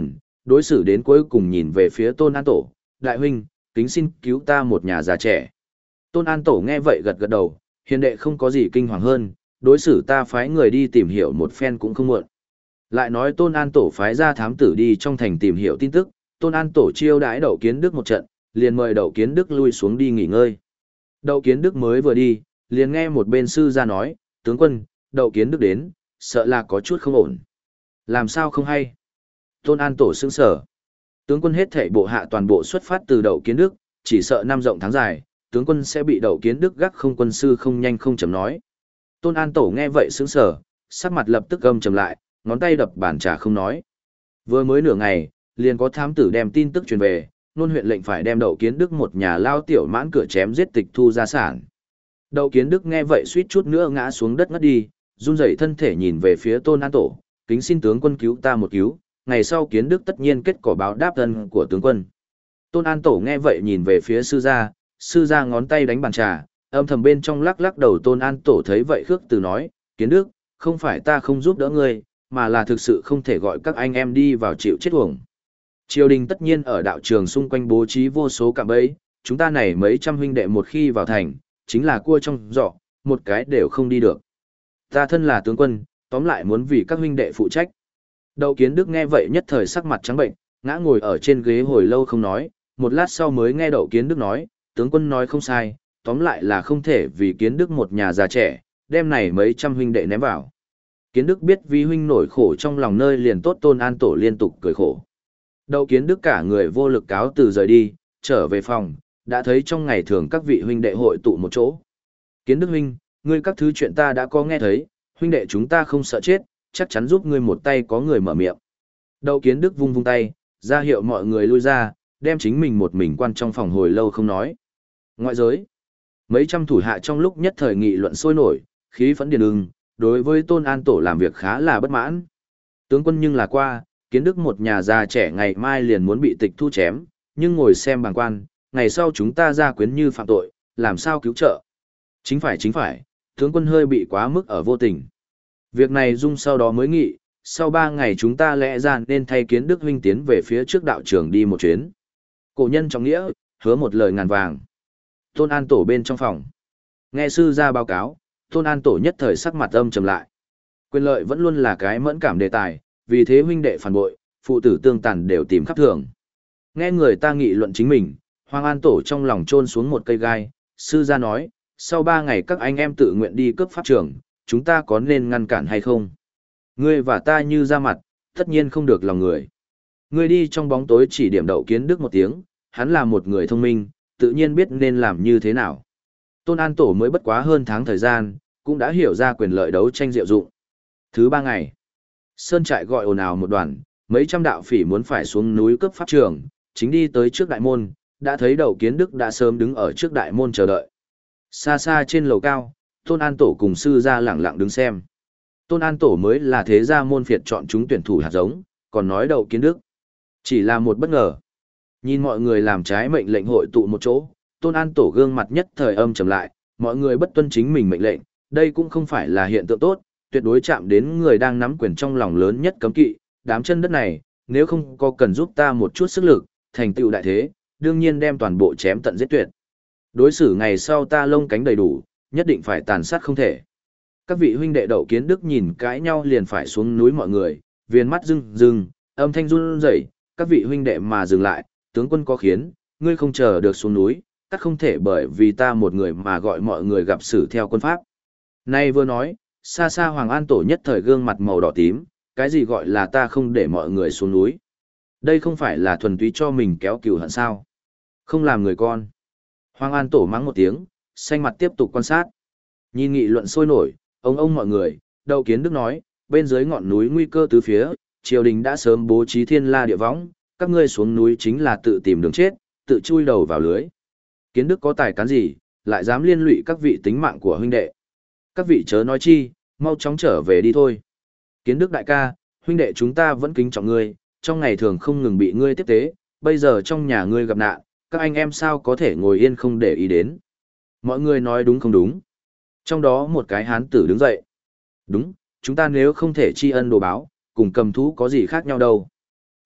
đối xử đến cuối cùng nhìn về phía Tôn An Tổ, đại huynh, kính xin cứu ta một nhà già trẻ. Tôn An Tổ nghe vậy gật gật đầu, hiền đệ không có gì kinh hoàng hơn, đối xử ta phái người đi tìm hiểu một phen cũng không muộn. Lại nói Tôn An Tổ phái ra thám tử đi trong thành tìm hiểu tin tức, Tôn An Tổ chiêu đãi Đậu Kiến Đức một trận, liền mời Đậu Kiến Đức lui xuống đi nghỉ ngơi. Đậu Kiến Đức mới vừa đi, liền nghe một bên sư ra nói, tướng quân, Đậu Kiến Đức đến, sợ là có chút không ổn. Làm sao không hay? Tôn An Tổ sững sở. Tướng quân hết thảy bộ hạ toàn bộ xuất phát từ Đậu Kiến Đức, chỉ sợ năm rộng tháng dài, tướng quân sẽ bị Đậu Kiến Đức gác không quân sư không nhanh không chậm nói. Tôn An Tổ nghe vậy sững sở, sắc mặt lập tức gầm trầm lại, ngón tay đập bàn trà không nói. Vừa mới nửa ngày, liền có thám tử đem tin tức truyền về, nôn huyện lệnh phải đem Đậu Kiến Đức một nhà lao tiểu mãn cửa chém giết tịch thu gia sản. Đậu Kiến Đức nghe vậy suýt chút nữa ngã xuống đất ngất đi, run rẩy thân thể nhìn về phía Tôn An Tổ, kính xin tướng quân cứu ta một cứu, ngày sau Kiến Đức tất nhiên kết quả báo đáp ân của tướng quân. Tôn An Tổ nghe vậy nhìn về phía sư gia, sư gia ngón tay đánh bàn trà, âm thầm bên trong lắc lắc đầu. Tôn An Tổ thấy vậy khước từ nói, Kiến Đức, không phải ta không giúp đỡ ngươi, mà là thực sự không thể gọi các anh em đi vào chịu chết uổng. Triều đình tất nhiên ở đạo trường xung quanh bố trí vô số cạm bẫy, chúng ta này mấy trăm huynh đệ một khi vào thành, chính là cua trong giỏ, một cái đều không đi được. Ta thân là tướng quân, tóm lại muốn vì các huynh đệ phụ trách. Đậu Kiến Đức nghe vậy nhất thời sắc mặt trắng bệnh, ngã ngồi ở trên ghế hồi lâu không nói, một lát sau mới nghe Đậu Kiến Đức nói, tướng quân nói không sai, tóm lại là không thể vì Kiến Đức một nhà già trẻ, đem này mấy trăm huynh đệ ném vào. Kiến Đức biết vì huynh nổi khổ trong lòng nơi liền tốt. Tôn An Tổ liên tục cười khổ. Đậu Kiến Đức cả người vô lực cáo từ rời đi, trở về phòng, đã thấy trong ngày thường các vị huynh đệ hội tụ một chỗ. Kiến Đức huynh, ngươi các thứ chuyện ta đã có nghe thấy, huynh đệ chúng ta không sợ chết, chắc chắn giúp ngươi một tay. Có người mở miệng. Đậu Kiến Đức vung vung tay, ra hiệu mọi người lui ra, đem chính mình một mình quan trong phòng hồi lâu không nói. Ngoại giới, mấy trăm thủ hạ trong lúc nhất thời nghị luận sôi nổi, khí phẫn điền ưng, đối với Tôn An Tổ làm việc khá là bất mãn. Tướng quân nhưng là qua, Kiến Đức một nhà già trẻ ngày mai liền muốn bị tịch thu chém, nhưng ngồi xem bàng quan, ngày sau chúng ta ra quyến như phạm tội, làm sao cứu trợ? Chính phải chính phải, tướng quân hơi bị quá mức ở vô tình. Việc này dung sau đó mới nghị, sau ba ngày chúng ta lẽ ra nên thay Kiến Đức huynh tiến về phía trước đạo trường đi một chuyến. Cổ nhân trọng nghĩa, hứa một lời ngàn vàng. Tôn An Tổ bên trong phòng. Nghe sư ra báo cáo, Tôn An Tổ nhất thời sắc mặt âm trầm lại. Quyền lợi vẫn luôn là cái mẫn cảm đề tài, vì thế huynh đệ phản bội, phụ tử tương tàn đều tìm khắp thường. Nghe người ta nghị luận chính mình, Hoàng An Tổ trong lòng chôn xuống một cây gai, sư ra nói, sau ba ngày các anh em tự nguyện đi cướp pháp trường, chúng ta có nên ngăn cản hay không? Ngươi và ta như ra mặt, tất nhiên không được lòng người. Ngươi đi trong bóng tối chỉ điểm Đậu Kiến Đức một tiếng, hắn là một người thông minh, tự nhiên biết nên làm như thế nào. Tôn An Tổ mới bất quá hơn tháng thời gian, cũng đã hiểu ra quyền lợi đấu tranh diệu dụng. Thứ ba ngày, Sơn trại gọi ồn ào một đoàn, mấy trăm đạo phỉ muốn phải xuống núi cướp pháp trường, chính đi tới trước đại môn, đã thấy Đậu Kiến Đức đã sớm đứng ở trước đại môn chờ đợi. Xa xa trên lầu cao, Tôn An Tổ cùng sư ra lẳng lặng đứng xem. Tôn An Tổ mới là thế gia môn phiệt chọn chúng tuyển thủ hạt giống, còn nói Đậu Kiến Đức chỉ là một bất ngờ. Nhìn mọi người làm trái mệnh lệnh hội tụ một chỗ, Tôn An Tổ gương mặt nhất thời âm trầm lại, mọi người bất tuân chính mình mệnh lệnh, đây cũng không phải là hiện tượng tốt, tuyệt đối chạm đến người đang nắm quyền trong lòng lớn nhất cấm kỵ, đám chân đất này, nếu không có cần giúp ta một chút sức lực, thành tựu đại thế, đương nhiên đem toàn bộ chém tận giết tuyệt. Đối xử ngày sau ta lông cánh đầy đủ, nhất định phải tàn sát không thể. Các vị huynh đệ Đậu Kiến Đức nhìn cãi nhau liền phải xuống núi mọi người, viên mắt rưng rưng, âm thanh run rẩy, các vị huynh đệ mà dừng lại, tướng quân có khiến, ngươi không chờ được xuống núi, tất không thể bởi vì ta một người mà gọi mọi người gặp xử theo quân pháp. Nay vừa nói, xa xa Hoàng An Tổ nhất thời gương mặt màu đỏ tím, cái gì gọi là ta không để mọi người xuống núi. Đây không phải là thuần túy cho mình kéo cừu hận sao. Không làm người con. Hoàng An Tổ mắng một tiếng, xanh mặt tiếp tục quan sát. Nhìn nghị luận sôi nổi, ông ông mọi người, Đậu Kiến Đức nói, bên dưới ngọn núi nguy cơ tứ phía, triều đình đã sớm bố trí thiên la địa võng, các ngươi xuống núi chính là tự tìm đường chết, tự chui đầu vào lưới. Kiến Đức có tài cán gì, lại dám liên lụy các vị tính mạng của huynh đệ. Các vị chớ nói chi, mau chóng trở về đi thôi. Kiến Đức đại ca, huynh đệ chúng ta vẫn kính trọng ngươi, trong ngày thường không ngừng bị ngươi tiếp tế, bây giờ trong nhà ngươi gặp nạn, các anh em sao có thể ngồi yên không để ý đến. Mọi người nói đúng không đúng. Trong đó một cái hán tử đứng dậy. Đúng, chúng ta nếu không thể tri ân đồ báo, cùng cầm thú có gì khác nhau đâu.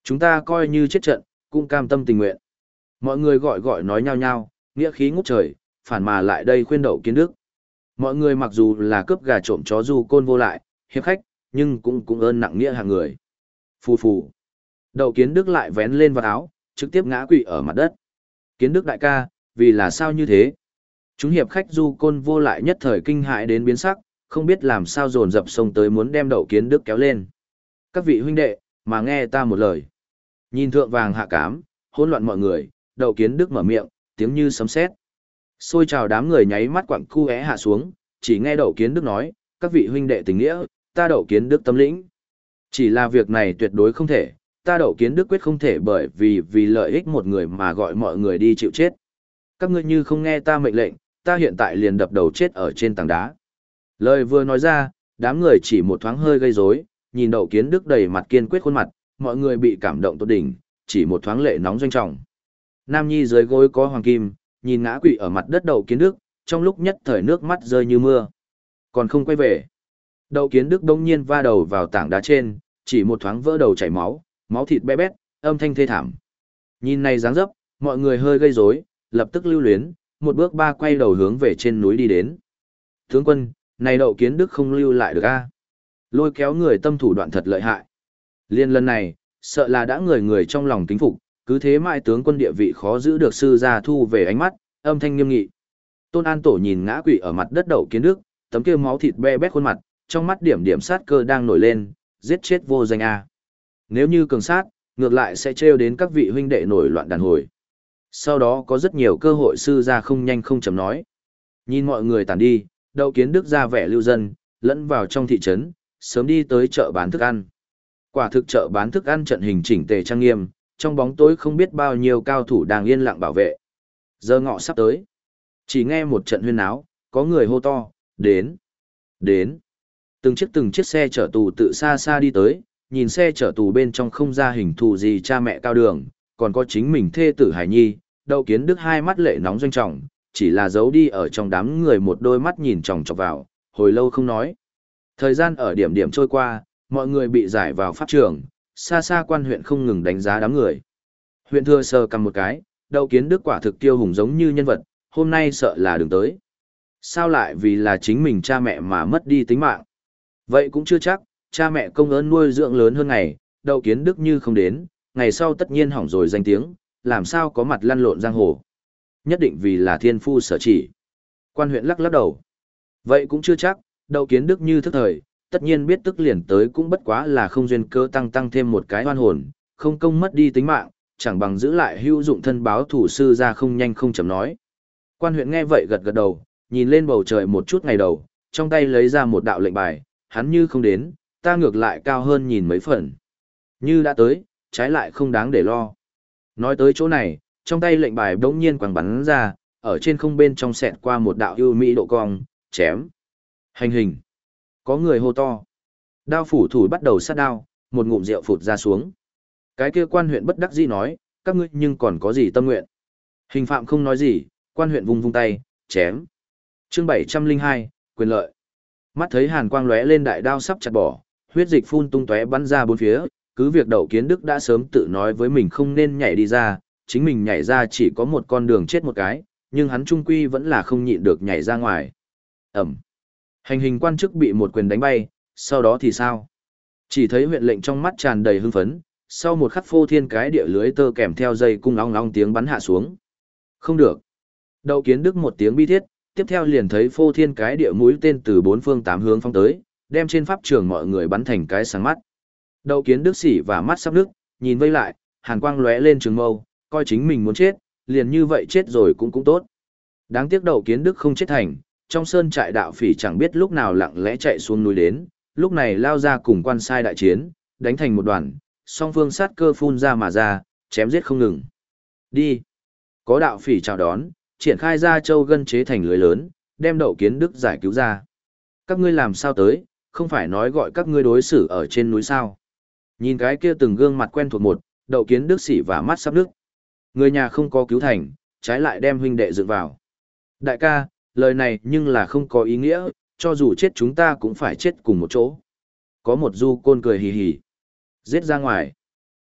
Chúng ta coi như chết trận, cũng cam tâm tình nguyện. Mọi người gọi gọi nói nhau nhau, nghĩa khí ngút trời, phản mà lại đây khuyên Đậu Kiến Đức. Mọi người mặc dù là cướp gà trộm chó du côn vô lại, hiệp khách, nhưng cũng cũng ơn nặng nghĩa hàng người. Phù phù. Đậu Kiến Đức lại vén lên vào áo, trực tiếp ngã quỵ ở mặt đất. Kiến Đức đại ca, vì là sao như thế? Chúng hiệp khách du côn vô lại nhất thời kinh hãi đến biến sắc, không biết làm sao dồn dập xông tới muốn đem Đậu Kiến Đức kéo lên. Các vị huynh đệ, mà nghe ta một lời. Nhìn thượng vàng hạ cám, hỗn loạn mọi người, Đậu Kiến Đức mở miệng, tiếng như sấm sét. Xôi trào đám người nháy mắt quặng cu é hạ xuống, chỉ nghe Đậu Kiến Đức nói, các vị huynh đệ tình nghĩa, ta Đậu Kiến Đức tâm lĩnh. Chỉ là việc này tuyệt đối không thể, ta Đậu Kiến Đức quyết không thể bởi vì vì lợi ích một người mà gọi mọi người đi chịu chết. Các ngươi như không nghe ta mệnh lệnh, ta hiện tại liền đập đầu chết ở trên tảng đá. Lời vừa nói ra, đám người chỉ một thoáng hơi gây rối, nhìn Đậu Kiến Đức đầy mặt kiên quyết khuôn mặt, mọi người bị cảm động tột đỉnh, chỉ một thoáng lệ nóng doanh trọng. Nam Nhi dưới gối có hoàng kim, nhìn ngã quỵ ở mặt đất Đậu Kiến Đức, trong lúc nhất thời nước mắt rơi như mưa. Còn không quay về. Đậu Kiến Đức đông nhiên va đầu vào tảng đá trên, chỉ một thoáng vỡ đầu chảy máu, máu thịt bé bét, âm thanh thê thảm. Nhìn này dáng dấp, mọi người hơi gây rối, lập tức lưu luyến, một bước ba quay đầu hướng về trên núi đi đến. Tướng quân, này Đậu Kiến Đức không lưu lại được a? Lôi kéo người tâm thủ đoạn thật lợi hại. Liên lần này, sợ là đã người người trong lòng kính phục, cứ thế mãi tướng quân địa vị khó giữ được sư gia thu về ánh mắt, âm thanh nghiêm nghị. Tôn An Tổ nhìn ngã quỵ ở mặt đất Đậu Kiến Đức, tấm kia máu thịt be bét khuôn mặt, trong mắt điểm điểm sát cơ đang nổi lên, giết chết vô danh a. Nếu như cường sát, ngược lại sẽ trêu đến các vị huynh đệ nổi loạn đàn hồi. Sau đó có rất nhiều cơ hội sư gia không nhanh không chậm nói. Nhìn mọi người tản đi, Đậu Kiến Đức ra vẻ lưu dân, lẫn vào trong thị trấn, sớm đi tới chợ bán thức ăn. Quả thực chợ bán thức ăn trận hình chỉnh tề trang nghiêm, trong bóng tối không biết bao nhiêu cao thủ đang yên lặng bảo vệ. Giờ ngọ sắp tới. Chỉ nghe một trận huyên náo, có người hô to, đến, đến. Từng chiếc từng chiếc xe chở tù tự xa xa đi tới, nhìn xe chở tù bên trong không ra hình thù gì cha mẹ cao đường, còn có chính mình thê tử Hải Nhi, Đậu Kiến Đức hai mắt lệ nóng doanh trọng, chỉ là giấu đi ở trong đám người một đôi mắt nhìn chòng chọc vào, hồi lâu không nói. Thời gian ở điểm điểm trôi qua, mọi người bị giải vào pháp trường, xa xa quan huyện không ngừng đánh giá đám người. Huyện thừa sờ cầm một cái, Đậu Kiến Đức quả thực tiêu hùng giống như nhân vật, hôm nay sợ là đừng tới. Sao lại vì là chính mình cha mẹ mà mất đi tính mạng? Vậy cũng chưa chắc, cha mẹ công ơn nuôi dưỡng lớn hơn ngày, Đậu Kiến Đức như không đến, ngày sau tất nhiên hỏng rồi danh tiếng, làm sao có mặt lăn lộn giang hồ. Nhất định vì là thiên phu sở chỉ. Quan huyện lắc lắc đầu. Vậy cũng chưa chắc, Đậu Kiến Đức như thức thời, tất nhiên biết tức liền tới cũng bất quá là không duyên cơ tăng tăng thêm một cái oan hồn, không công mất đi tính mạng, chẳng bằng giữ lại hữu dụng thân báo thủ sư ra không nhanh không chậm nói. Quan huyện nghe vậy gật gật đầu, nhìn lên bầu trời một chút ngày đầu, trong tay lấy ra một đạo lệnh bài, hắn như không đến, ta ngược lại cao hơn nhìn mấy phần. Như đã tới, trái lại không đáng để lo. Nói tới chỗ này, trong tay lệnh bài bỗng nhiên quẳng bắn ra, ở trên không bên trong xẹt qua một đạo ưu mỹ độ cong, chém. Hành hình. Có người hô to. Đao phủ thủ bắt đầu sát đao, một ngụm rượu phụt ra xuống. Cái kia quan huyện bất đắc dĩ nói, các ngươi nhưng còn có gì tâm nguyện. Hình phạm không nói gì, quan huyện vung vung tay, chém. Chương bảy trăm linh hai, quyền lợi. Mắt thấy hàn quang lóe lên đại đao sắp chặt bỏ, huyết dịch phun tung tóe bắn ra bốn phía, cứ việc Đậu Kiến Đức đã sớm tự nói với mình không nên nhảy đi ra, chính mình nhảy ra chỉ có một con đường chết một cái, nhưng hắn trung quy vẫn là không nhịn được nhảy ra ngoài. Ẩm. Hành hình quan chức bị một quyền đánh bay, sau đó thì sao? Chỉ thấy huyện lệnh trong mắt tràn đầy hưng phấn, sau một khắc phô thiên cái địa lưới tơ kèm theo dây cung ong ong tiếng bắn hạ xuống. Không được. Đậu Kiến Đức một tiếng bi thiết, tiếp theo liền thấy phô thiên cái địa mũi tên từ bốn phương tám hướng phóng tới, đem trên pháp trường mọi người bắn thành cái sáng mắt. Đậu Kiến Đức xỉ và mắt sắp nước, nhìn vây lại, hàn quang lóe lên trường mâu, coi chính mình muốn chết, liền như vậy chết rồi cũng cũng tốt. Đáng tiếc Đậu Kiến Đức không chết thành, trong sơn trại đạo phỉ chẳng biết lúc nào lặng lẽ chạy xuống núi đến, lúc này lao ra cùng quan sai đại chiến, đánh thành một đoàn, song phương sát cơ phun ra mà ra, chém giết không ngừng. Đi. Có đạo phỉ chào đón, triển khai ra châu gân chế thành lưới lớn, đem Đậu Kiến Đức giải cứu ra. Các ngươi làm sao tới, không phải nói gọi các ngươi đối xử ở trên núi sao? Nhìn cái kia từng gương mặt quen thuộc một, Đậu Kiến Đức xỉ và mắt sắp nước. Người nhà không có cứu thành, trái lại đem huynh đệ dựng vào. Đại ca, lời này nhưng là không có ý nghĩa, cho dù chết chúng ta cũng phải chết cùng một chỗ. Có một du côn cười hì hì. Giết ra ngoài.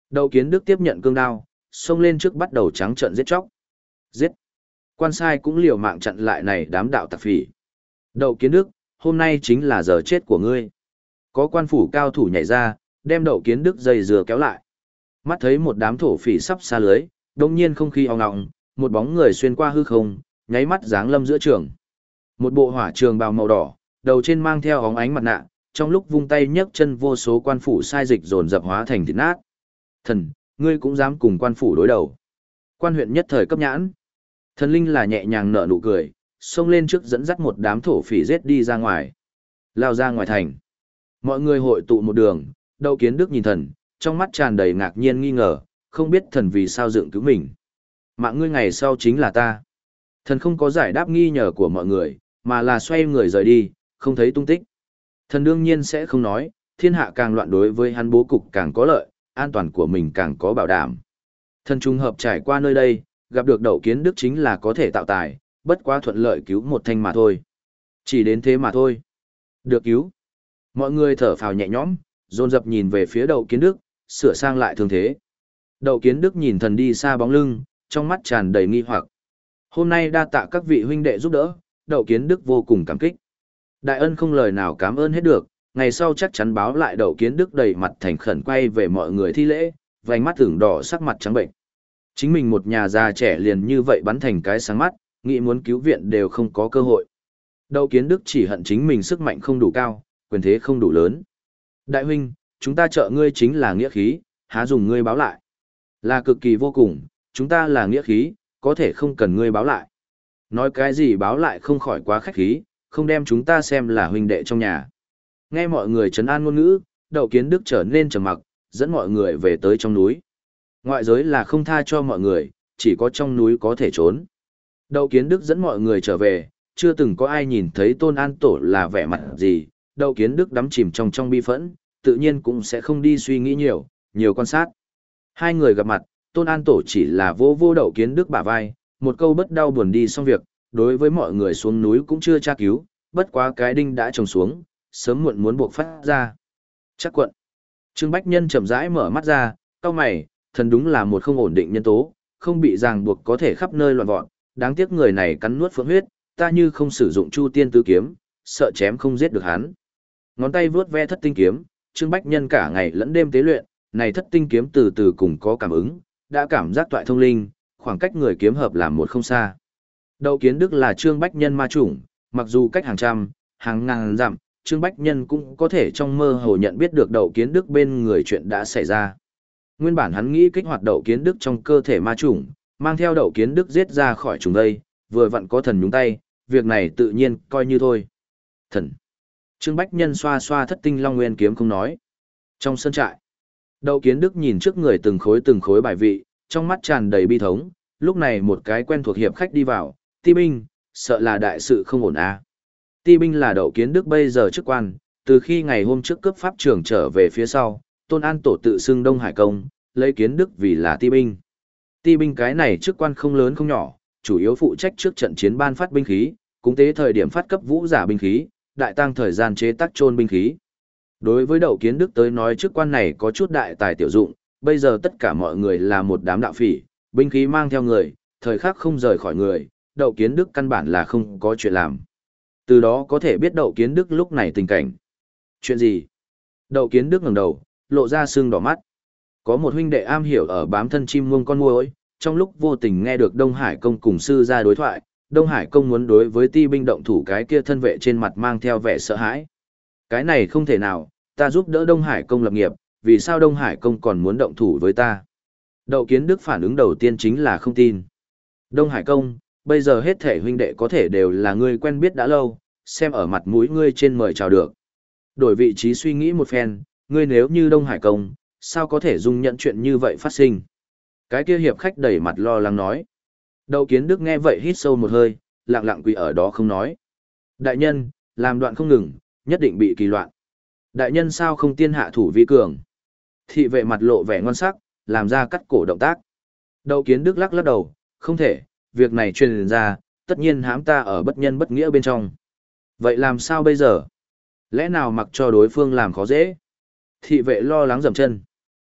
Đậu Kiến Đức tiếp nhận cương đao, xông lên trước bắt đầu trắng trợn giết chóc. Giết! Quan sai cũng liều mạng chặn lại này đám đạo tặc phỉ. Đậu Kiến Đức, hôm nay chính là giờ chết của ngươi. Có quan phủ cao thủ nhảy ra, đem Đậu Kiến Đức dây dừa kéo lại. Mắt thấy một đám thổ phỉ sắp xa lưới, đột nhiên không khí ong ong, một bóng người xuyên qua hư không, nháy mắt giáng lâm giữa trường. Một bộ hỏa trường bào màu đỏ, đầu trên mang theo óng ánh mặt nạ, trong lúc vung tay nhấc chân vô số quan phủ sai dịch dồn dập hóa thành thịt nát. Thần, ngươi cũng dám cùng quan phủ đối đầu. Quan huyện nhất thời cấp nhãn. Thần linh là nhẹ nhàng nở nụ cười, xông lên trước dẫn dắt một đám thổ phỉ giết đi ra ngoài. Lao ra ngoài thành. Mọi người hội tụ một đường, Đậu Kiến Đức nhìn thần, trong mắt tràn đầy ngạc nhiên nghi ngờ, không biết thần vì sao dựng cứu mình. Mạng ngươi ngày sau chính là ta. Thần không có giải đáp nghi ngờ của mọi người, mà là xoay người rời đi, không thấy tung tích. Thần đương nhiên sẽ không nói, thiên hạ càng loạn đối với hắn bố cục càng có lợi, an toàn của mình càng có bảo đảm. Thần trùng hợp trải qua nơi đây, gặp được Đậu Kiến Đức chính là có thể tạo tài, bất quá thuận lợi cứu một thanh mà thôi. Chỉ đến thế mà thôi. Được cứu. Mọi người thở phào nhẹ nhõm, dồn dập nhìn về phía Đậu Kiến Đức, sửa sang lại thương thế. Đậu Kiến Đức nhìn thần đi xa bóng lưng, trong mắt tràn đầy nghi hoặc. Hôm nay đa tạ các vị huynh đệ giúp đỡ, Đậu Kiến Đức vô cùng cảm kích. Đại ân không lời nào cảm ơn hết được, ngày sau chắc chắn báo lại. Đậu Kiến Đức đầy mặt thành khẩn quay về mọi người thi lễ, vành mắt ửng đỏ sắc mặt trắng bệnh. Chính mình một nhà già trẻ liền như vậy bắn thành cái sáng mắt, nghĩ muốn cứu viện đều không có cơ hội. Đậu Kiến Đức chỉ hận chính mình sức mạnh không đủ cao, quyền thế không đủ lớn. Đại huynh, chúng ta trợ ngươi chính là nghĩa khí, há dùng ngươi báo lại. Là cực kỳ vô cùng, chúng ta là nghĩa khí, có thể không cần ngươi báo lại. Nói cái gì báo lại không khỏi quá khách khí, không đem chúng ta xem là huynh đệ trong nhà. Nghe mọi người trấn an ngôn ngữ, Đậu Kiến Đức trở nên trầm mặc, dẫn mọi người về tới trong núi. Ngoại giới là không tha cho mọi người, chỉ có trong núi có thể trốn. Đậu Kiến Đức dẫn mọi người trở về, chưa từng có ai nhìn thấy Tôn An Tổ là vẻ mặt gì. Đậu Kiến Đức đắm chìm trong trong bi phẫn, tự nhiên cũng sẽ không đi suy nghĩ nhiều, nhiều quan sát. Hai người gặp mặt, Tôn An Tổ chỉ là vô vô Đậu Kiến Đức bả vai, một câu bất đau buồn đi xong việc, đối với mọi người xuống núi cũng chưa tra cứu, bất quá cái đinh đã trồng xuống, sớm muộn muốn buộc phát ra. Chắc quận. Trương Bách Nhân chậm rãi mở mắt ra, cau mày, thần đúng là một không ổn định nhân tố, không bị ràng buộc có thể khắp nơi loạn vọn, đáng tiếc người này cắn nuốt phượng huyết, ta như không sử dụng Chu Tiên Tứ Kiếm, sợ chém không giết được hắn. Ngón tay vuốt ve thất tinh kiếm, Trương Bách Nhân cả ngày lẫn đêm tế luyện, này thất tinh kiếm từ từ cùng có cảm ứng, đã cảm giác toại thông linh, khoảng cách người kiếm hợp làm một không xa. Đậu Kiến Đức là Trương Bách Nhân ma chủng, mặc dù cách hàng trăm, hàng ngàn dặm, Trương Bách Nhân cũng có thể trong mơ hồ nhận biết được Đậu Kiến Đức bên người chuyện đã xảy ra. Nguyên bản hắn nghĩ kích hoạt Đậu Kiến Đức trong cơ thể ma chủng, mang theo Đậu Kiến Đức giết ra khỏi trùng đây, vừa vặn có thần nhúng tay, việc này tự nhiên coi như thôi. Thần. Trương Bách Nhân xoa xoa thất tinh long nguyên kiếm không nói. Trong sân trại, Đậu Kiến Đức nhìn trước người từng khối từng khối bài vị, trong mắt tràn đầy bi thống, lúc này một cái quen thuộc hiệp khách đi vào, Ti binh, sợ là đại sự không ổn à. Ti binh là Đậu Kiến Đức bây giờ chức quan, từ khi ngày hôm trước cướp pháp trưởng trở về phía sau, Tôn An Tổ tự xưng Đông Hải Công, lấy Kiến Đức vì là Ti binh. Ti binh cái này chức quan không lớn không nhỏ, chủ yếu phụ trách trước trận chiến ban phát binh khí, cúng tế thời điểm phát cấp vũ giả binh khí, đại tăng thời gian chế tác trôn binh khí. Đối với Đậu Kiến Đức tới nói chức quan này có chút đại tài tiểu dụng, bây giờ tất cả mọi người là một đám đạo phỉ, binh khí mang theo người, thời khắc không rời khỏi người, Đậu Kiến Đức căn bản là không có chuyện làm. Từ đó có thể biết Đậu Kiến Đức lúc này tình cảnh. Chuyện gì? Đậu Kiến Đức ngẩng đầu, lộ ra sưng đỏ mắt. Có một huynh đệ am hiểu ở bám thân chim muông con muỗi, trong lúc vô tình nghe được Đông Hải Công cùng sư ra đối thoại, Đông Hải Công muốn đối với Ti binh động thủ, cái kia thân vệ trên mặt mang theo vẻ sợ hãi. Cái này không thể nào, ta giúp đỡ Đông Hải Công lập nghiệp, vì sao Đông Hải Công còn muốn động thủ với ta? Đậu Kiến Đức phản ứng đầu tiên chính là không tin. Đông Hải Công, bây giờ hết thể huynh đệ có thể đều là ngươi quen biết đã lâu, xem ở mặt mũi ngươi trên mời chào được. Đổi vị trí suy nghĩ một phen, ngươi nếu như Đông Hải Công, sao có thể dung nhận chuyện như vậy phát sinh? Cái kia hiệp khách đẩy mặt lo lắng nói. Đậu Kiến Đức nghe vậy hít sâu một hơi, lặng lặng quỳ ở đó không nói. Đại nhân, làm đoạn không ngừng, nhất định bị kỳ loạn. Đại nhân sao không tiên hạ thủ vi cường? Thị vệ mặt lộ vẻ ngon sắc, làm ra cắt cổ động tác. Đậu Kiến Đức lắc lắc đầu, không thể, việc này truyền ra, tất nhiên hãm ta ở bất nhân bất nghĩa bên trong. Vậy làm sao bây giờ? Lẽ nào mặc cho đối phương làm khó dễ? Thị vệ lo lắng dậm chân.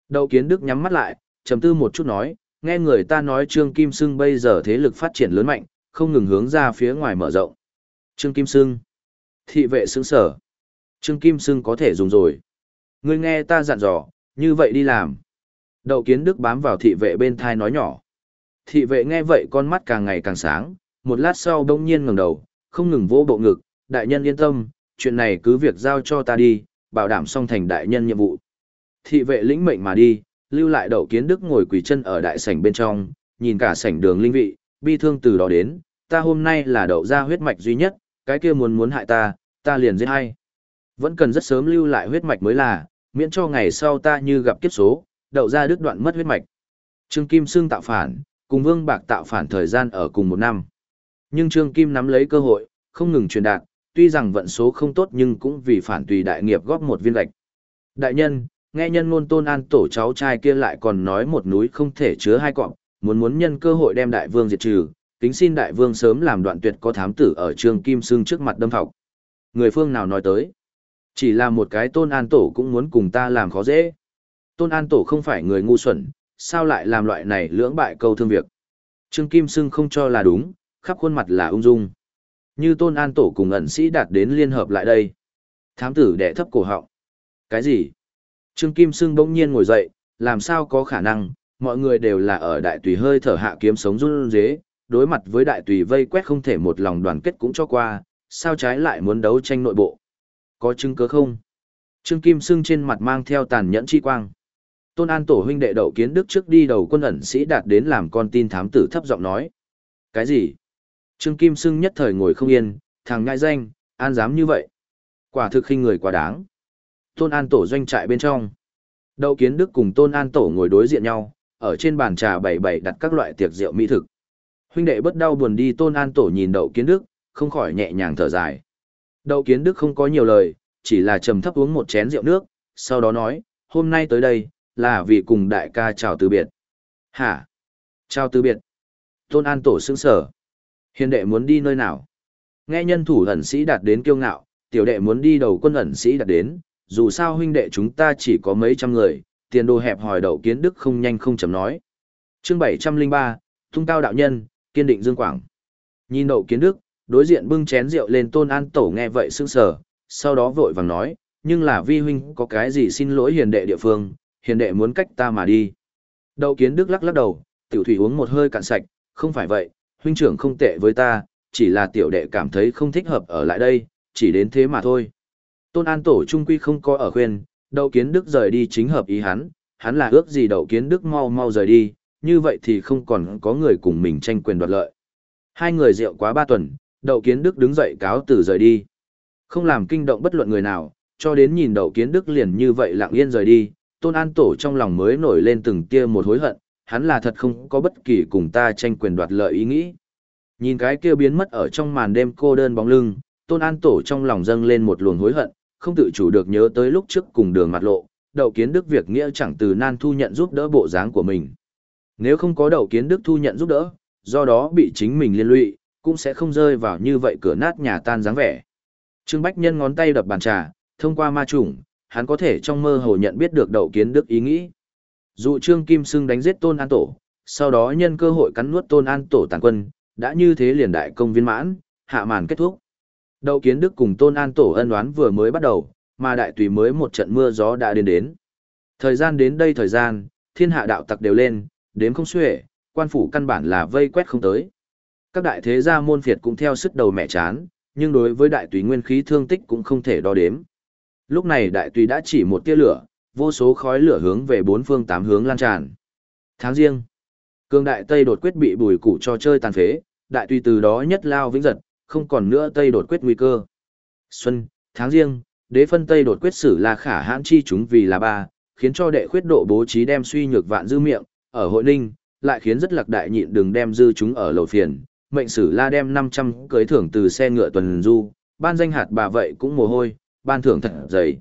Đậu Kiến Đức nhắm mắt lại, trầm tư một chút nói, nghe người ta nói Trương Kim Sưng bây giờ thế lực phát triển lớn mạnh, không ngừng hướng ra phía ngoài mở rộng. Trương Kim Sưng. Thị vệ sững sở. Trương Kim Sưng có thể dùng rồi. Ngươi nghe ta dặn dò, như vậy đi làm. Đậu Kiến Đức bám vào thị vệ bên thai nói nhỏ. Thị vệ nghe vậy con mắt càng ngày càng sáng, một lát sau đông nhiên ngẩng đầu, không ngừng vỗ bộ ngực, đại nhân yên tâm, chuyện này cứ việc giao cho ta đi, bảo đảm xong thành đại nhân nhiệm vụ. Thị vệ lĩnh mệnh mà đi, lưu lại Đậu Kiến Đức ngồi quỳ chân ở đại sảnh bên trong, nhìn cả sảnh đường linh vị, bi thương từ đó đến, ta hôm nay là Đậu gia huyết mạch duy nhất, cái kia muốn muốn hại ta, ta liền giết hay. Vẫn cần rất sớm lưu lại huyết mạch mới là, miễn cho ngày sau ta như gặp kiếp số, Đậu gia đứt đoạn mất huyết mạch. Trương Kim Sưng tạo phản, cùng Vương Bạc tạo phản thời gian ở cùng một năm. Nhưng Trương Kim nắm lấy cơ hội, không ngừng truyền đạt, tuy rằng vận số không tốt nhưng cũng vì phản tùy đại nghiệp góp một viên gạch. Đại nhân, nghe nhân ngôn Tôn An Tổ cháu trai kia lại còn nói một núi không thể chứa hai cọp, muốn muốn nhân cơ hội đem đại vương diệt trừ, kính xin đại vương sớm làm đoạn tuyệt có thám tử ở Trương Kim Sưng trước mặt đâm thọc. Người phương nào nói tới? Chỉ là một cái Tôn An Tổ cũng muốn cùng ta làm khó dễ. Tôn An Tổ không phải người ngu xuẩn, sao lại làm loại này lưỡng bại câu thương việc. Trương Kim Sưng không cho là đúng, khắp khuôn mặt là ung dung. Như Tôn An Tổ cùng ẩn sĩ đạt đến liên hợp lại đây. Thám tử đẻ thấp cổ họng. Cái gì? Trương Kim Sưng bỗng nhiên ngồi dậy, làm sao có khả năng, mọi người đều là ở đại tùy hơi thở hạ kiếm sống run rế, đối mặt với đại tùy vây quét không thể một lòng đoàn kết cũng cho qua, sao trái lại muốn đấu tranh nội bộ. Có chứng cứ không? Trương Kim Sưng trên mặt mang theo tàn nhẫn chi quang. Tôn An Tổ huynh đệ Đậu Kiến Đức trước đi đầu quân ẩn sĩ đạt đến làm con tin thám tử thấp giọng nói. Cái gì? Trương Kim Sưng nhất thời ngồi không yên, thằng ngại danh, an dám như vậy. Quả thực khinh người quá đáng. Tôn An Tổ doanh trại bên trong. Đậu Kiến Đức cùng Tôn An Tổ ngồi đối diện nhau, ở trên bàn trà bày bày đặt các loại tiệc rượu mỹ thực. Huynh đệ bất đau buồn đi Tôn An Tổ nhìn Đậu Kiến Đức, không khỏi nhẹ nhàng thở dài. Đậu Kiến Đức không có nhiều lời, chỉ là trầm thấp uống một chén rượu nước, sau đó nói, hôm nay tới đây, là vì cùng đại ca chào từ biệt. Hả? Chào từ biệt? Tôn An Tổ sững sở. Hiền đệ muốn đi nơi nào? Nghe nhân thủ ẩn sĩ đạt đến kiêu ngạo, tiểu đệ muốn đi đầu quân ẩn sĩ đạt đến, dù sao huynh đệ chúng ta chỉ có mấy trăm người, tiền đồ hẹp hòi Đậu Kiến Đức không nhanh không chậm nói. Chương bảy trăm lẻ ba, Tung Cao đạo nhân, kiên định Dương Quảng. Nhìn Đậu Kiến Đức, đối diện bưng chén rượu lên Tôn An Tổ nghe vậy sững sờ, sau đó vội vàng nói, nhưng là vi huynh có cái gì xin lỗi hiền đệ địa phương, hiền đệ muốn cách ta mà đi. Đậu Kiến Đức lắc lắc đầu, tiểu thủy uống một hơi cạn sạch, không phải vậy, huynh trưởng không tệ với ta, chỉ là tiểu đệ cảm thấy không thích hợp ở lại đây, chỉ đến thế mà thôi. Tôn An Tổ trung quy không có ở khuyên, Đậu Kiến Đức rời đi chính hợp ý hắn, hắn là ước gì Đậu Kiến Đức mau mau rời đi, như vậy thì không còn có người cùng mình tranh quyền đoạt lợi. Hai người rượu quá ba tuần, Đậu Kiến Đức đứng dậy cáo từ rời đi. Không làm kinh động bất luận người nào, cho đến nhìn Đậu Kiến Đức liền như vậy lặng yên rời đi, Tôn An Tổ trong lòng mới nổi lên từng tia một hối hận, hắn là thật không có bất kỳ cùng ta tranh quyền đoạt lợi ý nghĩ. Nhìn cái kia biến mất ở trong màn đêm cô đơn bóng lưng, Tôn An Tổ trong lòng dâng lên một luồng hối hận, không tự chủ được nhớ tới lúc trước cùng đường mặt lộ, Đậu Kiến Đức việc nghĩa chẳng từ nan thu nhận giúp đỡ bộ dáng của mình. Nếu không có Đậu Kiến Đức thu nhận giúp đỡ, do đó bị chính mình liên lụy, cũng sẽ không rơi vào như vậy cửa nát nhà tan dáng vẻ. Trương Bách Nhân ngón tay đập bàn trà, thông qua ma chủng, hắn có thể trong mơ hồ nhận biết được Đậu Kiến Đức ý nghĩ. Dụ Trương Kim Sưng đánh giết Tôn An Tổ, sau đó nhân cơ hội cắn nuốt Tôn An Tổ tàn quân, đã như thế liền đại công viên mãn, hạ màn kết thúc. Đậu Kiến Đức cùng Tôn An Tổ ân oán vừa mới bắt đầu, mà đại tùy mới một trận mưa gió đã đến đến. Thời gian đến đây thời gian, thiên hạ đạo tặc đều lên, đếm không xuể, quan phủ căn bản là vây quét không tới. Các đại thế gia môn phiệt cũng theo sức đầu mẹ chán, nhưng đối với đại tùy nguyên khí thương tích cũng không thể đo đếm. Lúc này đại tùy đã chỉ một tia lửa, vô số khói lửa hướng về bốn phương tám hướng lan tràn. Tháng riêng, cương đại Tây đột quyết bị bùi củ cho chơi tàn phế, đại tùy từ đó nhất lao vĩnh giật, không còn nữa Tây đột quyết nguy cơ. Xuân, tháng riêng, đế phân Tây đột quyết sử là khả hãn chi chúng vì là ba, khiến cho đệ khuyết độ bố trí đem suy nhược vạn dư miệng, ở hội ninh, lại khiến rất lạc đại nhịn đừng đem dư chúng ở lầu phiền, mệnh sử la đem năm trăm cưới thưởng từ xe ngựa tuần du, ban danh hạt bà vậy cũng mồ hôi, ban thưởng thật dày.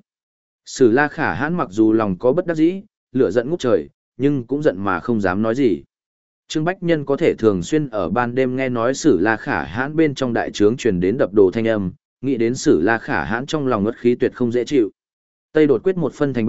Sử la khả hãn mặc dù lòng có bất đắc dĩ, lửa giận ngút trời, nhưng cũng giận mà không dám nói gì. Trương Bách Nhân có thể thường xuyên ở ban đêm nghe nói Sử La Khả Hãn bên trong đại trướng truyền đến đập đồ thanh âm, nghĩ đến Sử La Khả Hãn trong lòng ngất khí tuyệt không dễ chịu. Tây đột quyết một phân thành ba,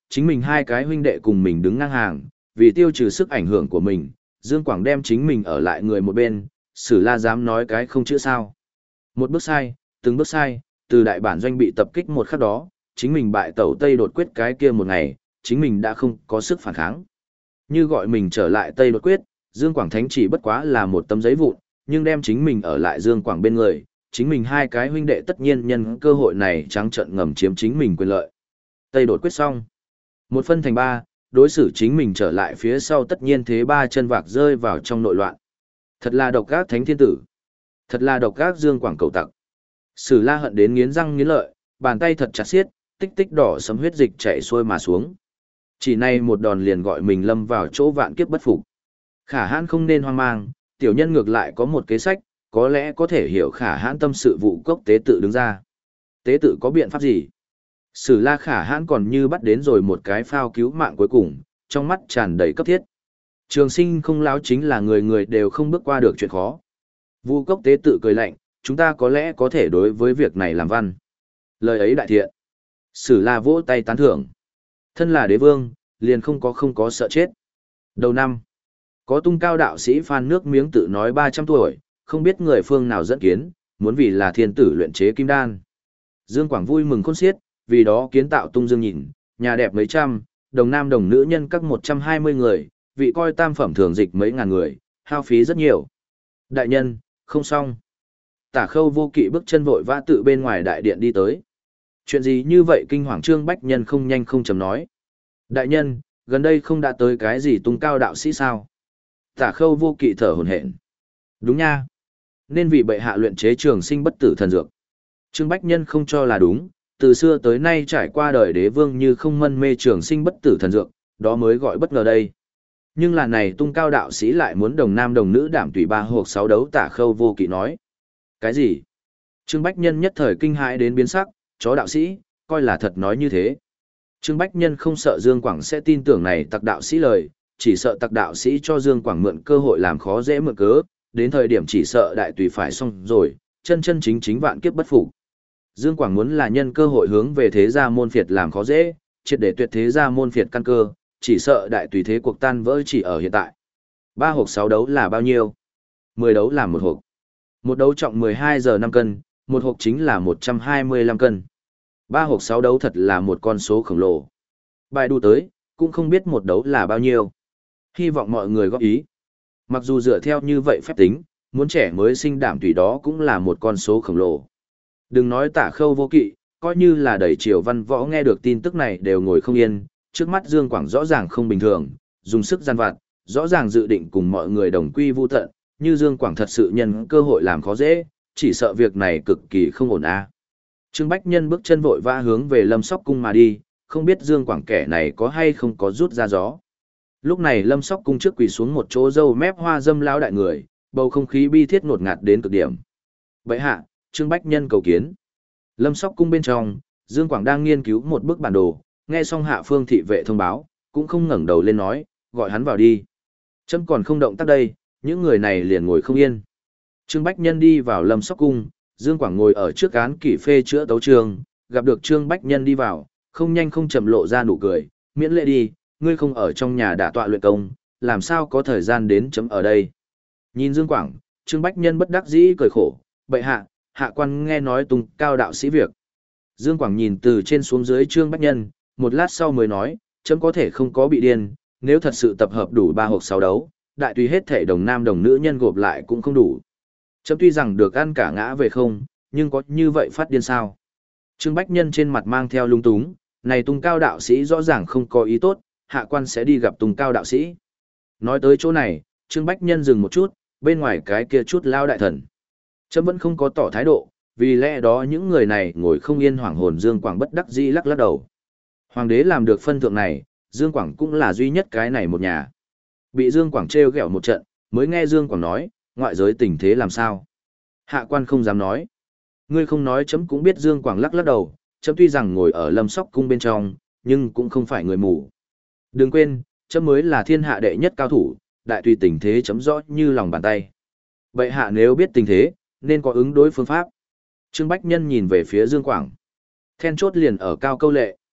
chính mình hai cái huynh đệ cùng mình đứng ngang hàng, vì tiêu trừ sức ảnh hưởng của mình, Dương Quảng đem chính mình ở lại người một bên, Sử La dám nói cái không chữ sao. Một bước sai, từng bước sai, từ đại bản doanh bị tập kích một khắc đó, chính mình bại tẩu Tây đột quyết cái kia một ngày, chính mình đã không có sức phản kháng. Như gọi mình trở lại Tây đột quyết, Dương Quảng Thánh chỉ bất quá là một tấm giấy vụn, nhưng đem chính mình ở lại Dương Quảng bên người, chính mình hai cái huynh đệ tất nhiên nhân cơ hội này trắng trợn ngầm chiếm chính mình quyền lợi. Tây đột quyết xong. Một phân thành ba, đối xử chính mình trở lại phía sau tất nhiên thế ba chân vạc rơi vào trong nội loạn. Thật là độc ác thánh thiên tử. Thật là độc ác Dương Quảng cầu tặc. Sử La hận đến nghiến răng nghiến lợi, bàn tay thật chặt xiết, tích tích đỏ sấm huyết dịch chảy xuôi mà xuống. Chỉ này một đòn liền gọi mình lâm vào chỗ vạn kiếp bất phục. Khả hãn không nên hoang mang, tiểu nhân ngược lại có một kế sách, có lẽ có thể hiểu khả hãn tâm sự vụ cốc tế tự đứng ra. Tế tự có biện pháp gì? Sử La khả hãn còn như bắt đến rồi một cái phao cứu mạng cuối cùng, trong mắt tràn đầy cấp thiết. Trường sinh không láo chính là người người đều không bước qua được chuyện khó. Vu cốc tế tự cười lạnh, chúng ta có lẽ có thể đối với việc này làm văn. Lời ấy đại thiện. Sử La vỗ tay tán thưởng. Thân là đế vương, liền không có không có sợ chết. Đầu năm, có tung cao đạo sĩ Phan nước miếng tự nói ba trăm tuổi, không biết người phương nào dẫn kiến, muốn vì là thiên tử luyện chế kim đan. Dương Quảng vui mừng khôn xiết, vì đó kiến tạo tung dương nhìn, nhà đẹp mấy trăm, đồng nam đồng nữ nhân các một trăm hai mươi người, vị coi tam phẩm thường dịch mấy ngàn người, hao phí rất nhiều. Đại nhân, không xong. Tả Khâu Vô Kỵ bước chân vội vã tự bên ngoài đại điện đi tới. Chuyện gì như vậy kinh hoàng Trương Bách Nhân không nhanh không chậm nói. Đại nhân, gần đây không đã tới cái gì tung cao đạo sĩ sao? Tả Khâu Vô Kỵ thở hổn hển. Đúng nha. Nên vì bệ hạ luyện chế trường sinh bất tử thần dược. Trương Bách Nhân không cho là đúng, từ xưa tới nay trải qua đời đế vương như không mân mê trường sinh bất tử thần dược, đó mới gọi bất ngờ đây. Nhưng là này tung cao đạo sĩ lại muốn đồng nam đồng nữ đảm tùy ba hộp sáu đấu. Tả Khâu Vô Kỵ nói. Cái gì? Trương Bách Nhân nhất thời kinh hãi đến biến sắc, chó đạo sĩ, coi là thật nói như thế. Trương Bách Nhân không sợ Dương Quảng sẽ tin tưởng này tặc đạo sĩ lời, chỉ sợ tặc đạo sĩ cho Dương Quảng mượn cơ hội làm khó dễ mượn cớ, đến thời điểm chỉ sợ đại tùy phải xong rồi, chân chân chính chính vạn kiếp bất phục. Dương Quảng muốn là nhân cơ hội hướng về thế gia môn phiệt làm khó dễ, triệt để tuyệt thế gia môn phiệt căn cơ, chỉ sợ đại tùy thế cuộc tan vỡ chỉ ở hiện tại. Ba hộp sáu đấu là bao nhiêu? Mười đấu là một hộp. Một đấu trọng mười hai giờ năm cân, một hộp chính là một trăm hai mươi lăm cân. Ba hộp sáu đấu thật là một con số khổng lồ. Bài đu tới, cũng không biết một đấu là bao nhiêu. Hy vọng mọi người góp ý. Mặc dù dựa theo như vậy phép tính, muốn trẻ mới sinh đảm tùy đó cũng là một con số khổng lồ. Đừng nói Tả Khâu Vô Kỵ, coi như là đầy triều văn võ nghe được tin tức này đều ngồi không yên, trước mắt Dương Quảng rõ ràng không bình thường, dùng sức gian vặt, rõ ràng dự định cùng mọi người đồng quy vu tận, như Dương Quảng thật sự nhân cơ hội làm khó dễ, chỉ sợ việc này cực kỳ không ổn a. Trương Bách Nhân bước chân vội vã hướng về Lâm Sóc Cung mà đi, không biết Dương Quảng kẻ này có hay không có rút ra gió. Lúc này Lâm Sóc Cung trước quỳ xuống một chỗ râu mép hoa dâm lão đại người, bầu không khí bi thiết ngột ngạt đến cực điểm. Bệ hạ, Trương Bách Nhân cầu kiến. Lâm Sóc Cung bên trong, Dương Quảng đang nghiên cứu một bức bản đồ, nghe xong hạ phương thị vệ thông báo, cũng không ngẩng đầu lên nói, gọi hắn vào đi. Chấm còn không động tác đây, những người này liền ngồi không yên. Trương Bách Nhân đi vào Lâm Sóc Cung, Dương Quảng ngồi ở trước án kỷ phê chữa tấu trường, gặp được Trương Bách Nhân đi vào, không nhanh không chậm lộ ra nụ cười, miễn lễ đi, ngươi không ở trong nhà đả tọa luyện công, làm sao có thời gian đến chấm ở đây. Nhìn Dương Quảng, Trương Bách Nhân bất đắc dĩ cười khổ, bệ hạ, hạ quan nghe nói tung cao đạo sĩ việc. Dương Quảng nhìn từ trên xuống dưới Trương Bách Nhân, một lát sau mới nói, chấm có thể không có bị điên, nếu thật sự tập hợp đủ ba hộp sáu đấu, đại tùy hết thể đồng nam đồng nữ nhân gộp lại cũng không đủ. Chấm tuy rằng được ăn cả ngã về không, nhưng có như vậy phát điên sao? Trương Bách Nhân trên mặt mang theo lung túng, này tung cao đạo sĩ rõ ràng không có ý tốt, hạ quan sẽ đi gặp tung cao đạo sĩ. Nói tới chỗ này, Trương Bách Nhân dừng một chút, bên ngoài cái kia chút lao đại thần. Chấm vẫn không có tỏ thái độ, vì lẽ đó những người này ngồi không yên hoảng hồn. Dương Quảng bất đắc dĩ lắc lắc đầu. Hoàng đế làm được phân thượng này, Dương Quảng cũng là duy nhất cái này một nhà. Bị Dương Quảng trêu ghẹo một trận, mới nghe Dương Quảng nói, ngoại giới tình thế làm sao? Hạ quan không dám nói. Ngươi không nói chấm cũng biết. Dương Quảng lắc lắc đầu, chấm tuy rằng ngồi ở Lâm Sóc Cung bên trong, nhưng cũng không phải người mù. Đừng quên, chấm mới là thiên hạ đệ nhất cao thủ, đại tùy tình thế chấm rõ như lòng bàn tay. Bệ hạ nếu biết tình thế, nên có ứng đối phương pháp. Trương Bách Nhân nhìn về phía Dương Quảng. Then chốt liền ở cao câu lệ.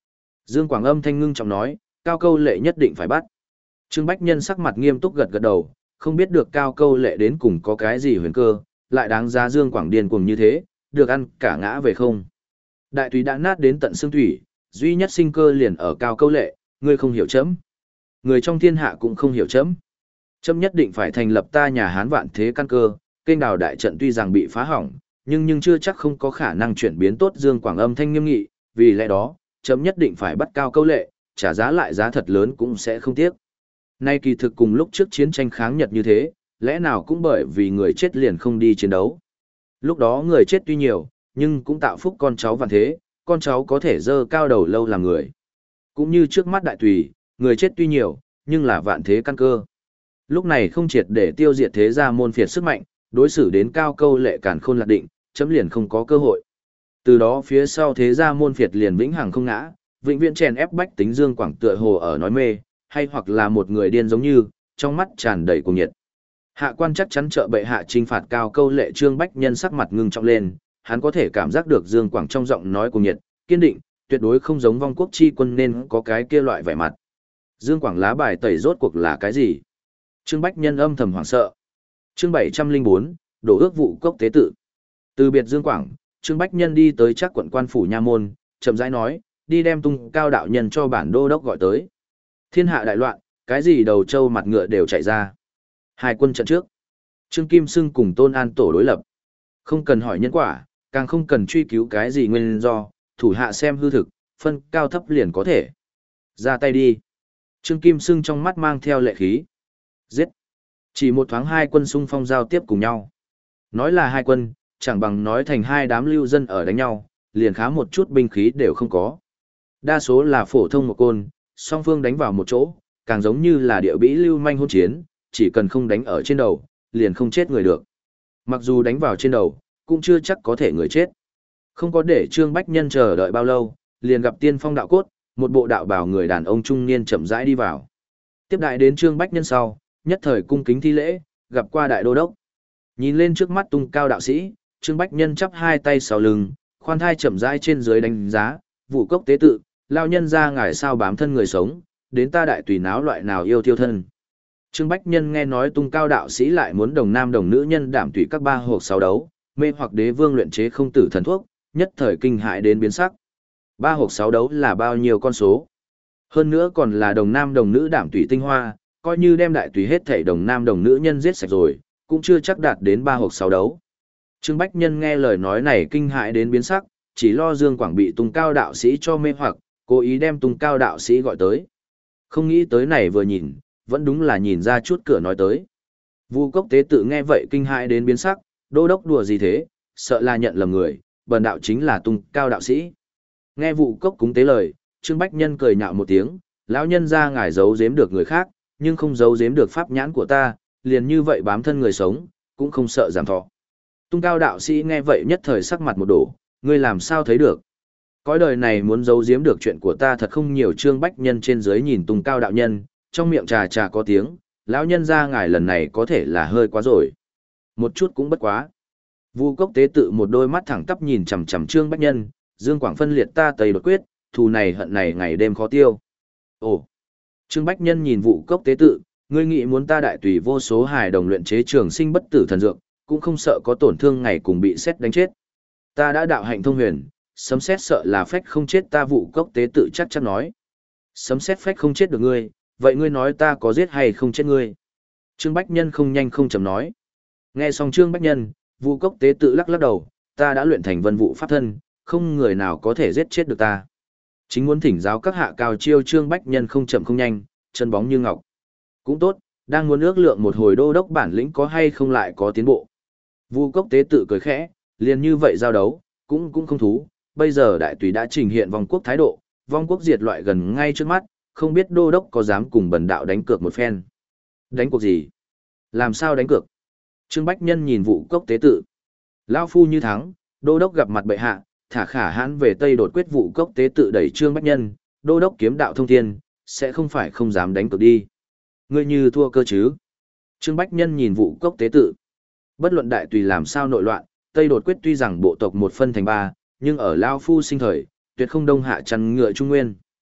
Dương Quảng âm thanh ngưng trọng nói, Cao Câu Lệ nhất định phải bắt. Trương Bách Nhân sắc mặt nghiêm túc gật gật đầu, không biết được Cao Câu Lệ đến cùng có cái gì huyền cơ, lại đáng giá Dương Quảng điên cuồng như thế, được ăn cả ngã về không. Đại tùy đã nát đến tận xương thủy, duy nhất sinh cơ liền ở Cao Câu Lệ, ngươi không hiểu chấm. Người trong thiên hạ cũng không hiểu chấm. Chấm nhất định phải thành lập ta nhà Hán vạn thế căn cơ, kênh đào đại trận tuy rằng bị phá hỏng, nhưng nhưng chưa chắc không có khả năng chuyển biến tốt. Dương Quảng âm thanh nghiêm nghị, vì lẽ đó, chấm nhất định phải bắt Cao Câu Lệ, trả giá lại giá thật lớn cũng sẽ không tiếc. Nay kỳ thực cùng lúc trước chiến tranh kháng Nhật như thế, lẽ nào cũng bởi vì người chết liền không đi chiến đấu. Lúc đó người chết tuy nhiều, nhưng cũng tạo phúc con cháu vạn thế, con cháu có thể dơ cao đầu lâu làm người. Cũng như trước mắt đại tùy, người chết tuy nhiều, nhưng là vạn thế căn cơ. Lúc này không triệt để tiêu diệt thế gia môn phiệt sức mạnh, đối xử đến Cao Câu Lệ càn khôn lạc định, chấm liền không có cơ hội. Từ đó phía sau thế gia môn phiệt liền vĩnh hằng không ngã, vĩnh viễn chèn ép bách tính. Dương Quảng tựa hồ ở nói mê, hay hoặc là một người điên giống như, trong mắt tràn đầy cuồng nhiệt. Hạ quan chắc chắn trợ bệ hạ trinh phạt Cao Câu Lệ. Trương Bách Nhân sắc mặt ngưng trọng lên, hắn có thể cảm giác được Dương Quảng trong giọng nói cuồng nhiệt, kiên định, tuyệt đối không giống vong quốc chi quân nên có cái kia loại vẻ mặt. Dương Quảng lá bài tẩy rốt cuộc là cái gì? Trương Bách Nhân âm thầm hoảng sợ. Chương bảy trăm linh bốn, đổ ước vụ cốc tế tự. Từ biệt Dương Quảng, Trương Bách Nhân đi tới chắc quận quan phủ nha môn, chậm rãi nói, đi đem Tung Cao đạo nhân cho bản đô đốc gọi tới. Thiên hạ đại loạn, cái gì đầu trâu mặt ngựa đều chạy ra. Hai quân trận trước, Trương Kim Sưng cùng Tôn An tổ đối lập. Không cần hỏi nhân quả, càng không cần truy cứu cái gì nguyên do, thủ hạ xem hư thực, phân cao thấp liền có thể. Ra tay đi. Trương Kim Sưng trong mắt mang theo lệ khí. Giết. Chỉ một thoáng hai quân xung phong giao tiếp cùng nhau. Nói là hai quân, chẳng bằng nói thành hai đám lưu dân ở đánh nhau, liền khá một chút binh khí đều không có. Đa số là phổ thông một côn, song phương đánh vào một chỗ, càng giống như là địa bĩ lưu manh hôn chiến, chỉ cần không đánh ở trên đầu, liền không chết người được. Mặc dù đánh vào trên đầu, cũng chưa chắc có thể người chết. Không có để Trương Bách Nhân chờ đợi bao lâu, liền gặp tiên phong đạo cốt, một bộ đạo bào người đàn ông trung niên chậm rãi đi vào. Tiếp đại đến Trương Bách Nhân sau, nhất thời cung kính thi lễ, gặp qua đại đô đốc. Nhìn lên trước mắt Tung Cao đạo sĩ, Trương Bách Nhân chắp hai tay sau lưng, khoan thai chậm rãi trên dưới đánh giá, vụ cốc tế tự, lao nhân ra ngài sao bám thân người sống, đến ta đại tùy náo loại nào yêu tiêu thân. Trương Bách Nhân nghe nói Tung Cao đạo sĩ lại muốn đồng nam đồng nữ nhân đảm tùy các ba hộp sáu đấu, mê hoặc đế vương luyện chế không tử thần thuốc, nhất thời kinh hại đến biến sắc. Ba hộp sáu đấu là bao nhiêu con số? Hơn nữa còn là đồng nam đồng nữ đảm tùy tinh hoa, coi như đem đại tùy hết thảy đồng nam đồng nữ nhân giết sạch rồi, cũng chưa chắc đạt đến ba hộp sáu đấu. Trương Bách Nhân nghe lời nói này kinh hại đến biến sắc, chỉ lo Dương Quảng bị Tung Cao đạo sĩ cho mê hoặc, cố ý đem Tung Cao đạo sĩ gọi tới. Không nghĩ tới này vừa nhìn, vẫn đúng là nhìn ra chút cửa nói tới. Vu Cốc tế tự nghe vậy kinh hãi đến biến sắc, đô đốc đùa gì thế, sợ là nhận lầm người, bần đạo chính là Tung Cao đạo sĩ. Nghe Vu Cốc cúng tế lời, Trương Bách Nhân cười nhạo một tiếng, lão nhân ra ngài giấu giếm được người khác, nhưng không giấu giếm được pháp nhãn của ta, liền như vậy bám thân người sống, cũng không sợ giảm thọ. Tung Cao đạo sĩ nghe vậy nhất thời sắc mặt một đổ, ngươi làm sao thấy được? Cõi đời này muốn giấu giếm được chuyện của ta thật không nhiều. Trương Bách Nhân trên dưới nhìn Tung Cao đạo nhân, trong miệng trà trà có tiếng, lão nhân ra ngài lần này có thể là hơi quá rồi. Một chút cũng bất quá. Vu Cốc tế tự một đôi mắt thẳng tắp nhìn chằm chằm Trương Bách Nhân, Dương Quảng phân liệt ta tây đột quyết, thù này hận này ngày đêm khó tiêu. Ồ. Trương Bách Nhân nhìn Vu Cốc tế tự, ngươi nghĩ muốn ta đại tùy vô số hài đồng luyện chế trường sinh bất tử thần dược, cũng không sợ có tổn thương ngày cùng bị xét đánh chết. Ta đã đạo hạnh thông huyền, sấm xét sợ là phách không chết ta. Vu Cốc tế tự chắc chắn nói. Sấm xét phách không chết được ngươi, vậy ngươi nói ta có giết hay không chết ngươi? Trương Bách Nhân không nhanh không chậm nói. Nghe xong Trương Bách Nhân, Vu Cốc tế tự lắc lắc đầu, ta đã luyện thành vân vụ pháp thân, không người nào có thể giết chết được ta. Chính muốn thỉnh giáo các hạ cao chiêu. Trương Bách Nhân không chậm không nhanh, chân bóng như ngọc. Cũng tốt, đang muốn ước lượng một hồi đô đốc bản lĩnh có hay không lại có tiến bộ. Vu Cốc tế tự cười khẽ, liền như vậy giao đấu, cũng cũng không thú. Bây giờ đại tùy đã trình hiện vong quốc thái độ, vong quốc diệt loại gần ngay trước mắt, không biết đô đốc có dám cùng bần đạo đánh cược một phen. Đánh cuộc gì? Làm sao đánh cược? Trương Bách Nhân nhìn Vu Cốc tế tự. Lão phu như thắng, đô đốc gặp mặt bệ hạ, thả khả hãn về Tây đột quyết. Vu Cốc tế tự đẩy Trương Bách Nhân, đô đốc kiếm đạo thông thiên, sẽ không phải không dám đánh cược đi. Ngươi như thua cơ chứ? Trương Bách Nhân nhìn Vu Cốc tế tự. Bất luận đại tùy làm sao nội loạn, Tây đột quyết tuy rằng bộ tộc một phân thành ba, nhưng ở Lão phu sinh thời, tuyệt không đông hạ chăn ngựa trung nguyên.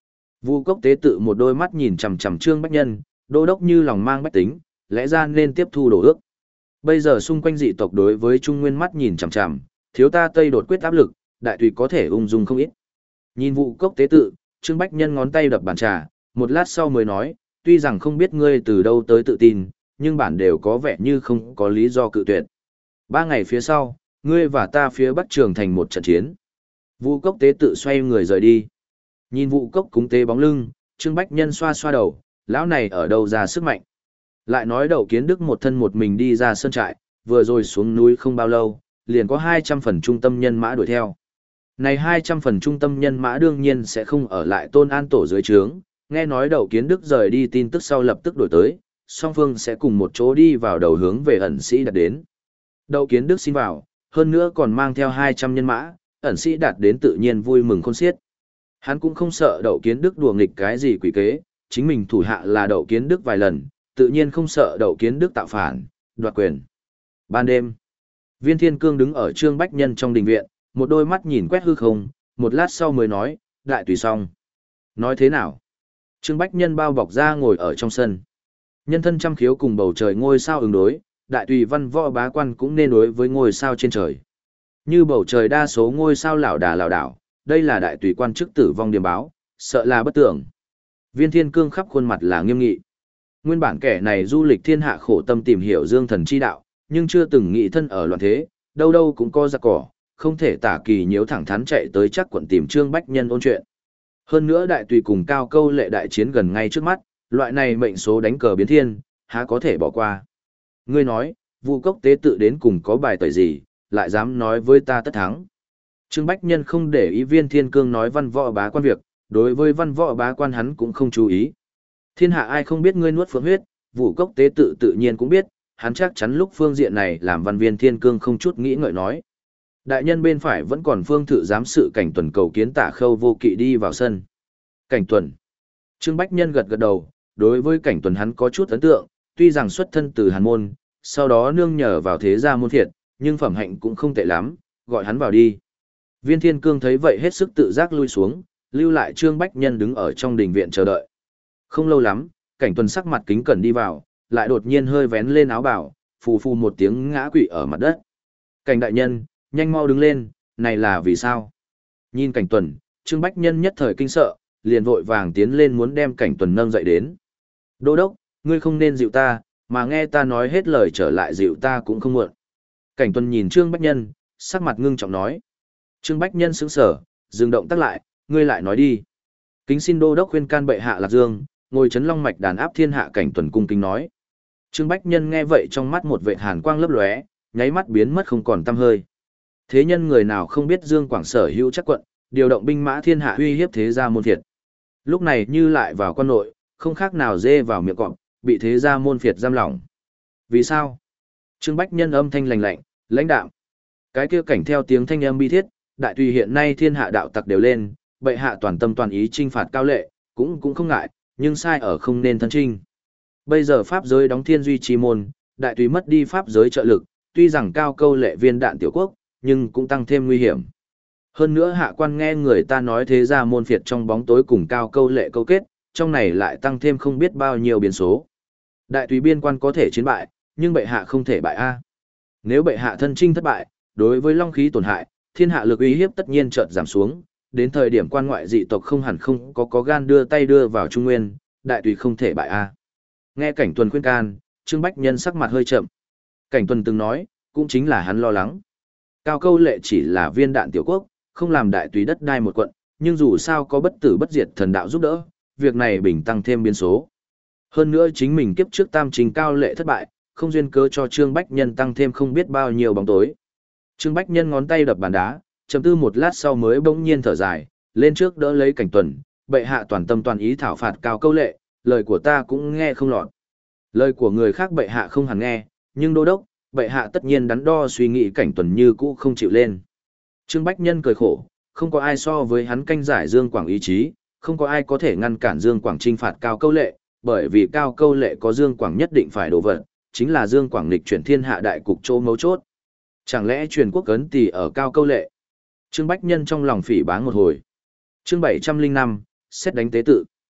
Vu Cốc tế tự một đôi mắt nhìn chằm chằm Trương Bách Nhân, đô đốc như lòng mang bách tính, lẽ ra nên tiếp thu đồ ước. Bây giờ xung quanh dị tộc đối với Trung Nguyên mắt nhìn chằm chằm, thiếu ta Tây đột quyết áp lực, đại tùy có thể ung dung không ít. Nhìn Vu Cốc tế tự, Trương Bách Nhân ngón tay đập bàn trà, một lát sau mới nói, tuy rằng không biết ngươi từ đâu tới tự tin, nhưng bản đều có vẻ như không có lý do cự tuyệt. Ba ngày phía sau, ngươi và ta phía Bắc Trường thành một trận chiến. Vu Cốc tế tự xoay người rời đi. Nhìn Vu Cốc cúng tế bóng lưng, Trương Bách Nhân xoa xoa đầu, lão này ở đâu ra sức mạnh. Lại nói Đậu Kiến Đức một thân một mình đi ra sơn trại, vừa rồi xuống núi không bao lâu, liền có hai trăm phần trung tâm nhân mã đuổi theo. Này hai trăm phần trung tâm nhân mã đương nhiên sẽ không ở lại Tôn An tổ dưới trướng, nghe nói Đậu Kiến Đức rời đi tin tức sau lập tức đổi tới, song phương sẽ cùng một chỗ đi vào đầu hướng về ẩn sĩ đặt đến. Đậu Kiến Đức xin vào, hơn nữa còn mang theo hai trăm nhân mã, ẩn sĩ đạt đến tự nhiên vui mừng khôn xiết. Hắn cũng không sợ Đậu Kiến Đức đùa nghịch cái gì quỷ kế, chính mình thủ hạ là Đậu Kiến Đức vài lần, tự nhiên không sợ Đậu Kiến Đức tạo phản, đoạt quyền. Ban đêm, Viên Thiên Cương đứng ở Trương Bách Nhân trong đình viện, một đôi mắt nhìn quét hư không, một lát sau mới nói, đại tùy xong. Nói thế nào? Trương Bách Nhân bao bọc ra ngồi ở trong sân. Nhân thân trăm khiếu cùng bầu trời ngôi sao ứng đối, đại tùy văn võ bá quan cũng nên đối với ngôi sao trên trời. Như bầu trời đa số ngôi sao lảo đà lảo đảo, đây là đại tùy quan chức tử vong điềm báo, sợ là bất tưởng. Viên Thiên Cương khắp khuôn mặt là nghiêm nghị. Nguyên bản kẻ này du lịch thiên hạ khổ tâm tìm hiểu dương thần chi đạo, nhưng chưa từng nghĩ thân ở loạn thế, đâu đâu cũng có giặc cỏ, không thể tả kỳ nhiễu thẳng thắn chạy tới chắc quận tìm Trương Bách Nhân ôn chuyện. Hơn nữa đại tùy cùng Cao Câu Lệ đại chiến gần ngay trước mắt, loại này mệnh số đánh cờ biến thiên, há có thể bỏ qua. Ngươi nói, Vu Cốc tế tự đến cùng có bài tẩy gì, lại dám nói với ta tất thắng. Trương Bách Nhân không để ý Viên Thiên Cương nói văn võ bá quan việc, đối với văn võ bá quan hắn cũng không chú ý. Thiên hạ ai không biết ngươi nuốt phượng huyết, Vu Cốc tế tự tự nhiên cũng biết, hắn chắc chắn lúc phương diện này làm văn Viên Thiên Cương không chút nghĩ ngợi nói. Đại nhân bên phải vẫn còn phương thự giám sự Cảnh Tuần cầu kiến Tả Khâu Vô Kỵ đi vào sân. Cảnh Tuần. Trương Bách Nhân gật gật đầu, đối với Cảnh Tuần hắn có chút ấn tượng, tuy rằng xuất thân từ Hàn Môn, sau đó nương nhờ vào thế gia môn thiệt, nhưng phẩm hạnh cũng không tệ lắm, gọi hắn vào đi. Viên Thiên Cương thấy vậy hết sức tự giác lui xuống, lưu lại Trương Bách Nhân đứng ở trong đình viện chờ đợi. Không lâu lắm, Cảnh Tuần sắc mặt kính cẩn đi vào, lại đột nhiên hơi vén lên áo bào, phù phù một tiếng ngã quỵ ở mặt đất. Cảnh đại nhân, nhanh mau đứng lên, này là vì sao? Nhìn Cảnh Tuần, Trương Bách Nhân nhất thời kinh sợ, liền vội vàng tiến lên muốn đem Cảnh Tuần nâng dậy đến. Đô đốc, ngươi không nên dịu ta, mà nghe ta nói hết lời trở lại dịu ta cũng không muộn. Cảnh Tuần nhìn Trương Bách Nhân, sắc mặt ngưng trọng nói. Trương Bách Nhân sững sờ, dừng động tác lại, ngươi lại nói đi. Kính xin đô đốc khuyên can bệ hạ Lạc Dương, ngồi chấn long mạch đàn áp thiên hạ. Cảnh Tuần cung kính nói. Trương Bách Nhân nghe vậy trong mắt một vệt hàn quang lấp lóe, nháy mắt biến mất không còn tăm hơi. Thế nhân người nào không biết Dương Quảng sở hữu chắc quận, điều động binh mã thiên hạ uy hiếp thế gia môn phiệt. Lúc này như lại vào quan nội, không khác nào dê vào miệng cọp, bị thế gia môn phiệt giam lỏng. Vì sao? Trương Bách Nhân âm thanh lạnh lạnh, lãnh đạm. Cái kia cảnh theo tiếng thanh âm bi thiết, đại tùy hiện nay thiên hạ đạo tặc đều lên, bệ hạ toàn tâm toàn ý trinh phạt Cao Lệ, cũng cũng không ngại, nhưng sai ở không nên thân trinh. Bây giờ pháp giới đóng thiên duy chi môn, đại tùy mất đi pháp giới trợ lực, tuy rằng Cao Câu Lệ viên đạn tiểu quốc, nhưng cũng tăng thêm nguy hiểm. Hơn nữa hạ quan nghe người ta nói thế gia môn phiệt trong bóng tối cùng Cao Câu Lệ câu kết, trong này lại tăng thêm không biết bao nhiêu biến số. Đại tùy biên quan có thể chiến bại, nhưng bệ hạ không thể bại a. Nếu bệ hạ thân chinh thất bại, đối với long khí tổn hại, thiên hạ lực uy hiếp tất nhiên chợt giảm xuống, đến thời điểm quan ngoại dị tộc không hẳn không có có gan đưa tay đưa vào Trung Nguyên, đại tùy không thể bại a. Nghe Cảnh Tuần khuyên can, Trương Bách Nhân sắc mặt hơi chậm. Cảnh Tuần từng nói, cũng chính là hắn lo lắng. Cao Câu Lệ chỉ là viên đạn tiểu quốc, không làm đại tùy đất đai một quận, nhưng dù sao có bất tử bất diệt thần đạo giúp đỡ, việc này bình tăng thêm biến số. Hơn nữa chính mình kiếp trước tam trình Cao Lệ thất bại, không duyên cớ cho Trương Bách Nhân tăng thêm không biết bao nhiêu bóng tối. Trương Bách Nhân ngón tay đập bàn đá, trầm tư một lát sau mới bỗng nhiên thở dài, lên trước đỡ lấy Cảnh Tuần, bệ hạ toàn tâm toàn ý thảo phạt Cao Câu Lệ, lời của ta cũng nghe không lọt. Lời của người khác bệ hạ không hẳn nghe, nhưng đô đốc, bệ hạ tất nhiên đắn đo suy nghĩ Cảnh Tuần như cũ không chịu lên. Trương Bách Nhân cười khổ, không có ai so với hắn canh giải Dương Quảng ý chí, không có ai có thể ngăn cản Dương Quảng trinh phạt Cao Câu Lệ, bởi vì Cao Câu Lệ có Dương Quảng nhất định phải đổ vật, chính là Dương Quảng lịch chuyển thiên hạ đại cục chỗ mấu chốt. Chẳng lẽ truyền quốc cấn tỷ ở Cao Câu Lệ? Trương Bách Nhân trong lòng phỉ báng một hồi. Chương bảy trăm linh năm, xét đánh tế tự.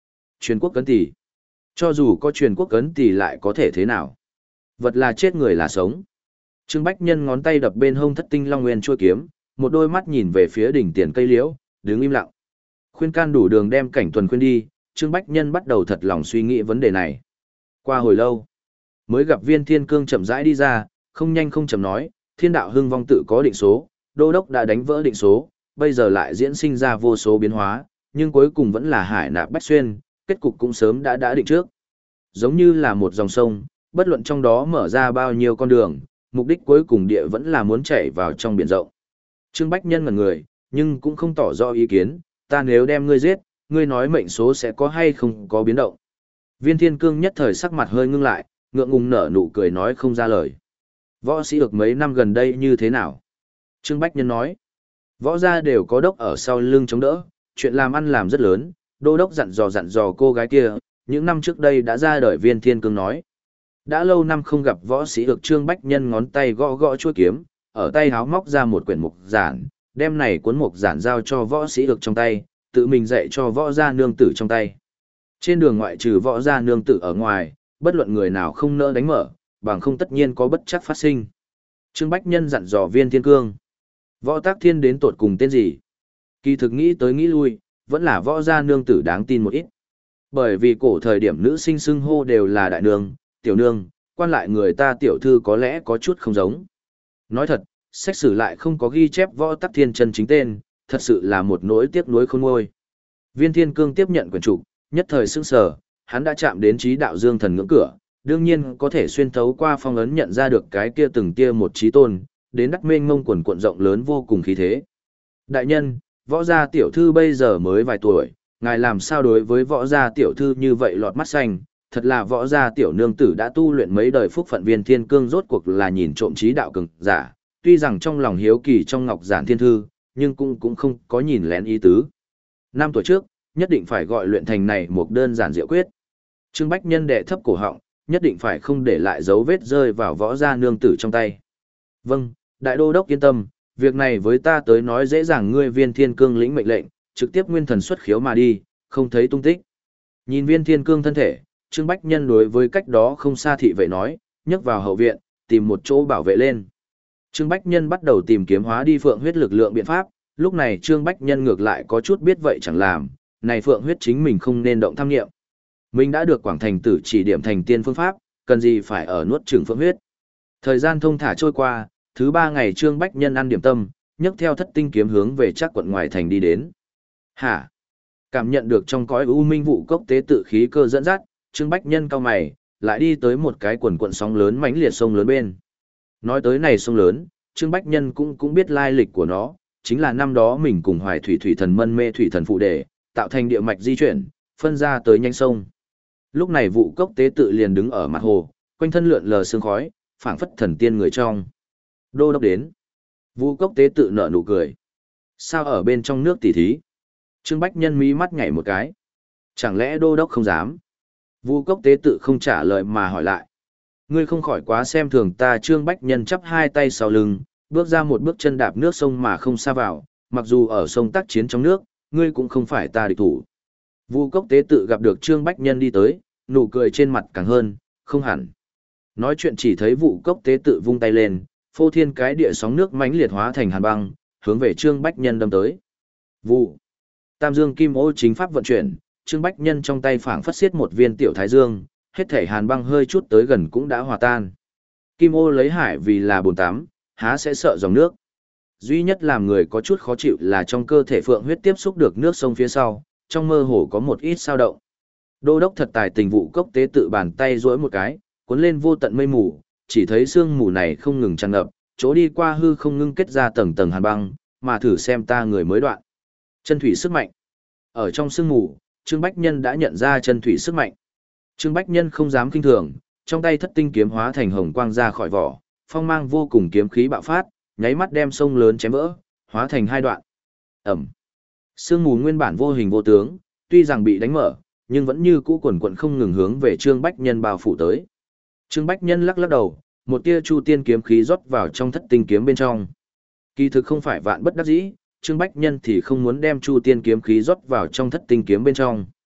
Truyền quốc cấn tỷ. Cho dù có truyền quốc cấn tỷ lại có thể thế nào? Vật là chết người là sống. Trương Bách Nhân ngón tay đập bên hông thất tinh long nguyên chuôi kiếm, một đôi mắt nhìn về phía đỉnh tiền cây liễu, đứng im lặng. Khuyên can đủ đường đem Cảnh Tuần khuyên đi, Trương Bách Nhân bắt đầu thật lòng suy nghĩ vấn đề này. Qua hồi lâu, mới gặp Viên Thiên Cương chậm rãi đi ra, không nhanh không chậm nói, thiên đạo hưng vong tự có định số, đô đốc đã đánh vỡ định số, bây giờ lại diễn sinh ra vô số biến hóa, nhưng cuối cùng vẫn là hải nạp bách xuyên, kết cục cũng sớm đã đã định trước. Giống như là một dòng sông, bất luận trong đó mở ra bao nhiêu con đường, mục đích cuối cùng địa vẫn là muốn chảy vào trong biển rộng. Trương Bách Nhân ngẩn người, nhưng cũng không tỏ rõ ý kiến, ta nếu đem ngươi giết, ngươi nói mệnh số sẽ có hay không có biến động. Viên Thiên Cương nhất thời sắc mặt hơi ngưng lại, ngượng ngùng nở nụ cười nói không ra lời. Võ sĩ được mấy năm gần đây như thế nào? Trương Bách Nhân nói, võ gia đều có đốc ở sau lưng chống đỡ, chuyện làm ăn làm rất lớn, đô đốc dặn dò dặn dò cô gái kia, những năm trước đây đã ra đời. Viên Thiên Cương nói. Đã lâu năm không gặp võ sĩ được. Trương Bách Nhân ngón tay gõ gõ chuôi kiếm, ở tay háo móc ra một quyển mục giản, đem này cuốn mục giản giao cho võ sĩ được trong tay, tự mình dạy cho võ gia nương tử trong tay. Trên đường ngoại trừ võ gia nương tử ở ngoài, bất luận người nào không nỡ đánh mở, bằng không tất nhiên có bất chắc phát sinh. Trương Bách Nhân dặn dò Viên Thiên Cương. Võ Tác Thiên đến tột cùng tên gì? Kỳ thực nghĩ tới nghĩ lui, vẫn là võ gia nương tử đáng tin một ít. Bởi vì cổ thời điểm nữ sinh xưng hô đều là đại nương, tiểu nương, quan lại người ta tiểu thư có lẽ có chút không giống. Nói thật, sách sử lại không có ghi chép Võ Tắc Thiên chân chính tên, thật sự là một nỗi tiếc nuối khôn nguôi. Viên Thiên Cương tiếp nhận quyển trục, nhất thời sững sờ, hắn đã chạm đến trí đạo dương thần ngưỡng cửa, đương nhiên có thể xuyên thấu qua phong ấn nhận ra được cái kia từng tia một trí tôn, đến đắc mênh mông quần cuộn rộng lớn vô cùng khí thế. Đại nhân, võ gia tiểu thư bây giờ mới vài tuổi, ngài làm sao đối với võ gia tiểu thư như vậy lọt mắt xanh, thật là võ gia tiểu nương tử đã tu luyện mấy đời phúc phận. Viên Thiên Cương rốt cuộc là nhìn trộm trí đạo cường giả, tuy rằng trong lòng hiếu kỳ trong ngọc giản thiên thư, nhưng cũng cũng không có nhìn lén ý tứ. Năm tuổi trước, nhất định phải gọi luyện thành này một đơn giản diệu quyết. Trương Bách Nhân đệ thấp cổ họng, nhất định phải không để lại dấu vết rơi vào võ gia nương tử trong tay. Vâng, đại đô đốc yên tâm, việc này với ta tới nói dễ dàng. Ngươi Viên Thiên Cương lĩnh mệnh lệnh, trực tiếp nguyên thần xuất khiếu mà đi, không thấy tung tích. Nhìn Viên Thiên Cương thân thể, Trương Bách Nhân đối với cách đó không xa thị vệ nói, nhấc vào hậu viện, tìm một chỗ bảo vệ lên. Trương Bách Nhân bắt đầu tìm kiếm hóa đi phượng huyết lực lượng biện pháp, lúc này Trương Bách Nhân ngược lại có chút biết vậy chẳng làm, này phượng huyết chính mình không nên động tham nghiệm. Mình đã được Quảng Thành Tử chỉ điểm thành tiên phương pháp, cần gì phải ở nuốt chửng phượng huyết. Thời gian thông thả trôi qua, thứ ba ngày Trương Bách Nhân ăn điểm tâm, nhấc theo thất tinh kiếm hướng về chắc quận ngoài thành đi đến. Hả? Cảm nhận được trong cõi u minh vụ cốc tế tự khí cơ dẫn dắt, Trương Bách Nhân cau mày, lại đi tới một cái quần quận sóng lớn mãnh liệt sông lớn bên. Nói tới này sông lớn, Trương Bách Nhân cũng cũng biết lai lịch của nó, chính là năm đó mình cùng Hoài Thủy Thủy Thần Mân mê thủy thần phụ đề, tạo thành địa mạch di chuyển, phân ra tới nhanh sông. Lúc này vụ cốc tế tự liền đứng ở mặt hồ, quanh thân lượn lờ sương khói, phảng phất thần tiên người trong. Đô đốc đến. Vụ cốc tế tự nở nụ cười. Sao ở bên trong nước tỉ thí? Trương Bách Nhân mí mắt nhảy một cái. Chẳng lẽ đô đốc không dám? Vu cốc tế tự không trả lời mà hỏi lại. Ngươi không khỏi quá xem thường ta. Trương Bách Nhân chắp hai tay sau lưng, bước ra một bước chân đạp nước sông mà không xa vào, mặc dù ở sông tác chiến trong nước, ngươi cũng không phải ta địch thủ. Vu cốc tế tự gặp được Trương Bách Nhân đi tới, nụ cười trên mặt càng hơn, không hẳn. Nói chuyện chỉ thấy Vu cốc tế tự vung tay lên, phô thiên cái địa sóng nước mãnh liệt hóa thành hàn băng, hướng về Trương Bách Nhân đâm tới. Vụ. Tam Dương Kim Ô chính pháp vận chuyển, Trương Bách Nhân trong tay phảng phất xiết một viên tiểu thái dương, hết thể hàn băng hơi chút tới gần cũng đã hòa tan. Kim Ô lấy hải vì là bồn tắm, há sẽ sợ dòng nước. Duy nhất làm người có chút khó chịu là trong cơ thể phượng huyết tiếp xúc được nước sông phía sau, trong mơ hồ có một ít sao động. Đô đốc thật tài tình vụ cốc tế tự bàn tay duỗi một cái, cuốn lên vô tận mây mù, chỉ thấy sương mù này không ngừng tràn ngập, chỗ đi qua hư không ngưng kết ra tầng tầng hàn băng, mà thử xem ta người mới đoạn. Chân thủy sức mạnh. Ở trong sương mù, Trương Bách Nhân đã nhận ra chân thủy sức mạnh. Trương Bách Nhân không dám kinh thường, trong tay thất tinh kiếm hóa thành hồng quang ra khỏi vỏ, phong mang vô cùng kiếm khí bạo phát, nháy mắt đem sông lớn chém vỡ, hóa thành hai đoạn. Ẩm. Sương mù nguyên bản vô hình vô tướng, tuy rằng bị đánh mở, nhưng vẫn như cũ quần quần không ngừng hướng về Trương Bách Nhân bao phủ tới. Trương Bách Nhân lắc lắc đầu, một tia chu tiên kiếm khí rót vào trong thất tinh kiếm bên trong. Kỳ thực không phải vạn bất đắc dĩ, Trương Bách Nhân thì không muốn đem chu tiên kiếm khí rót vào trong thất tinh kiếm bên trong.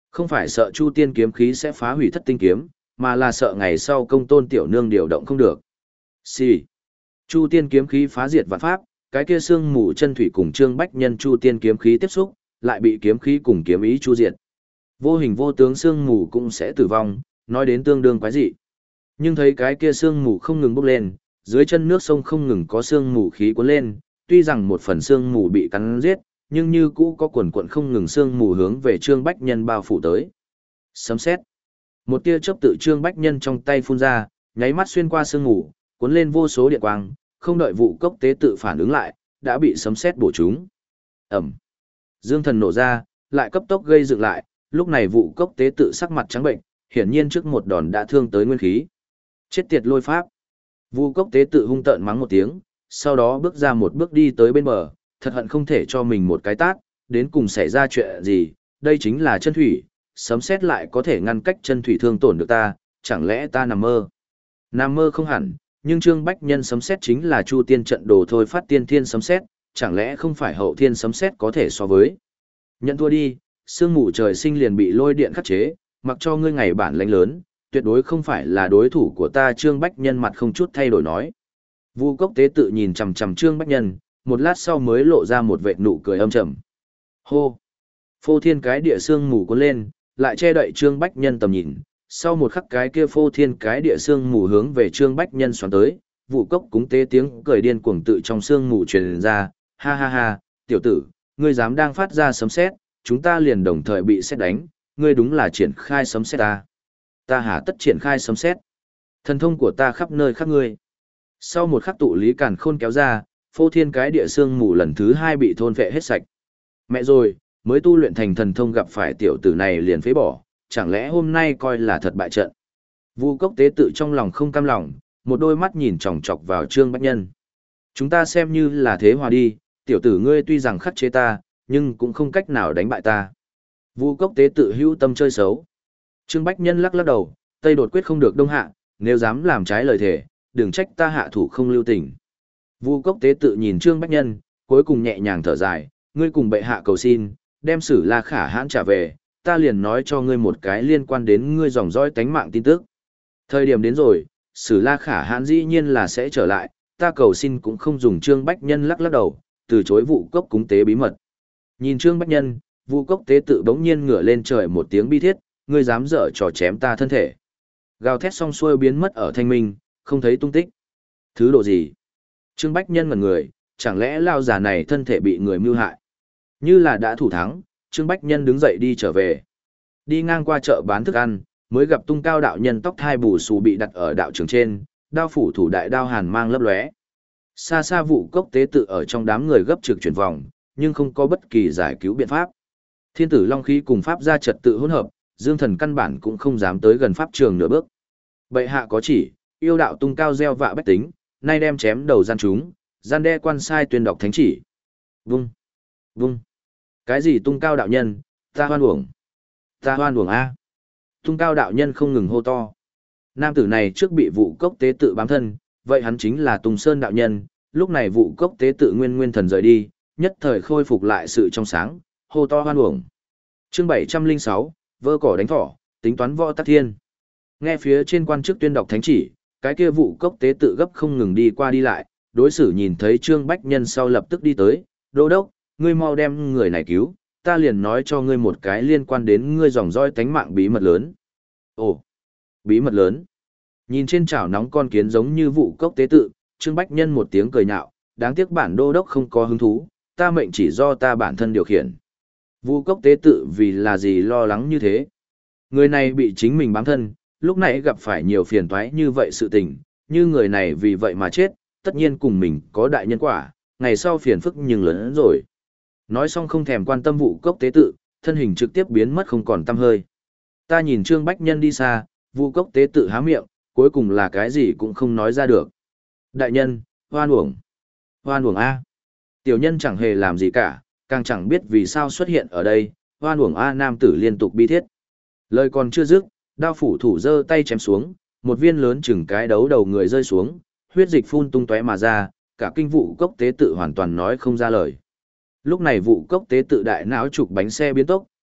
Không phải sợ Chu Tiên kiếm khí sẽ phá hủy Thất Tinh kiếm, mà là sợ ngày sau Công Tôn tiểu nương điều động không được. Xì. Chu Tiên kiếm khí phá diệt vạn pháp, cái kia xương mù chân thủy cùng Trương Bách Nhân Chu Tiên kiếm khí tiếp xúc, lại bị kiếm khí cùng kiếm ý chu diệt. Vô hình vô tướng xương mù cũng sẽ tử vong, nói đến tương đương quái dị. Nhưng thấy cái kia xương mù không ngừng bốc lên, dưới chân nước sông không ngừng có xương mù khí cuốn lên, tuy rằng một phần xương mù bị cắn giết, nhưng như cũ có quần quần không ngừng xương mù hướng về Trương Bách Nhân bao phủ tới. Sấm sét. Một tia chớp tự Trương Bách Nhân trong tay phun ra, nháy mắt xuyên qua xương mù, cuốn lên vô số điện quang, không đợi vụ cốc tế tự phản ứng lại, đã bị sấm sét bổ trúng. Ầm. Dương thần nổ ra, lại cấp tốc gây dựng lại, lúc này vụ cốc tế tự sắc mặt trắng bệnh, hiển nhiên trước một đòn đã thương tới nguyên khí. Chết tiệt lôi pháp. Vụ cốc tế tự hung tợn mắng một tiếng, sau đó bước ra một bước đi tới bên bờ, thật hận không thể cho mình một cái tát, đến cùng xảy ra chuyện gì, đây chính là chân thủy, sấm sét lại có thể ngăn cách chân thủy thương tổn được ta, chẳng lẽ ta nằm mơ? Nằm mơ không hẳn, nhưng Trương Bách Nhân sấm sét chính là Chu Tiên trận đồ thôi phát tiên thiên sấm sét, chẳng lẽ không phải hậu thiên sấm sét có thể so với? Nhận thua đi, sương mù trời sinh liền bị lôi điện khắc chế, mặc cho ngươi ngày bản lãnh lớn, tuyệt đối không phải là đối thủ của ta. Trương Bách Nhân mặt không chút thay đổi nói. Vu Cốc tế tự nhìn chằm chằm Trương Bách Nhân, một lát sau mới lộ ra một vệt nụ cười âm trầm. Hô! Phô thiên cái địa sương mù cuốn lên, lại che đậy Trương Bách Nhân tầm nhìn. Sau một khắc cái kia phô thiên cái địa sương mù hướng về Trương Bách Nhân xoắn tới, Vu Cốc cúng tế tiếng cười điên cuồng tự trong sương mù truyền ra, ha ha ha, tiểu tử, ngươi dám đang phát ra sấm sét, chúng ta liền đồng thời bị sét đánh, ngươi đúng là triển khai sấm sét ta. Ta hà tất triển khai sấm sét. Thần thông của ta khắp nơi khắp ngươi. Sau một khắc tụ lý càn khôn kéo ra, phô thiên cái địa sương mù lần thứ hai bị thôn vệ hết sạch. Mẹ rồi, mới tu luyện thành thần thông gặp phải tiểu tử này liền phế bỏ, chẳng lẽ hôm nay coi là thật bại trận. Vu Cốc tế tự trong lòng không cam lòng, một đôi mắt nhìn chòng chọc vào Trương Bách Nhân. Chúng ta xem như là thế hòa đi, tiểu tử ngươi tuy rằng khắc chế ta, nhưng cũng không cách nào đánh bại ta. Vu Cốc tế tự hữu tâm chơi xấu. Trương Bách Nhân lắc lắc đầu, Tây đột quyết không được đông hạ, nếu dám làm trái lời thề, đừng trách ta hạ thủ không lưu tình. Vu Cốc tế tự nhìn Trương Bách Nhân, cuối cùng nhẹ nhàng thở dài, ngươi cùng bệ hạ cầu xin, đem Sử La Khả Hãn trả về, ta liền nói cho ngươi một cái liên quan đến ngươi dòng dõi tánh mạng tin tức. Thời điểm đến rồi, Sử La Khả Hãn dĩ nhiên là sẽ trở lại, ta cầu xin cũng không dùng. Trương Bách Nhân lắc lắc đầu, từ chối Vu Cốc cúng tế bí mật. Nhìn Trương Bách Nhân, Vu Cốc tế tự bỗng nhiên ngửa lên trời một tiếng bi thiết, ngươi dám dở trò chém ta thân thể. Gào thét xong xuôi biến mất ở thanh minh, không thấy tung tích. Thứ độ gì? Trương Bách Nhân ngẩn người, chẳng lẽ lao giả này thân thể bị người mưu hại? Như là đã thủ thắng, Trương Bách Nhân đứng dậy đi trở về. Đi ngang qua chợ bán thức ăn, mới gặp Tung Cao đạo nhân tóc thai bù xù bị đặt ở đạo trường trên, đao phủ thủ đại đao hàn mang lấp lóe. Xa xa Vụ Cốc tế tự ở trong đám người gấp trực chuyển vòng, nhưng không có bất kỳ giải cứu biện pháp. Thiên tử long khí cùng pháp gia trật tự hỗn hợp, Dương Thần căn bản cũng không dám tới gần pháp trường nửa bước. Bệ hạ có chỉ, yêu đạo Tung Cao gieo vạ bách tính, nay đem chém đầu gian chúng, gian đe quan sai tuyên đọc thánh chỉ. Vung, vung. Cái gì Tung Cao đạo nhân, ta hoan uổng, ta hoan uổng a. Tung Cao đạo nhân không ngừng hô to. Nam tử này trước bị Vụ Cốc tế tự bám thân, vậy hắn chính là Tùng Sơn đạo nhân, lúc này Vụ Cốc tế tự nguyên nguyên thần rời đi, nhất thời khôi phục lại sự trong sáng, hô to hoan uổng. Chương bảy trăm lẻ sáu, vơ cỏ đánh thỏ, tính toán võ tắc thiên. Nghe phía trên quan chức tuyên đọc thánh chỉ, cái kia Vụ Cốc tế tự gấp không ngừng đi qua đi lại, đối xử nhìn thấy Trương Bách Nhân sau lập tức đi tới, đô đốc, ngươi mau đem người này cứu, ta liền nói cho ngươi một cái liên quan đến ngươi dòng dõi tánh mạng bí mật lớn. Ồ, bí mật lớn. Nhìn trên chảo nóng con kiến giống như Vụ Cốc tế tự, Trương Bách Nhân một tiếng cười nhạo, đáng tiếc bản đô đốc không có hứng thú, ta mệnh chỉ do ta bản thân điều khiển. Vụ Cốc tế tự vì là gì lo lắng như thế? Người này bị chính mình bám thân, lúc nãy gặp phải nhiều phiền toái như vậy sự tình, như người này vì vậy mà chết, tất nhiên cùng mình có đại nhân quả, ngày sau phiền phức nhưng lớn hơn rồi. Nói xong không thèm quan tâm Vụ Cốc tế tự, thân hình trực tiếp biến mất không còn tăm hơi. Ta nhìn Trương Bách Nhân đi xa, Vụ Cốc tế tự há miệng, cuối cùng là cái gì cũng không nói ra được. Đại nhân, hoan uổng. Hoan uổng A. Tiểu nhân chẳng hề làm gì cả, càng chẳng biết vì sao xuất hiện ở đây, hoan uổng A. Nam tử liên tục bi thiết. Lời còn chưa dứt, đao phủ thủ giơ tay chém xuống, một viên lớn chừng cái đấu đầu người rơi xuống, huyết dịch phun tung tóe mà ra, cả kinh Vụ Cốc tế tự hoàn toàn nói không ra lời. Lúc này Vụ Cốc tế tự đại não trục bánh xe biến tốc,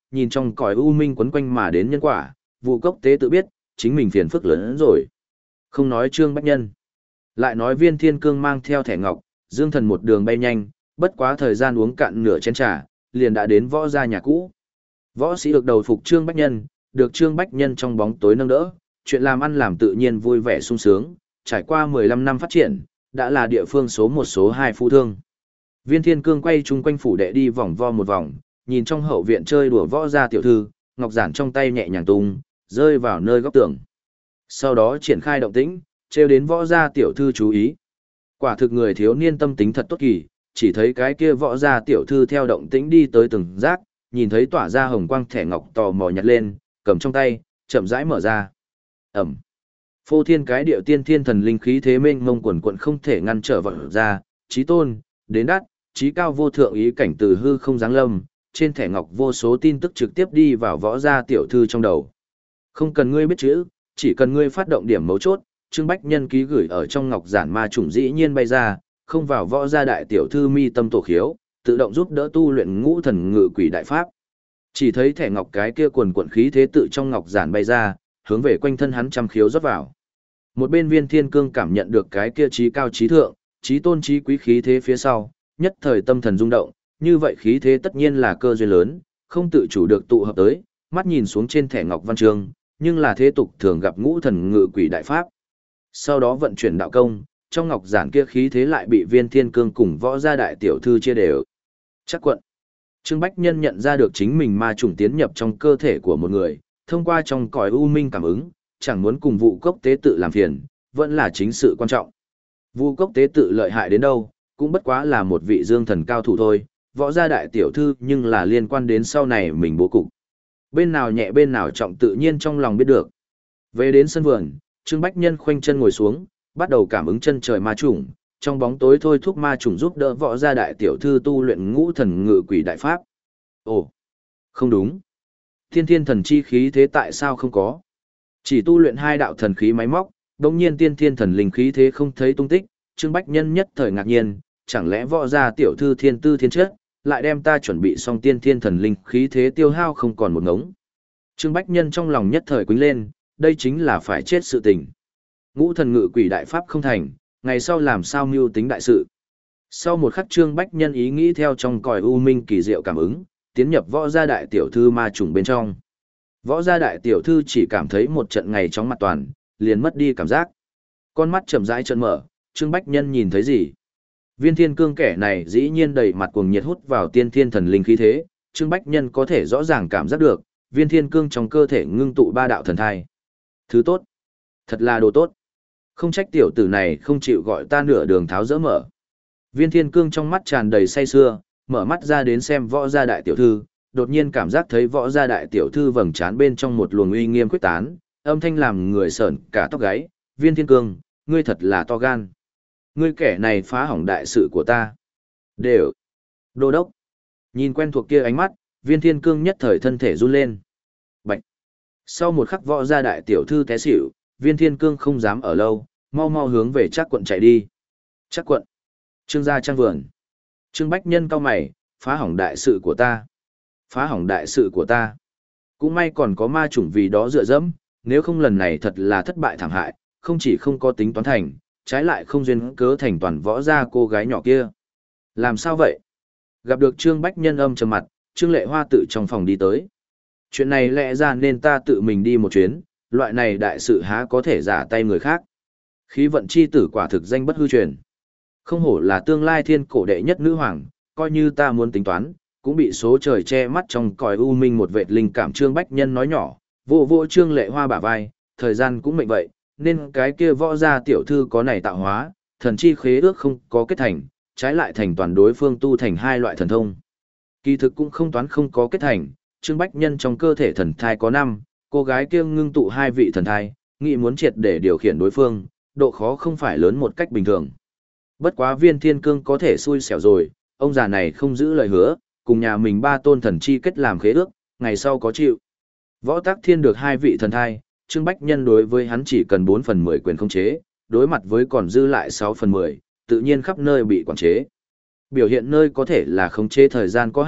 nhìn trong cõi u minh quấn quanh mà đến nhân quả, vụ cốc tế tự biết, chính mình phiền phức lớn hơn rồi. Không nói Trương Bách Nhân, lại nói Viên Thiên Cương mang theo thẻ ngọc, dương thần một đường bay nhanh, bất quá thời gian uống cạn nửa chén trà, liền đã đến võ gia nhà cũ. Võ sĩ được đầu phục Trương Bách Nhân, được Trương Bách Nhân trong bóng tối nâng đỡ, chuyện làm ăn làm tự nhiên vui vẻ sung sướng, trải qua mười lăm năm phát triển, đã là địa phương số một số hai phú thương. Viên Thiên Cương quay chung quanh phủ đệ đi vòng vo một vòng, nhìn trong hậu viện chơi đùa võ gia tiểu thư, ngọc giản trong tay nhẹ nhàng tung, rơi vào nơi góc tường. Sau đó triển khai động tĩnh, trêu đến võ gia tiểu thư chú ý. Quả thực người thiếu niên tâm tính thật tốt kỳ, chỉ thấy cái kia võ gia tiểu thư theo động tĩnh đi tới từng giác, nhìn thấy tỏa ra hồng quang thẻ ngọc tò mò nhặt lên, cầm trong tay, chậm rãi mở ra. Ẩm. Phô thiên cái điệu tiên thiên thần linh khí thế mênh mông quần quận không thể ngăn trở vật ra, chí tôn, đến đắt, chí cao vô thượng ý cảnh từ hư không giáng lâm, trên thẻ ngọc vô số tin tức trực tiếp đi vào võ gia tiểu thư trong đầu. Không cần ngươi biết chữ, chỉ cần ngươi phát động điểm mấu chốt, Trương Bách Nhân ký gửi ở trong ngọc giản ma trùng dĩ nhiên bay ra, không vào võ gia đại tiểu thư mi tâm tổ khiếu, tự động giúp đỡ tu luyện ngũ thần ngự quỷ đại pháp. Chỉ thấy thẻ ngọc cái kia quần quần khí thế tự trong ngọc giản bay ra, hướng về quanh thân hắn trăm khiếu rót vào. Một bên Viên Thiên Cương cảm nhận được cái kia trí cao trí thượng, trí tôn trí quý khí thế phía sau, nhất thời tâm thần rung động, như vậy khí thế tất nhiên là cơ duyên lớn, không tự chủ được tụ hợp tới, mắt nhìn xuống trên thẻ ngọc văn chương, nhưng là thế tục thường gặp ngũ thần ngự quỷ đại pháp. Sau đó vận chuyển đạo công, trong ngọc giản kia khí thế lại bị Viên Thiên Cương cùng võ gia đại tiểu thư chia đều. Chắc quận. Trương Bách Nhân nhận ra được chính mình ma trùng tiến nhập trong cơ thể của một người, thông qua trong cõi u minh cảm ứng, chẳng muốn cùng vụ cốc tế tự làm phiền, vẫn là chính sự quan trọng. Vụ cốc tế tự lợi hại đến đâu, cũng bất quá là một vị dương thần cao thủ thôi, võ gia đại tiểu thư nhưng là liên quan đến sau này mình bố cục. Bên nào nhẹ bên nào trọng tự nhiên trong lòng biết được. Về đến sân vườn, Trương Bách Nhân khoanh chân ngồi xuống, bắt đầu cảm ứng chân trời ma trùng, trong bóng tối thôi thúc ma trùng giúp đỡ võ gia đại tiểu thư tu luyện ngũ thần ngự quỷ đại pháp. Ồ, không đúng. Thiên thiên thần chi khí thế tại sao không có? Chỉ tu luyện hai đạo thần khí máy móc, đồng nhiên tiên thiên thần linh khí thế không thấy tung tích, Trương Bách Nhân nhất thời ngạc nhiên, chẳng lẽ võ gia tiểu thư thiên tư thiên chất, lại đem ta chuẩn bị xong tiên thiên thần linh khí thế tiêu hao không còn một ngống. Trương Bách Nhân trong lòng nhất thời quýnh lên, đây chính là phải chết sự tình. Ngũ thần ngự quỷ đại pháp không thành, ngày sau làm sao mưu tính đại sự. Sau một khắc Trương Bách Nhân ý nghĩ theo trong cõi u minh kỳ diệu cảm ứng, tiến nhập võ gia đại tiểu thư ma trùng bên trong. Võ gia đại tiểu thư chỉ cảm thấy một trận ngày chóng mặt toàn, liền mất đi cảm giác. Con mắt chậm rãi trợn mở, Trương Bách Nhân nhìn thấy gì? Viên Thiên Cương kẻ này dĩ nhiên đầy mặt cuồng nhiệt hút vào tiên thiên thần linh khí thế, Trương Bách Nhân có thể rõ ràng cảm giác được, Viên Thiên Cương trong cơ thể ngưng tụ ba đạo thần thai. Thứ tốt, thật là đồ tốt. Không trách tiểu tử này không chịu gọi ta nửa đường tháo dỡ mở. Viên Thiên Cương trong mắt tràn đầy say sưa, mở mắt ra đến xem võ gia đại tiểu thư, đột nhiên cảm giác thấy võ gia đại tiểu thư vầng trán bên trong một luồng uy nghiêm quyết tán, âm thanh làm người sởn cả tóc gáy. Viên Thiên Cương, ngươi thật là to gan. Ngươi kẻ này phá hỏng đại sự của ta. Đều. Đô đốc. Nhìn quen thuộc kia ánh mắt, Viên Thiên Cương nhất thời thân thể run lên. Bạch. Sau một khắc võ gia đại tiểu thư té xỉu, Viên Thiên Cương không dám ở lâu, mau mau hướng về Trác quận chạy đi. Trác quận. Trương gia trang vườn. Trương Bách Nhân cau mày, phá hỏng đại sự của ta. Phá hỏng đại sự của ta. Cũng may còn có ma chủng vì đó dựa dẫm, nếu không lần này thật là thất bại thảm hại, không chỉ không có tính toán thành, trái lại không duyên cớ thành toàn võ gia cô gái nhỏ kia. Làm sao vậy? Gặp được Trương Bách Nhân âm trầm mặt, Trương Lệ Hoa tự trong phòng đi tới. Chuyện này lẽ ra nên ta tự mình đi một chuyến, loại này đại sự há có thể giả tay người khác. Khí vận chi tử quả thực danh bất hư truyền. Không hổ là tương lai thiên cổ đệ nhất nữ hoàng, coi như ta muốn tính toán, cũng bị số trời che mắt trong cõi u minh một vệt linh cảm. Trương Bách Nhân nói nhỏ, vô vô Trương Lệ Hoa bả vai, thời gian cũng mệnh vậy, nên cái kia võ gia tiểu thư có này tạo hóa, thần chi khế ước không có kết thành, trái lại thành toàn đối phương tu thành hai loại thần thông. Kỳ thực cũng không toán không có kết thành, Trương Bách Nhân trong cơ thể thần thai có năm, cô gái kia ngưng tụ hai vị thần thai, nghĩ muốn triệt để điều khiển đối phương, độ khó không phải lớn một cách bình thường. Bất quá Viên Thiên Cương có thể xui xẻo rồi, ông già này không giữ lời hứa, cùng nhà mình ba tôn thần chi kết làm khế ước, ngày sau có chịu. Võ Tắc Thiên được hai vị thần thai, Trương Bách Nhân đối với hắn chỉ cần bốn phần mười quyền khống chế, đối mặt với còn dư lại sáu phần mười, tự nhiên khắp nơi bị quản chế. Biểu hiện nơi có thể là khống chế thời gian có hạn,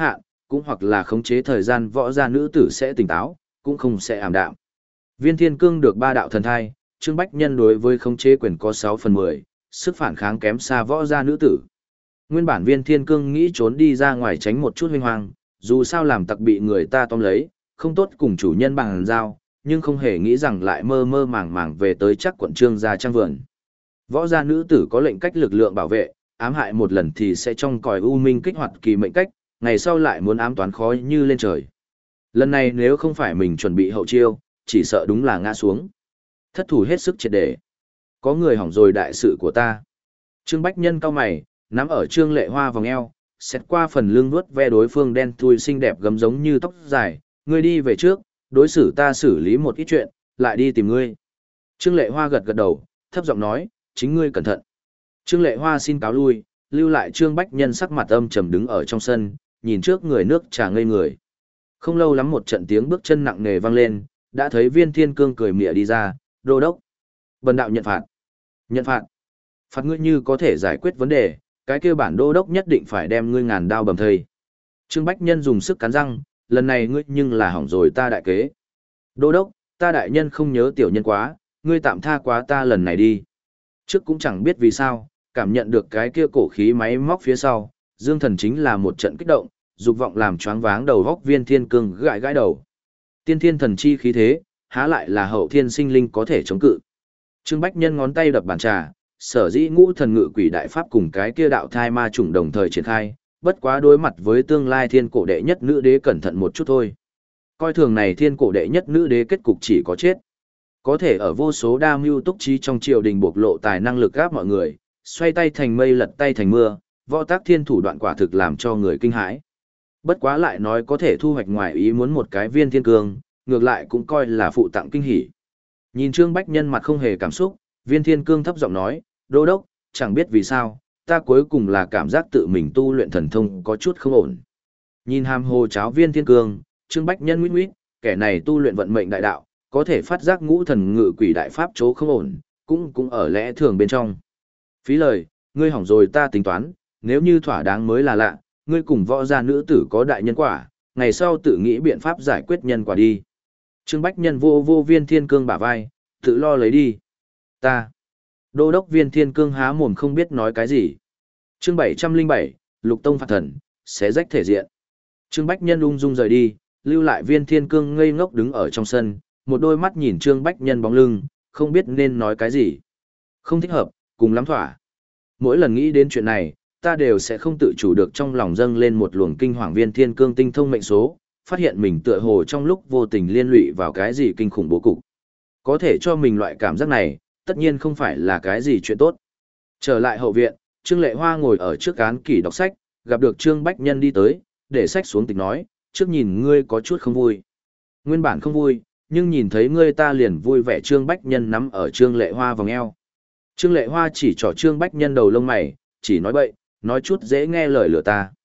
cũng hoặc là khống chế thời gian võ gia nữ tử sẽ tỉnh táo, cũng không sẽ ảm đạm. Viên Thiên Cương được ba đạo thần thai, Trương Bách Nhân đối với khống chế quyền có sáu phần mười, sức phản kháng kém xa võ gia nữ tử. Nguyên bản Viên Thiên Cương nghĩ trốn đi ra ngoài tránh một chút huynh hoang, dù sao làm tặc bị người ta tóm lấy, không tốt cùng chủ nhân bằng giao, nhưng không hề nghĩ rằng lại mơ mơ màng màng về tới chắc quận Trương gia trang vườn. Võ gia nữ tử có lệnh cách lực lượng bảo vệ, ám hại một lần thì sẽ trong còi u minh kích hoạt kỳ mệnh cách, ngày sau lại muốn ám toán khó như lên trời. Lần này nếu không phải mình chuẩn bị hậu chiêu, chỉ sợ đúng là ngã xuống. Thất thủ hết sức triệt để. Có người hỏng rồi đại sự của ta. Trương Bách Nhân cau mày, nắm ở Trương Lệ Hoa vòng eo, xét qua phần lưng vuốt ve đối phương đen thui xinh đẹp gấm giống như tóc dài, ngươi đi về trước, đối xử ta xử lý một ít chuyện, lại đi tìm ngươi. Trương Lệ Hoa gật gật đầu, thấp giọng nói, chính ngươi cẩn thận. Trương Lệ Hoa xin cáo lui, lưu lại Trương Bách Nhân sắc mặt âm trầm đứng ở trong sân, nhìn trước người nước trà ngây người. Không lâu lắm một trận tiếng bước chân nặng nề vang lên, đã thấy Viên Thiên Cương cười mỉa đi ra, đô đốc. Bần đạo nhận phạt. Nhận phạt. Phạt ngươi như có thể giải quyết vấn đề, cái kia bản đô đốc nhất định phải đem ngươi ngàn đao bầm thây. Trương Bách Nhân dùng sức cắn răng, lần này ngươi nhưng là hỏng rồi ta đại kế. Đô đốc, ta đại nhân không nhớ tiểu nhân quá, ngươi tạm tha quá ta lần này đi. Trước cũng chẳng biết vì sao, cảm nhận được cái kia cổ khí máy móc phía sau, Dương Thần chính là một trận kích động, dục vọng làm choáng váng đầu góc Viên Thiên Cương gãi gãi đầu. Tiên thiên thần chi khí thế, há lại là hậu thiên sinh linh có thể chống cự. Trương Bách Nhân ngón tay đập bàn trà, sở dĩ ngũ thần ngự quỷ đại pháp cùng cái kia đạo thai ma chủng đồng thời triển khai, bất quá đối mặt với tương lai thiên cổ đệ nhất nữ đế cẩn thận một chút thôi. Coi thường này thiên cổ đệ nhất nữ đế kết cục chỉ có chết. Có thể ở vô số đa mưu túc trí trong triều đình bộc lộ tài năng lực gáp mọi người, xoay tay thành mây lật tay thành mưa, võ tác thiên thủ đoạn quả thực làm cho người kinh hãi. Bất quá lại nói có thể thu hoạch ngoài ý muốn một cái Viên Thiên Cương, ngược lại cũng coi là phụ tặng kinh hỉ. Nhìn Trương Bách Nhân mặt không hề cảm xúc, Viên Thiên Cương thấp giọng nói, đô đốc, chẳng biết vì sao, ta cuối cùng là cảm giác tự mình tu luyện thần thông có chút không ổn. Nhìn hàm hồ cháo Viên Thiên Cương, Trương Bách Nhân nguyết nguyết, kẻ này tu luyện vận mệnh đại đạo, có thể phát giác ngũ thần ngự quỷ đại pháp chỗ không ổn, cũng cũng ở lẽ thường bên trong. Phí lời, ngươi hỏng rồi ta tính toán, nếu như thỏa đáng mới là lạ, ngươi cùng võ gia nữ tử có đại nhân quả, ngày sau tự nghĩ biện pháp giải quyết nhân quả đi. Trương Bách Nhân vô vô Viên Thiên Cương bả vai, tự lo lấy đi. Ta. Đô đốc Viên Thiên Cương há mồm không biết nói cái gì. Chương bảy trăm lẻ bảy, Lục Tông phạt thần, xé rách thể diện. Trương Bách Nhân ung dung rời đi, lưu lại Viên Thiên Cương ngây ngốc đứng ở trong sân, một đôi mắt nhìn Trương Bách Nhân bóng lưng, không biết nên nói cái gì. Không thích hợp, cùng lắm thỏa. Mỗi lần nghĩ đến chuyện này, ta đều sẽ không tự chủ được trong lòng dâng lên một luồng kinh hoàng. Viên Thiên Cương tinh thông mệnh số, phát hiện mình tựa hồ trong lúc vô tình liên lụy vào cái gì kinh khủng bố cục. Có thể cho mình loại cảm giác này, tất nhiên không phải là cái gì chuyện tốt. Trở lại hậu viện, Trương Lệ Hoa ngồi ở trước án kỷ đọc sách, gặp được Trương Bách Nhân đi tới, để sách xuống tịch nói, trước nhìn ngươi có chút không vui. Nguyên bản không vui, nhưng nhìn thấy ngươi ta liền vui vẻ. Trương Bách Nhân nắm ở Trương Lệ Hoa vòng eo. Trương Lệ Hoa chỉ trỏ Trương Bách Nhân đầu lông mày, chỉ nói bậy, nói chút dễ nghe lời lừa ta.